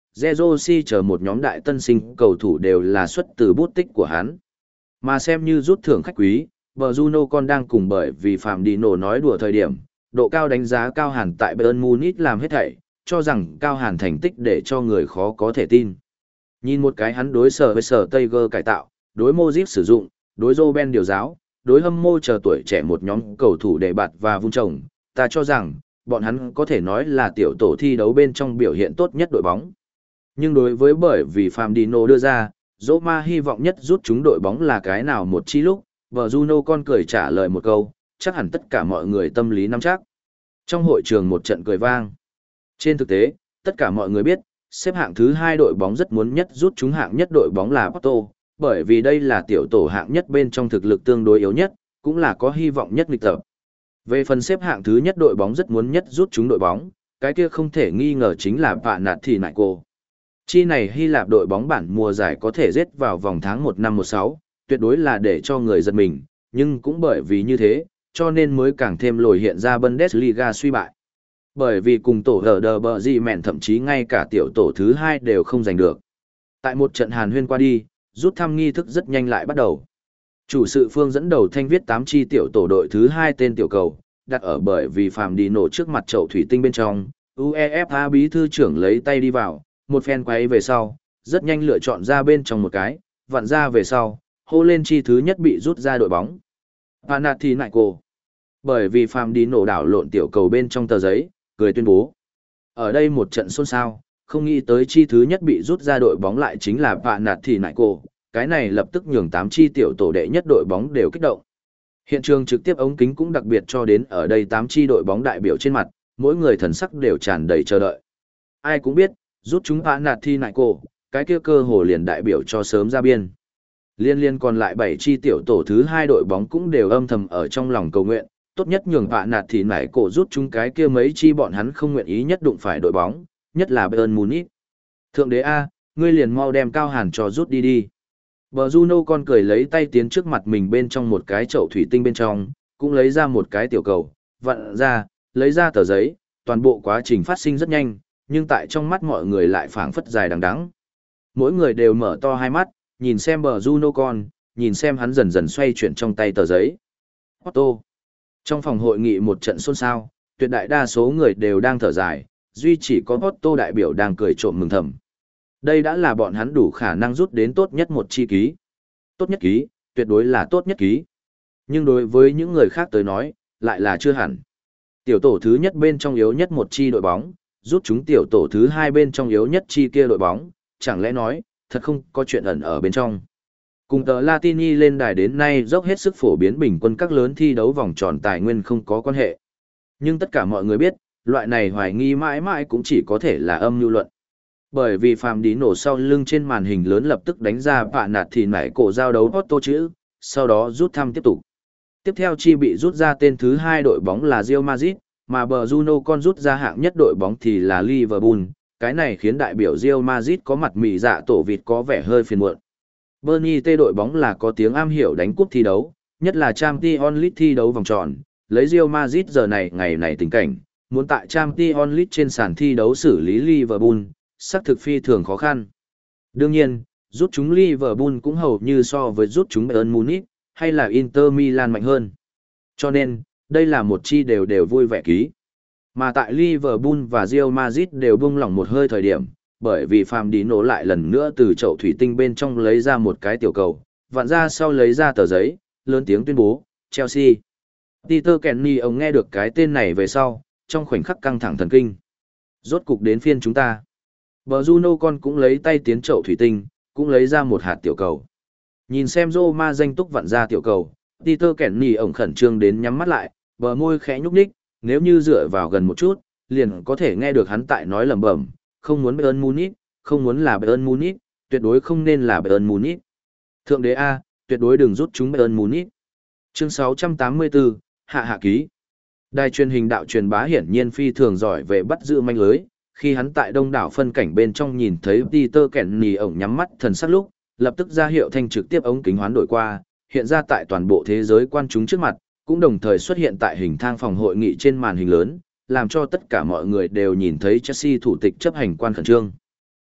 Zerosi chờ một nhóm đại tân sinh cầu thủ đều là xuất từ bút tích của hắn. Mà xem như rút thưởng khách quý, bờ Juno còn đang cùng bởi vì Phạm Đi Nổ nói đùa thời điểm, độ cao đánh giá Cao Hàn tại Bayern Munich làm hết thảy, cho rằng Cao Hàn thành tích để cho người khó có thể tin. Nhìn một cái hắn đối sở với sở Tiger cải tạo, đối Modric sử dụng, đối Robben điều giáo, đối hâm mô chờ tuổi trẻ một nhóm cầu thủ để bạt và vung trồng, ta cho rằng, bọn hắn có thể nói là tiểu tổ thi đấu bên trong biểu hiện tốt nhất đội bóng. Nhưng đối với bởi vì Phạm Đi Nổ đưa ra, Roma hy vọng nhất rút chúng đội bóng là cái nào một chi lúc, vợ Juno con cười trả lời một câu, chắc hẳn tất cả mọi người tâm lý nắm chắc. Trong hội trường một trận cười vang. Trên thực tế, tất cả mọi người biết, xếp hạng thứ hai đội bóng rất muốn nhất rút chúng hạng nhất đội bóng là Porto, bởi vì đây là tiểu tổ hạng nhất bên trong thực lực tương đối yếu nhất, cũng là có hy vọng nhất nghịch tập. Về phần xếp hạng thứ nhất đội bóng rất muốn nhất rút chúng đội bóng, cái kia không thể nghi ngờ chính là Panathinaikos. Chi này Hy Lạp đội bóng bản mùa giải có thể rết vào vòng tháng một năm một sáu, tuyệt đối là để cho người giật mình, nhưng cũng bởi vì như thế, cho nên mới càng thêm lồi hiện ra Bundesliga suy bại. Bởi vì cùng tổ Herder thậm chí ngay cả tiểu tổ thứ hai đều không giành được. Tại một trận hàn huyên qua đi, rút thăm nghi thức rất nhanh lại bắt đầu. Chủ sự phương dẫn đầu thanh viết tám chi tiểu tổ đội thứ hai tên tiểu cầu, đặt ở bởi vì Phạm Đi Nổ trước mặt chậu thủy tinh bên trong, UEFA bí thư trưởng lấy tay đi vào, một phen quay về sau, rất nhanh lựa chọn ra bên trong một cái, vặn ra về sau, hô lên chi thứ nhất bị rút ra đội bóng. Panathinaikos. Bởi vì Phạm Đi Nổ đảo lộn tiểu cầu bên trong tờ giấy, cười tuyên bố. Ở đây một trận xôn xao, không nghĩ tới chi thứ nhất bị rút ra đội bóng lại chính là Panathinaikos, cái này lập tức nhường tám chi tiểu tổ đệ nhất đội bóng đều kích động. Hiện trường trực tiếp ống kính cũng đặc biệt cho đến ở đây tám chi đội bóng đại biểu trên mặt, mỗi người thần sắc đều tràn đầy chờ đợi. Ai cũng biết, rút chúng Panathinaikos, cái kia cơ hồ liền đại biểu cho sớm ra biên. Liên liên còn lại bảy chi tiểu tổ thứ hai đội bóng cũng đều âm thầm ở trong lòng cầu nguyện, tốt nhất nhường Panathinaikos rút chúng cái kia mấy chi bọn hắn không nguyện ý nhất đụng phải đội bóng, nhất là Bayern Munich. Thượng đế A, ngươi liền mau đem Cao Hàn cho rút đi đi. Bờ Juno con cười lấy tay tiến trước mặt mình bên trong một cái chậu thủy tinh bên trong, cũng lấy ra một cái tiểu cầu, vặn ra, lấy ra tờ giấy, toàn bộ quá trình phát sinh rất nhanh, nhưng tại trong mắt mọi người lại phảng phất dài đằng đẵng. Mỗi người đều mở to hai mắt, nhìn xem bờ Juno con, nhìn xem hắn dần dần xoay chuyển trong tay tờ giấy. Otto. Trong phòng hội nghị một trận xôn xao, tuyệt đại đa số người đều đang thở dài, duy chỉ có Otto đại biểu đang cười trộm mừng thầm. Đây đã là bọn hắn đủ khả năng rút đến tốt nhất một chi ký. Tốt nhất ký, tuyệt đối là tốt nhất ký. Nhưng đối với những người khác tới nói, lại là chưa hẳn. Tiểu tổ thứ nhất bên trong yếu nhất một chi đội bóng, rút chúng tiểu tổ thứ hai bên trong yếu nhất chi kia đội bóng, chẳng lẽ nói, thật không có chuyện ẩn ở bên trong. Cùng tờ Latini lên đài đến nay dốc hết sức phổ biến bình quân các lớn thi đấu vòng tròn tài nguyên không có quan hệ. Nhưng tất cả mọi người biết, loại này hoài nghi mãi mãi cũng chỉ có thể là âm mưu luận. Bởi vì Phạm Đi Nổ sau lưng trên màn hình lớn lập tức đánh ra bạ nạt thì nảy cổ giao đấu Otto chữ, sau đó rút thăm tiếp tục. Tiếp theo chi bị rút ra tên thứ hai đội bóng là Real Madrid, mà bờ Juno con rút ra hạng nhất đội bóng thì là Liverpool, cái này khiến đại biểu Real Madrid có mặt mì dạ tổ vịt có vẻ hơi phiền muộn. Bernie T đội bóng là có tiếng am hiểu đánh cúp thi đấu, nhất là Champions League thi đấu vòng tròn, lấy Real Madrid giờ này ngày này tình cảnh, muốn tại Champions League trên sàn thi đấu xử lý Liverpool, xác thực phi thường khó khăn. Đương nhiên, rút chúng Liverpool cũng hầu như so với rút chúng Bayern Munich, hay là Inter Milan mạnh hơn. Cho nên, đây là một chi đều đều vui vẻ ký. Mà tại Liverpool và Real Madrid đều buông lỏng một hơi thời điểm, bởi vì Phạm Đi Nổ lại lần nữa từ chậu thủy tinh bên trong lấy ra một cái tiểu cầu, vặn ra sau lấy ra tờ giấy, lớn tiếng tuyên bố, Chelsea. Peter Kenny ông nghe được cái tên này về sau, trong khoảnh khắc căng thẳng thần kinh. Rốt cục đến phiên chúng ta. Bờ Juno con cũng lấy tay tiến chậu thủy tinh, cũng lấy ra một hạt tiểu cầu. Nhìn xem Roma danh túc vặn ra tiểu cầu, Peter Kenny ổng khẩn trương đến nhắm mắt lại, bờ môi khẽ nhúc nhích, nếu như dựa vào gần một chút, liền có thể nghe được hắn tại nói lẩm bẩm, không muốn Bayern Munich, không muốn là Bayern Munich, tuyệt đối không nên là Bayern Munich. Thượng đế A, tuyệt đối đừng rút chúng Bayern Munich. Chương sáu trăm tám mươi tư, hạ hạ ký. Đài truyền hình đạo truyền bá hiển nhiên phi thường giỏi về bắt giữ manh lưới, khi hắn tại đông đảo phân cảnh bên trong nhìn thấy Peter Kenny ổng nhắm mắt thần sắc lúc, lập tức ra hiệu thanh trực tiếp ống kính hoán đổi qua, hiện ra tại toàn bộ thế giới quan chúng trước mặt, cũng đồng thời xuất hiện tại hình thang phòng hội nghị trên màn hình lớn, làm cho tất cả mọi người đều nhìn thấy Chelsea thủ tịch chấp hành quan khẩn trương.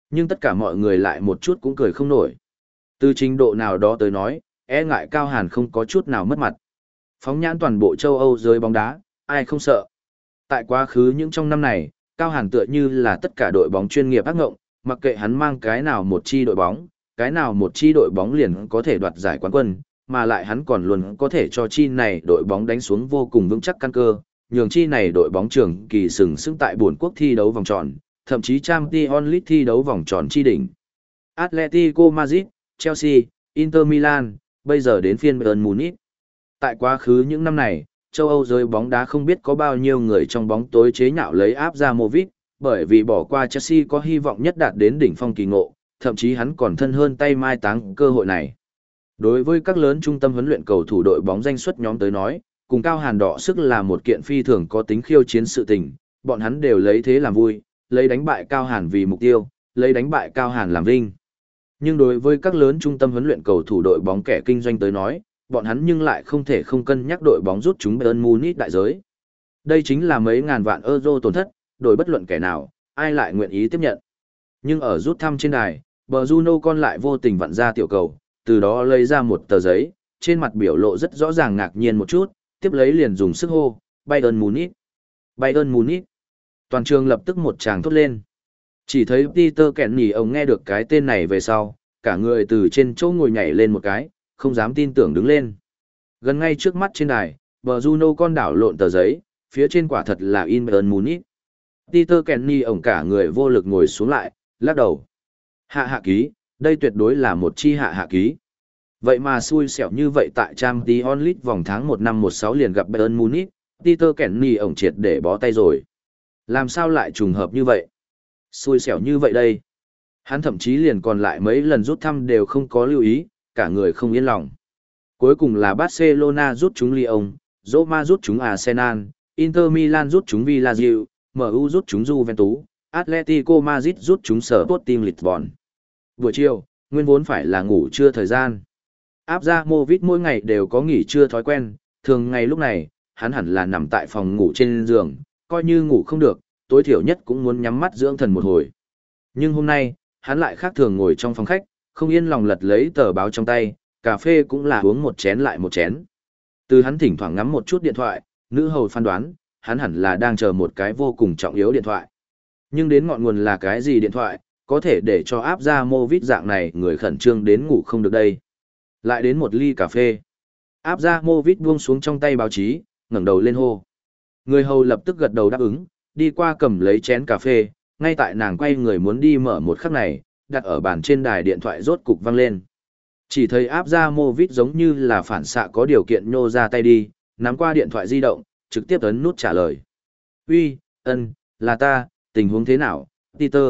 Nhưng tất cả mọi người lại một chút cũng cười không nổi. Từ trình độ nào đó tới nói, e ngại Cao Hàn không có chút nào mất mặt. Phóng nhãn toàn bộ châu Âu giới bóng đá, ai không sợ. Tại quá khứ những trong năm này, Cao Hàn tựa như là tất cả đội bóng chuyên nghiệp ác ngộng, mặc kệ hắn mang cái nào một chi đội bóng, cái nào một chi đội bóng liền có thể đoạt giải quán quân, mà lại hắn còn luôn có thể cho chi này đội bóng đánh xuống vô cùng vững chắc căn cơ, nhường chi này đội bóng trưởng kỳ sừng sững tại buồn quốc thi đấu vòng tròn, thậm chí Champions League thi đấu vòng tròn chi đỉnh. Atletico Madrid, Chelsea, Inter Milan, bây giờ đến phiên Bayern Munich. Tại quá khứ những năm này, châu Âu giới bóng đá không biết có bao nhiêu người trong bóng tối chế nhạo lấy Abramovich, bởi vì bỏ qua Chelsea có hy vọng nhất đạt đến đỉnh phong kỳ ngộ, thậm chí hắn còn thân hơn tay mai táng cơ hội này. Đối với các lớn trung tâm huấn luyện cầu thủ đội bóng danh xuất nhóm tới nói, cùng Cao Hàn đọ sức là một kiện phi thường có tính khiêu chiến sự tình, bọn hắn đều lấy thế làm vui, lấy đánh bại Cao Hàn vì mục tiêu, lấy đánh bại Cao Hàn làm vinh. Nhưng đối với các lớn trung tâm huấn luyện cầu thủ đội bóng kẻ kinh doanh tới nói, bọn hắn nhưng lại không thể không cân nhắc đội bóng rút chúng Bayern Munich đại giới. Đây chính là mấy ngàn vạn euro tổn thất, đổi bất luận kẻ nào, ai lại nguyện ý tiếp nhận. Nhưng ở rút thăm trên đài, bờ Juno con lại vô tình vặn ra tiểu cầu, từ đó lấy ra một tờ giấy, trên mặt biểu lộ rất rõ ràng ngạc nhiên một chút, tiếp lấy liền dùng sức hô, Bayern Munich, Bayern Munich. Toàn trường lập tức một tràng thốt lên. Chỉ thấy Peter Kenny ông nghe được cái tên này về sau, cả người từ trên chỗ ngồi nhảy lên một cái, không dám tin tưởng đứng lên. Gần ngay trước mắt trên đài, bờ Juno con đảo lộn tờ giấy, phía trên quả thật là in Bayern Munich. Peter Kenny ông cả người vô lực ngồi xuống lại, lắc đầu. Hạ hạ ký, đây tuyệt đối là một chi hạ hạ ký. Vậy mà xui xẻo như vậy tại Champions League vòng tháng một năm một sáu liền gặp Bayern Munich, Peter Kenny ông triệt để bó tay rồi. Làm sao lại trùng hợp như vậy? Xui xẻo như vậy đây. Hắn thậm chí liền còn lại mấy lần rút thăm đều không có lưu ý, cả người không yên lòng. Cuối cùng là Barcelona rút chúng Lyon, Roma rút chúng Arsenal, Inter Milan rút chúng Villarreal, em u rút chúng Juventus, Atletico Madrid rút chúng Sporting Lisbon. Buổi chiều, nguyên vốn phải là ngủ trưa thời gian. Abramovich mỗi ngày đều có nghỉ trưa thói quen, thường ngày lúc này, hắn hẳn là nằm tại phòng ngủ trên giường, coi như ngủ không được, tối thiểu nhất cũng muốn nhắm mắt dưỡng thần một hồi. Nhưng hôm nay, hắn lại khác thường ngồi trong phòng khách, không yên lòng lật lấy tờ báo trong tay, cà phê cũng là uống một chén lại một chén. Từ hắn thỉnh thoảng ngắm một chút điện thoại, nữ hầu phán đoán, hắn hẳn là đang chờ một cái vô cùng trọng yếu điện thoại. Nhưng đến ngọn nguồn là cái gì điện thoại, có thể để cho áp ra Movit dạng này người khẩn trương đến ngủ không được đây. Lại đến một ly cà phê. Áp ra Movit buông xuống trong tay báo chí, ngẩng đầu lên hô. Người hầu lập tức gật đầu đáp ứng, đi qua cầm lấy chén cà phê, ngay tại nàng quay người muốn đi mở một khắc này, đặt ở bàn trên đài điện thoại rốt cục vang lên. Chỉ thấy áp ra Movit giống như là phản xạ có điều kiện nhô ra tay đi, nắm qua điện thoại di động, trực tiếp ấn nút trả lời. Uy, ân, là ta, tình huống thế nào, Peter?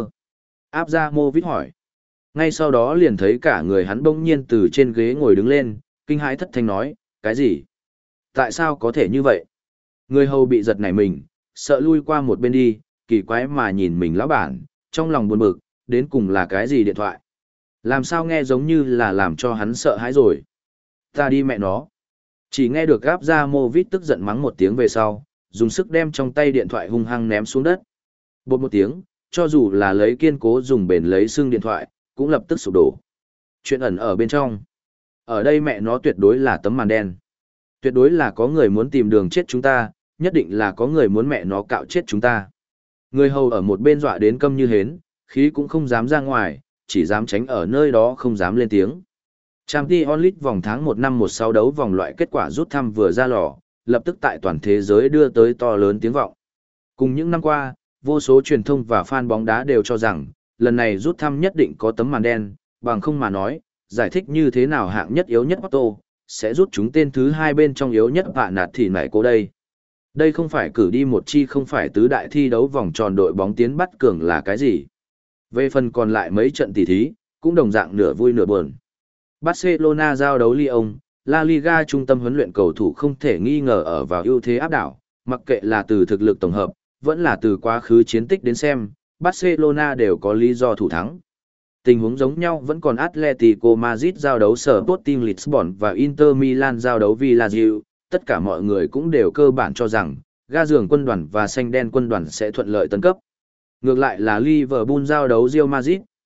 Áp ra Movit hỏi. Ngay sau đó liền thấy cả người hắn bỗng nhiên từ trên ghế ngồi đứng lên, kinh hãi thất thanh nói, cái gì? Tại sao có thể như vậy? Người hầu bị giật nảy mình, sợ lui qua một bên đi, kỳ quái mà nhìn mình lão bản, trong lòng buồn bực, đến cùng là cái gì điện thoại? Làm sao nghe giống như là làm cho hắn sợ hãi rồi? Ta đi mẹ nó. Chỉ nghe được gáp ra Movit tức giận mắng một tiếng về sau, dùng sức đem trong tay điện thoại hung hăng ném xuống đất. Bột một tiếng, cho dù là lấy kiên cố dùng bền lấy xương điện thoại, cũng lập tức sụp đổ. Chuyện ẩn ở bên trong. Ở đây mẹ nó tuyệt đối là tấm màn đen. Tuyệt đối là có người muốn tìm đường chết chúng ta, nhất định là có người muốn mẹ nó cạo chết chúng ta. Người hầu ở một bên dọa đến câm như hến, khí cũng không dám ra ngoài, chỉ dám tránh ở nơi đó không dám lên tiếng. Champions League vòng tháng một năm một sáu đấu vòng loại kết quả rút thăm vừa ra lò, lập tức tại toàn thế giới đưa tới to lớn tiếng vọng. Cùng những năm qua, vô số truyền thông và fan bóng đá đều cho rằng, lần này rút thăm nhất định có tấm màn đen, bằng không mà nói, giải thích như thế nào hạng nhất yếu nhất Otto, sẽ rút chúng tên thứ hai bên trong yếu nhất vạ nạt thì nảy cô đây. Đây không phải cử đi một chi không phải tứ đại thi đấu vòng tròn đội bóng tiến bắt cường là cái gì. Về phần còn lại mấy trận tỷ thí, cũng đồng dạng nửa vui nửa buồn. Barcelona giao đấu Lyon, La Liga trung tâm huấn luyện cầu thủ không thể nghi ngờ ở vào ưu thế áp đảo, mặc kệ là từ thực lực tổng hợp, vẫn là từ quá khứ chiến tích đến xem, Barcelona đều có lý do thủ thắng. Tình huống giống nhau vẫn còn Atletico Madrid giao đấu Sporting Lisbon và Inter Milan giao đấu Villarreal, tất cả mọi người cũng đều cơ bản cho rằng, ga giường quân đoàn và xanh đen quân đoàn sẽ thuận lợi tấn cấp. Ngược lại là Liverpool giao đấu Real Madrid,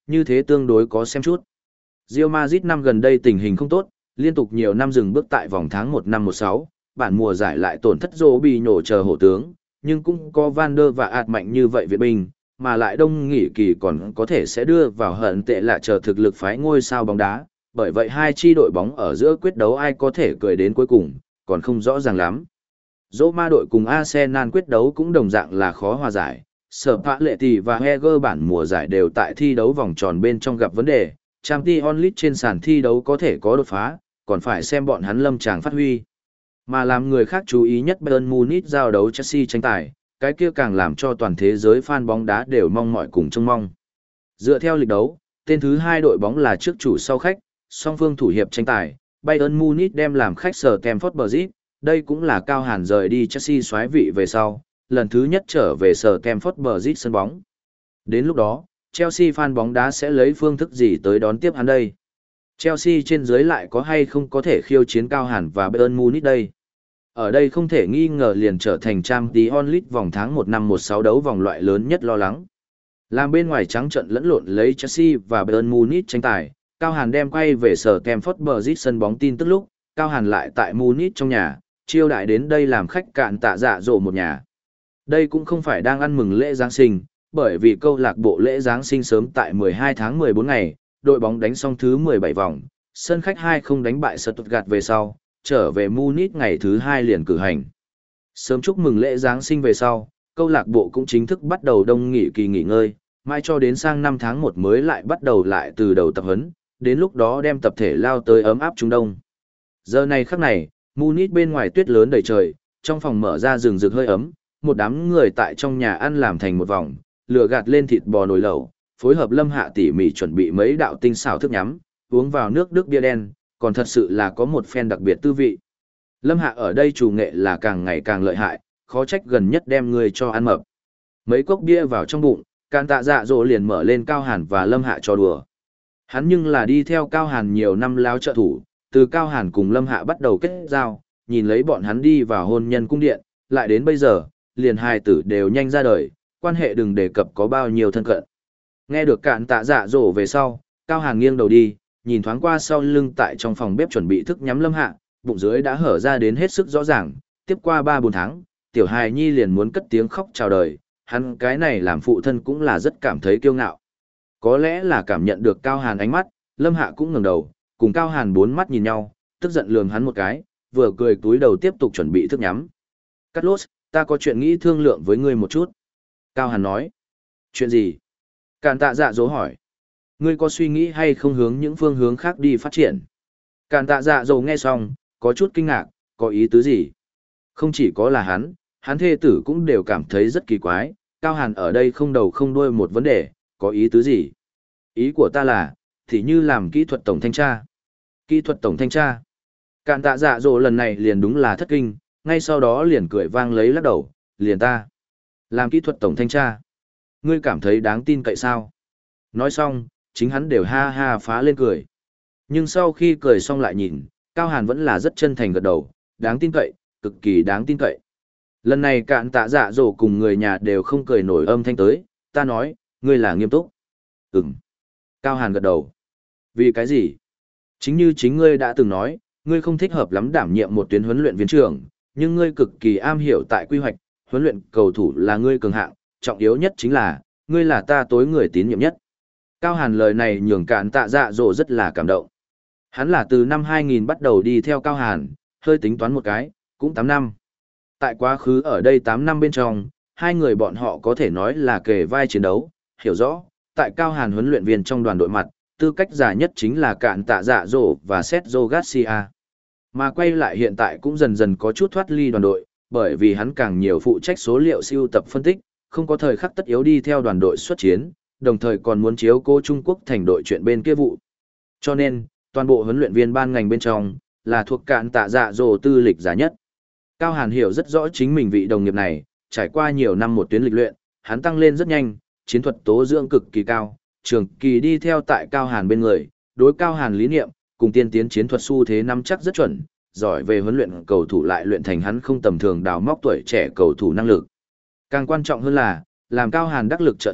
như thế tương đối có xem chút. Real Madrid năm gần đây tình hình không tốt, liên tục nhiều năm dừng bước tại vòng tháng một năm một sáu, bản mùa giải lại tổn thất rô bị nhổ chờ hổ tướng, nhưng cũng có Van der và ạt mạnh như vậy Việt binh, mà lại đông nghỉ kỳ còn có thể sẽ đưa vào hận tệ lạ chờ thực lực phái ngôi sao bóng đá, bởi vậy hai chi đội bóng ở giữa quyết đấu ai có thể cười đến cuối cùng, còn không rõ ràng lắm. Roma đội cùng Arsenal quyết đấu cũng đồng dạng là khó hòa giải, Sở Pạ Lệ Tỷ và Heger bản mùa giải đều tại thi đấu vòng tròn bên trong gặp vấn đề, Champions League trên sàn thi đấu có thể có đột phá, còn phải xem bọn hắn lâm tràng phát huy. Mà làm người khác chú ý nhất Bayern Munich giao đấu Chelsea tranh tài, cái kia càng làm cho toàn thế giới fan bóng đá đều mong mỏi cùng trông mong. Dựa theo lịch đấu, tên thứ hai đội bóng là trước chủ sau khách, song phương thủ hiệp tranh tài, Bayern Munich đem làm khách sở Stamford Bridge, đây cũng là Cao Hàn rời đi Chelsea soái vị về sau, lần thứ nhất trở về sở Stamford Bridge sân bóng. Đến lúc đó, Chelsea fan bóng đá sẽ lấy phương thức gì tới đón tiếp hắn đây? Chelsea trên dưới lại có hay không có thể khiêu chiến Cao Hàn và Bayern Munich đây? Ở đây không thể nghi ngờ liền trở thành Champions League vòng tháng một năm một sáu đấu vòng loại lớn nhất lo lắng. Làm bên ngoài trắng trận lẫn lộn lấy Chelsea và Bayern Munich tranh tài, Cao Hàn đem quay về sở Stamford Bridge sân bóng tin tức lúc, Cao Hàn lại tại Munich trong nhà, chiêu đại đến đây làm khách cạn tạ dạ dỗ một nhà. Đây cũng không phải đang ăn mừng lễ Giáng sinh, bởi vì câu lạc bộ lễ Giáng sinh sớm tại mười hai tháng mười bốn ngày, đội bóng đánh xong thứ mười bảy vòng, sân khách hai không đánh bại Stuttgart về sau, trở về Munich ngày thứ hai liền cử hành. Sớm chúc mừng lễ Giáng sinh về sau, câu lạc bộ cũng chính thức bắt đầu đông nghỉ kỳ nghỉ ngơi, mai cho đến sang năm tháng một mới lại bắt đầu lại từ đầu tập huấn, đến lúc đó đem tập thể lao tới ấm áp Trung Đông. Giờ này khắc này, Munich bên ngoài tuyết lớn đầy trời, trong phòng mở ra rừng rực hơi ấm, một đám người tại trong nhà ăn làm thành một vòng, lửa gạt lên thịt bò nồi lẩu, phối hợp Lâm Hạ tỉ mỉ chuẩn bị mấy đạo tinh xảo thức nhắm, uống vào nước Đức bia đen, còn thật sự là có một phen đặc biệt tư vị. Lâm Hạ ở đây chủ nghệ là càng ngày càng lợi hại, khó trách gần nhất đem người cho ăn mập. Mấy cốc bia vào trong bụng, Càn Tạ Dạ Dỗ liền mở lên Cao Hàn và Lâm Hạ cho đùa. Hắn nhưng là đi theo Cao Hàn nhiều năm láo trợ thủ, từ Cao Hàn cùng Lâm Hạ bắt đầu kết giao, nhìn lấy bọn hắn đi vào hôn nhân cung điện, lại đến bây giờ, liền hai tử đều nhanh ra đời, quan hệ đừng đề cập có bao nhiêu thân cận. Nghe được Càn Tạ Dạ Dỗ về sau, Cao Hàn nghiêng đầu đi, nhìn thoáng qua sau lưng tại trong phòng bếp chuẩn bị thức nhắm Lâm Hạ, bụng dưới đã hở ra đến hết sức rõ ràng, tiếp qua ba bốn tháng, tiểu hài nhi liền muốn cất tiếng khóc chào đời, hắn cái này làm phụ thân cũng là rất cảm thấy kiêu ngạo. Có lẽ là cảm nhận được Cao Hàn ánh mắt, Lâm Hạ cũng ngẩng đầu, cùng Cao Hàn bốn mắt nhìn nhau, tức giận lườm hắn một cái, vừa cười túi đầu tiếp tục chuẩn bị thức nhắm. Cắt lốt, ta có chuyện nghĩ thương lượng với ngươi một chút. Cao Hàn nói. Chuyện gì? Càn Tạ Dạ Dỗ hỏi. Ngươi có suy nghĩ hay không hướng những phương hướng khác đi phát triển? Càn Tạ Dạ Dỗ nghe xong, có chút kinh ngạc, có ý tứ gì? Không chỉ có là hắn, hắn thê tử cũng đều cảm thấy rất kỳ quái, Cao Hàn ở đây không đầu không đuôi một vấn đề, có ý tứ gì? Ý của ta là, thì như làm kỹ thuật tổng thanh tra. Kỹ thuật tổng thanh tra. Càn Tạ Dạ Dỗ lần này liền đúng là thất kinh, ngay sau đó liền cười vang lấy lắc đầu, liền ta. Làm kỹ thuật tổng thanh tra. Ngươi cảm thấy đáng tin cậy sao? Nói xong, chính hắn đều ha ha phá lên cười. Nhưng sau khi cười xong lại nhìn, Cao Hàn vẫn là rất chân thành gật đầu, đáng tin cậy, cực kỳ đáng tin cậy. Lần này Càn Tạ Dạ Dỗ cùng người nhà đều không cười nổi âm thanh tới, ta nói, ngươi là nghiêm túc. Ừm. Cao Hàn gật đầu. Vì cái gì? Chính như chính ngươi đã từng nói, ngươi không thích hợp lắm đảm nhiệm một tuyến huấn luyện viên trưởng, nhưng ngươi cực kỳ am hiểu tại quy hoạch, huấn luyện cầu thủ là ngươi cường hạng, trọng yếu nhất chính là, ngươi là ta tối người tín nhiệm nhất. Cao Hàn lời này nhường Càn Tạ Dạ Dỗ rất là cảm động. Hắn là từ năm hai nghìn bắt đầu đi theo Cao Hàn, hơi tính toán một cái, cũng tám năm. Tại quá khứ ở đây tám năm bên trong, hai người bọn họ có thể nói là kề vai chiến đấu, hiểu rõ, tại Cao Hàn huấn luyện viên trong đoàn đội mặt, tư cách giả nhất chính là Càn Tạ Dạ Dỗ và Sergio Garcia. Mà quay lại hiện tại cũng dần dần có chút thoát ly đoàn đội, bởi vì hắn càng nhiều phụ trách số liệu siêu tập phân tích, không có thời khắc tất yếu đi theo đoàn đội xuất chiến, đồng thời còn muốn chiếu cố Trung Quốc thành đội chuyện bên kia vụ. Cho nên, toàn bộ huấn luyện viên ban ngành bên trong, là thuộc Càn Tạ Dạ Dỗ tư lịch giả nhất. Cao Hàn hiểu rất rõ chính mình vị đồng nghiệp này, trải qua nhiều năm một tuyến lịch luyện, hắn tăng lên rất nhanh, chiến thuật tố dưỡng cực kỳ cao, trường kỳ đi theo tại Cao Hàn bên người, đối Cao Hàn lý niệm, cùng tiên tiến chiến thuật xu thế nắm chắc rất chuẩn, giỏi về huấn luyện cầu thủ lại luyện thành hắn không tầm thường đào móc tuổi trẻ cầu thủ năng lực. Càng quan trọng hơn là, làm Cao Hàn đắc lực trợ thủ,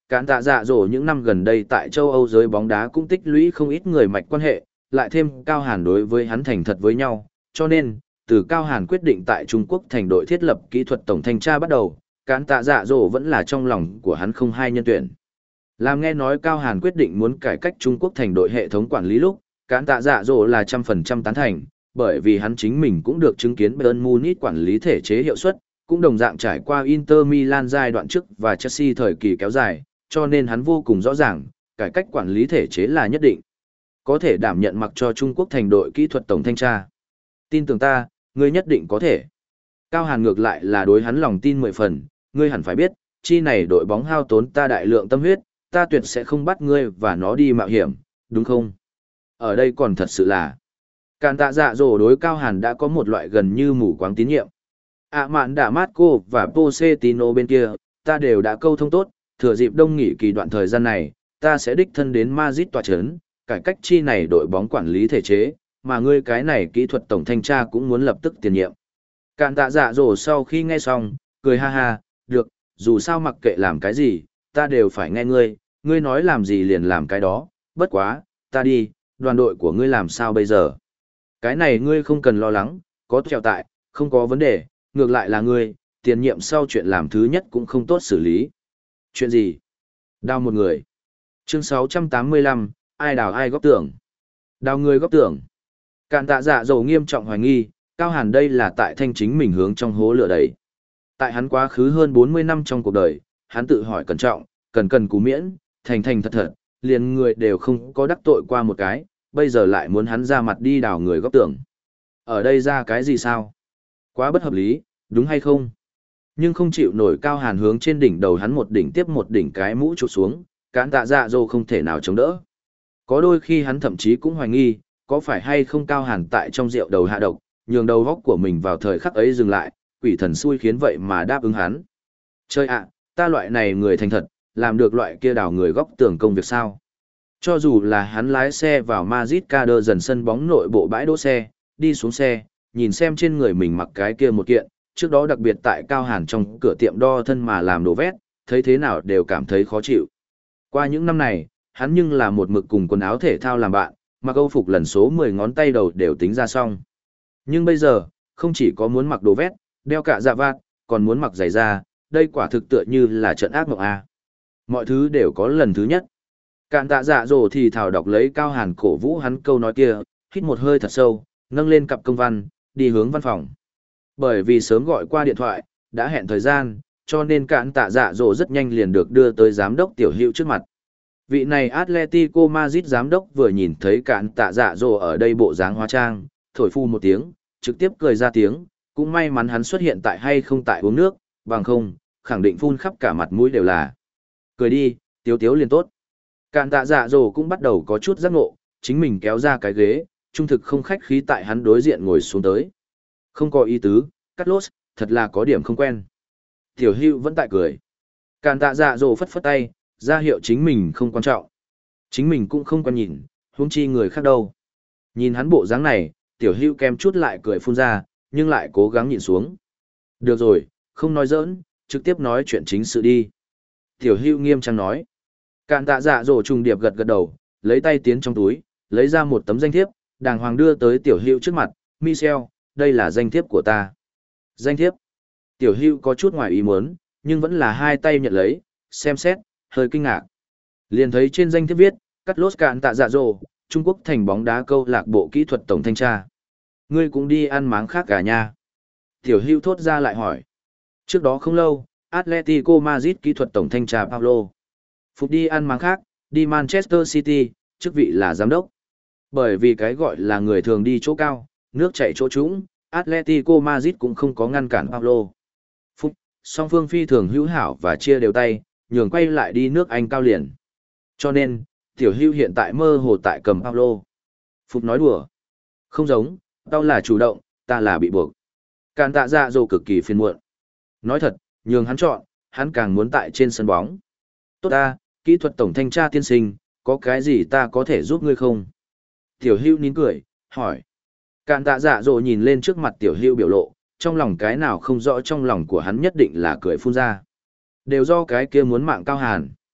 Cản tạ dạ dỗ những năm gần đây tại châu Âu giới bóng đá cũng tích lũy không ít người mạch quan hệ, lại thêm Cao Hàn đối với hắn thành thật với nhau, cho nên, từ Cao Hàn quyết định tại Trung Quốc thành đội thiết lập kỹ thuật tổng thanh tra bắt đầu, Cản tạ dạ dỗ vẫn là trong lòng của hắn không hai nhân tuyển. Làm nghe nói Cao Hàn quyết định muốn cải cách Trung Quốc thành đội hệ thống quản lý lúc, Cản tạ dạ dỗ là trăm phần trăm tán thành, bởi vì hắn chính mình cũng được chứng kiến Bayern Munich quản lý thể chế hiệu suất, cũng đồng dạng trải qua Inter Milan giai đoạn trước và Chelsea thời kỳ kéo dài, cho nên hắn vô cùng rõ ràng, cải cách quản lý thể chế là nhất định. Có thể đảm nhận mặc cho Trung Quốc thành đội kỹ thuật tổng thanh tra. Tin tưởng ta, ngươi nhất định có thể. Cao Hàn ngược lại là đối hắn lòng tin mười phần, ngươi hẳn phải biết, chi này đội bóng hao tốn ta đại lượng tâm huyết, ta tuyệt sẽ không bắt ngươi và nó đi mạo hiểm, đúng không? Ở đây còn thật sự là, Cản tạ dạ dỗ đối Cao Hàn đã có một loại gần như mù quáng tín nhiệm. ạ mạn đã Marco và Pochettino bên kia, ta đều đã câu thông tốt, thừa dịp đông nghỉ kỳ đoạn thời gian này, ta sẽ đích thân đến Madrid tòa chấn, cải cách chi này đội bóng quản lý thể chế, mà ngươi cái này kỹ thuật tổng thanh tra cũng muốn lập tức tiền nhiệm. Cản tạ dạ dỗ sau khi nghe xong, cười ha ha, được, dù sao mặc kệ làm cái gì, ta đều phải nghe ngươi, ngươi nói làm gì liền làm cái đó, bất quá, ta đi, đoàn đội của ngươi làm sao bây giờ? Cái này ngươi không cần lo lắng, có trèo tại, không có vấn đề, ngược lại là ngươi, tiền nhiệm sau chuyện làm thứ nhất cũng không tốt xử lý. Chuyện gì? Đào một người. Chương sáu trăm tám mươi lăm, ai đào ai góp tưởng? Đào người góp tưởng. Cản tạ dạ dầu nghiêm trọng hoài nghi, Cao Hàn đây là tại thanh chính mình hướng trong hố lửa đẩy. Tại hắn quá khứ hơn bốn mươi năm trong cuộc đời, hắn tự hỏi cẩn trọng, cần cần cú miễn, thành thành thật thật, liền người đều không có đắc tội qua một cái, bây giờ lại muốn hắn ra mặt đi đào người góp tưởng. Ở đây ra cái gì sao? Quá bất hợp lý, đúng hay không? Nhưng không chịu nổi Cao Hàn hướng trên đỉnh đầu hắn một đỉnh tiếp một đỉnh cái mũ chụp xuống, Cản tạ dạ dỗ không thể nào chống đỡ. Có đôi khi hắn thậm chí cũng hoài nghi, có phải hay không Cao Hàn tại trong rượu đầu hạ độc, nhường đầu góc của mình vào thời khắc ấy dừng lại, quỷ thần xui khiến vậy mà đáp ứng hắn. Chơi ạ, ta loại này người thành thật, làm được loại kia đào người góc tường công việc sao? Cho dù là hắn lái xe vào Madrid Cader dần sân bóng nội bộ bãi đỗ xe, đi xuống xe, nhìn xem trên người mình mặc cái kia một kiện, trước đó đặc biệt tại Cao Hàn trong cửa tiệm đo thân mà làm đồ vét, thấy thế nào đều cảm thấy khó chịu. Qua những năm này, hắn nhưng là một mực cùng quần áo thể thao làm bạn, mặc âu phục lần số mười ngón tay đầu đều tính ra xong. Nhưng bây giờ, không chỉ có muốn mặc đồ vét, đeo cả dạ vạt, còn muốn mặc giày da, đây quả thực tựa như là trận ác mộng a. Mọi thứ đều có lần thứ nhất. Cản tạ dạ dỗ thì thảo đọc lấy Cao Hàn cổ vũ hắn câu nói kia, hít một hơi thật sâu, nâng lên cặp công văn, đi hướng văn phòng. Bởi vì sớm gọi qua điện thoại, đã hẹn thời gian, cho nên Cản tạ dạ dỗ rất nhanh liền được đưa tới giám đốc tiểu hữu trước mặt. Vị này Atletico Madrid giám đốc vừa nhìn thấy Cản tạ dạ dỗ ở đây bộ dáng hóa trang, thổi phu một tiếng, trực tiếp cười ra tiếng, cũng may mắn hắn xuất hiện tại hay không tại uống nước, bằng không, khẳng định phun khắp cả mặt mũi đều là. Cười đi, tiếu tiếu liền tốt. Cản tạ dạ dỗ cũng bắt đầu có chút giác ngộ, chính mình kéo ra cái ghế, trung thực không khách khí tại hắn đối diện ngồi xuống tới. Không có ý tứ, cắt lốt, thật là có điểm không quen. Tiểu hữu vẫn tại cười. Cản tạ dạ dỗ phất phất tay, ra hiệu chính mình không quan trọng. Chính mình cũng không quan nhìn, huống chi người khác đâu. Nhìn hắn bộ dáng này, tiểu hữu kem chút lại cười phun ra, nhưng lại cố gắng nhịn xuống. Được rồi, không nói giỡn, trực tiếp nói chuyện chính sự đi. Tiểu hữu nghiêm trang nói. Cản tạ dạ dỗ trùng điệp gật gật đầu, lấy tay tiến trong túi, lấy ra một tấm danh thiếp, đàng hoàng đưa tới tiểu hữu trước mặt. Michel, đây là danh thiếp của ta. Danh thiếp. Tiểu hữu có chút ngoài ý muốn, nhưng vẫn là hai tay nhận lấy, xem xét, hơi kinh ngạc. Liền thấy trên danh thiếp viết, cắt lốt Cản tạ dạ dỗ, Trung Quốc thành bóng đá câu lạc bộ kỹ thuật tổng thanh tra. Ngươi cũng đi ăn máng khác cả nha. Tiểu hữu thốt ra lại hỏi. Trước đó không lâu, Atletico Madrid kỹ thuật tổng thanh tra Paulo phục đi ăn máng khác, đi Manchester City, chức vị là giám đốc. Bởi vì cái gọi là người thường đi chỗ cao, nước chảy chỗ trũng, Atletico Madrid cũng không có ngăn cản Paulo Phục, song phương phi thường hữu hảo và chia đều tay, nhường quay lại đi nước Anh cao liền. Cho nên, tiểu hữu hiện tại mơ hồ tại cầm Paulo Phục nói đùa. Không giống, tao là chủ động, ta là bị buộc. Cản tạ dạ dỗ cực kỳ phiền muộn. Nói thật, nhường hắn chọn, hắn càng muốn tại trên sân bóng. Tốt ta, kỹ thuật tổng thanh tra tiên sinh, có cái gì ta có thể giúp ngươi không? Tiểu hữu nín cười, hỏi. Cản tạ dạ dỗ nhìn lên trước mặt tiểu hữu biểu lộ, trong lòng cái nào không rõ trong lòng của hắn nhất định là cười phun ra. Đều do cái kia muốn mạng Cao Hàn.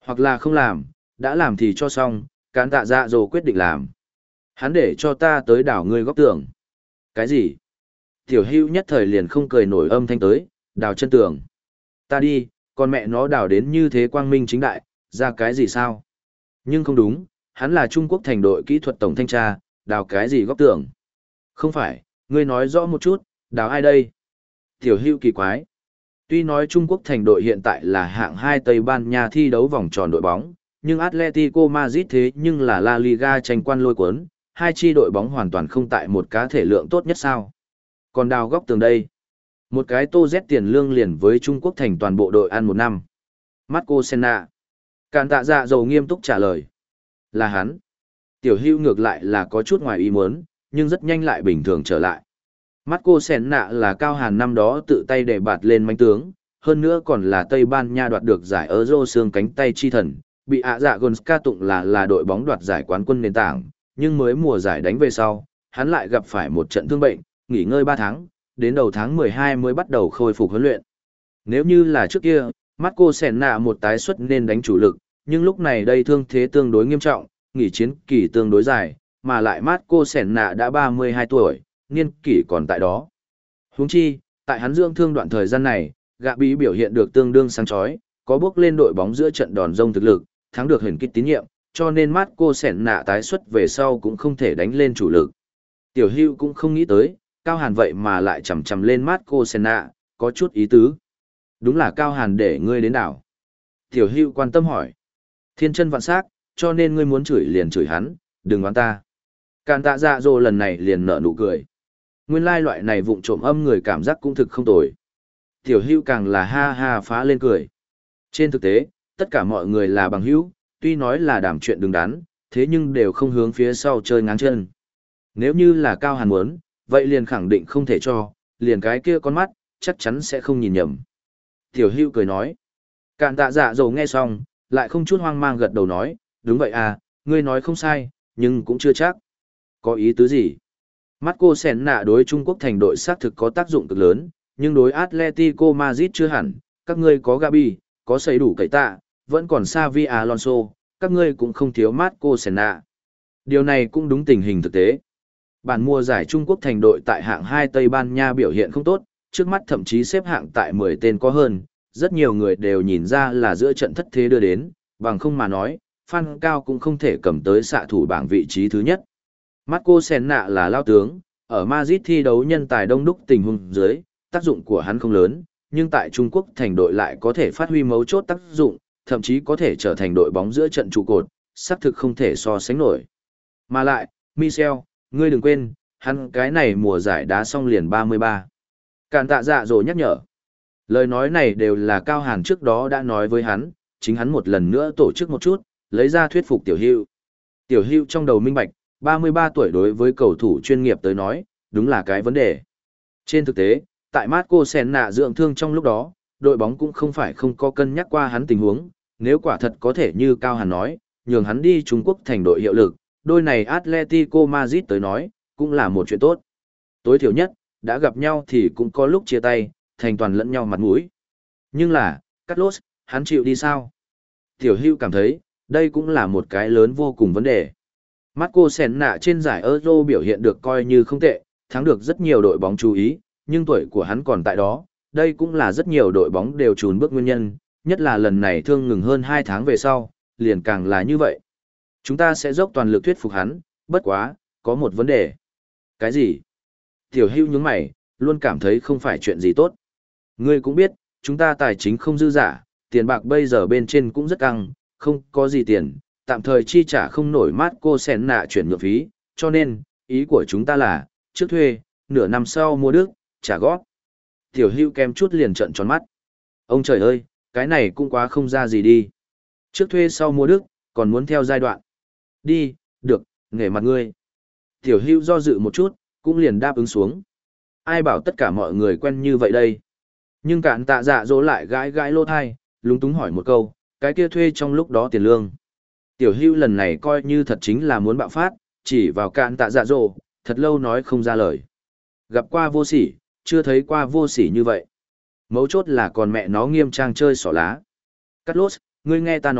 Hoặc là không làm, đã làm thì cho xong, cán tạ dạ dồ quyết định làm. Hắn để cho ta tới đảo ngươi góc tường. Cái gì? Tiểu hưu nhất thời liền không cười nổi âm thanh tới, đào chân tường. Ta đi, con mẹ nó đào đến như thế quang minh chính đại, ra cái gì sao? Nhưng không đúng, hắn là Trung Quốc thành đội kỹ thuật tổng thanh tra, đào cái gì góc tường? Không phải, ngươi nói rõ một chút, đào ai đây? Tiểu hưu kỳ quái. Tuy nói Trung Quốc thành đội hiện tại là hạng hai Tây Ban Nha thi đấu vòng tròn đội bóng, nhưng Atletico Madrid thế nhưng là La Liga tranh quan lôi cuốn, hai chi đội bóng hoàn toàn không tại một cá thể lượng tốt nhất sao. Còn đào góc tường đây. Một cái tô Z tiền lương liền với Trung Quốc thành toàn bộ đội ăn một năm. Marco Senna. Càn tạ dạ dầu nghiêm túc trả lời. Là hắn. Tiểu hưu ngược lại là có chút ngoài ý muốn, nhưng rất nhanh lại bình thường trở lại. Marco Senna là cao hàn năm đó tự tay để bạt lên manh tướng, hơn nữa còn là Tây Ban Nha đoạt được giải Euro xương cánh tay chi thần, bị ạ dạ Gonska tụng là là đội bóng đoạt giải quán quân nền tảng, nhưng mới mùa giải đánh về sau, hắn lại gặp phải một trận thương bệnh, nghỉ ngơi ba tháng, đến đầu tháng mười hai mới bắt đầu khôi phục huấn luyện. Nếu như là trước kia, Marco Senna một tái xuất nên đánh chủ lực, nhưng lúc này đây thương thế tương đối nghiêm trọng, nghỉ chiến kỳ tương đối dài, mà lại Marco Senna đã ba mươi hai tuổi, niên kỷ còn tại đó. Huống chi, tại hắn dưỡng thương đoạn thời gian này, gạ bí biểu hiện được tương đương sáng chói, có bước lên đội bóng giữa trận đòn rông thực lực, thắng được hình kích tín nhiệm, cho nên Marco Senna tái xuất về sau cũng không thể đánh lên chủ lực. Tiểu Hưu cũng không nghĩ tới, Cao Hàn vậy mà lại chầm chầm lên Marco Senna, có chút ý tứ. Đúng là Cao Hàn để ngươi đến đảo. Tiểu Hưu quan tâm hỏi. Thiên chân vạn sắc, cho nên ngươi muốn chửi liền chửi hắn, đừng oán ta. Càn tạ dạ dỗ lần này liền nở nụ cười. Nguyên lai loại này vụng trộm âm người cảm giác cũng thực không tồi. Tiểu Hưu càng là ha ha phá lên cười. Trên thực tế, tất cả mọi người là bằng hữu, tuy nói là đàm chuyện đứng đắn, thế nhưng đều không hướng phía sau chơi ngáng chân. Nếu như là Cao Hàn muốn, vậy liền khẳng định không thể cho, liền cái kia con mắt, chắc chắn sẽ không nhìn nhầm. Tiểu Hưu cười nói. Càn tạ dạ dầu nghe xong, lại không chút hoang mang gật đầu nói, đúng vậy à, ngươi nói không sai, nhưng cũng chưa chắc. Có ý tứ gì? Marco Senna đối Trung Quốc thành đội xác thực có tác dụng cực lớn, nhưng đối Atletico Madrid chưa hẳn, các ngươi có Gabi, có xây đủ cậy tạ, vẫn còn Xavi Alonso, các ngươi cũng không thiếu Marco Senna. Điều này cũng đúng tình hình thực tế. Bản mùa giải Trung Quốc thành đội tại hạng hai Tây Ban Nha biểu hiện không tốt, trước mắt thậm chí xếp hạng tại mười tên có hơn, rất nhiều người đều nhìn ra là giữa trận thất thế đưa đến, bằng không mà nói, Phan Cao cũng không thể cầm tới xạ thủ bảng vị trí thứ nhất. Marco Senna là lao tướng, ở Madrid thi đấu nhân tài đông đúc tình huống dưới, tác dụng của hắn không lớn, nhưng tại Trung Quốc thành đội lại có thể phát huy mấu chốt tác dụng, thậm chí có thể trở thành đội bóng giữa trận trụ cột, xác thực không thể so sánh nổi. Mà lại, Michel, ngươi đừng quên, hắn cái này mùa giải đá xong liền ba mươi ba. Càn tạ dạ rồi nhắc nhở. Lời nói này đều là Cao Hàn trước đó đã nói với hắn, chính hắn một lần nữa tổ chức một chút, lấy ra thuyết phục Tiểu Hưu. Tiểu Hưu trong đầu minh bạch, ba mươi ba tuổi đối với cầu thủ chuyên nghiệp tới nói, đúng là cái vấn đề. Trên thực tế, tại Marco Senna dưỡng thương trong lúc đó, đội bóng cũng không phải không có cân nhắc qua hắn tình huống, nếu quả thật có thể như Cao Hàn nói, nhường hắn đi Trung Quốc thành đội hiệu lực, đôi này Atletico Madrid tới nói, cũng là một chuyện tốt. Tối thiểu nhất, đã gặp nhau thì cũng có lúc chia tay, thành toàn lẫn nhau mặt mũi. Nhưng là, Carlos, hắn chịu đi sao? Tiểu Hưu cảm thấy, đây cũng là một cái lớn vô cùng vấn đề. Marco Senna trên giải Euro biểu hiện được coi như không tệ, thắng được rất nhiều đội bóng chú ý, nhưng tuổi của hắn còn tại đó, đây cũng là rất nhiều đội bóng đều chùn bước nguyên nhân, nhất là lần này thương ngừng hơn hai tháng về sau, liền càng là như vậy. Chúng ta sẽ dốc toàn lực thuyết phục hắn, bất quá, có một vấn đề. Cái gì? Tiểu Hưu nhướng mày, luôn cảm thấy không phải chuyện gì tốt. Ngươi cũng biết, chúng ta tài chính không dư giả, tiền bạc bây giờ bên trên cũng rất căng, không có gì tiền, tạm thời chi trả không nổi Marco Senna chuyển nhượng phí, cho nên, ý của chúng ta là, trước thuê, nửa năm sau mua đức, trả góp. Tiểu Hưu kem chút liền trợn tròn mắt. Ông trời ơi, cái này cũng quá không ra gì đi. Trước thuê sau mua đức, còn muốn theo giai đoạn. Đi, được, nghề mặt ngươi. Tiểu Hưu do dự một chút, cũng liền đáp ứng xuống. Ai bảo tất cả mọi người quen như vậy đây. Nhưng cạn tạ dạ dỗ lại gãi gãi lỗ thai, lúng túng hỏi một câu, cái kia thuê trong lúc đó tiền lương. Tiểu Hưu lần này coi như thật chính là muốn bạo phát, chỉ vào cạn tạ dạ dỗ, thật lâu nói không ra lời. Gặp qua vô sỉ, chưa thấy qua vô sỉ như vậy. Mấu chốt là còn mẹ nó nghiêm trang chơi xỏ lá. Carlos, ngươi nghe ta nói,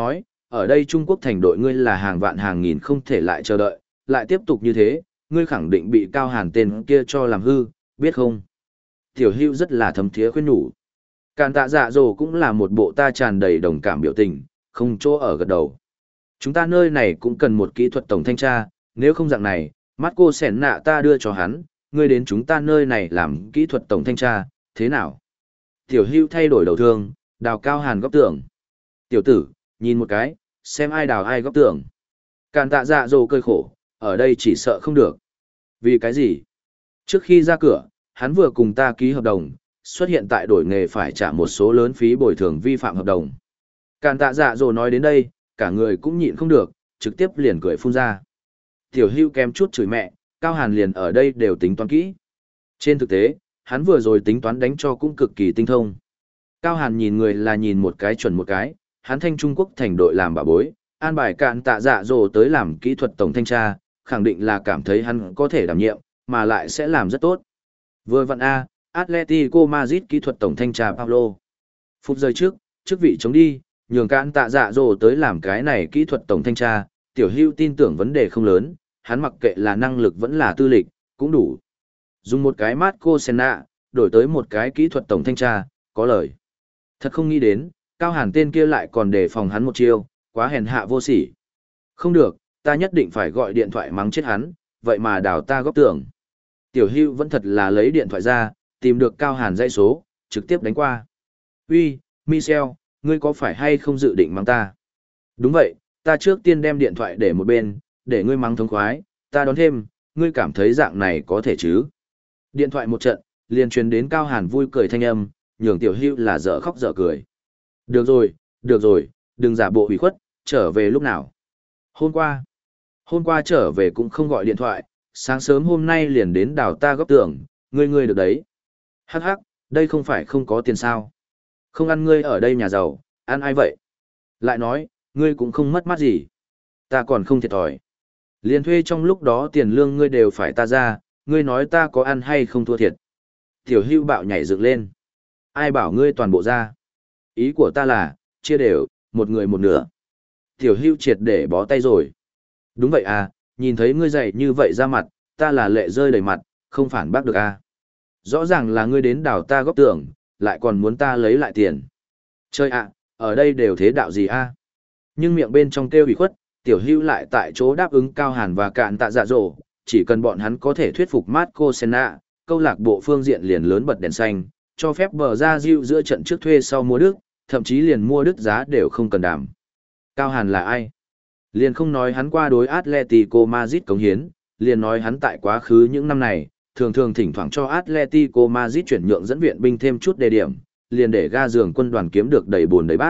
ở đây Trung Quốc thành đội ngươi là hàng vạn hàng nghìn không thể lại chờ đợi, lại tiếp tục như thế, ngươi khẳng định bị Cao Hàn tên kia cho làm hư, biết không? Tiểu Hưu rất là thấm thía khuyên nhủ. Càn tạ dạ dồ cũng là một bộ ta tràn đầy đồng cảm biểu tình, không chỗ ở gật đầu. Chúng ta nơi này cũng cần một kỹ thuật tổng thanh tra, nếu không dạng này, mắt cô sẻn nạ ta đưa cho hắn, ngươi đến chúng ta nơi này làm kỹ thuật tổng thanh tra, thế nào? Tiểu Hưu thay đổi đầu thương, đào Cao Hàn góc tường. Tiểu tử, nhìn một cái, xem ai đào ai góc tường. Càn tạ dạ dồ cơi khổ, ở đây chỉ sợ không được. Vì cái gì? Trước khi ra cửa, hắn vừa cùng ta ký hợp đồng, xuất hiện tại đổi nghề phải trả một số lớn phí bồi thường vi phạm hợp đồng. Càn tạ dạ dồ nói đến đây, cả người cũng nhịn không được, trực tiếp liền cười phun ra. Tiểu Hưu kém chút chửi mẹ, Cao Hàn liền ở đây đều tính toán kỹ. Trên thực tế, hắn vừa rồi tính toán đánh cho cũng cực kỳ tinh thông. Cao Hàn nhìn người là nhìn một cái chuẩn một cái, hắn thanh Trung Quốc thành đội làm bà bối, an bài cạn tạ dạ dồ tới làm kỹ thuật tổng thanh tra, khẳng định là cảm thấy hắn có thể đảm nhiệm, mà lại sẽ làm rất tốt. Vừa vặn A, Atletico Madrid kỹ thuật tổng thanh tra Paulo. Phút giây trước, chức vị chống đi, nhường cạn tạ dạ dồ tới làm cái này kỹ thuật tổng thanh tra, Tiểu Hưu tin tưởng vấn đề không lớn, hắn mặc kệ là năng lực vẫn là tư lịch, cũng đủ. Dùng một cái Marco Senna, đổi tới một cái kỹ thuật tổng thanh tra, có lời. Thật không nghĩ đến, Cao Hàn tên kia lại còn đề phòng hắn một chiêu, quá hèn hạ vô sỉ. Không được, ta nhất định phải gọi điện thoại mắng chết hắn, vậy mà đào ta góc tường. Tiểu Hưu vẫn thật là lấy điện thoại ra, tìm được Cao Hàn dãy số, trực tiếp đánh qua. Uy, Michel, ngươi có phải hay không dự định mắng ta? Đúng vậy, ta trước tiên đem điện thoại để một bên, để ngươi mắng thống khoái, ta đón thêm, ngươi cảm thấy dạng này có thể chứ? Điện thoại một trận, liền truyền đến Cao Hàn vui cười thanh âm, nhường Tiểu Hưu là dở khóc dở cười. Được rồi, được rồi, đừng giả bộ hủy khuất, trở về lúc nào? Hôm qua. Hôm qua trở về cũng không gọi điện thoại, sáng sớm hôm nay liền đến đào ta góc tường, ngươi ngươi được đấy. Hắc hắc, đây không phải không có tiền sao? Không ăn ngươi ở đây nhà giàu, ăn ai vậy? Lại nói, ngươi cũng không mất mát gì. Ta còn không thiệt thòi. Liền thuê trong lúc đó tiền lương ngươi đều phải ta ra, ngươi nói ta có ăn hay không thua thiệt. Tiểu Hưu bạo nhảy dựng lên. Ai bảo ngươi toàn bộ ra? Ý của ta là, chia đều, một người một nửa. Tiểu Hưu triệt để bó tay rồi. Đúng vậy à, nhìn thấy ngươi dạy như vậy ra mặt, ta là lệ rơi đầy mặt, không phản bác được à. Rõ ràng là ngươi đến đào ta góp tưởng, lại còn muốn ta lấy lại tiền. Chơi ạ, ở đây đều thế đạo gì a? Nhưng miệng bên trong kêu ủy khuất, Tiểu Hưu lại tại chỗ đáp ứng Cao Hàn và cạn tạ dạ dỗ, chỉ cần bọn hắn có thể thuyết phục Marco Senna, câu lạc bộ phương diện liền lớn bật đèn xanh, cho phép bờ ra diệu giữa trận trước thuê sau mua Đức, thậm chí liền mua Đức giá đều không cần đảm. Cao Hàn là ai? Liền không nói hắn qua đối Atletico Madrid cống hiến, liền nói hắn tại quá khứ những năm này, thường thường thỉnh thoảng cho Atletico Madrid chuyển nhượng dẫn viện binh thêm chút đề điểm, liền để ga giường quân đoàn kiếm được đầy buồn đầy bát.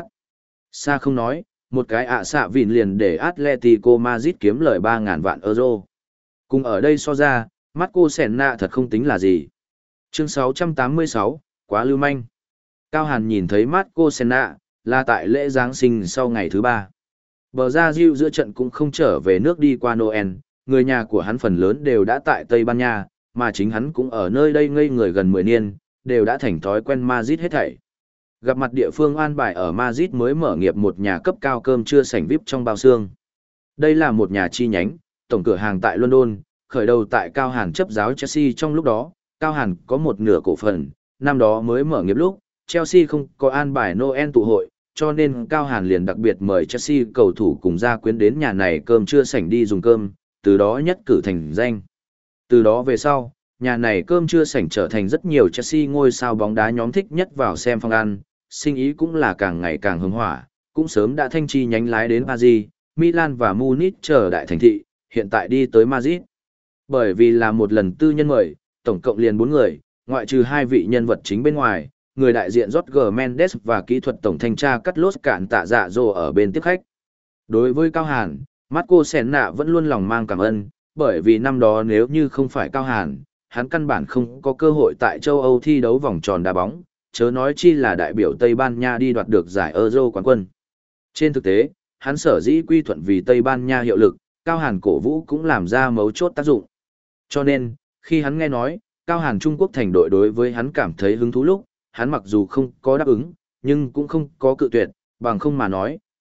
Xa không nói, một cái ạ xạ vịn liền để Atletico Madrid kiếm lời ba ngàn vạn euro. Cùng ở đây so ra, Marco Senna thật không tính là gì. Chương sáu trăm tám mươi sáu, quá lưu manh. Cao Hàn nhìn thấy Marco Senna, là tại lễ Giáng sinh sau ngày thứ ba. Bờ ra diệu giữa trận cũng không trở về nước đi qua Noel, người nhà của hắn phần lớn đều đã tại Tây Ban Nha, mà chính hắn cũng ở nơi đây ngây người gần mười niên, đều đã thành thói quen Madrid hết thảy. Gặp mặt địa phương an bài ở Madrid mới mở nghiệp một nhà cấp cao cơm trưa sảnh vi ai pi trong bao xương. Đây là một nhà chi nhánh, tổng cửa hàng tại London, khởi đầu tại Cao Hàn chấp giáo Chelsea trong lúc đó, Cao Hàn có một nửa cổ phần, năm đó mới mở nghiệp lúc, Chelsea không có an bài Noel tụ hội, cho nên Cao Hàn liền đặc biệt mời Chelsea cầu thủ cùng gia quyến đến nhà này cơm trưa sảnh đi dùng cơm, từ đó nhất cử thành danh. Từ đó về sau, nhà này cơm trưa sảnh trở thành rất nhiều Chelsea ngôi sao bóng đá nhóm thích nhất vào xem phòng ăn, sinh ý cũng là càng ngày càng hứng hỏa, cũng sớm đã thanh chi nhánh lái đến Paris, Milan và Munich chờ đại thành thị, hiện tại đi tới Madrid. Bởi vì là một lần tư nhân mời, tổng cộng liền bốn người, ngoại trừ hai vị nhân vật chính bên ngoài, người đại diện Jorge Mendes và kỹ thuật tổng thanh tra Carlos Cạn tạ dạ dỗ ở bên tiếp khách. Đối với Cao Hàn, Marco Senna vẫn luôn lòng mang cảm ơn, bởi vì năm đó nếu như không phải Cao Hàn, hắn căn bản không có cơ hội tại châu Âu thi đấu vòng tròn đá bóng, chớ nói chi là đại biểu Tây Ban Nha đi đoạt được giải Euro quán quân. Trên thực tế, hắn sở dĩ quy thuận vì Tây Ban Nha hiệu lực, Cao Hàn cổ vũ cũng làm ra mấu chốt tác dụng. Cho nên, khi hắn nghe nói, Cao Hàn Trung Quốc thành đội đối với hắn cảm thấy hứng thú lúc, hắn mặc dù không có đáp ứng, nhưng cũng không có cự tuyệt, bằng không mà nói,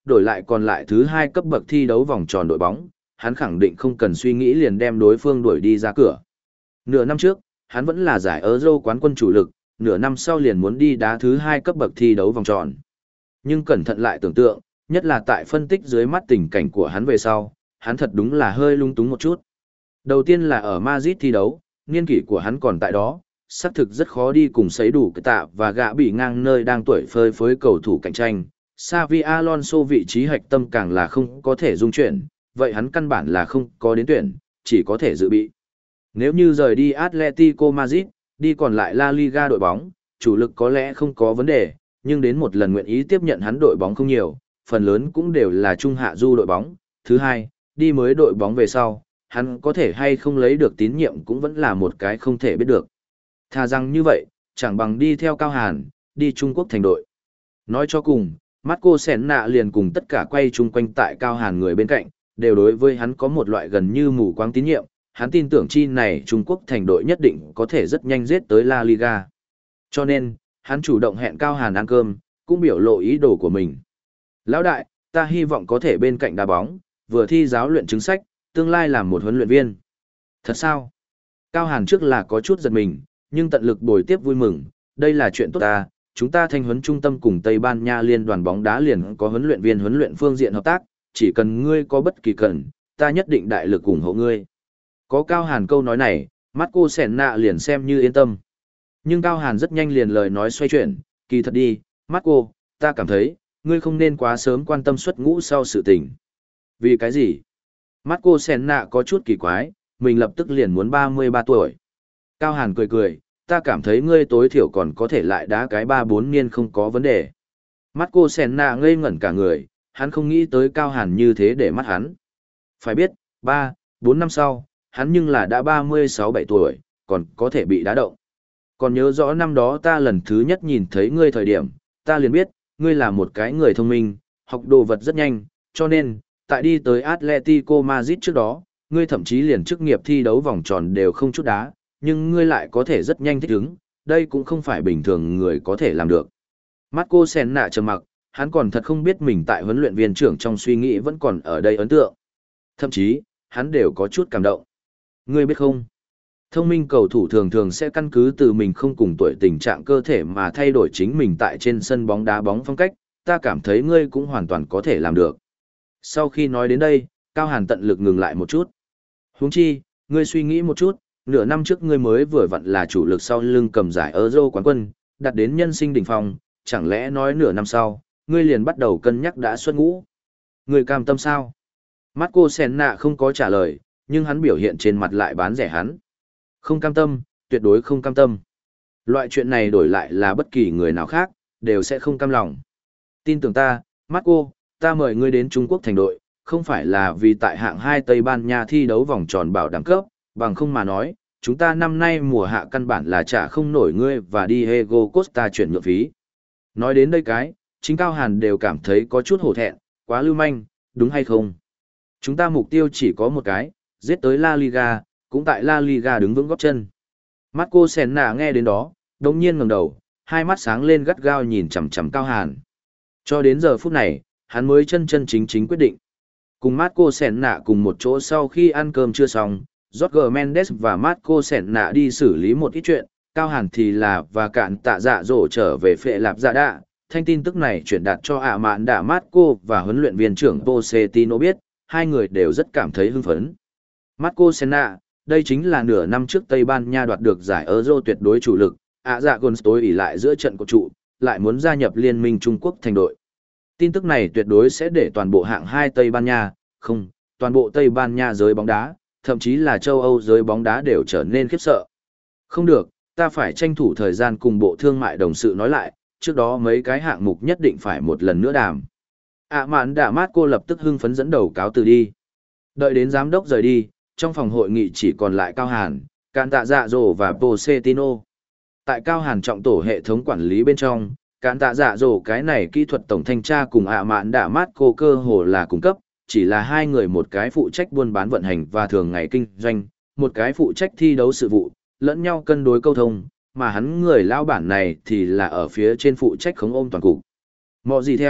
đổi lại còn lại thứ hai cấp bậc thi đấu vòng tròn đội bóng, hắn khẳng định không cần suy nghĩ liền đem đối phương đuổi đi ra cửa. Nửa năm trước, hắn vẫn là giải Euro quán quân chủ lực, nửa năm sau liền muốn đi đá thứ hai cấp bậc thi đấu vòng tròn. Nhưng cẩn thận lại tưởng tượng, nhất là tại phân tích dưới mắt tình cảnh của hắn về sau, hắn thật đúng là hơi lung túng một chút. Đầu tiên là ở Madrid thi đấu, niên kỷ của hắn còn tại đó, xác thực rất khó đi cùng sấy đủ cái tạ và gã bị ngang nơi đang tuổi phơi phới cầu thủ cạnh tranh. Xavi Alonso vị trí hạch tâm càng là không có thể dung chuyển, vậy hắn căn bản là không có đến tuyển, chỉ có thể dự bị. Nếu như rời đi Atletico Madrid, đi còn lại La Liga đội bóng, chủ lực có lẽ không có vấn đề, nhưng đến một lần nguyện ý tiếp nhận hắn đội bóng không nhiều, phần lớn cũng đều là trung hạ du đội bóng. Thứ hai, đi mới đội bóng về sau, hắn có thể hay không lấy được tín nhiệm cũng vẫn là một cái không thể biết được. Thà rằng như vậy, chẳng bằng đi theo Cao Hàn, đi Trung Quốc thành đội. Nói cho cùng, Marco Senna liền cùng tất cả quay chung quanh tại Cao Hàn người bên cạnh, đều đối với hắn có một loại gần như mù quáng tín nhiệm, hắn tin tưởng chi này Trung Quốc thành đội nhất định có thể rất nhanh giết tới La Liga. Cho nên, hắn chủ động hẹn Cao Hàn ăn cơm, cũng biểu lộ ý đồ của mình. Lão đại, ta hy vọng có thể bên cạnh đá bóng, vừa thi giáo luyện chứng sách, tương lai làm một huấn luyện viên. Thật sao? Cao Hàn trước là có chút giật mình, nhưng tận lực bồi tiếp vui mừng, đây là chuyện tốt ta, chúng ta thanh huấn trung tâm cùng Tây Ban Nha liên đoàn bóng đá liền có huấn luyện viên huấn luyện phương diện hợp tác, chỉ cần ngươi có bất kỳ cần, ta nhất định đại lực ủng hộ ngươi. Có Cao Hàn câu nói này, Marco Senna liền xem như yên tâm. Nhưng Cao Hàn rất nhanh liền lời nói xoay chuyển, kỳ thật đi, Marco, ta cảm thấy, ngươi không nên quá sớm quan tâm xuất ngũ sau sự tình. Vì cái gì? Marco Senna có chút kỳ quái, mình lập tức liền muốn ba mươi ba tuổi. Cao Hàn cười cười, ta cảm thấy ngươi tối thiểu còn có thể lại đá cái ba bốn niên không có vấn đề. Marco Senna ngây ngẩn cả người, hắn không nghĩ tới Cao Hàn như thế để mắt hắn. Phải biết, ba, bốn năm sau, hắn nhưng là đã ba mươi sáu bảy tuổi, còn có thể bị đá động. Còn nhớ rõ năm đó ta lần thứ nhất nhìn thấy ngươi thời điểm, ta liền biết, ngươi là một cái người thông minh, học đồ vật rất nhanh, cho nên, tại đi tới Atletico Madrid trước đó, ngươi thậm chí liền chức nghiệp thi đấu vòng tròn đều không chút đá, nhưng ngươi lại có thể rất nhanh thích ứng, đây cũng không phải bình thường người có thể làm được. Marco Senna trầm mặc, hắn còn thật không biết mình tại huấn luyện viên trưởng trong suy nghĩ vẫn còn ở đây ấn tượng. Thậm chí, hắn đều có chút cảm động. Ngươi biết không? Thông minh cầu thủ thường thường sẽ căn cứ từ mình không cùng tuổi tình trạng cơ thể mà thay đổi chính mình tại trên sân bóng đá bóng phong cách, ta cảm thấy ngươi cũng hoàn toàn có thể làm được. Sau khi nói đến đây, Cao Hàn tận lực ngừng lại một chút. Huống chi, ngươi suy nghĩ một chút, nửa năm trước ngươi mới vừa vặn là chủ lực sau lưng cầm giải Euro quán quân, đạt đến nhân sinh đỉnh phong, chẳng lẽ nói nửa năm sau, ngươi liền bắt đầu cân nhắc đã xuất ngũ? Ngươi cam tâm sao? Marco Senna không có trả lời, nhưng hắn biểu hiện trên mặt lại bán rẻ hắn. Không cam tâm, tuyệt đối không cam tâm. Loại chuyện này đổi lại là bất kỳ người nào khác, đều sẽ không cam lòng. Tin tưởng ta, Marco, ta mời ngươi đến Trung Quốc thành đội, không phải là vì tại hạng hai Tây Ban Nha thi đấu vòng tròn bảo đảm cấp, bằng không mà nói, chúng ta năm nay mùa hạ căn bản là trả không nổi ngươi và Diego Costa chuyển nhượng phí. Nói đến đây cái, chính Cao Hàn đều cảm thấy có chút hổ thẹn, quá lưu manh, đúng hay không? Chúng ta mục tiêu chỉ có một cái, giết tới La Liga, cũng tại La Liga đứng vững góp chân. Marco Senna nghe đến đó, đồng nhiên ngẩng đầu, hai mắt sáng lên gắt gao nhìn chằm chằm Cao Hàn. Cho đến giờ phút này, hắn mới chân chân chính chính quyết định. Cùng Marco Senna cùng một chỗ sau khi ăn cơm chưa xong, Jorge Mendes và Marco Senna đi xử lý một ít chuyện, Cao Hàn thì là và cạn tạ dạ dỗ trở về phệ lạp dạ đạ. Thanh tin tức này chuyển đạt cho ạ mạn đạ Marco và huấn luyện viên trưởng Pochettino biết, hai người đều rất cảm thấy hưng phấn. Marco Senna, đây chính là nửa năm trước Tây Ban Nha đoạt được giải Euro tuyệt đối chủ lực, ạ dạ Gons tối ỉ lại giữa trận của trụ, lại muốn gia nhập liên minh Trung Quốc thành đội. Tin tức này tuyệt đối sẽ để toàn bộ hạng hai Tây Ban Nha, không, toàn bộ Tây Ban Nha giới bóng đá, thậm chí là châu Âu giới bóng đá đều trở nên khiếp sợ. Không được, ta phải tranh thủ thời gian cùng bộ thương mại đồng sự nói lại, trước đó mấy cái hạng mục nhất định phải một lần nữa đàm. ạ mạn đạ Marco lập tức hưng phấn dẫn đầu cáo từ đi. Đợi đến giám đốc rời đi, trong phòng hội nghị chỉ còn lại Cao Hàn, Cạn Tạ Dạ Dỗ và Pochettino. Tại Cao Hàn trọng tổ hệ thống quản lý bên trong, Cạn Tạ Dạ Dỗ cái này kỹ thuật tổng thanh tra cùng ạ mạn đạ Marco cơ hồ là cung cấp, chỉ là hai người một cái phụ trách buôn bán vận hành và thường ngày kinh doanh, một cái phụ trách thi đấu sự vụ, lẫn nhau cân đối câu thông, mà hắn người lao bản này thì là ở phía trên phụ trách khống ôm toàn cục. Mọi gì theo,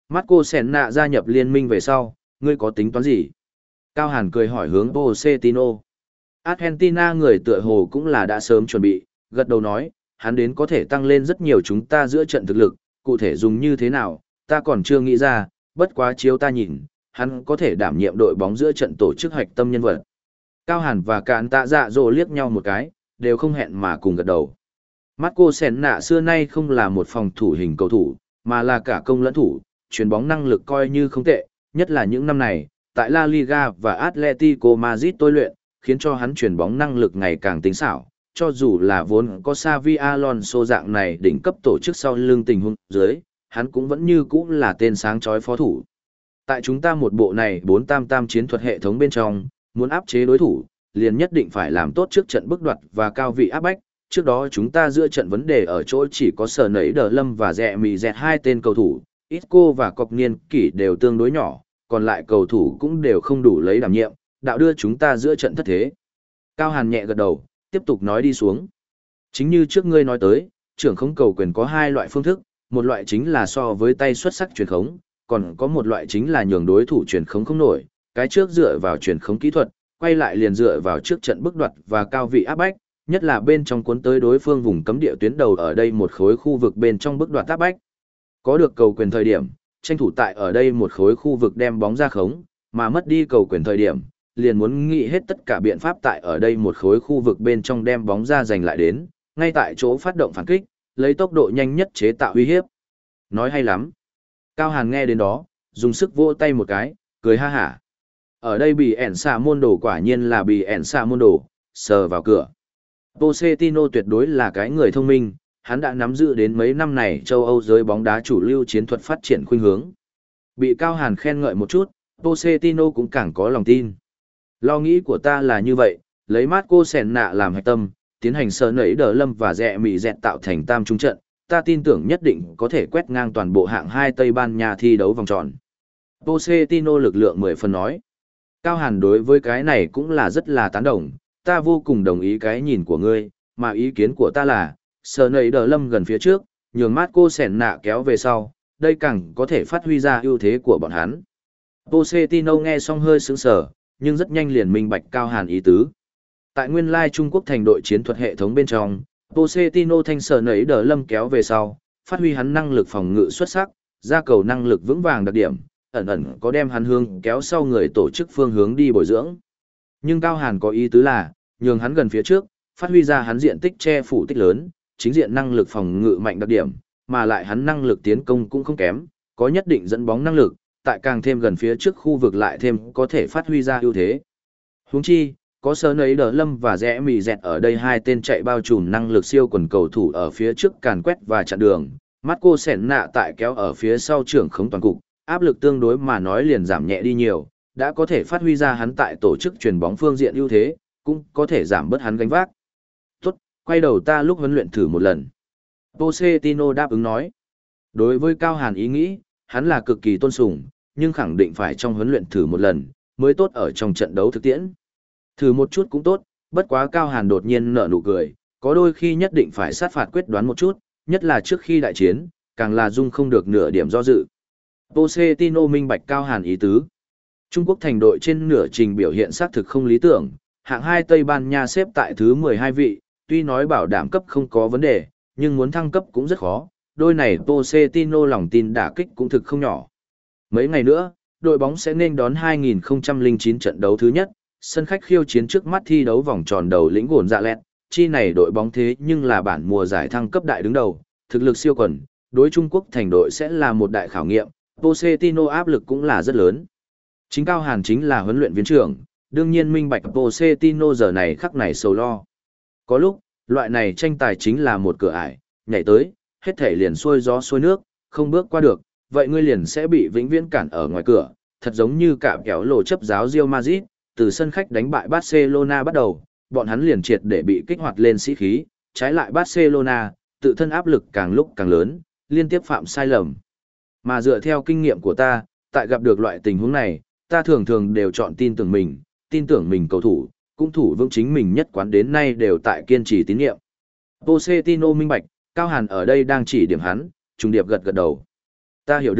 Marco Senna gia nhập liên minh về sau, ngươi có tính toán gì? Cao Hàn cười hỏi hướng Pochettino. Argentina người tựa hồ cũng là đã sớm chuẩn bị, gật đầu nói, hắn đến có thể tăng lên rất nhiều chúng ta giữa trận thực lực, cụ thể dùng như thế nào, ta còn chưa nghĩ ra, bất quá chiếu ta nhìn, hắn có thể đảm nhiệm đội bóng giữa trận tổ chức hoạch tâm nhân vật. Cao Hàn và Cạn Tạ Dạ Dỗ liếc nhau một cái, đều không hẹn mà cùng gật đầu. Marco Senna xưa nay không là một phòng thủ hình cầu thủ, mà là cả công lẫn thủ, chuyền bóng năng lực coi như không tệ, nhất là những năm này, tại La Liga và Atletico Madrid tôi luyện, khiến cho hắn chuyền bóng năng lực ngày càng tinh xảo, cho dù là vốn có Xavi Alonso dạng này đỉnh cấp tổ chức sau lưng tình huống dưới, hắn cũng vẫn như cũ là tên sáng chói phó thủ. Tại chúng ta một bộ này bốn tam tam chiến thuật hệ thống bên trong, muốn áp chế đối thủ, liền nhất định phải làm tốt trước trận bức đoạt và cao vị áp bách. Trước đó chúng ta giữa trận vấn đề ở chỗ chỉ có Sở Nấy Đờ Lâm và Rẹ Mì Dẹt hai tên cầu thủ, Isco và Cọc Niên Kỷ đều tương đối nhỏ, còn lại cầu thủ cũng đều không đủ lấy đảm nhiệm, đạo đưa chúng ta giữa trận thất thế. Cao Hàn nhẹ gật đầu, tiếp tục nói đi xuống. Chính như trước ngươi nói tới, trưởng khống cầu quyền có hai loại phương thức, một loại chính là so với tay xuất sắc truyền khống, còn có một loại chính là nhường đối thủ truyền khống không nổi, cái trước dựa vào truyền khống kỹ thuật, quay lại liền dựa vào trước trận bức đoạt và cao vị áp bách, nhất là bên trong cuốn tới đối phương vùng cấm địa tuyến đầu ở đây một khối khu vực bên trong bức đoạt áp bách. Có được cầu quyền thời điểm, tranh thủ tại ở đây một khối khu vực đem bóng ra khống, mà mất đi cầu quyền thời điểm, liền muốn nghĩ hết tất cả biện pháp tại ở đây một khối khu vực bên trong đem bóng ra giành lại đến, ngay tại chỗ phát động phản kích, lấy tốc độ nhanh nhất chế tạo uy hiếp. Nói hay lắm. Cao Hàn nghe đến đó, dùng sức vỗ tay một cái, cười ha hả. Ở đây bị ẻn xạ môn đồ quả nhiên là bị ẻn xạ môn đồ, sờ vào cửa. Pochettino tuyệt đối là cái người thông minh, hắn đã nắm giữ đến mấy năm này châu Âu giới bóng đá chủ lưu chiến thuật phát triển khuynh hướng. Bị Cao Hàn khen ngợi một chút, Pochettino cũng càng có lòng tin. Lo nghĩ của ta là như vậy, lấy Marco Senna làm hạch tâm, tiến hành sơ nảy đờ lâm và rẹ mị dẹt tạo thành tam trung trận, ta tin tưởng nhất định có thể quét ngang toàn bộ hạng hai Tây Ban Nha thi đấu vòng tròn. Pochettino lực lượng mười phần nói. Cao Hàn đối với cái này cũng là rất là tán đồng, ta vô cùng đồng ý cái nhìn của ngươi, mà ý kiến của ta là, sờ nầy đờ lâm gần phía trước, nhường Marco Senna kéo về sau, đây càng có thể phát huy ra ưu thế của bọn hắn. Pochettino nghe xong hơi sững sờ, nhưng rất nhanh liền minh bạch Cao Hàn ý tứ. Tại nguyên lai Trung Quốc thành đội chiến thuật hệ thống bên trong, Pochettino thanh sờ nầy đờ lâm kéo về sau, phát huy hắn năng lực phòng ngự xuất sắc, ra cầu năng lực vững vàng đặc điểm, ẩn ẩn có đem hắn hướng kéo sau người tổ chức phương hướng đi bồi dưỡng. Nhưng Cao Hàn có ý tứ là, nhường hắn gần phía trước, phát huy ra hắn diện tích che phủ tích lớn, chính diện năng lực phòng ngự mạnh đặc điểm, mà lại hắn năng lực tiến công cũng không kém, có nhất định dẫn bóng năng lực, tại càng thêm gần phía trước khu vực lại thêm có thể phát huy ra ưu thế. Huống chi, có sơ nấy đờ lâm và rẽ mì dẹt ở đây hai tên chạy bao trùm năng lực siêu quần cầu thủ ở phía trước càn quét và chặn đường, Marco Senna tại kéo ở phía sau trưởng khống toàn cục, áp lực tương đối mà nói liền giảm nhẹ đi nhiều, đã có thể phát huy ra hắn tại tổ chức chuyền bóng phương diện ưu thế, cũng có thể giảm bớt hắn gánh vác. Tốt, quay đầu ta lúc huấn luyện thử một lần. Pochettino đáp ứng nói. Đối với Cao Hàn ý nghĩ, hắn là cực kỳ tôn sùng, nhưng khẳng định phải trong huấn luyện thử một lần, mới tốt ở trong trận đấu thực tiễn. Thử một chút cũng tốt, bất quá Cao Hàn đột nhiên nở nụ cười, có đôi khi nhất định phải sát phạt quyết đoán một chút, nhất là trước khi đại chiến, càng là dung không được nửa điểm do dự. Pochettino minh bạch Cao Hàn ý tứ. Trung Quốc thành đội trên nửa trình biểu hiện xác thực không lý tưởng, hạng hai Tây Ban Nha xếp tại thứ mười hai vị, tuy nói bảo đảm cấp không có vấn đề, nhưng muốn thăng cấp cũng rất khó, đôi này Pochettino lòng tin đả kích cũng thực không nhỏ. Mấy ngày nữa, đội bóng sẽ nên đón hai nghìn không trăm lẻ chín trận đấu thứ nhất, sân khách khiêu chiến trước mắt thi đấu vòng tròn đầu lĩnh gồn dạ lẹt, chi này đội bóng thế nhưng là bản mùa giải thăng cấp đại đứng đầu, thực lực siêu quần, đối Trung Quốc thành đội sẽ là một đại khảo nghiệm, Pochettino áp lực cũng là rất lớn. Chính Cao Hàn chính là huấn luyện viên trưởng, đương nhiên minh bạch Pochettino giờ này khắc này sầu lo. Có lúc, loại này tranh tài chính là một cửa ải, nhảy tới, hết thể liền xuôi gió xuôi nước, không bước qua được, vậy ngươi liền sẽ bị vĩnh viễn cản ở ngoài cửa, thật giống như cả kéo lộ chấp giáo Real Madrid, từ sân khách đánh bại Barcelona bắt đầu, bọn hắn liền triệt để bị kích hoạt lên sĩ khí, trái lại Barcelona, tự thân áp lực càng lúc càng lớn, liên tiếp phạm sai lầm. Mà dựa theo kinh nghiệm của ta, tại gặp được loại tình huống này, ta thường thường đều chọn tin tưởng mình, tin tưởng mình cầu thủ, cũng thủ vững chính mình nhất quán đến nay đều tại kiên trì tín nhiệm. Pochettino minh bạch, Cao Hàn ở đây đang chỉ điểm hắn, trùng điệp gật gật đầu. Ta hiểu được,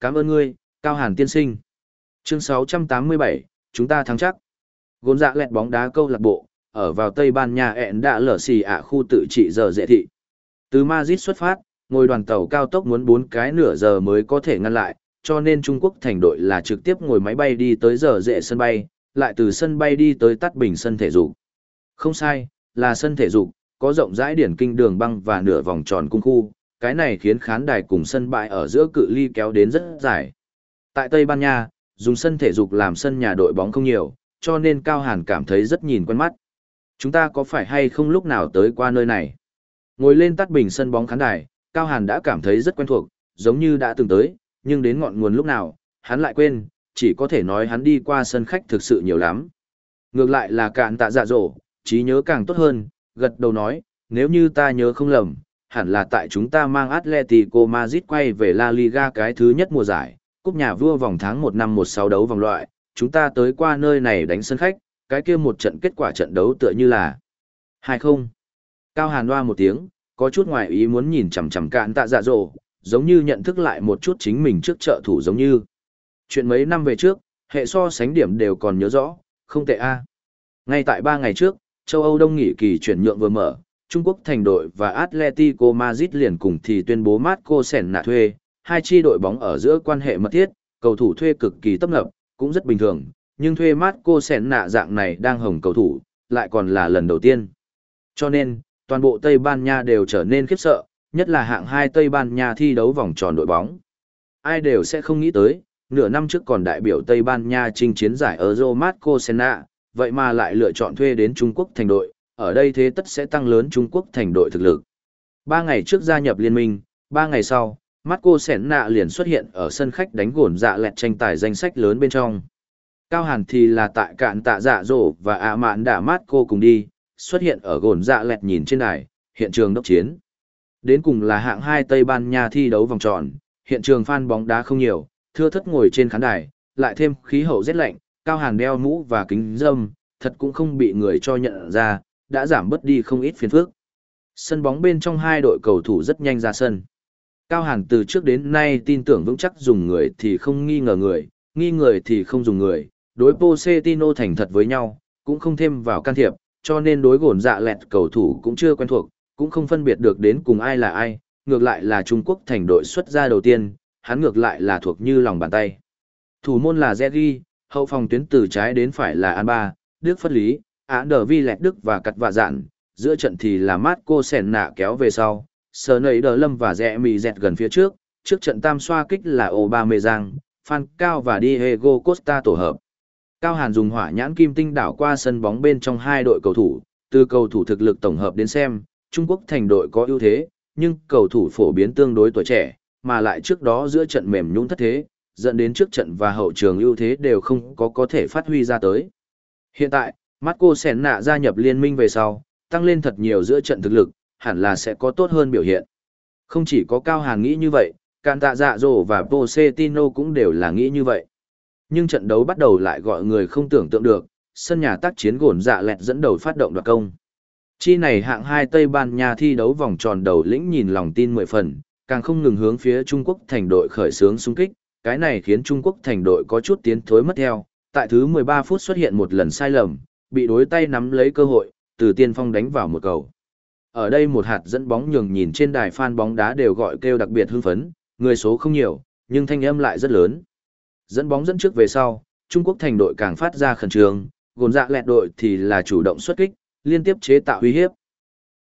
cảm ơn ngươi, Cao Hàn tiên sinh. Chương sáu trăm tám mươi bảy, chúng ta thắng chắc. Gôn dạ lẹt bóng đá câu lạc bộ, ở vào Tây Ban Nha ẹn đã lở xì ạ khu tự trị giờ dễ thị. Từ Madrid xuất phát, ngồi đoàn tàu cao tốc muốn bốn cái nửa giờ mới có thể ngăn lại, cho nên Trung Quốc thành đội là trực tiếp ngồi máy bay đi tới giờ dễ sân bay, lại từ sân bay đi tới Tát Bình sân thể dục. Không sai, là sân thể dục, có rộng rãi điển kinh đường băng và nửa vòng tròn cung khu, cái này khiến khán đài cùng sân bãi ở giữa cự ly kéo đến rất dài. Tại Tây Ban Nha, dùng sân thể dục làm sân nhà đội bóng không nhiều, cho nên Cao Hàn cảm thấy rất nhìn quen mắt. Chúng ta có phải hay không lúc nào tới qua nơi này? Ngồi lên Tát Bình sân bóng khán đài, Cao Hàn đã cảm thấy rất quen thuộc, giống như đã từng tới, nhưng đến ngọn nguồn lúc nào, hắn lại quên, chỉ có thể nói hắn đi qua sân khách thực sự nhiều lắm. Ngược lại là Cạn Tạ Dạ Dỗ, trí nhớ càng tốt hơn, gật đầu nói, nếu như ta nhớ không lầm, hẳn là tại chúng ta mang Atletico Madrid quay về La Liga cái thứ nhất mùa giải, cúp nhà vua vòng tháng một năm một sáu đấu vòng loại, chúng ta tới qua nơi này đánh sân khách, cái kia một trận kết quả trận đấu tựa như là hai không. Cao Hàn hoa một tiếng, có chút ngoài ý muốn nhìn chằm chằm Cạn Tạ Dạ Dỗ, giống như nhận thức lại một chút chính mình trước trợ thủ giống như. Chuyện mấy năm về trước, hệ so sánh điểm đều còn nhớ rõ, không tệ a. Ngay tại ba ngày trước, châu Âu đông nghỉ kỳ chuyển nhượng vừa mở, Trung Quốc thành đội và Atletico Madrid liền cùng thì tuyên bố Marco Senna thuê, hai chi đội bóng ở giữa quan hệ mật thiết, cầu thủ thuê cực kỳ tấp nập, cũng rất bình thường, nhưng thuê Marco Senna dạng này đang hồng cầu thủ, lại còn là lần đầu tiên. Cho nên, toàn bộ Tây Ban Nha đều trở nên khiếp sợ, nhất là hạng hai Tây Ban Nha thi đấu vòng tròn đội bóng. Ai đều sẽ không nghĩ tới, nửa năm trước còn đại biểu Tây Ban Nha chinh chiến giải Euro Marco Senna, vậy mà lại lựa chọn thuê đến Trung Quốc thành đội, ở đây thế tất sẽ tăng lớn Trung Quốc thành đội thực lực. Ba ngày trước gia nhập liên minh, ba ngày sau, Marco Senna liền xuất hiện ở sân khách đánh gổn dạ lẹt tranh tài danh sách lớn bên trong. Cao Hàn thì là tại Cạn Tạ Dạ Dỗ và ạ mạn đả Marco cùng đi, xuất hiện ở gổn dạ lẹt nhìn trên đài, hiện trường đốc chiến. Đến cùng là hạng hai Tây Ban Nha thi đấu vòng tròn, hiện trường fan bóng đá không nhiều, thưa thất ngồi trên khán đài, lại thêm khí hậu rét lạnh, Cao Hàn đeo mũ và kính râm, thật cũng không bị người cho nhận ra, đã giảm bớt đi không ít phiền phức. Sân bóng bên trong hai đội cầu thủ rất nhanh ra sân. Cao Hàn từ trước đến nay tin tưởng vững chắc dùng người thì không nghi ngờ người, nghi người thì không dùng người, đối Pochettino thành thật với nhau, cũng không thêm vào can thiệp, cho nên đối gổn dạ lẹt cầu thủ cũng chưa quen thuộc, cũng không phân biệt được đến cùng ai là ai, ngược lại là Trung Quốc thành đội xuất ra đầu tiên, hắn ngược lại là thuộc như lòng bàn tay. Thủ môn là Zeri, hậu phòng tuyến từ trái đến phải là Alba, Đức Phất Lý, Án Đờ Vi Lẹt Đức và Cặt Vạ Dạn, giữa trận thì là Marco Senna kéo về sau, Sở Nấy Đờ Lâm và Rẽ Mì Dẹt gần phía trước, trước trận tam xoa kích là Aubameyang, Phan Cao và Diego Costa tổ hợp. Cao Hàn dùng hỏa nhãn kim tinh đảo qua sân bóng bên trong hai đội cầu thủ, từ cầu thủ thực lực tổng hợp đến xem, Trung Quốc thành đội có ưu thế, nhưng cầu thủ phổ biến tương đối tuổi trẻ, mà lại trước đó giữa trận mềm nhũn thất thế, dẫn đến trước trận và hậu trường ưu thế đều không có có thể phát huy ra tới. Hiện tại, Marco Senna gia nhập liên minh về sau, tăng lên thật nhiều giữa trận thực lực, hẳn là sẽ có tốt hơn biểu hiện. Không chỉ có Cao Hàn nghĩ như vậy, Cạn Tạ Dạ Dỗ và Pochettino cũng đều là nghĩ như vậy. Nhưng trận đấu bắt đầu lại gọi người không tưởng tượng được, sân nhà tác chiến gổn dạ lẹt dẫn đầu phát động đoạt công. Chi này hạng hai Tây Ban Nha thi đấu vòng tròn đầu lĩnh nhìn lòng tin mười phần, càng không ngừng hướng phía Trung Quốc thành đội khởi xướng xung kích, cái này khiến Trung Quốc thành đội có chút tiến thối mất theo, tại thứ mười ba phút xuất hiện một lần sai lầm, bị đối tay nắm lấy cơ hội, từ tiên phong đánh vào một cầu. Ở đây một hạt dẫn bóng nhường nhìn trên đài fan bóng đá đều gọi kêu đặc biệt hưng phấn, người số không nhiều, nhưng thanh âm lại rất lớn. Dẫn bóng dẫn trước về sau, Trung Quốc thành đội càng phát ra khẩn trương, gồn dạ lẹt đội thì là chủ động xuất kích, liên tiếp chế tạo uy hiếp.